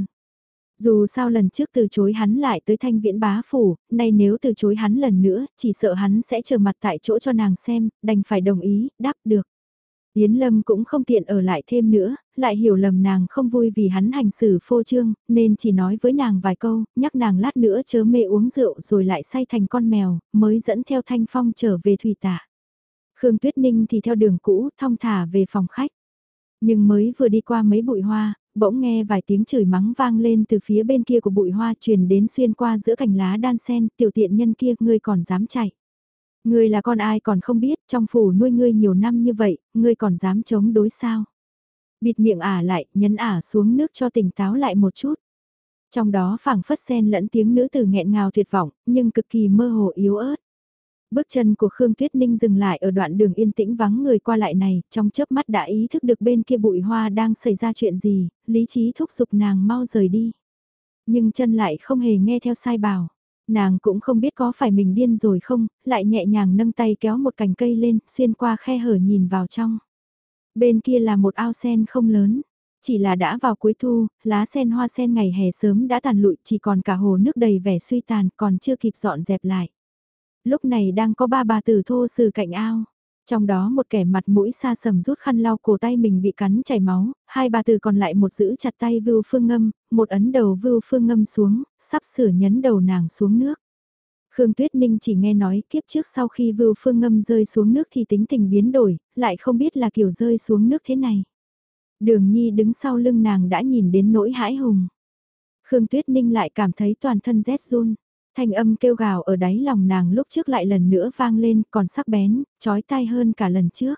Dù sao lần trước từ chối hắn lại tới Thanh Viễn bá phủ, nay nếu từ chối hắn lần nữa, chỉ sợ hắn sẽ trở mặt tại chỗ cho nàng xem, đành phải đồng ý, đáp được. Yến Lâm cũng không tiện ở lại thêm nữa, lại hiểu lầm nàng không vui vì hắn hành xử phô trương, nên chỉ nói với nàng vài câu, nhắc nàng lát nữa chớ mê uống rượu rồi lại say thành con mèo, mới dẫn theo Thanh Phong trở về thủy tạ. Khương Tuyết Ninh thì theo đường cũ, thong thả về phòng khách. Nhưng mới vừa đi qua mấy bụi hoa, bỗng nghe vài tiếng chửi mắng vang lên từ phía bên kia của bụi hoa truyền đến xuyên qua giữa cành lá đan sen, tiểu tiện nhân kia, ngươi còn dám chạy. Ngươi là con ai còn không biết, trong phủ nuôi ngươi nhiều năm như vậy, ngươi còn dám chống đối sao. Bịt miệng ả lại, nhấn ả xuống nước cho tỉnh táo lại một chút. Trong đó phảng phất xen lẫn tiếng nữ tử nghẹn ngào tuyệt vọng, nhưng cực kỳ mơ hồ yếu ớt. Bước chân của Khương Tuyết Ninh dừng lại ở đoạn đường yên tĩnh vắng người qua lại này, trong chớp mắt đã ý thức được bên kia bụi hoa đang xảy ra chuyện gì, lý trí thúc giục nàng mau rời đi. Nhưng chân lại không hề nghe theo sai bảo. Nàng cũng không biết có phải mình điên rồi không, lại nhẹ nhàng nâng tay kéo một cành cây lên, xuyên qua khe hở nhìn vào trong. Bên kia là một ao sen không lớn, chỉ là đã vào cuối thu, lá sen hoa sen ngày hè sớm đã tàn lụi, chỉ còn cả hồ nước đầy vẻ suy tàn, còn chưa kịp dọn dẹp lại. Lúc này đang có ba bà tử thô sừ cạnh ao. Trong đó một kẻ mặt mũi xa sầm rút khăn lau cổ tay mình bị cắn chảy máu, hai bà tử còn lại một giữ chặt tay Vưu Phương Ngâm, một ấn đầu Vưu Phương Ngâm xuống, sắp sửa nhấn đầu nàng xuống nước. Khương Tuyết Ninh chỉ nghe nói kiếp trước sau khi Vưu Phương Ngâm rơi xuống nước thì tính tình biến đổi, lại không biết là kiểu rơi xuống nước thế này. Đường Nhi đứng sau lưng nàng đã nhìn đến nỗi hãi hùng. Khương Tuyết Ninh lại cảm thấy toàn thân rét run. Thanh âm kêu gào ở đáy lòng nàng lúc trước lại lần nữa vang lên, còn sắc bén, chói tai hơn cả lần trước.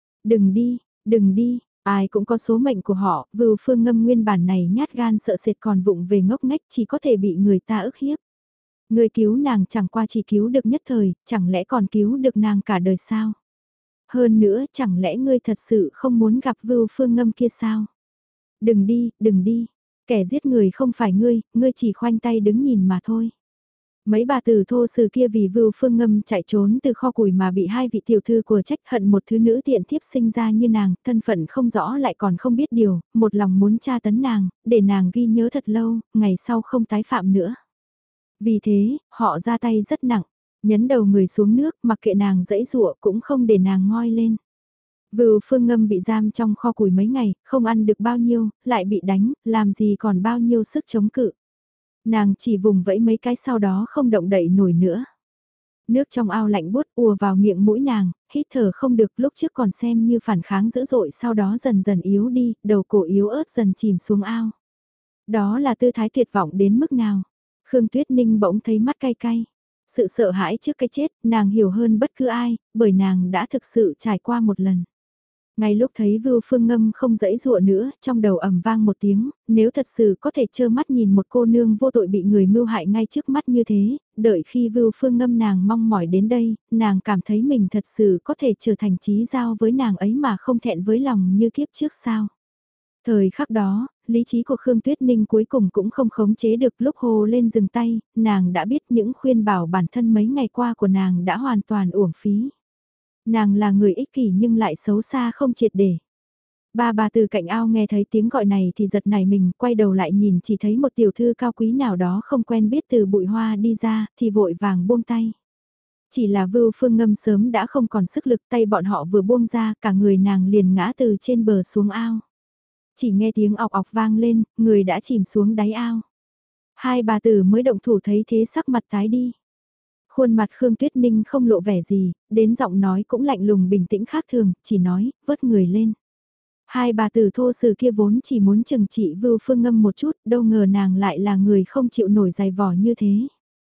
Đừng đi, ai cũng có số mệnh của họ, Vưu Phương Ngâm nguyên bản này nhát gan sợ sệt còn vụng về ngốc nghếch chỉ có thể bị người ta ức hiếp. Người cứu nàng chẳng qua chỉ cứu được nhất thời, chẳng lẽ còn cứu được nàng cả đời sao? Hơn nữa, chẳng lẽ ngươi thật sự không muốn gặp Vưu Phương Ngâm kia sao? Đừng đi, kẻ giết người không phải ngươi chỉ khoanh tay đứng nhìn mà thôi. Mấy bà tử thô sử kia vì Vưu Phương Ngâm chạy trốn từ kho củi mà bị hai vị tiểu thư của trách hận một thứ nữ tiện thiếp sinh ra như nàng, thân phận không rõ lại còn không biết điều, một lòng muốn tra tấn nàng, để nàng ghi nhớ thật lâu, ngày sau không tái phạm nữa. Vì thế, họ ra tay rất nặng, nhấn đầu người xuống nước mặc kệ nàng dẫy dụa cũng không để nàng ngoi lên. Vưu Phương Ngâm bị giam trong kho củi mấy ngày, không ăn được bao nhiêu, lại bị đánh, làm gì còn bao nhiêu sức chống cự. Nàng chỉ vùng vẫy mấy cái sau đó không động đậy nổi nữa. Nước trong ao lạnh buốt ùa vào miệng mũi nàng, hít thở không được lúc trước còn xem như phản kháng dữ dội sau đó dần dần yếu đi, đầu cổ yếu ớt dần chìm xuống ao. Đó là tư thái tuyệt vọng đến mức nào. Khương Tuyết Ninh bỗng thấy mắt cay cay. Sự sợ hãi trước cái chết, nàng hiểu hơn bất cứ ai, bởi nàng đã thực sự trải qua một lần. Ngay lúc thấy Vưu Phương Ngâm không dãy dụa nữa, trong đầu ầm vang một tiếng, nếu thật sự có thể trơ mắt nhìn một cô nương vô tội bị người mưu hại ngay trước mắt như thế, đợi khi Vưu Phương Ngâm nàng mong mỏi đến đây, nàng cảm thấy mình thật sự có thể trở thành chí giao với nàng ấy mà không thẹn với lòng như kiếp trước sao. Thời khắc đó, lý trí của Khương Tuyết Ninh cuối cùng cũng không khống chế được lúc hô lên dừng tay, nàng đã biết những khuyên bảo bản thân mấy ngày qua của nàng đã hoàn toàn uổng phí. Nàng là người ích kỷ nhưng lại xấu xa không triệt để. Ba bà từ cạnh ao nghe thấy tiếng gọi này thì giật nảy mình, quay đầu lại nhìn chỉ thấy một tiểu thư cao quý nào đó không quen biết từ bụi hoa đi ra, thì vội vàng buông tay. Chỉ là Vưu Phương Ngâm sớm đã không còn sức lực, tay bọn họ vừa buông ra, cả người nàng liền ngã từ trên bờ xuống ao. Chỉ nghe tiếng ọc ọc vang lên, người đã chìm xuống đáy ao. Hai bà tử mới động thủ thấy thế sắc mặt tái đi. Khuôn mặt Khương Tuyết Ninh không lộ vẻ gì, đến giọng nói cũng lạnh lùng bình tĩnh khác thường, chỉ nói, vớt người lên. Hai bà tử thô sử kia vốn chỉ muốn chừng trị Vưu Phương Ngâm một chút, đâu ngờ nàng lại là người không chịu nổi dày vò như thế.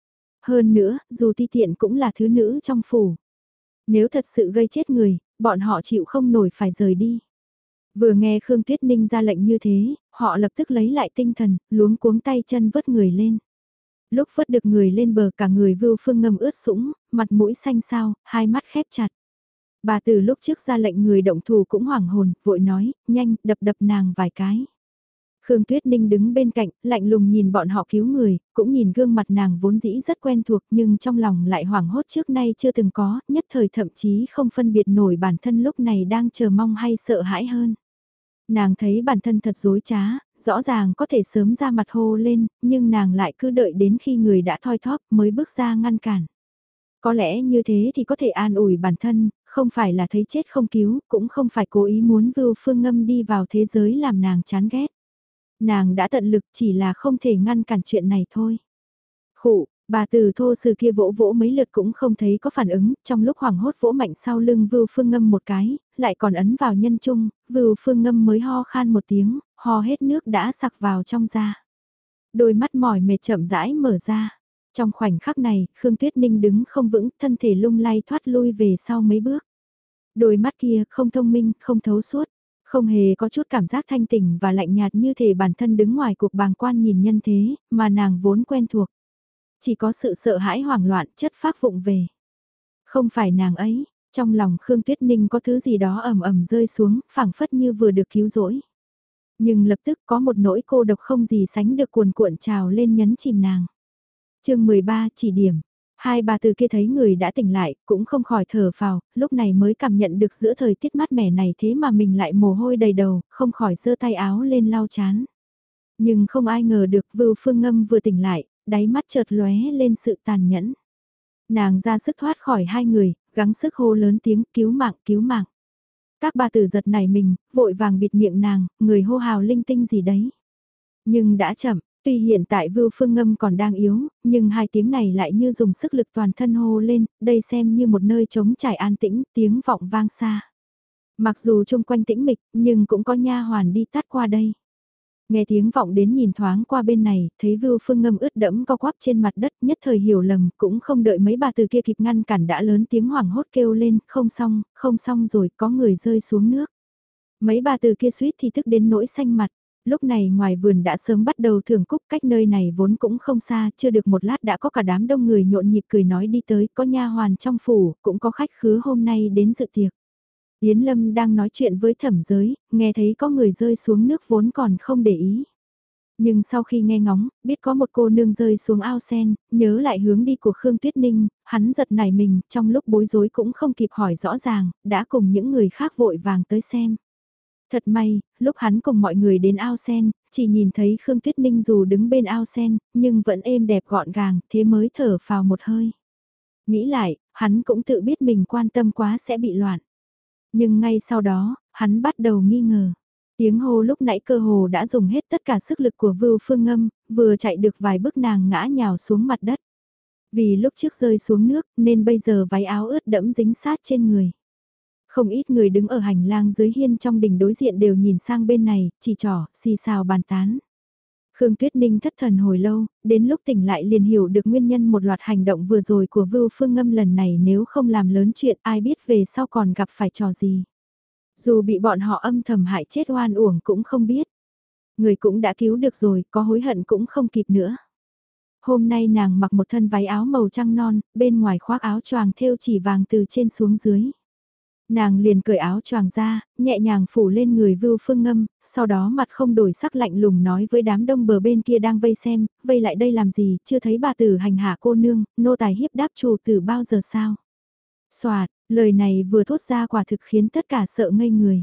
Hơn nữa, dù ti tiện cũng là thứ nữ trong phủ. Nếu thật sự gây chết người, bọn họ chịu không nổi phải rời đi. Vừa nghe Khương Tuyết Ninh ra lệnh như thế, họ lập tức lấy lại tinh thần, luống cuống tay chân vớt người lên. Lúc vớt được người lên bờ cả người Vưu Phương Ngâm ướt sũng, mặt mũi xanh xao, hai mắt khép chặt. Bà từ lúc trước ra lệnh người động thủ cũng hoảng hồn, vội nói, nhanh, đập đập nàng vài cái. Khương Tuyết Ninh đứng bên cạnh, lạnh lùng nhìn bọn họ cứu người, cũng nhìn gương mặt nàng vốn dĩ rất quen thuộc nhưng trong lòng lại hoảng hốt trước nay chưa từng có, nhất thời thậm chí không phân biệt nổi bản thân lúc này đang chờ mong hay sợ hãi hơn. Nàng thấy bản thân thật dối trá, rõ ràng có thể sớm ra mặt hô lên, nhưng nàng lại cứ đợi đến khi người đã thoi thóp mới bước ra ngăn cản. Có lẽ như thế thì có thể an ủi bản thân, không phải là thấy chết không cứu, cũng không phải cố ý muốn Vưu Phương Ngâm đi vào thế giới làm nàng chán ghét. Nàng đã tận lực chỉ là không thể ngăn cản chuyện này thôi. Khụ, bà từ thô sư kia vỗ vỗ mấy lượt cũng không thấy có phản ứng, trong lúc hoảng hốt vỗ mạnh sau lưng Vưu Phương Ngâm một cái, lại còn ấn vào nhân trung, Vưu Phương Ngâm mới ho khan một tiếng, ho hết nước đã sặc vào trong da. Đôi mắt mỏi mệt chậm rãi mở ra. Trong khoảnh khắc này, Khương Tuyết Ninh đứng không vững, thân thể lung lay thoát lui về sau mấy bước. Đôi mắt kia không thông minh, không thấu suốt, không hề có chút cảm giác thanh tỉnh và lạnh nhạt như thể bản thân đứng ngoài cuộc bàng quan nhìn nhân thế, mà nàng vốn quen thuộc. Chỉ có sự sợ hãi hoảng loạn chất phác vụng về. Không phải nàng ấy, trong lòng Khương Tuyết Ninh có thứ gì đó ầm ầm rơi xuống, phảng phất như vừa được cứu rỗi. Nhưng lập tức có một nỗi cô độc không gì sánh được cuồn cuộn trào lên nhấn chìm nàng. Chương 13 chỉ điểm. Hai bà từ kia thấy người đã tỉnh lại, cũng không khỏi thở phào, lúc này mới cảm nhận được giữa thời tiết mát mẻ này thế mà mình lại mồ hôi đầy đầu, không khỏi giơ tay áo lên lau chán. Nhưng không ai ngờ được Vưu Phương Ngâm vừa tỉnh lại, đáy mắt chợt lóe lên sự tàn nhẫn. Nàng ra sức thoát khỏi hai người, gắng sức hô lớn tiếng cứu mạng, cứu mạng. Các bà tử giật nảy mình, vội vàng bịt miệng nàng, người hô hào linh tinh gì đấy. Nhưng đã chậm, tuy hiện tại Vưu Phương Ngâm còn đang yếu, nhưng hai tiếng này lại như dùng sức lực toàn thân hô lên, đây xem như một nơi trống trải an tĩnh, tiếng vọng vang xa. Mặc dù chung quanh tĩnh mịch, nhưng cũng có nha hoàn đi tắt qua đây. Nghe tiếng vọng đến nhìn thoáng qua bên này, thấy Vưu Phương Ngâm ướt đẫm co quắp trên mặt đất, nhất thời hiểu lầm, cũng không đợi mấy bà từ kia kịp ngăn cản đã lớn tiếng hoảng hốt kêu lên, không xong rồi, có người rơi xuống nước. Mấy bà từ kia suýt thì tức đến nỗi xanh mặt. Lúc này ngoài vườn đã sớm bắt đầu thưởng cúc, cách nơi này vốn cũng không xa, chưa được một lát đã có cả đám đông người nhộn nhịp cười nói đi tới, có nha hoàn trong phủ, cũng có khách khứa hôm nay đến dự tiệc. Yến Lâm đang nói chuyện với Thẩm Giới, nghe thấy có người rơi xuống nước vốn còn không để ý. Nhưng sau khi nghe ngóng, biết có một cô nương rơi xuống ao sen, nhớ lại hướng đi của Khương Tuyết Ninh, hắn giật nảy mình, trong lúc bối rối cũng không kịp hỏi rõ ràng, đã cùng những người khác vội vàng tới xem. Thật may, lúc hắn cùng mọi người đến ao sen, chỉ nhìn thấy Khương Tuyết Ninh dù đứng bên ao sen, nhưng vẫn êm đẹp gọn gàng, thế mới thở phào một hơi. Nghĩ lại, hắn cũng tự biết mình quan tâm quá sẽ bị loạn. Nhưng ngay sau đó, hắn bắt đầu nghi ngờ. Tiếng hô lúc nãy cơ hồ đã dùng hết tất cả sức lực của Vưu Phương Ngâm, vừa chạy được vài bước nàng ngã nhào xuống mặt đất. Vì lúc trước rơi xuống nước nên bây giờ váy áo ướt đẫm dính sát trên người. Không ít người đứng ở hành lang dưới hiên trong đình đối diện đều nhìn sang bên này, chỉ trỏ, xì xào bàn tán. Khương Tuyết Ninh thất thần hồi lâu, đến lúc tỉnh lại liền hiểu được nguyên nhân một loạt hành động vừa rồi của Vưu Phương Ngâm lần này nếu không làm lớn chuyện ai biết về sau còn gặp phải trò gì. Dù bị bọn họ âm thầm hại chết oan uổng cũng không biết. Người cũng đã cứu được rồi, có hối hận cũng không kịp nữa. Hôm nay nàng mặc một thân váy áo màu trăng non, bên ngoài khoác áo choàng thêu chỉ vàng từ trên xuống dưới. Nàng liền cởi áo choàng ra, nhẹ nhàng phủ lên người Vưu Phương Ngâm, sau đó mặt không đổi sắc lạnh lùng nói với đám đông bờ bên kia đang vây xem, vây lại đây làm gì, chưa thấy bà tử hành hạ cô nương, nô tài hiếp đáp chủ tử bao giờ sao. Soạt, lời này vừa thốt ra quả thực khiến tất cả sợ ngây người.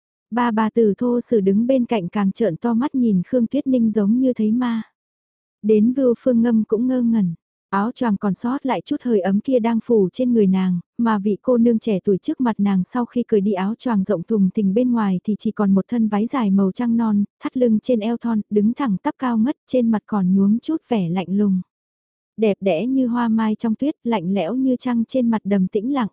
Ba bà tử thô sử đứng bên cạnh càng trợn to mắt nhìn Khương Tuyết Ninh giống như thấy ma. Đến Vưu Phương Ngâm cũng ngơ ngẩn. Áo choàng còn sót lại chút hơi ấm kia đang phủ trên người nàng, mà vị cô nương trẻ tuổi trước mặt nàng sau khi cởi đi áo choàng rộng thùng thình bên ngoài thì chỉ còn một thân váy dài màu trắng non, thắt lưng trên eo thon, đứng thẳng tắp cao ngất, trên mặt còn nhuốm chút vẻ lạnh lùng. Đẹp đẽ như hoa mai trong tuyết, lạnh lẽo như trăng trên mặt đầm tĩnh lặng.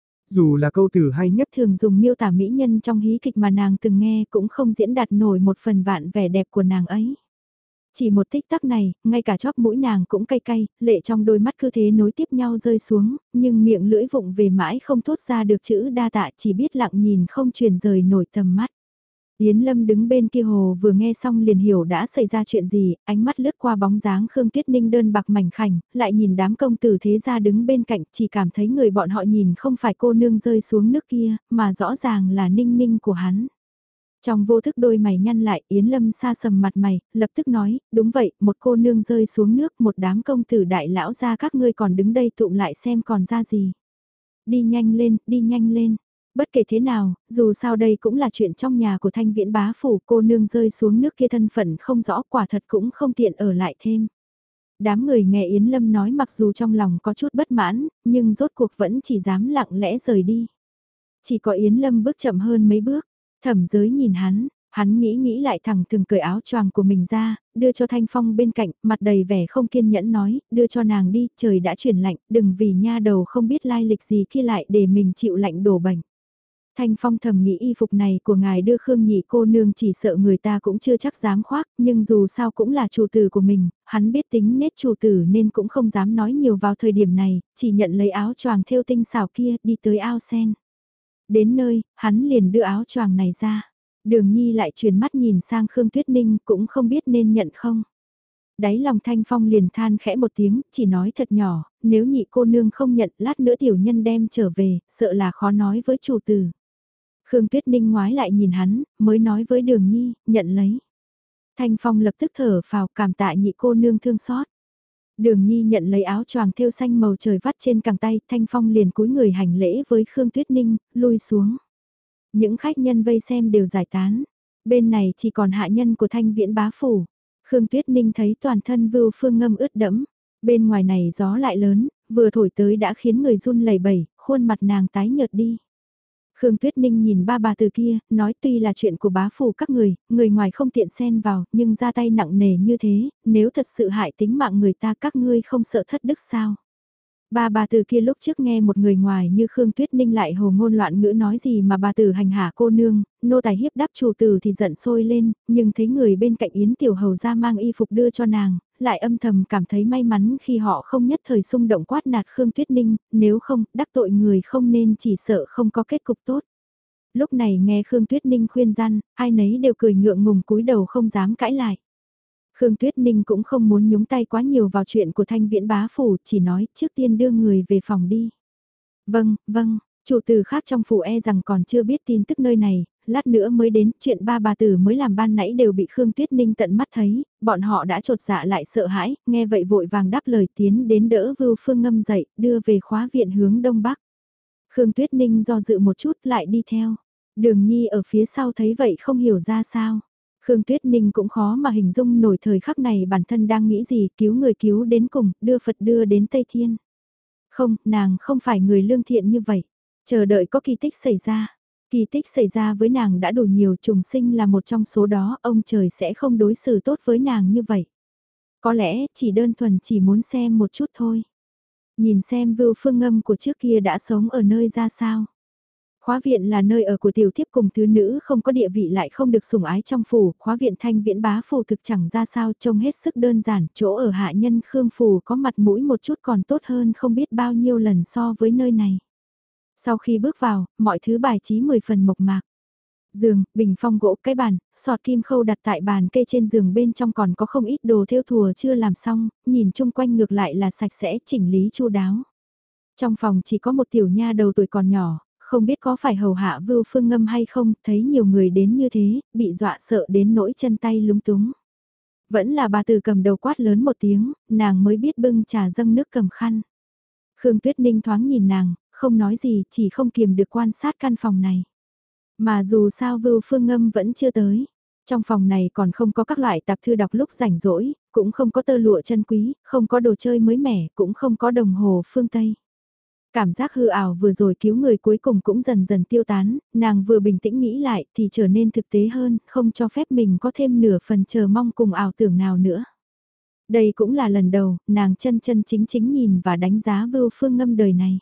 Dù là câu từ hay nhất Thường dùng miêu tả mỹ nhân trong hí kịch mà nàng từng nghe cũng không diễn đạt nổi một phần vạn vẻ đẹp của nàng ấy. Chỉ một tích tắc này, ngay cả chóp mũi nàng cũng cay cay, lệ trong đôi mắt cứ thế nối tiếp nhau rơi xuống, nhưng miệng lưỡi vụng về mãi không thốt ra được chữ đa tạ, chỉ biết lặng nhìn không truyền rời nổi tầm mắt. Yến Lâm đứng bên kia hồ vừa nghe xong liền hiểu đã xảy ra chuyện gì, ánh mắt lướt qua bóng dáng Khương Tuyết Ninh đơn bạc mảnh khảnh, lại nhìn đám công tử thế gia đứng bên cạnh, chỉ cảm thấy người bọn họ nhìn không phải cô nương rơi xuống nước kia, mà rõ ràng là Ninh Ninh của hắn. Trong vô thức đôi mày nhăn lại, Yến Lâm xa sầm mặt mày, lập tức nói, đúng vậy, một cô nương rơi xuống nước, một đám công tử đại lão ra các ngươi còn đứng đây tụm lại xem còn ra gì. Đi nhanh lên, đi nhanh lên. Bất kể thế nào, dù sao đây cũng là chuyện trong nhà của Thanh Viễn bá phủ, cô nương rơi xuống nước kia thân phận không rõ, quả thật cũng không tiện ở lại thêm. Đám người nghe Yến Lâm nói mặc dù trong lòng có chút bất mãn, nhưng rốt cuộc vẫn chỉ dám lặng lẽ rời đi. Chỉ có Yến Lâm bước chậm hơn mấy bước, Thẩm Giới nhìn hắn nghĩ lại thẳng thừng cởi áo choàng của mình ra, đưa cho Thanh Phong bên cạnh, mặt đầy vẻ không kiên nhẫn nói, đưa cho nàng đi, trời đã chuyển lạnh, đừng vì nha đầu không biết lai lịch gì kia lại để mình chịu lạnh đổ bệnh. Thanh Phong thầm nghĩ y phục này của ngài đưa Khương Nhị cô nương chỉ sợ người ta cũng chưa chắc dám khoác, nhưng dù sao cũng là chủ tử của mình, hắn biết tính nết chủ tử nên cũng không dám nói nhiều vào thời điểm này, chỉ nhận lấy áo choàng thêu tinh xảo kia đi tới ao sen. Đến nơi, hắn liền đưa áo choàng này ra. Đường Nhi lại chuyển mắt nhìn sang Khương Tuyết Ninh cũng không biết nên nhận không. Đáy lòng Thanh Phong liền than khẽ một tiếng, chỉ nói thật nhỏ, nếu nhị cô nương không nhận lát nữa tiểu nhân đem trở về, sợ là khó nói với chủ tử. Khương Tuyết Ninh ngoái lại nhìn hắn, mới nói với Đường Nhi, nhận lấy. Thanh Phong lập tức thở phào cảm tạ nhị cô nương thương xót. Đường Nhi nhận lấy áo choàng thêu xanh màu trời vắt trên cẳng tay, Thanh Phong liền cúi người hành lễ với Khương Tuyết Ninh, lui xuống. Những khách nhân vây xem đều giải tán. Bên này chỉ còn hạ nhân của Thanh Viễn bá phủ. Khương Tuyết Ninh thấy toàn thân Vưu Phương Ngâm ướt đẫm. Bên ngoài này gió lại lớn, vừa thổi tới đã khiến người run lẩy bẩy, khuôn mặt nàng tái nhợt đi. Khương Tuyết Ninh nhìn ba bà từ kia, nói tuy là chuyện của bá phủ các người ngoài không tiện xen vào, nhưng ra tay nặng nề như thế, nếu thật sự hại tính mạng người ta các ngươi không sợ thất đức sao? Ba bà từ kia lúc trước nghe một người ngoài như Khương Tuyết Ninh lại hồ ngôn loạn ngữ nói gì mà bà tử hành hạ cô nương, nô tài hiếp đáp chủ tử thì giận sôi lên, nhưng thấy người bên cạnh Yến Tiểu Hầu ra mang y phục đưa cho nàng, lại âm thầm cảm thấy may mắn khi họ không nhất thời xung động quát nạt Khương Tuyết Ninh, nếu không, đắc tội người không nên chỉ sợ không có kết cục tốt. Lúc này nghe Khương Tuyết Ninh khuyên răn, ai nấy đều cười ngượng ngùng cúi đầu không dám cãi lại. Khương Tuyết Ninh cũng không muốn nhúng tay quá nhiều vào chuyện của Thanh Viễn bá phủ, chỉ nói trước tiên đưa người về phòng đi. Vâng, vâng, chủ tử khác trong phủ e rằng còn chưa biết tin tức nơi này, lát nữa mới đến, chuyện ba bà tử mới làm ban nãy đều bị Khương Tuyết Ninh tận mắt thấy, bọn họ đã trột dạ lại sợ hãi, nghe vậy vội vàng đáp lời tiến đến đỡ Vưu Phương Ngâm dậy, đưa về khóa viện hướng đông bắc. Khương Tuyết Ninh do dự một chút lại đi theo. Đường Nhi ở phía sau thấy vậy không hiểu ra sao. Khương Tuyết Ninh cũng khó mà hình dung nổi thời khắc này bản thân đang nghĩ gì, cứu người cứu đến cùng, đưa Phật đưa đến Tây Thiên. Không, nàng không phải người lương thiện như vậy. Chờ đợi có kỳ tích xảy ra. Kỳ tích xảy ra với nàng đã đủ nhiều, trùng sinh là một trong số đó, ông trời sẽ không đối xử tốt với nàng như vậy. Có lẽ chỉ đơn thuần chỉ muốn xem một chút thôi. Nhìn xem Vưu Phương Ngâm của trước kia đã sống ở nơi ra sao. Khóa viện là nơi ở của tiểu thiếp cùng thứ nữ không có địa vị lại không được sủng ái trong phủ, khóa viện Thanh Viễn bá phủ thực chẳng ra sao, trông hết sức đơn giản, chỗ ở hạ nhân Khương phủ có mặt mũi một chút còn tốt hơn không biết bao nhiêu lần so với nơi này. Sau khi bước vào, mọi thứ bài trí 10 phần mộc mạc. Giường, bình phong gỗ, cái bàn, sọt kim khâu đặt tại bàn kê trên giường, bên trong còn có không ít đồ thêu thùa chưa làm xong, nhìn chung quanh ngược lại là sạch sẽ chỉnh lý chu đáo. Trong phòng chỉ có một tiểu nha đầu tuổi còn nhỏ, không biết có phải hầu hạ Vưu Phương Ngâm hay không, thấy nhiều người đến như thế, bị dọa sợ đến nỗi chân tay lúng túng. Vẫn là bà từ cầm đầu quát lớn một tiếng, nàng mới biết bưng trà dâng nước cầm khăn. Khương Tuyết Ninh thoáng nhìn nàng, không nói gì, chỉ không kiềm được quan sát căn phòng này. Mà dù sao Vưu Phương Ngâm vẫn chưa tới. Trong phòng này còn không có các loại tạp thư đọc lúc rảnh rỗi, cũng không có tơ lụa chân quý, không có đồ chơi mới mẻ, cũng không có đồng hồ phương Tây. Cảm giác hư ảo vừa rồi cứu người cuối cùng cũng dần dần tiêu tán, nàng vừa bình tĩnh nghĩ lại thì trở nên thực tế hơn, không cho phép mình có thêm nửa phần chờ mong cùng ảo tưởng nào nữa. Đây cũng là lần đầu, nàng chân chân chính chính nhìn và đánh giá Vưu Phương Ngâm đời này.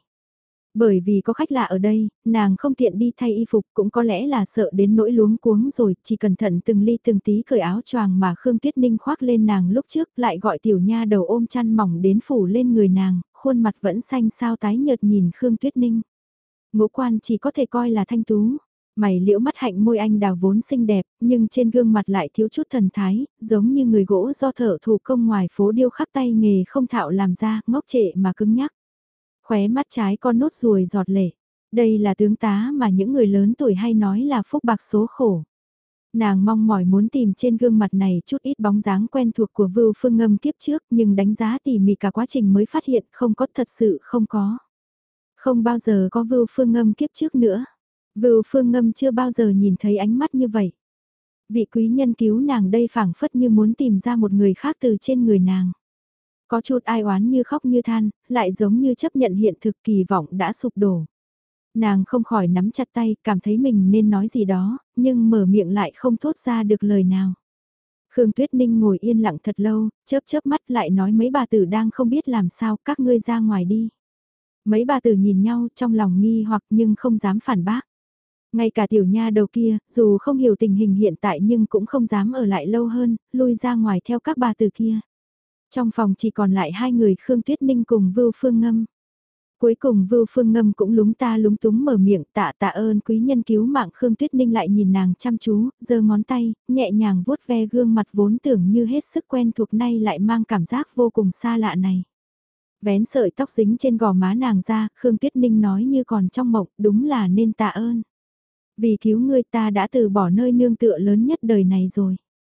Bởi vì có khách lạ ở đây, nàng không tiện đi thay y phục cũng có lẽ là sợ đến nỗi luống cuống rồi, chỉ cẩn thận từng ly từng tí cởi áo choàng mà Khương Tuyết Ninh khoác lên nàng lúc trước lại gọi tiểu nha đầu ôm chăn mỏng đến phủ lên người nàng, khuôn mặt vẫn xanh xao tái nhợt nhìn Khương Tuyết Ninh. Ngũ quan chỉ có thể coi là thanh tú. Mày liễu mắt hạnh môi anh đào vốn xinh đẹp, nhưng trên gương mặt lại thiếu chút thần thái, giống như người gỗ do thợ thủ công ngoài phố điêu khắc tay nghề không thạo làm ra, ngốc trệ mà cứng nhắc. Khóe mắt trái con nốt ruồi giọt lệ. Đây là tướng tá mà những người lớn tuổi hay nói là phúc bạc số khổ. Nàng mong mỏi muốn tìm trên gương mặt này chút ít bóng dáng quen thuộc của Vưu Phương Ngâm kiếp trước nhưng đánh giá tỉ mỉ cả quá trình mới phát hiện không có, thật sự không có. Không bao giờ có Vưu Phương Ngâm kiếp trước nữa. Vưu Phương Ngâm chưa bao giờ nhìn thấy ánh mắt như vậy. Vị quý nhân cứu nàng đây phảng phất như muốn tìm ra một người khác từ trên người nàng. Có chút ai oán như khóc như than, lại giống như chấp nhận hiện thực kỳ vọng đã sụp đổ. Nàng không khỏi nắm chặt tay, cảm thấy mình nên nói gì đó, nhưng mở miệng lại không thốt ra được lời nào. Khương Tuyết Ninh ngồi yên lặng thật lâu, chớp chớp mắt lại nói mấy bà tử đang không biết làm sao, các ngươi ra ngoài đi. Mấy bà tử nhìn nhau trong lòng nghi hoặc nhưng không dám phản bác. Ngay cả tiểu nha đầu kia, dù không hiểu tình hình hiện tại nhưng cũng không dám ở lại lâu hơn, lui ra ngoài theo các bà tử kia. Trong phòng chỉ còn lại hai người Khương Tuyết Ninh cùng Vưu Phương Ngâm. Cuối cùng Vưu Phương Ngâm cũng lúng ta lúng túng mở miệng tạ ơn quý nhân cứu mạng. Khương Tuyết Ninh lại nhìn nàng chăm chú, giơ ngón tay, nhẹ nhàng vuốt ve gương mặt vốn tưởng như hết sức quen thuộc nay lại mang cảm giác vô cùng xa lạ này. Vén sợi tóc dính trên gò má nàng ra, Khương Tuyết Ninh nói như còn trong mộng, đúng là nên tạ ơn. Vì cứu ngươi ta đã từ bỏ nơi nương tựa lớn nhất đời này rồi.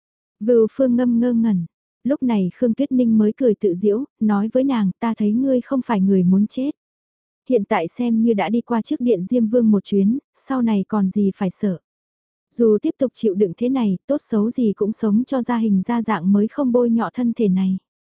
Vưu Phương Ngâm ngơ ngẩn. Lúc này Khương Tuyết Ninh mới cười tự giễu, nói với nàng ta thấy ngươi không phải người muốn chết. Hiện tại xem như đã đi qua trước điện Diêm Vương một chuyến, sau này còn gì phải sợ. Dù tiếp tục chịu đựng thế này, tốt xấu gì cũng sống cho ra hình ra dạng mới không bôi nhọ thân thể này.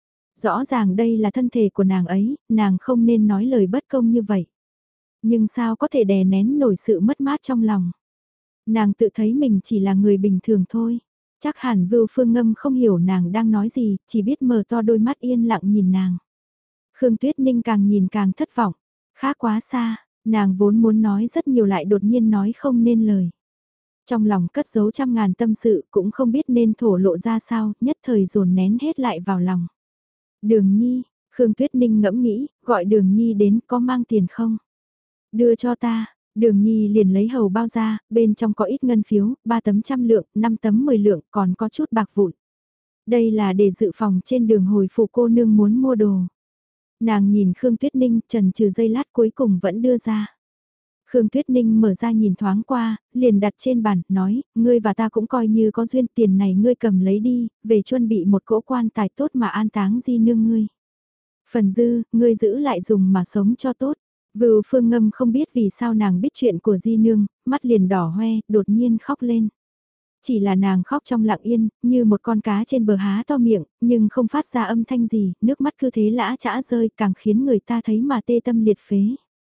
Rõ ràng đây là thân thể của nàng ấy, nàng không nên nói lời bất công như vậy. Nhưng sao có thể đè nén nổi sự mất mát trong lòng. Nàng tự thấy mình chỉ là người bình thường thôi. Chắc hẳn Vưu Phương Ngâm không hiểu nàng đang nói gì, chỉ biết mở to đôi mắt yên lặng nhìn nàng. Khương Tuyết Ninh càng nhìn càng thất vọng. Khác quá xa, nàng vốn muốn nói rất nhiều lại đột nhiên nói không nên lời. Trong lòng cất giấu trăm ngàn tâm sự cũng không biết nên thổ lộ ra sao, nhất thời dồn nén hết lại vào lòng. Đường Nhi, Khương Tuyết Ninh ngẫm nghĩ, gọi Đường Nhi đến có mang tiền không? Đưa cho ta, Đường Nhi liền lấy hầu bao ra, bên trong có ít ngân phiếu, 3 tấm 100 lượng, 5 tấm 10 lượng, còn có chút bạc vụn. Đây là để dự phòng trên đường hồi phủ cô nương muốn mua đồ. Nàng nhìn Khương Tuyết Ninh chần chừ giây lát cuối cùng vẫn đưa ra. Khương Tuyết Ninh mở ra nhìn thoáng qua, liền đặt trên bàn, nói, ngươi và ta cũng coi như có duyên, tiền này ngươi cầm lấy đi, về chuẩn bị một cỗ quan tài tốt mà an táng di nương ngươi. Phần dư, ngươi giữ lại dùng mà sống cho tốt. Vưu Phương Ngâm không biết vì sao nàng biết chuyện của di nương, mắt liền đỏ hoe, đột nhiên khóc lên. Chỉ là nàng khóc trong lặng yên, như một con cá trên bờ há to miệng, nhưng không phát ra âm thanh gì, nước mắt cứ thế lã chã rơi càng khiến người ta thấy mà tê tâm liệt phế.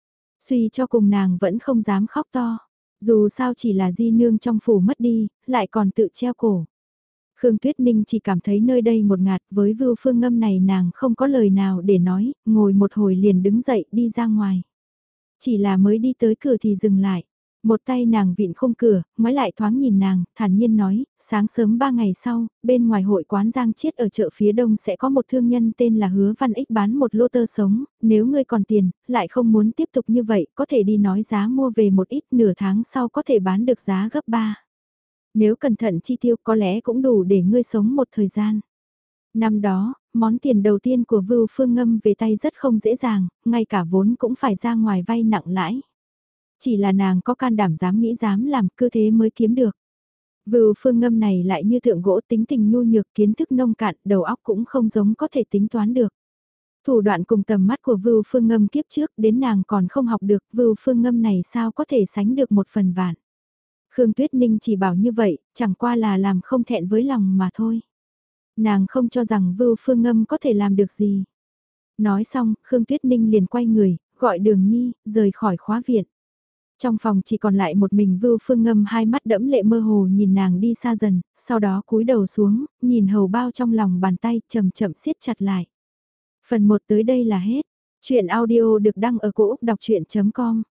Suy cho cùng nàng vẫn không dám khóc to, dù sao chỉ là di nương trong phủ mất đi, lại còn tự treo cổ. Khương Tuyết Ninh chỉ cảm thấy nơi đây một ngạt, với Vưu Phương Ngâm này nàng không có lời nào để nói, ngồi một hồi liền đứng dậy đi ra ngoài. Chỉ là mới đi tới cửa thì dừng lại. Một tay nàng vịn khung cửa, ngoái lại thoáng nhìn nàng, thản nhiên nói, sáng sớm 3 ngày sau, bên ngoài hội quán Giang Chiết ở chợ phía đông sẽ có một thương nhân tên là Hứa Văn Ích bán một lô tơ sống, nếu ngươi còn tiền, lại không muốn tiếp tục như vậy, có thể đi nói giá mua về một ít, nửa tháng sau có thể bán được giá gấp 3. Nếu cẩn thận chi tiêu có lẽ cũng đủ để ngươi sống một thời gian. Năm đó, món tiền đầu tiên của Vưu Phương Ngâm về tay rất không dễ dàng, ngay cả vốn cũng phải ra ngoài vay nặng lãi. Chỉ là nàng có can đảm dám nghĩ dám làm, cứ thế mới kiếm được. Vưu Phương Ngâm này lại như thượng gỗ, tính tình nhu nhược, kiến thức nông cạn, đầu óc cũng không giống có thể tính toán được. Thủ đoạn cùng tầm mắt của Vưu Phương Ngâm kiếp trước đến nàng còn không học được, Vưu Phương Ngâm này sao có thể sánh được một phần vạn. Khương Tuyết Ninh chỉ bảo như vậy, chẳng qua là làm không thẹn với lòng mà thôi. Nàng không cho rằng Vưu Phương Ngâm có thể làm được gì. Nói xong, Khương Tuyết Ninh liền quay người, gọi Đường Nhi, rời khỏi khóa viện. Trong phòng chỉ còn lại một mình Vưu Phương Ngâm, hai mắt đẫm lệ mơ hồ nhìn nàng đi xa dần, sau đó cúi đầu xuống, nhìn hầu bao trong lòng bàn tay, chậm chậm siết chặt lại. Phần 1 tới đây là hết. Chuyện audio được đăng ở cổ Úc đọc chuyện.com